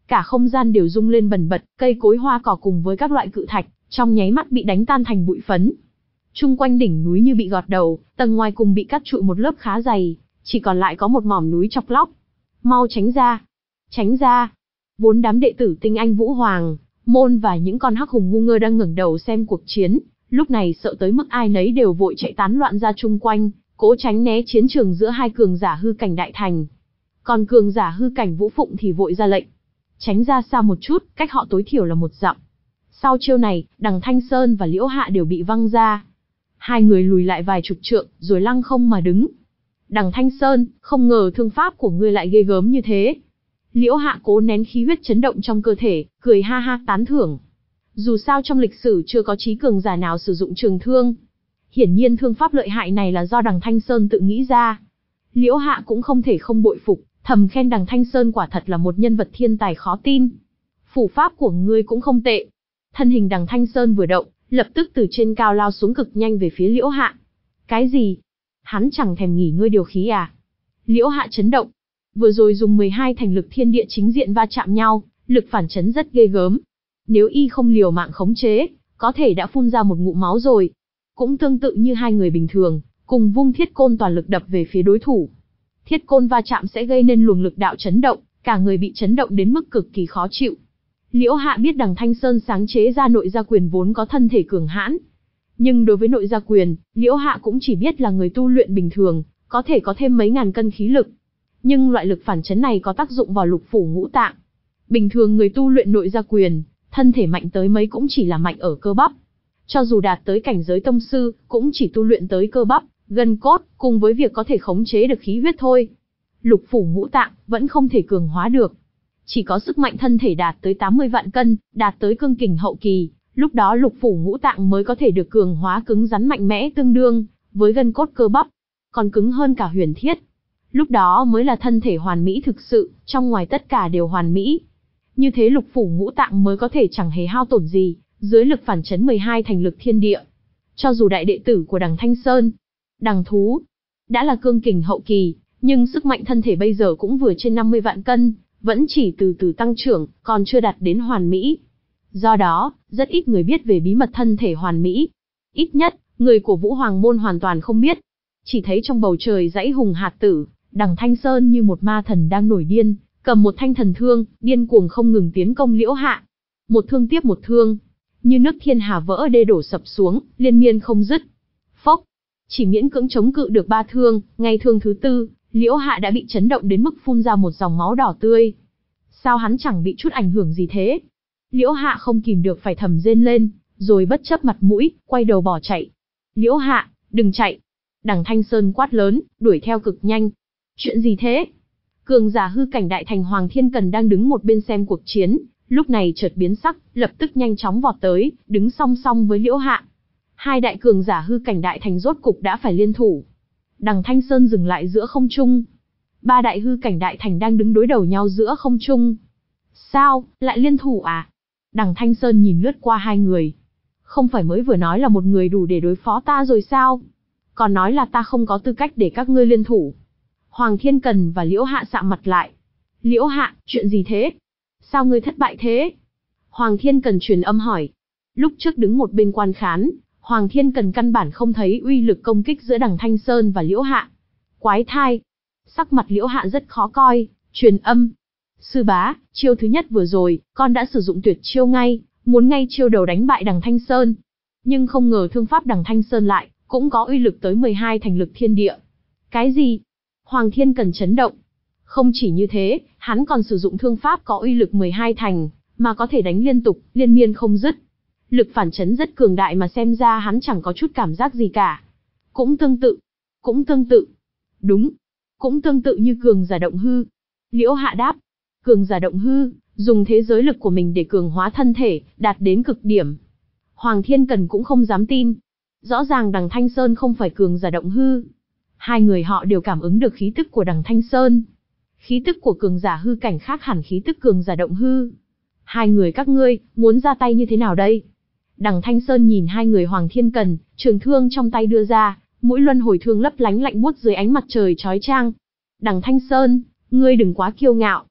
Cả không gian đều rung lên bần bật, cây cối hoa cỏ cùng với các loại cự thạch, trong nháy mắt bị đánh tan thành bụi phấn. Chung quanh đỉnh núi như bị gọt đầu, tầng ngoài cùng bị cắt trụi một lớp khá dày, chỉ còn lại có một mỏm núi chọc lóc. Mau tránh ra! Tránh ra! Vốn đám đệ tử tinh anh Vũ Hoàng môn và những con hắc hùng ngu ngơ đang ngẩng đầu xem cuộc chiến, lúc này sợ tới mức ai nấy đều vội chạy tán loạn ra chung quanh, cố tránh né chiến trường giữa hai cường giả hư cảnh đại thành. Còn cường giả hư cảnh Vũ Phụng thì vội ra lệnh, tránh ra xa một chút, cách họ tối thiểu là một dặm. Sau chiêu này, Đằng Thanh Sơn và Liễu Hạ đều bị văng ra. Hai người lùi lại vài chục trượng, rồi lăng không mà đứng. Đằng Thanh Sơn, không ngờ thương pháp của ngươi lại ghê gớm như thế. Liễu Hạ cố nén khí huyết chấn động trong cơ thể, cười ha ha tán thưởng. Dù sao trong lịch sử chưa có chí cường giả nào sử dụng trường thương. Hiển nhiên thương pháp lợi hại này là do Đằng Thanh Sơn tự nghĩ ra. Liễu Hạ cũng không thể không bội phục, thầm khen Đằng Thanh Sơn quả thật là một nhân vật thiên tài khó tin. Phủ pháp của ngươi cũng không tệ. Thân hình Đằng Thanh Sơn vừa động, lập tức từ trên cao lao xuống cực nhanh về phía Liễu Hạ. Cái gì? Hắn chẳng thèm nghỉ ngơi điều khí à? Liễu Hạ chấn động. Vừa rồi dùng mười hai thành lực thiên địa chính diện va chạm nhau, lực phản chấn rất ghê gớm. Nếu y không liều mạng khống chế, có thể đã phun ra một ngụm máu rồi. Cũng tương tự như hai người bình thường, cùng vung thiết côn toàn lực đập về phía đối thủ. Thiết côn va chạm sẽ gây nên luồng lực đạo chấn động, cả người bị chấn động đến mức cực kỳ khó chịu. Liễu Hạ biết Đằng Thanh Sơn sáng chế ra nội gia quyền vốn có thân thể cường hãn. Nhưng đối với nội gia quyền, Liễu Hạ cũng chỉ biết là người tu luyện bình thường, có thể có thêm mấy ngàn cân khí lực. Nhưng loại lực phản chấn này có tác dụng vào lục phủ ngũ tạng. Bình thường người tu luyện nội gia quyền, thân thể mạnh tới mấy cũng chỉ là mạnh ở cơ bắp. Cho dù đạt tới cảnh giới tông sư, cũng chỉ tu luyện tới cơ bắp, gân cốt, cùng với việc có thể khống chế được khí huyết thôi. Lục phủ ngũ tạng, vẫn không thể cường hóa được. Chỉ có sức mạnh thân thể đạt tới tám mươi vạn cân, đạt tới cương kình hậu kỳ, lúc đó lục phủ ngũ tạng mới có thể được cường hóa cứng rắn mạnh mẽ tương đương với gân cốt cơ bắp, còn cứng hơn cả huyền thiết. Lúc đó mới là thân thể hoàn mỹ thực sự, trong ngoài tất cả đều hoàn mỹ. Như thế lục phủ ngũ tạng mới có thể chẳng hề hao tổn gì, dưới lực phản chấn mười hai thành lực thiên địa. Cho dù đại đệ tử của Đằng Thanh Sơn, Đằng Thú, đã là cương kình hậu kỳ, nhưng sức mạnh thân thể bây giờ cũng vừa trên năm mươi vạn cân, vẫn chỉ từ từ tăng trưởng, còn chưa đạt đến hoàn mỹ. Do đó, rất ít người biết về bí mật thân thể hoàn mỹ. Ít nhất, người của Vũ Hoàng môn hoàn toàn không biết. Chỉ thấy trong bầu trời dãy hùng hạt tử, Đằng Thanh Sơn như một ma thần đang nổi điên, cầm một thanh thần thương, điên cuồng không ngừng tiến công Liễu Hạ. Một thương tiếp một thương, như nước thiên hà vỡ đê đổ sập xuống, liên miên không dứt. Phốc, chỉ miễn cưỡng chống cự được ba thương, ngay thương thứ tư, Liễu Hạ đã bị chấn động đến mức phun ra một dòng máu đỏ tươi. Sao hắn chẳng bị chút ảnh hưởng gì thế? Liễu Hạ không kìm được phải thầm rên lên, rồi bất chấp mặt mũi, quay đầu bỏ chạy. Liễu Hạ, đừng chạy! Đằng Thanh Sơn quát lớn, đuổi theo cực nhanh. Chuyện gì thế? Cường giả hư cảnh đại thành Hoàng Thiên Cần đang đứng một bên xem cuộc chiến, lúc này chợt biến sắc, lập tức nhanh chóng vọt tới, đứng song song với Liễu Hạ. Hai đại cường giả hư cảnh đại thành rốt cục đã phải liên thủ. Đằng Thanh Sơn dừng lại giữa không trung. Ba đại hư cảnh đại thành đang đứng đối đầu nhau giữa không trung. Sao, lại liên thủ à? Đằng Thanh Sơn nhìn lướt qua hai người. Không phải mới vừa nói là một người đủ để đối phó ta rồi sao? Còn nói là ta không có tư cách để các ngươi liên thủ. Hoàng Thiên Cần và Liễu Hạ sạm mặt lại. Liễu Hạ, chuyện gì thế? Sao ngươi thất bại thế? Hoàng Thiên Cần truyền âm hỏi. Lúc trước đứng một bên quan khán, Hoàng Thiên Cần căn bản không thấy uy lực công kích giữa Đằng Thanh Sơn và Liễu Hạ. Quái thai! Sắc mặt Liễu Hạ rất khó coi, truyền âm. Sư bá, chiêu thứ nhất vừa rồi, con đã sử dụng tuyệt chiêu ngay, muốn ngay chiêu đầu đánh bại Đằng Thanh Sơn. Nhưng không ngờ thương pháp Đằng Thanh Sơn lại, cũng có uy lực tới mười hai thành lực thiên địa. Cái gì? Hoàng Thiên Cần chấn động. Không chỉ như thế, hắn còn sử dụng thương pháp có uy lực mười hai thành, mà có thể đánh liên tục, liên miên không dứt. Lực phản chấn rất cường đại mà xem ra hắn chẳng có chút cảm giác gì cả. Cũng tương tự. Cũng tương tự. Đúng. Cũng tương tự như cường giả động hư. Liễu Hạ đáp. Cường giả động hư, dùng thế giới lực của mình để cường hóa thân thể, đạt đến cực điểm. Hoàng Thiên Cần cũng không dám tin. Rõ ràng Đằng Thanh Sơn không phải cường giả động hư. Hai người họ đều cảm ứng được khí tức của Đằng Thanh Sơn. Khí tức của cường giả hư cảnh khác hẳn khí tức cường giả động hư. Hai người các ngươi, muốn ra tay như thế nào đây? Đằng Thanh Sơn nhìn hai người Hoàng Thiên Cần, trường thương trong tay đưa ra, mũi luân hồi thương lấp lánh lạnh buốt dưới ánh mặt trời chói chang. Đằng Thanh Sơn, ngươi đừng quá kiêu ngạo.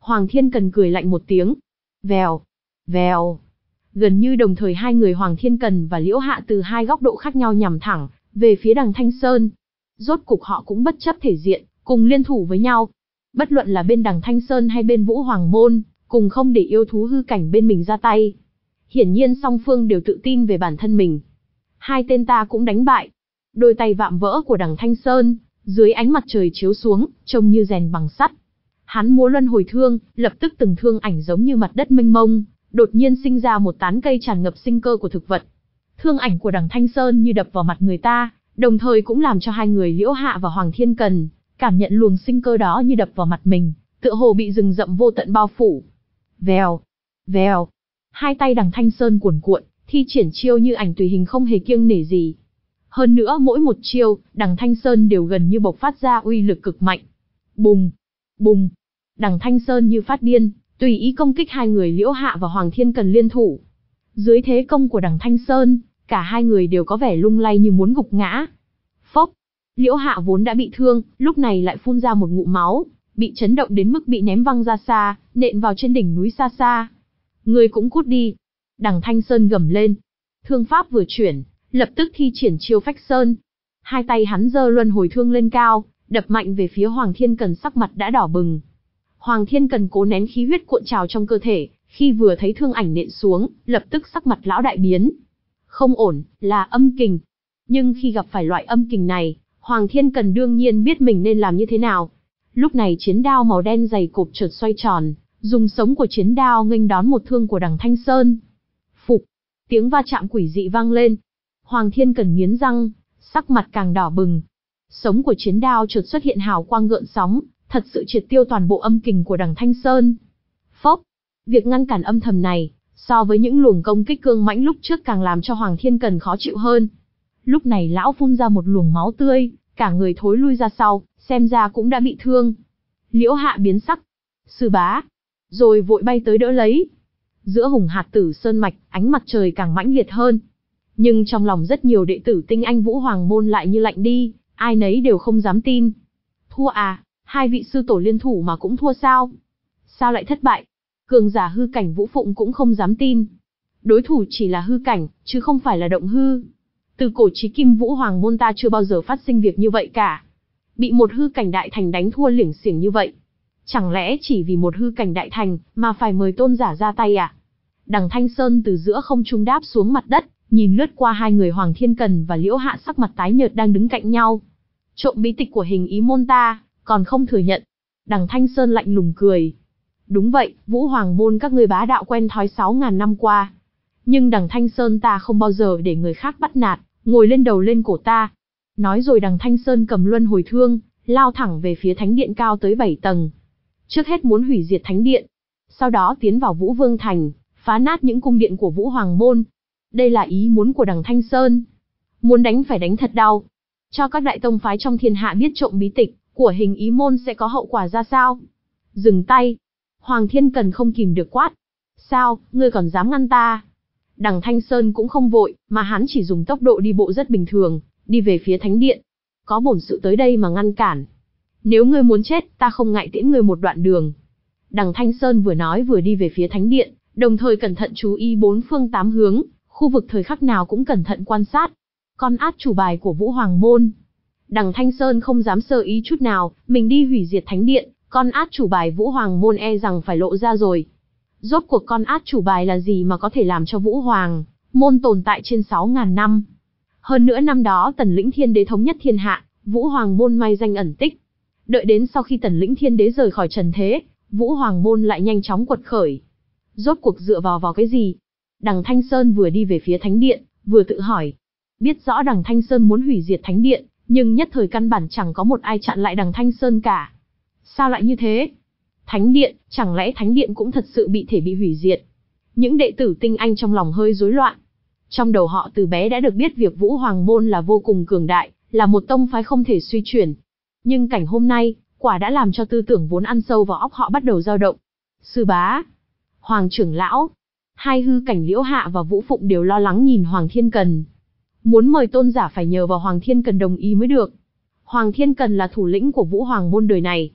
Hoàng Thiên Cần cười lạnh một tiếng. Vèo, vèo. Gần như đồng thời hai người Hoàng Thiên Cần và Liễu Hạ từ hai góc độ khác nhau nhằm thẳng về phía đằng Thanh Sơn. Rốt cục họ cũng bất chấp thể diện, cùng liên thủ với nhau. Bất luận là bên đằng Thanh Sơn hay bên Vũ Hoàng Môn, cùng không để yêu thú hư cảnh bên mình ra tay. Hiển nhiên song phương đều tự tin về bản thân mình. Hai tên ta cũng đánh bại. Đôi tay vạm vỡ của đằng Thanh Sơn, dưới ánh mặt trời chiếu xuống, trông như rèn bằng sắt. Hắn múa luân hồi thương, lập tức từng thương ảnh giống như mặt đất mênh mông, đột nhiên sinh ra một tán cây tràn ngập sinh cơ của thực vật. Thương ảnh của đằng Thanh Sơn như đập vào mặt người ta, đồng thời cũng làm cho hai người Liễu Hạ và Hoàng Thiên Cần cảm nhận luồng sinh cơ đó như đập vào mặt mình, tựa hồ bị rừng rậm vô tận bao phủ. Vèo, vèo. Hai tay đằng Thanh Sơn cuồn cuộn, thi triển chiêu như ảnh tùy hình không hề kiêng nể gì. Hơn nữa mỗi một chiêu, đằng Thanh Sơn đều gần như bộc phát ra uy lực cực mạnh. Bùng, bùng. Đằng Thanh Sơn như phát điên, tùy ý công kích hai người Liễu Hạ và Hoàng Thiên Cần liên thủ. Dưới thế công của đằng Thanh Sơn, cả hai người đều có vẻ lung lay như muốn gục ngã. Phốc. Liễu Hạ vốn đã bị thương, lúc này lại phun ra một ngụm máu, bị chấn động đến mức bị ném văng ra xa, nện vào trên đỉnh núi xa xa. Ngươi cũng cút đi. Đằng Thanh Sơn gầm lên. Thương pháp vừa chuyển, lập tức thi triển chiêu phách sơn. Hai tay hắn giơ luân hồi thương lên cao, đập mạnh về phía Hoàng Thiên Cần, sắc mặt đã đỏ bừng. Hoàng Thiên Cần cố nén khí huyết cuộn trào trong cơ thể, khi vừa thấy thương ảnh nện xuống, lập tức sắc mặt lão đại biến. Không ổn, là âm kình. Nhưng khi gặp phải loại âm kình này, Hoàng Thiên Cần đương nhiên biết mình nên làm như thế nào. Lúc này chiến đao màu đen dày cộp chợt xoay tròn, dùng sống của chiến đao nghênh đón một thương của đằng Thanh Sơn. Phục, tiếng va chạm quỷ dị vang lên. Hoàng Thiên Cần nghiến răng, sắc mặt càng đỏ bừng. Sống của chiến đao chợt xuất hiện hào quang gợn sóng, thật sự triệt tiêu toàn bộ âm kình của đằng Thanh Sơn. Phốc, việc ngăn cản âm thầm này, so với những luồng công kích cương mãnh lúc trước càng làm cho Hoàng Thiên Cần khó chịu hơn. Lúc này lão phun ra một luồng máu tươi, cả người thối lui ra sau, xem ra cũng đã bị thương. Liễu Hạ biến sắc. Sư bá. Rồi vội bay tới đỡ lấy. Giữa Hùng Hạt Tử Sơn Mạch, ánh mặt trời càng mãnh liệt hơn. Nhưng trong lòng rất nhiều đệ tử tinh anh Vũ Hoàng Môn lại như lạnh đi, ai nấy đều không dám tin. Thua à, hai vị sư tổ liên thủ mà cũng thua sao? Sao lại thất bại? Cường giả hư cảnh Vũ Phụng cũng không dám tin. Đối thủ chỉ là hư cảnh, chứ không phải là động hư. Từ cổ chí kim Vũ Hoàng Môn ta chưa bao giờ phát sinh việc như vậy cả. Bị một hư cảnh đại thành đánh thua liểng xiểng như vậy. Chẳng lẽ chỉ vì một hư cảnh đại thành mà phải mời tôn giả ra tay à? Đằng Thanh Sơn từ giữa không trung đáp xuống mặt đất, nhìn lướt qua hai người Hoàng Thiên Cần và Liễu Hạ sắc mặt tái nhợt đang đứng cạnh nhau. Trộm bí tịch của Hình Ý Môn ta, còn không thừa nhận. Đằng Thanh Sơn lạnh lùng cười. Đúng vậy, Vũ Hoàng Môn các ngươi bá đạo quen thói sáu ngàn năm qua. Nhưng đằng Thanh Sơn ta không bao giờ để người khác bắt nạt, ngồi lên đầu lên cổ ta. Nói rồi đằng Thanh Sơn cầm luân hồi thương, lao thẳng về phía thánh điện cao tới bảy tầng. Trước hết muốn hủy diệt thánh điện, sau đó tiến vào Vũ Vương Thành, phá nát những cung điện của Vũ Hoàng Môn. Đây là ý muốn của đằng Thanh Sơn. Muốn đánh phải đánh thật đau. Cho các đại tông phái trong thiên hạ biết trộm bí tịch của Hình Ý Môn sẽ có hậu quả ra sao. Dừng tay. Hoàng Thiên Cần không kìm được quát. Sao, ngươi còn dám ngăn ta? Đằng Thanh Sơn cũng không vội, mà hắn chỉ dùng tốc độ đi bộ rất bình thường, đi về phía thánh điện. Có bổn sự tới đây mà ngăn cản. Nếu ngươi muốn chết, ta không ngại tiễn ngươi một đoạn đường. Đằng Thanh Sơn vừa nói vừa đi về phía thánh điện, đồng thời cẩn thận chú ý bốn phương tám hướng, khu vực thời khắc nào cũng cẩn thận quan sát. Con át chủ bài của Vũ Hoàng Môn. Đằng Thanh Sơn không dám sơ ý chút nào, mình đi hủy diệt thánh điện, con át chủ bài Vũ Hoàng Môn e rằng phải lộ ra rồi. Rốt cuộc con át chủ bài là gì mà có thể làm cho Vũ Hoàng Môn tồn tại trên sáu ngàn năm. Hơn nữa năm đó Tần Lĩnh Thiên Đế thống nhất thiên hạ, Vũ Hoàng Môn may danh ẩn tích. Đợi đến sau khi Tần Lĩnh Thiên Đế rời khỏi trần thế, Vũ Hoàng Môn lại nhanh chóng quật khởi. Rốt cuộc dựa vào vào cái gì? Đằng Thanh Sơn vừa đi về phía thánh điện, vừa tự hỏi. Biết rõ đằng Thanh Sơn muốn hủy diệt thánh điện, nhưng nhất thời căn bản chẳng có một ai chặn lại đằng Thanh Sơn cả. Sao lại như thế? Thánh điện, chẳng lẽ thánh điện cũng thật sự bị thể bị hủy diệt? Những đệ tử tinh anh trong lòng hơi rối loạn. Trong đầu họ từ bé đã được biết việc Vũ Hoàng Môn là vô cùng cường đại, là một tông phái không thể suy chuyển. Nhưng cảnh hôm nay, quả đã làm cho tư tưởng vốn ăn sâu vào óc họ bắt đầu dao động. Sư bá, Hoàng trưởng lão, hai hư cảnh Liễu Hạ và Vũ Phụng đều lo lắng nhìn Hoàng Thiên Cần. Muốn mời tôn giả phải nhờ vào Hoàng Thiên Cần đồng ý mới được. Hoàng Thiên Cần là thủ lĩnh của Vũ Hoàng Môn đời này.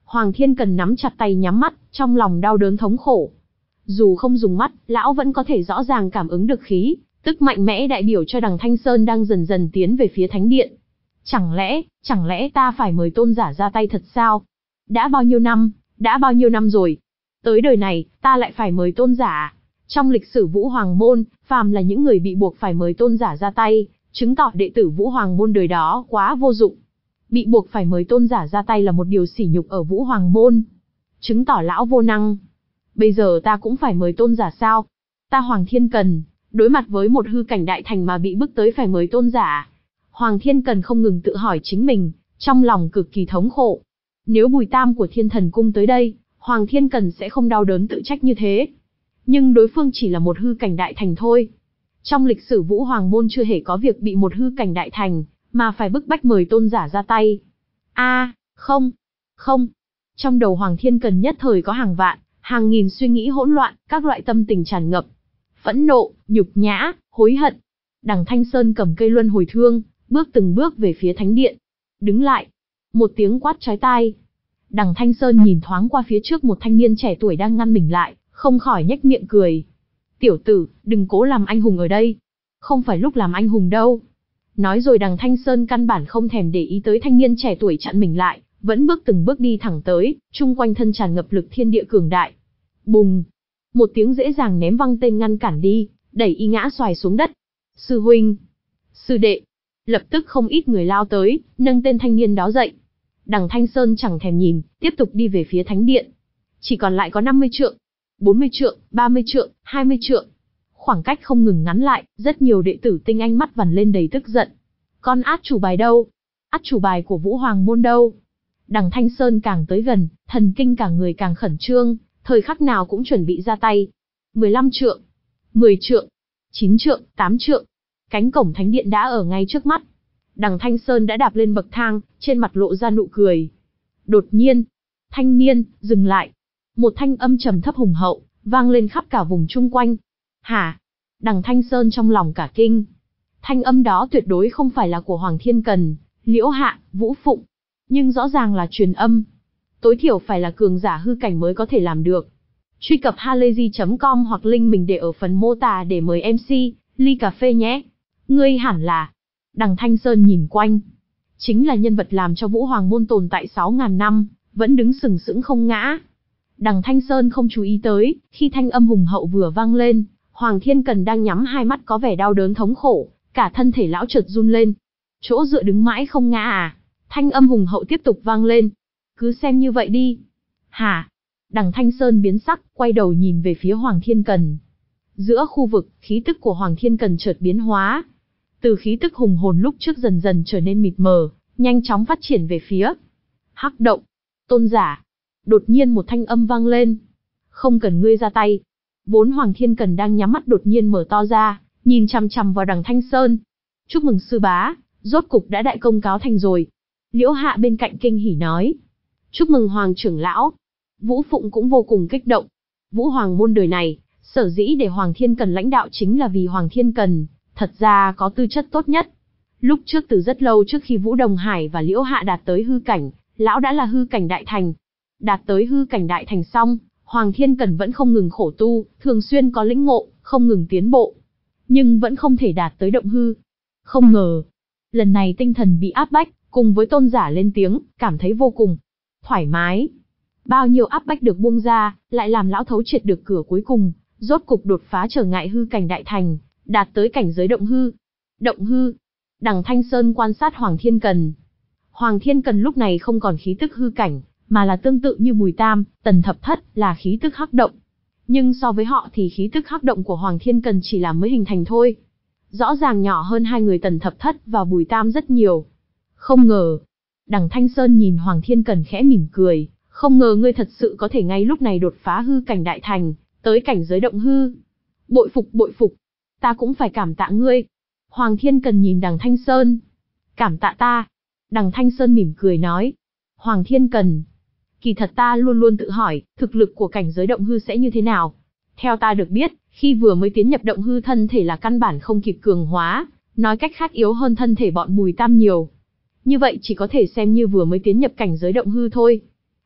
Hoàng Thiên Cần nắm chặt tay nhắm mắt, trong lòng đau đớn thống khổ. Dù không dùng mắt, lão vẫn có thể rõ ràng cảm ứng được khí, tức mạnh mẽ đại biểu cho đằng Thanh Sơn đang dần dần tiến về phía thánh điện. Chẳng lẽ, chẳng lẽ ta phải mời tôn giả ra tay thật sao? Đã bao nhiêu năm, đã bao nhiêu năm rồi? Tới đời này, ta lại phải mời tôn giả. Trong lịch sử Vũ Hoàng Môn, phàm là những người bị buộc phải mời tôn giả ra tay, chứng tỏ đệ tử Vũ Hoàng Môn đời đó quá vô dụng. Bị buộc phải mời tôn giả ra tay là một điều sỉ nhục ở Vũ Hoàng Môn. Chứng tỏ lão vô năng. Bây giờ ta cũng phải mời tôn giả sao? Ta Hoàng Thiên Cần, đối mặt với một hư cảnh đại thành mà bị bức tới phải mời tôn giả. Hoàng Thiên Cần không ngừng tự hỏi chính mình, trong lòng cực kỳ thống khổ. Nếu Bùi Tam của Thiên Thần Cung tới đây, Hoàng Thiên Cần sẽ không đau đớn tự trách như thế. Nhưng đối phương chỉ là một hư cảnh đại thành thôi. Trong lịch sử Vũ Hoàng Môn chưa hề có việc bị một hư cảnh đại thành, mà phải bức bách mời tôn giả ra tay. A, à, không, không. Trong đầu Hoàng Thiên Cần nhất thời có hàng vạn, hàng nghìn suy nghĩ hỗn loạn, các loại tâm tình tràn ngập. Phẫn nộ, nhục nhã, hối hận. Đằng Thanh Sơn cầm cây luân hồi thương, bước từng bước về phía thánh điện. Đứng lại. Một tiếng quát chói tai. Đằng Thanh Sơn nhìn thoáng qua phía trước một thanh niên trẻ tuổi đang ngăn mình lại, không khỏi nhếch miệng cười. Tiểu tử, đừng cố làm anh hùng ở đây. Không phải lúc làm anh hùng đâu. Nói rồi đằng Thanh Sơn căn bản không thèm để ý tới thanh niên trẻ tuổi chặn mình lại, vẫn bước từng bước đi thẳng tới, chung quanh thân tràn ngập lực thiên địa cường đại. Bùng! Một tiếng dễ dàng ném văng tên ngăn cản đi, đẩy y ngã xoài xuống đất. Sư huynh! Sư đệ! Lập tức không ít người lao tới, nâng tên thanh niên đó dậy. Đằng Thanh Sơn chẳng thèm nhìn, tiếp tục đi về phía thánh điện. Chỉ còn lại có năm mươi trượng, bốn mươi trượng, ba mươi trượng, hai mươi trượng. Khoảng cách không ngừng ngắn lại, rất nhiều đệ tử tinh anh mắt vằn lên đầy tức giận. Con át chủ bài đâu? Át chủ bài của Vũ Hoàng Môn đâu? Đằng Thanh Sơn càng tới gần, thần kinh cả người càng khẩn trương, thời khắc nào cũng chuẩn bị ra tay. mười lăm trượng, mười trượng, chín trượng, tám trượng. Cánh cổng thánh điện đã ở ngay trước mắt. Đằng Thanh Sơn đã đạp lên bậc thang, trên mặt lộ ra nụ cười. Đột nhiên, thanh niên, dừng lại. Một thanh âm trầm thấp hùng hậu, vang lên khắp cả vùng chung quanh. Hả? Đằng Thanh Sơn trong lòng cả kinh. Thanh âm đó tuyệt đối không phải là của Hoàng Thiên Cần, Liễu Hạ, Vũ Phụng. Nhưng rõ ràng là truyền âm. Tối thiểu phải là cường giả hư cảnh mới có thể làm được. Truy cập halayzi chấm com hoặc link mình để ở phần mô tả để mời em xê, ly cà phê nhé. Ngươi hẳn là... Đằng Thanh Sơn nhìn quanh. Chính là nhân vật làm cho Vũ Hoàng Môn tồn tại sáu ngàn năm, vẫn đứng sừng sững không ngã. Đằng Thanh Sơn không chú ý tới, khi thanh âm hùng hậu vừa vang lên, Hoàng Thiên Cần đang nhắm hai mắt có vẻ đau đớn thống khổ, cả thân thể lão chợt run lên. Chỗ dựa đứng mãi không ngã à? Thanh âm hùng hậu tiếp tục vang lên. Cứ xem như vậy đi. Hả? Đằng Thanh Sơn biến sắc, quay đầu nhìn về phía Hoàng Thiên Cần. Giữa khu vực, khí tức của Hoàng Thiên Cần chợt biến hóa. Từ khí tức hùng hồn lúc trước dần dần trở nên mịt mờ, nhanh chóng phát triển về phía Hắc Động. Tôn giả. Đột nhiên một thanh âm vang lên. Không cần ngươi ra tay. Vốn Hoàng Thiên Cần đang nhắm mắt đột nhiên mở to ra, nhìn chằm chằm vào đằng Thanh Sơn. Chúc mừng sư bá, rốt cục đã đại công cáo thành rồi. Liễu Hạ bên cạnh kinh hỉ nói. Chúc mừng Hoàng trưởng lão. Vũ Phụng cũng vô cùng kích động. Vũ Hoàng Môn đời này, sở dĩ để Hoàng Thiên Cần lãnh đạo chính là vì Hoàng Thiên Cần thật ra có tư chất tốt nhất. Lúc trước từ rất lâu trước khi Vũ Đồng Hải và Liễu Hạ đạt tới hư cảnh, lão đã là hư cảnh đại thành. Đạt tới hư cảnh đại thành xong, Hoàng Thiên Cần vẫn không ngừng khổ tu, thường xuyên có lĩnh ngộ, không ngừng tiến bộ. Nhưng vẫn không thể đạt tới động hư. Không ngờ, lần này tinh thần bị áp bách, cùng với tôn giả lên tiếng, cảm thấy vô cùng thoải mái. Bao nhiêu áp bách được buông ra, lại làm lão thấu triệt được cửa cuối cùng, rốt cục đột phá trở ngại hư cảnh đại thành, đạt tới cảnh giới động hư. Động hư. Đằng Thanh Sơn quan sát Hoàng Thiên Cần. Hoàng Thiên Cần lúc này không còn khí tức hư cảnh, mà là tương tự như Bùi Tam, Tần Thập Thất là khí tức hắc động. Nhưng so với họ thì khí tức hắc động của Hoàng Thiên Cần chỉ là mới hình thành thôi. Rõ ràng nhỏ hơn hai người Tần Thập Thất và Bùi Tam rất nhiều. Không ngờ. Đằng Thanh Sơn nhìn Hoàng Thiên Cần khẽ mỉm cười. Không ngờ ngươi thật sự có thể ngay lúc này đột phá hư cảnh đại thành, tới cảnh giới động hư. Bội phục bội phục. Ta cũng phải cảm tạ ngươi. Hoàng Thiên Cần nhìn đằng Thanh Sơn. Cảm tạ ta. Đằng Thanh Sơn mỉm cười nói. Hoàng Thiên Cần. Kỳ thật ta luôn luôn tự hỏi, thực lực của cảnh giới động hư sẽ như thế nào. Theo ta được biết, khi vừa mới tiến nhập động hư thân thể là căn bản không kịp cường hóa, nói cách khác yếu hơn thân thể bọn Bùi Tam nhiều. Như vậy chỉ có thể xem như vừa mới tiến nhập cảnh giới động hư thôi.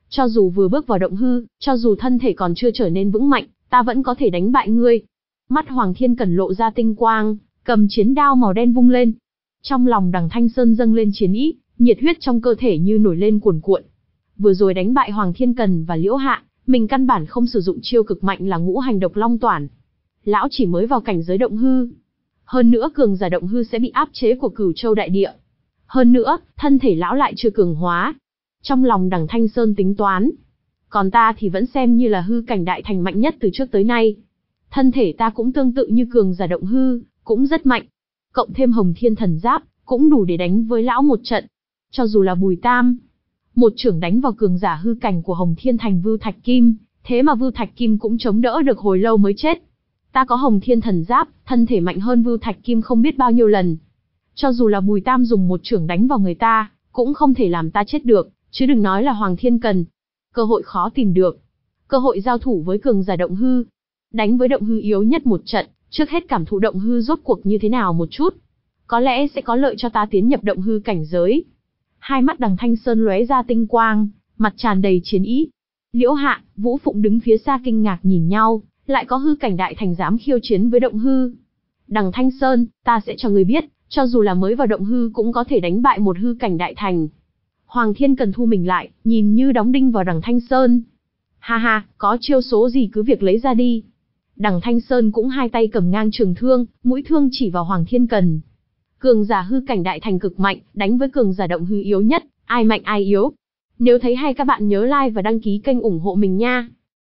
Cho dù vừa bước vào động hư, cho dù thân thể còn chưa trở nên vững mạnh, ta vẫn có thể đánh bại ngươi. Mắt Hoàng Thiên Cần lộ ra tinh quang, cầm chiến đao màu đen vung lên. Trong lòng Đằng Thanh Sơn dâng lên chiến ý, nhiệt huyết trong cơ thể như nổi lên cuồn cuộn. Vừa rồi đánh bại Hoàng Thiên Cần và Liễu Hạ, mình căn bản không sử dụng chiêu cực mạnh là ngũ hành độc long toản. Lão chỉ mới vào cảnh giới động hư. Hơn nữa cường giả động hư sẽ bị áp chế của Cửu Châu đại địa. Hơn nữa, thân thể lão lại chưa cường hóa. Trong lòng Đằng Thanh Sơn tính toán. Còn ta thì vẫn xem như là hư cảnh đại thành mạnh nhất từ trước tới nay. Thân thể ta cũng tương tự như cường giả động hư, cũng rất mạnh. Cộng thêm Hồng Thiên Thần Giáp, cũng đủ để đánh với lão một trận. Cho dù là Bùi Tam, một chưởng đánh vào cường giả hư cảnh của Hồng Thiên Thành Vưu Thạch Kim, thế mà Vưu Thạch Kim cũng chống đỡ được hồi lâu mới chết. Ta có Hồng Thiên Thần Giáp, thân thể mạnh hơn Vưu Thạch Kim không biết bao nhiêu lần. Cho dù là Bùi Tam dùng một chưởng đánh vào người ta, cũng không thể làm ta chết được, chứ đừng nói là Hoàng Thiên Cần. Cơ hội khó tìm được. Cơ hội giao thủ với cường giả động hư. Đánh với động hư yếu nhất một trận, trước hết cảm thụ động hư rốt cuộc như thế nào một chút. Có lẽ sẽ có lợi cho ta tiến nhập động hư cảnh giới. Hai mắt Đằng Thanh Sơn lóe ra tinh quang, mặt tràn đầy chiến ý. Liễu Hạ, Vũ Phụng đứng phía xa kinh ngạc nhìn nhau, lại có hư cảnh đại thành dám khiêu chiến với động hư. Đằng Thanh Sơn, ta sẽ cho ngươi biết, cho dù là mới vào động hư cũng có thể đánh bại một hư cảnh đại thành. Hoàng Thiên Cần thu mình lại, nhìn như đóng đinh vào Đằng Thanh Sơn. Ha ha, có chiêu số gì cứ việc lấy ra đi. Đằng Thanh Sơn cũng hai tay cầm ngang trường thương, mũi thương chỉ vào Hoàng Thiên Cần. Cường giả hư cảnh đại thành cực mạnh, đánh với cường giả động hư yếu nhất, ai mạnh ai yếu. Nếu thấy hay các bạn nhớ like và đăng ký kênh ủng hộ mình nha.